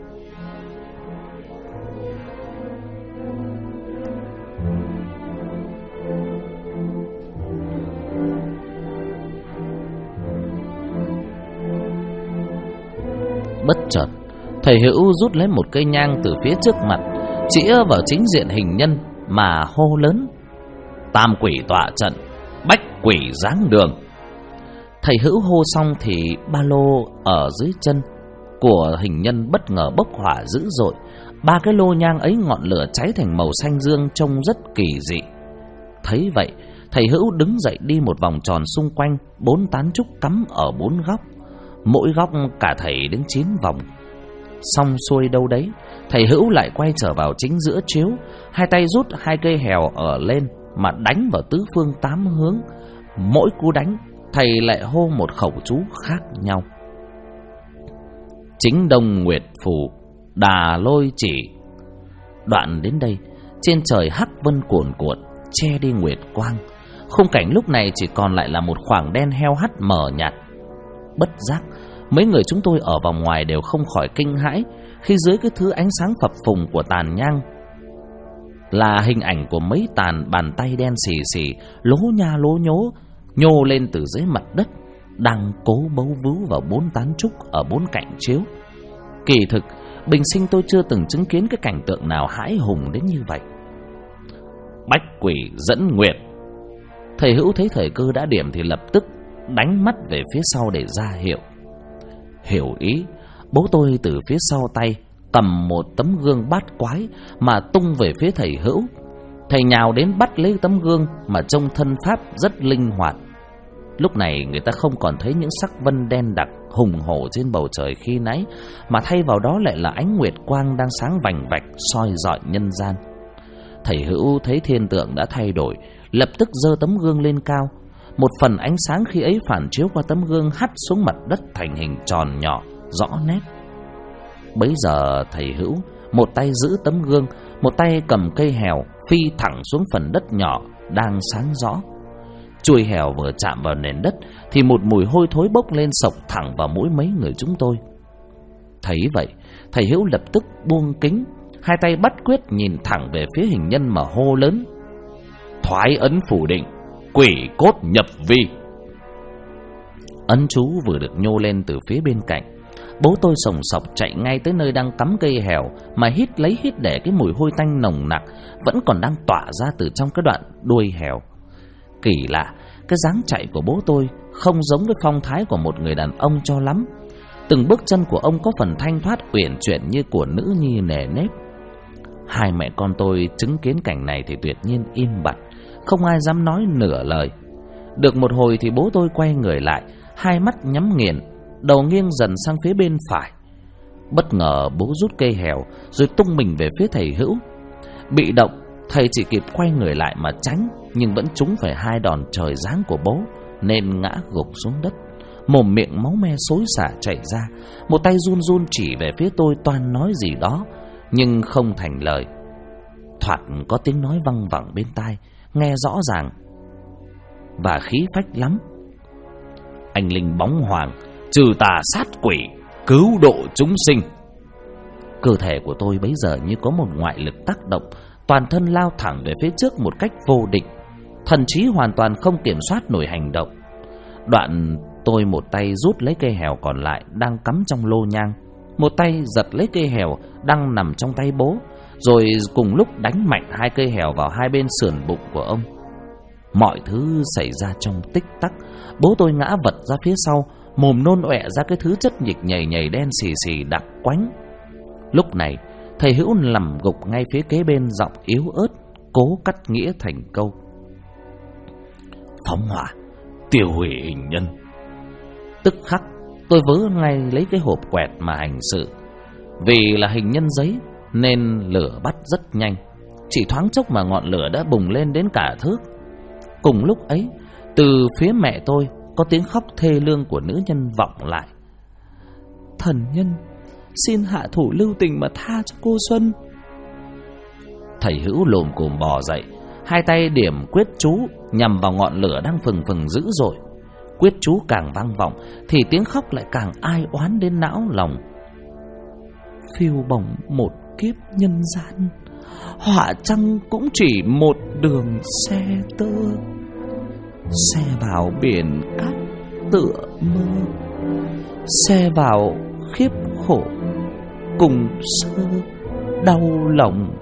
[SPEAKER 1] Bất chợt, thầy Hữu rút lấy một cây nhang từ phía trước mặt, chĩa vào chính diện hình nhân mà hô lớn: "Tam quỷ tọa trận, bách quỷ giáng đường." Thầy Hữu hô xong thì ba lô ở dưới chân của hình nhân bất ngờ bốc hỏa dữ dội. 3 cái lô nhang ấy ngọn lửa cháy thành màu xanh dương, trông rất kỳ dị. Thấy vậy, thầy Hữu đứng dậy đi một vòng tròn xung quanh 4 tán trúc cắm ở 4 góc, mỗi góc cả thầy đến 9 vòng. Xong xuôi đâu đấy, thầy Hữu lại quay trở vào chính giữa chiếu, 2 tay rút 2 cây hèo ở lên mà đánh vào tứ phương 8 hướng. Mỗi cú đánh, thầy lại hô một khẩu chú khác nhau: "Chính đông nguyệt phù, đà lôi chỉ." Đoạn đến đây, trên trời hắc vân cuồn cuộn che đi nguyệt quang. Khung cảnh lúc này chỉ còn lại là một khoảng đen heo hắt mờ nhạt. Bất giác, mấy người chúng tôi ở vòng ngoài đều không khỏi kinh hãi khi dưới cái thứ ánh sáng phập phùng của tàn nhang là hình ảnh của mấy tàn bàn tay đen xì xì, lố nha lố nhố, nhô lên từ dưới mặt đất, đang cố bấu víu vào 4 tán trúc ở 4 cạnh chiếu. Kỳ thực, bình sinh tôi chưa từng chứng kiến cái cảnh tượng nào hãi hùng đến như vậy. "Bách quỷ dẫn nguyệt." Thầy Hữu thấy thời cơ đã điểm thì lập tức đánh mắt về phía sau để ra hiệu. Hiểu ý, bố tôi từ phía sau tay cầm một tấm gương bát quái mà tung về phía thầy Hữu. Thầy nhào đến bắt lấy tấm gương mà trông thân pháp rất linh hoạt. Lúc này người ta không còn thấy những sắc vân đen đặc hùng hổ trên bầu trời khi nãy, mà thay vào đó lại là ánh nguyệt quang đang sáng vành vạch soi rọi nhân gian. Thầy Hữu thấy thiên tượng đã thay đổi, lập tức giơ tấm gương lên cao. Một phần ánh sáng khi ấy phản chiếu qua tấm gương hắt xuống mặt đất thành hình tròn nhỏ rõ nét. Bấy giờ thầy Hữu một tay giữ tấm gương, một tay cầm cây hèo phi thẳng xuống phần đất nhỏ đang sáng rõ. Chuôi hèo vừa chạm vào nền đất thì một mùi hôi thối bốc lên xộc thẳng vào mũi mấy người chúng tôi. Thấy vậy, thầy Hữu lập tức buông kính, 2 tay bắt quyết nhìn thẳng về phía hình nhân mà hô lớn: "Thoái ấn phủ định, quỷ cốt nhập vi." Ấn chú vừa được nhô lên từ phía bên cạnh, bố tôi sồng sọc chạy ngay tới nơi đang cắm cây hèo mà hít lấy hít để cái mùi hôi tanh nồng nặc vẫn còn đang tỏa ra từ trong cái đoạn đuôi hèo. Kỳ lạ, cái dáng chạy của bố tôi không giống với phong thái của một người đàn ông cho lắm. Từng bước chân của ông có phần thanh thoát uyển chuyển như của nữ nhi nề nếp. 2 mẹ con tôi chứng kiến cảnh này thì tuyệt nhiên im bặt, không ai dám nói nửa lời. Được một hồi thì bố tôi quay người lại, 2 mắt nhắm nghiền, đầu nghiêng dần sang phía bên phải. Bất ngờ bố rút cây hèo rồi tung mình về phía thầy Hữu. Bị động, thầy chỉ kịp quay người lại mà tránh, nhưng vẫn trúng phải 2 đòn trời giáng của bố nên ngã gục xuống đất, mồm miệng máu me xối xả chảy ra. Một tay run run chỉ về phía tôi toan nói gì đó nhưng không thành lời. Thoạt có tiếng nói văng vẳng bên tai, nghe rõ ràng và khí phách lắm: "Anh linh bóng hoàng, trừ tà sát quỷ, cứu độ chúng sinh." Cơ thể của tôi bấy giờ như có một ngoại lực tác động, toàn thân lao thẳng về phía trước một cách vô định, thần trí hoàn toàn không kiểm soát nổi hành động. Đoạn tôi một tay rút lấy cây hèo còn lại đang cắm trong lô nhang, một tay giật lấy cây hèo đang nằm trong tay bố, rồi cùng lúc đánh mạnh 2 cây hèo vào 2 bên sườn bụng của ông. Mọi thứ xảy ra trong tích tắc. Bố tôi ngã vật ra phía sau, mồm nôn ọe ra cái thứ chất nhịch nhầy nhầy đen xì xì đặc quánh. Lúc này thầy Hữu nằm gục ngay phía kế bên, giọng yếu ớt cố cắt nghĩa thành câu: phóng hỏa, tiêu hủy hình nhân. Tức khắc tôi vớ ngay lấy cái hộp quẹt mà hành sự. Vì là hình nhân giấy nên lửa bắt rất nhanh, chỉ thoáng chốc mà ngọn lửa đã bùng lên đến cả thước. Cùng lúc ấy, từ phía mẹ tôi có tiếng khóc thê lương của nữ nhân vọng lại: thần nhân, xin hạ thủ lưu tình mà tha cho cô Xuân. Thầy Hữu lồm cồm bò dậy, hai tay điểm quyết chú nhằm vào ngọn lửa đang phừng phừng dữ dội. Quyết chú càng vang vọng thì tiếng khóc lại càng ai oán đến não lòng. Phiêu bổng một kiếp nhân gian, họa chăng cũng chỉ một đường xe tơ. Xe vào biển cát tựa mơ, xe vào khiếp khổ cùng sơ đau lòng.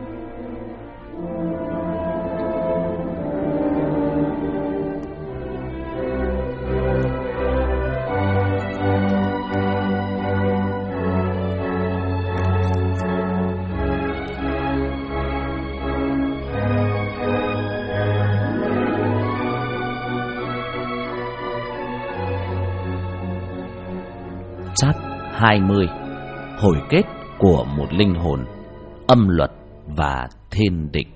[SPEAKER 1] Chap 20. Hồi kết của một linh hồn, âm luật và thiên địch.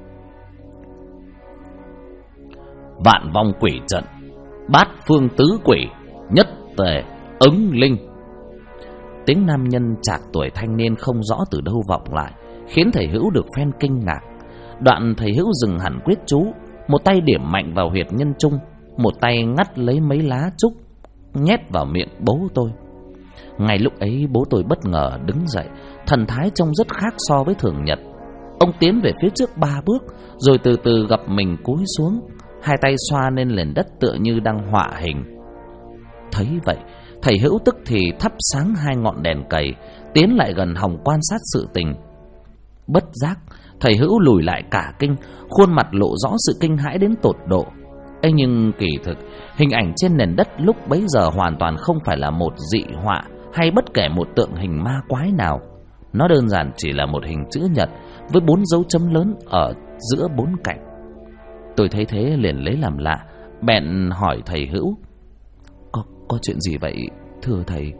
[SPEAKER 1] Vạn vong quỷ trận, bát phương tứ quỷ, nhất tề ứng linh. Tiếng nam nhân trạc tuổi thanh niên không rõ từ đâu vọng lại, khiến thầy Hữu được phen kinh ngạc. Đoạn thầy Hữu dừng hẳn quyết chú, một tay điểm mạnh vào huyệt nhân trung, một tay ngắt lấy mấy lá trúc nhét vào miệng bố tôi. Ngay lúc ấy bố tôi bất ngờ đứng dậy, thần thái trông rất khác so với thường nhật. Ông tiến về phía trước 3 bước, rồi từ từ gập mình cúi xuống, hai tay xoa lên nền đất tựa như đang họa hình. Thấy vậy, thầy Hữu tức thì thắp sáng 2 ngọn đèn cầy, tiến lại gần hòng quan sát sự tình. Bất giác, thầy Hữu lùi lại cả kinh, khuôn mặt lộ rõ sự kinh hãi đến tột độ. Ấy nhưng kỳ thực, hình ảnh trên nền đất lúc bấy giờ hoàn toàn không phải là một dị họa hay bất kể một tượng hình ma quái nào. Nó đơn giản chỉ là một hình chữ nhật với 4 dấu chấm lớn ở giữa 4 cạnh. Tôi thấy thế liền lấy làm lạ, bèn hỏi thầy Hữu: Có chuyện gì vậy thưa thầy?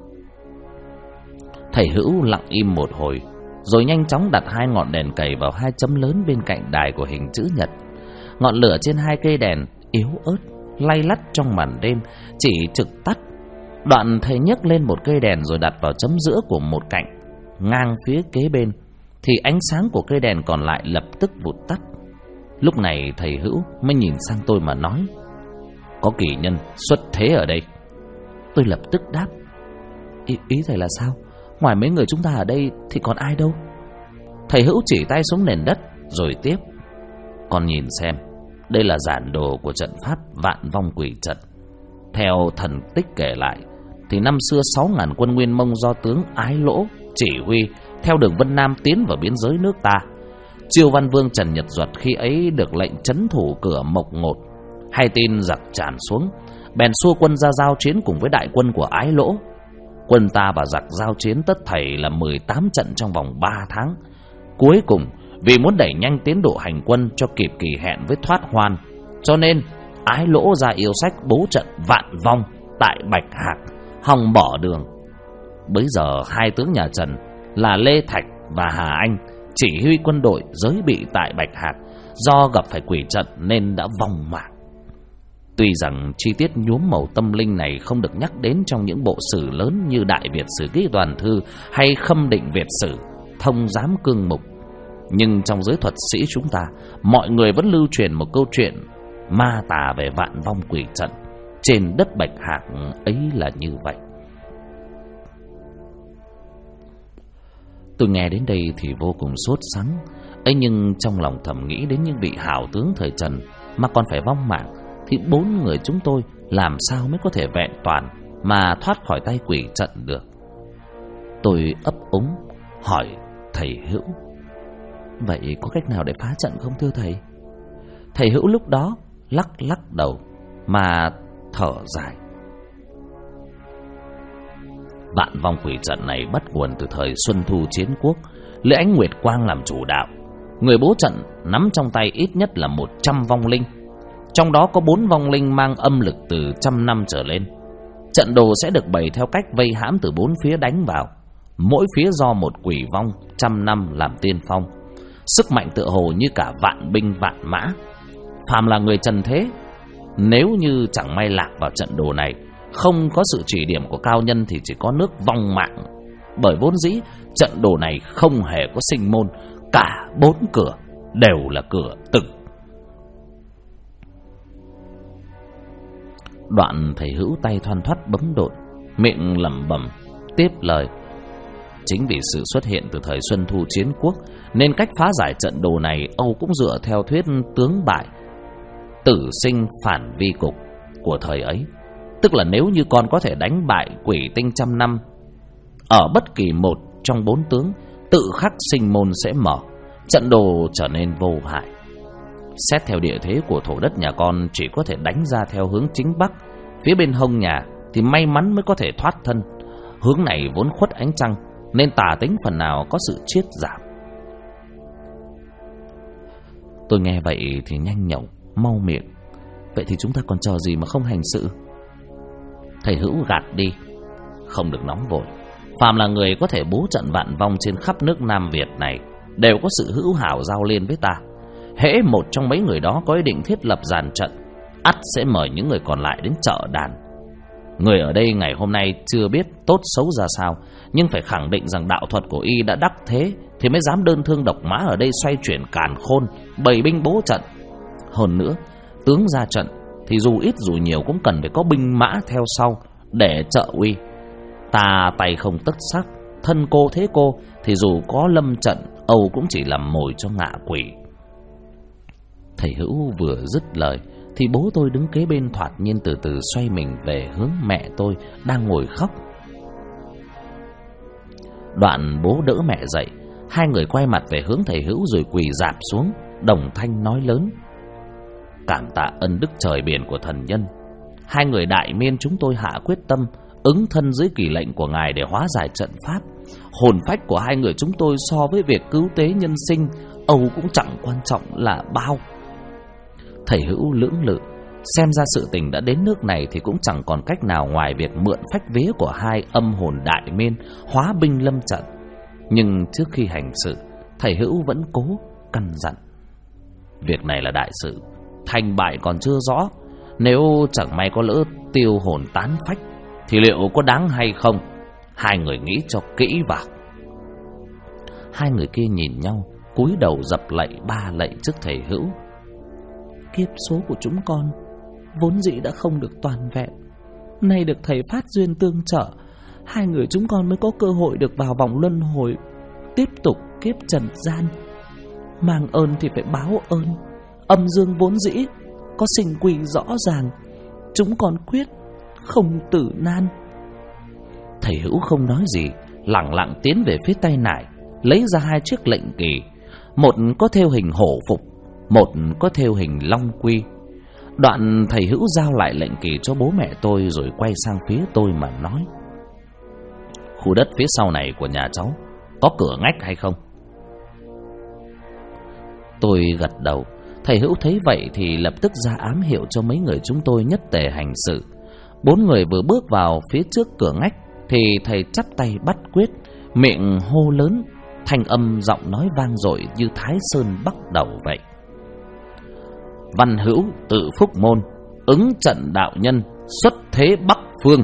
[SPEAKER 1] Thầy Hữu lặng im một hồi, rồi nhanh chóng đặt 2 ngọn đèn cầy vào 2 chấm lớn bên cạnh đài của hình chữ nhật. Ngọn lửa trên 2 cây đèn yếu ớt lay lắt trong màn đêm, chỉ trực tắt. Đoạn thầy nhấc lên một cây đèn rồi đặt vào chấm giữa của một cạnh ngang phía kế bên, thì ánh sáng của cây đèn còn lại lập tức vụt tắt. Lúc này thầy Hữu mới nhìn sang tôi mà nói: Có kỳ nhân xuất thế ở đây. Tôi lập tức đáp: Ý thầy là sao? Ngoài mấy người chúng ta ở đây thì còn ai đâu? Thầy Hữu chỉ tay xuống nền đất rồi tiếp: Con nhìn xem, đây là giản đồ của trận pháp Vạn Vong Quỷ Trận. Theo thần tích kể lại thì năm xưa 6.000 quân Nguyên Mông do tướng Ái Lỗ chỉ huy theo đường Vân Nam tiến vào biên giới nước ta. Chiêu Văn Vương Trần Nhật Duật khi ấy được lệnh trấn thủ cửa Mộc Ngột, hay tin giặc tràn xuống, bèn xua quân ra giao chiến cùng với đại quân của Ái Lỗ. Quân ta và giặc giao chiến tất thảy là 18 trận trong vòng 3 tháng. Cuối cùng, vì muốn đẩy nhanh tiến độ hành quân cho kịp kỳ hẹn với Thoát Hoan, cho nên Ái Lỗ ra yêu sách bố trận Vạn Vong tại Bạch Hạc, hòng bỏ đường. Bấy giờ 2 tướng nhà Trần là Lê Thạch và Hà Anh chỉ huy quân đội giới bị tại Bạch Hạc, do gặp phải quỷ trận nên đã vong mạng. Tuy rằng chi tiết nhuốm màu tâm linh này không được nhắc đến trong những bộ sử lớn như Đại Việt Sử Ký Toàn Thư hay Khâm Định Việt Sử, Thông Giám Cương Mục, nhưng trong giới thuật sĩ chúng ta, mọi người vẫn lưu truyền một câu chuyện ma tà về Vạn Vong Quỷ Trận trên đất Bạch Hạc ấy là như vậy. Tôi nghe đến đây thì vô cùng sốt sắng, ấy nhưng trong lòng thầm nghĩ đến những vị hảo tướng thời Trần mà còn phải vong mạng, thì 4 người chúng tôi làm sao mới có thể vẹn toàn mà thoát khỏi tay quỷ trận được. Tôi ấp úng hỏi thầy Hữu: Vậy có cách nào để phá trận không thưa thầy? Thầy Hữu lúc đó lắc đầu mà thở dài. Vạn vong quỷ trận này bắt nguồn từ thời Xuân Thu Chiến Quốc, lấy Ánh Nguyệt Quang làm chủ đạo. Người bố trận nắm trong tay ít nhất là 100 vong linh, trong đó có 4 vong linh mang âm lực từ 100 năm trở lên. Trận đồ sẽ được bày theo cách vây hãm từ 4 phía đánh vào, mỗi phía do một quỷ vong 100 năm làm tiên phong. Sức mạnh tựa hồ như cả vạn binh vạn mã. Phàm là người trần thế, nếu như chẳng may lạc vào trận đồ này, không có sự chỉ điểm của cao nhân thì chỉ có nước vong mạng. Bởi vốn dĩ trận đồ này không hề có sinh môn, cả 4 cửa đều là cửa tử. Đoạn thầy Hữu tay thoăn thoắt bấm độn, miệng lẩm bẩm tiếp lời. Chính vì sự xuất hiện từ thời Xuân Thu Chiến Quốc, nên cách phá giải trận đồ này Âu cũng dựa theo thuyết tướng bại tử sinh phản vi cục của thời ấy. Tức là nếu như con có thể đánh bại quỷ tinh 100 năm ở bất kỳ một trong 4 tướng, tự khắc sinh môn sẽ mở, trận đồ trở nên vô hại. Xét theo địa thế của thổ đất nhà con, chỉ có thể đánh ra theo hướng chính bắc, phía bên hông nhà thì may mắn mới có thể thoát thân. Hướng này vốn khuất ánh trăng, nên tà tính phần nào có sự chiết giảm. Tôi nghe vậy thì nhanh nhẩu, mau miệng. Vậy thì chúng ta còn chờ gì mà không hành sự? Thầy Hữu gạt đi. Không được nóng vội. Phàm là người có thể bố trận vạn vong trên khắp nước Nam Việt này đều có sự hữu hảo giao liên với ta. Hễ một trong mấy người đó có ý định thiết lập dàn trận, ắt sẽ mời những người còn lại đến trợ đàn. Người ở đây ngày hôm nay chưa biết tốt xấu ra sao, nhưng phải khẳng định rằng đạo thuật của y đã đắc thế thì mới dám đơn thương độc mã ở đây xoay chuyển càn khôn, bày binh bố trận. Hơn nữa, tướng ra trận thì dù ít dù nhiều cũng cần phải có binh mã theo sau để trợ uy. Ta tay không tất sắc, thân cô thế cô, thì dù có lâm trận, Âu cũng chỉ làm mồi cho ngạ quỷ. Thầy Hữu vừa dứt lời thì bố tôi đứng kế bên thoạt nhiên từ từ xoay mình về hướng mẹ tôi đang ngồi khóc. Đoạn bố đỡ mẹ dậy, hai người quay mặt về hướng thầy Hữu rồi quỳ rạp xuống, đồng thanh nói lớn: Cảm tạ ân đức trời biển của thần nhân. Hai người đại miên chúng tôi hạ quyết tâm ứng thân dưới kỷ lệnh của ngài để hóa giải trận pháp. Hồn phách của hai người chúng tôi so với việc cứu tế nhân sinh, Âu cũng chẳng quan trọng là bao. Thầy Hữu lưỡng lự, xem ra sự tình đã đến nước này thì cũng chẳng còn cách nào ngoài việc mượn phách vía của hai âm hồn đại miên hóa binh lâm trận. Nhưng trước khi hành sự, thầy Hữu vẫn cố căn dặn: Việc này là đại sự, thành bại còn chưa rõ. Nếu chẳng may có lỡ tiêu hồn tán phách thì liệu có đáng hay không? Hai người nghĩ cho kỹ vào. Hai người kia nhìn nhau, cúi đầu dập lạy 3 lạy trước thầy Hữu. Kiếp số của chúng con vốn dĩ đã không được toàn vẹn, nay được thầy phát duyên tương trợ, hai người chúng con mới có cơ hội được vào vòng luân hồi, tiếp tục kiếp trần gian. Mang ơn thì phải báo ơn. Âm dương vốn dĩ có sinh quỷ rõ ràng, chúng con quyết không tử nan. Thầy Hữu không nói gì, lẳng lặng tiến về phía tay nải, lấy ra 2 chiếc lệnh kỳ, một có thêu hình hổ phục, một có thêu hình long quy. Đoạn thầy Hữu giao lại lệnh kỳ cho bố mẹ tôi rồi quay sang phía tôi mà nói: Khu đất phía sau này của nhà cháu có cửa ngách hay không? Tôi gật đầu. Thầy Hữu thấy vậy thì lập tức ra ám hiệu cho mấy người chúng tôi nhất tề hành sự. 4 người vừa bước vào phía trước cửa ngách thì thầy chắp tay bắt quyết, miệng hô lớn, thanh âm giọng nói vang dội như Thái Sơn bắt đầu vậy: Văn Hữu tự Phúc Môn, ứng trận đạo nhân, xuất thế Bắc Phương.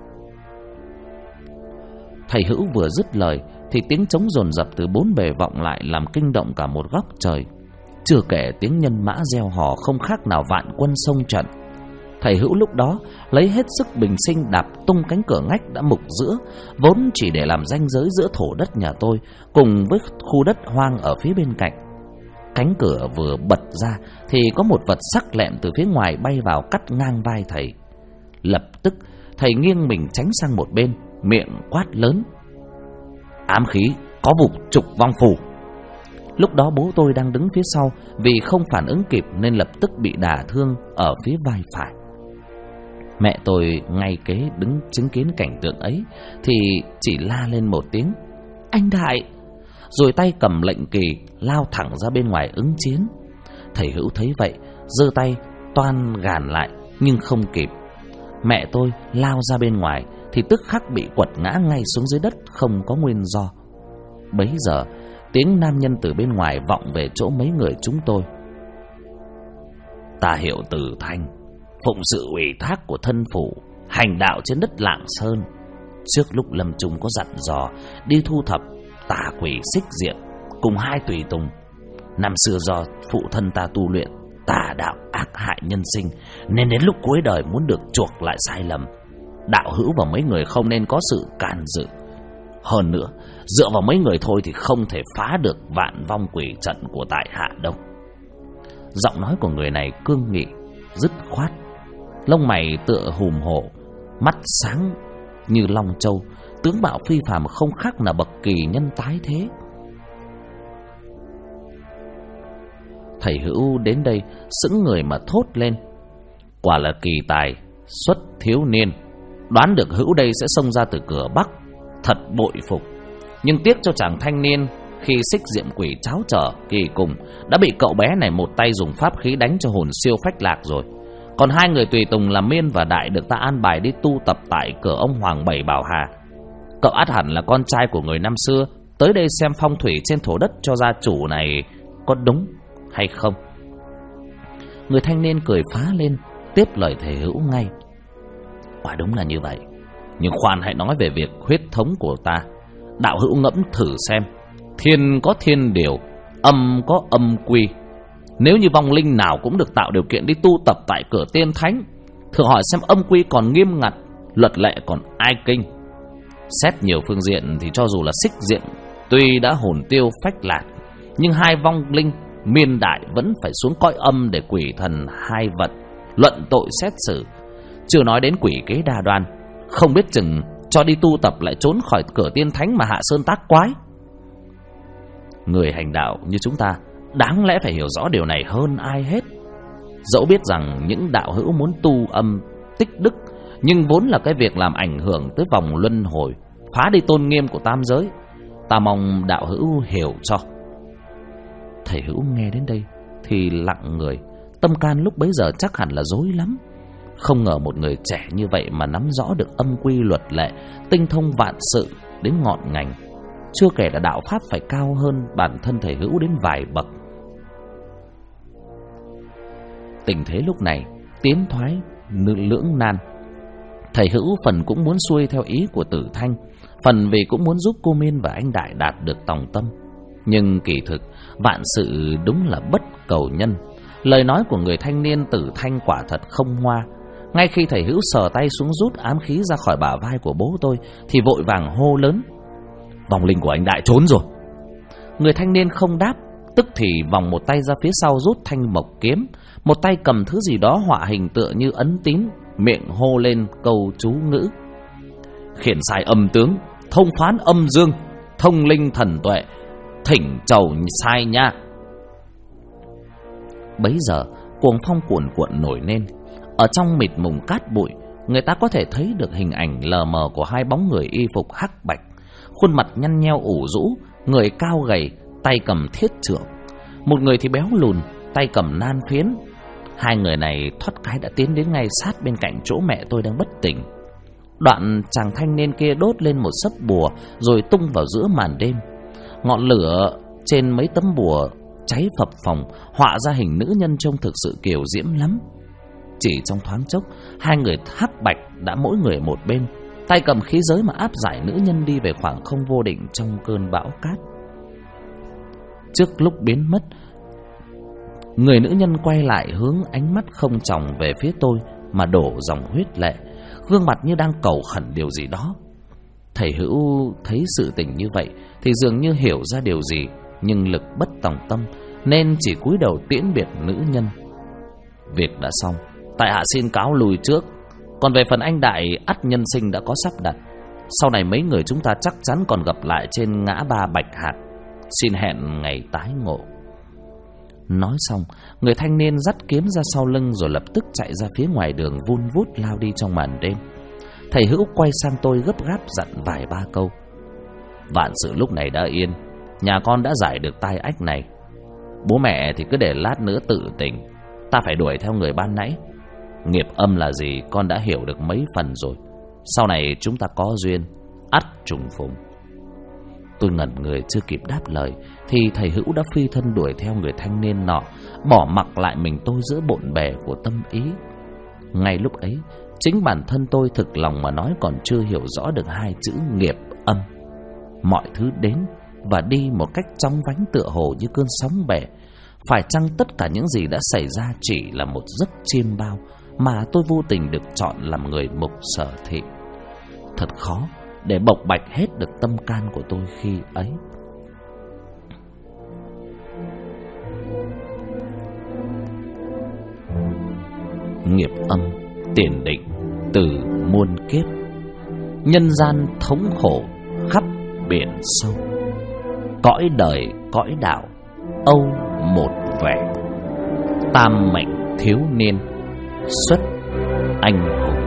[SPEAKER 1] Thầy Hữu vừa dứt lời thì tiếng trống dồn dập từ 4 bề vọng lại, làm kinh động cả một góc trời. Chưa kể tiếng nhân mã reo hò không khác nào vạn quân xông trận. Thầy Hữu lúc đó lấy hết sức bình sinh đạp tung cánh cửa ngách đã mục giữa, vốn chỉ để làm ranh giới giữa thổ đất nhà tôi cùng với khu đất hoang ở phía bên cạnh. Cánh cửa vừa bật ra thì có một vật sắc lẹm từ phía ngoài bay vào cắt ngang vai thầy. Lập tức thầy nghiêng mình tránh sang một bên, miệng quát lớn: Ám khí có vụ trục vong phù. Lúc đó bố tôi đang đứng phía sau, vì không phản ứng kịp nên lập tức bị đả thương ở phía vai phải. Mẹ tôi ngay kế đứng chứng kiến cảnh tượng ấy thì chỉ la lên một tiếng: "Anh Đại!" Rồi tay cầm lệnh kỳ lao thẳng ra bên ngoài ứng chiến. Thầy Hữu thấy vậy giơ tay toan gàn lại nhưng không kịp. Mẹ tôi lao ra bên ngoài thì tức khắc bị quật ngã ngay xuống dưới đất không có nguyên do. Bấy giờ tiếng nam nhân từ bên ngoài vọng về chỗ mấy người chúng tôi: "Ta Hiệu Tử Thanh, phụng sự ủy thác của thân phụ, hành đạo trên đất Lạng Sơn. Trước lúc lâm chung có dặn dò đi thu thập tà quỷ xích diện cùng 2 tùy tùng. Năm xưa do phụ thân ta tu luyện tà đạo ác hại nhân sinh, nên đến lúc cuối đời muốn được chuộc lại sai lầm. Đạo hữu và mấy người không nên có sự can dự. Hơn nữa, dựa vào mấy người thôi thì không thể phá được vạn vong quỷ trận của tại hạ đâu." Giọng nói của người này cương nghị, dứt khoát, lông mày tựa hùm hổ, mắt sáng như long châu, tướng mạo phi phàm không khác nào bậc kỳ nhân tái thế. Thầy Hữu đến đây sững người mà thốt lên: "Quả là kỳ tài xuất thiếu niên, đoán được Hữu đây sẽ xông ra từ cửa Bắc, thật bội phục. Nhưng tiếc cho chàng thanh niên khi xích diệm quỷ cháo trở kỳ cùng đã bị cậu bé này một tay dùng pháp khí đánh cho hồn siêu phách lạc rồi. Còn 2 người tùy tùng là Miên và Đại được ta an bài đi tu tập tại cửa ông Hoàng Bảy Bảo Hà. Cậu ắt hẳn là con trai của người năm xưa, tới đây xem phong thủy trên thổ đất cho gia chủ này có đúng hay không?" Người thanh niên cười phá lên, tiếp lời thầy Hữu ngay: "Quả đúng là như vậy. Nhưng khoan hãy nói về việc huyết thống của ta. Đạo hữu ngẫm thử xem, thiên có thiên điều, âm có âm quy. Nếu như vong linh nào cũng được tạo điều kiện đi tu tập tại cửa tiên thánh, thử hỏi xem âm quy còn nghiêm ngặt, luật lệ còn ai kinh. Xét nhiều phương diện thì cho dù là xích diện tuy đã hồn tiêu phách lạc, nhưng 2 vong linh Miên Đại vẫn phải xuống cõi âm để quỷ thần 2 vận luận tội xét xử. Chưa nói đến quỷ kế đa đoan, không biết chừng cho đi tu tập lại trốn khỏi cửa tiên thánh mà hạ sơn tác quái. Người hành đạo như chúng ta đáng lẽ phải hiểu rõ điều này hơn ai hết. Dẫu biết rằng những đạo hữu muốn tu âm tích đức, nhưng vốn là cái việc làm ảnh hưởng tới vòng luân hồi, phá đi tôn nghiêm của tam giới. Ta mong đạo hữu hiểu cho." Thầy Hữu nghe đến đây thì lặng người, tâm can lúc bấy giờ chắc hẳn là rối lắm. Không ngờ một người trẻ như vậy mà nắm rõ được âm quy luật lệ, tinh thông vạn sự đến ngọn ngành. Chưa kể là đạo pháp phải cao hơn bản thân thầy Hữu đến vài bậc. Tình thế lúc này tiến thoái lưỡng nan. Thầy Hữu phần cũng muốn xuôi theo ý của Tử Thanh, phần vì cũng muốn giúp cô Miên và anh Đại đạt được tòng tâm. Nhưng kỳ thực vạn sự đúng là bất cầu nhân. Lời nói của người thanh niên Tử Thanh quả thật không hoa. Ngay khi thầy Hữu sờ tay xuống rút ám khí ra khỏi bả vai của bố tôi thì vội vàng hô lớn: "Vong linh của anh Đại trốn rồi!" Người thanh niên không đáp, tức thì vòng một tay ra phía sau rút thanh mộc kiếm, một tay cầm thứ gì đó họa hình tựa như ấn tín, miệng hô lên câu chú ngữ: "Khiển sai âm tướng, thông phán âm dương, thông linh thần tuệ, thỉnh chầu sai nha." Bấy giờ cuồng phong cuồn cuộn nổi lên. Ở trong mịt mùng cát bụi, người ta có thể thấy được hình ảnh lờ mờ của 2 bóng người y phục hắc bạch, khuôn mặt nhăn nheo ủ rũ, người cao gầy, tay cầm thiết trượng. Một người thì béo lùn, tay cầm nan phiến. 2 người này thoát cái đã tiến đến ngay sát bên cạnh chỗ mẹ tôi đang bất tỉnh. Đoạn chàng thanh niên kia đốt lên một sấp bùa rồi tung vào giữa màn đêm. Ngọn lửa trên mấy tấm bùa cháy phập phồng, họa ra hình nữ nhân trông thực sự kiều diễm lắm. Chỉ trong thoáng chốc, 2 người hắc bạch đã mỗi người một bên, tay cầm khí giới mà áp giải nữ nhân đi về khoảng không vô định trong cơn bão cát. Trước lúc biến mất, người nữ nhân quay lại hướng ánh mắt không tròng về phía tôi mà đổ dòng huyết lệ, gương mặt như đang cầu khẩn điều gì đó. Thầy Hữu thấy sự tình như vậy thì dường như hiểu ra điều gì, nhưng lực bất tòng tâm nên chỉ cúi đầu tiễn biệt nữ nhân. Việc đã xong, tại hạ xin cáo lui trước. Còn về phần anh Đại, ắt nhân sinh đã có sắp đặt. Sau này mấy người chúng ta chắc chắn còn gặp lại trên ngã ba Bạch Hạc. Xin hẹn ngày tái ngộ. Nói xong, người thanh niên dắt kiếm ra sau lưng rồi lập tức chạy ra phía ngoài đường, vun vút lao đi trong màn đêm. Thầy Hữu quay sang tôi gấp gáp dặn vài ba câu. Vạn sự lúc này đã yên, nhà con đã giải được tai ách này. Bố mẹ thì cứ để lát nữa tự tỉnh. Ta phải đuổi theo người ban nãy. Nghiệp âm là gì con đã hiểu được mấy phần rồi. Sau này chúng ta có duyên, ắt trùng phùng. Tôi ngẩn người chưa kịp đáp lời thì thầy Hữu đã phi thân đuổi theo người thanh niên nọ, bỏ mặc lại mình tôi giữa bộn bề của tâm ý. Ngay lúc ấy, chính bản thân tôi thực lòng mà nói còn chưa hiểu rõ được hai chữ nghiệp âm. Mọi thứ đến và đi một cách chóng vánh tựa hồ như cơn sóng bể. Phải chăng tất cả những gì đã xảy ra chỉ là một giấc chiêm bao mà tôi vô tình được chọn làm người mục sở thị? Thật khó để bộc bạch hết được tâm can của tôi khi ấy. Nghiệp âm tiền định từ muôn kiếp, nhân gian thống khổ khắp biển sâu. Cõi đời cõi đạo âu một vẻ, tam mệnh thiếu niên xuất anh hùng.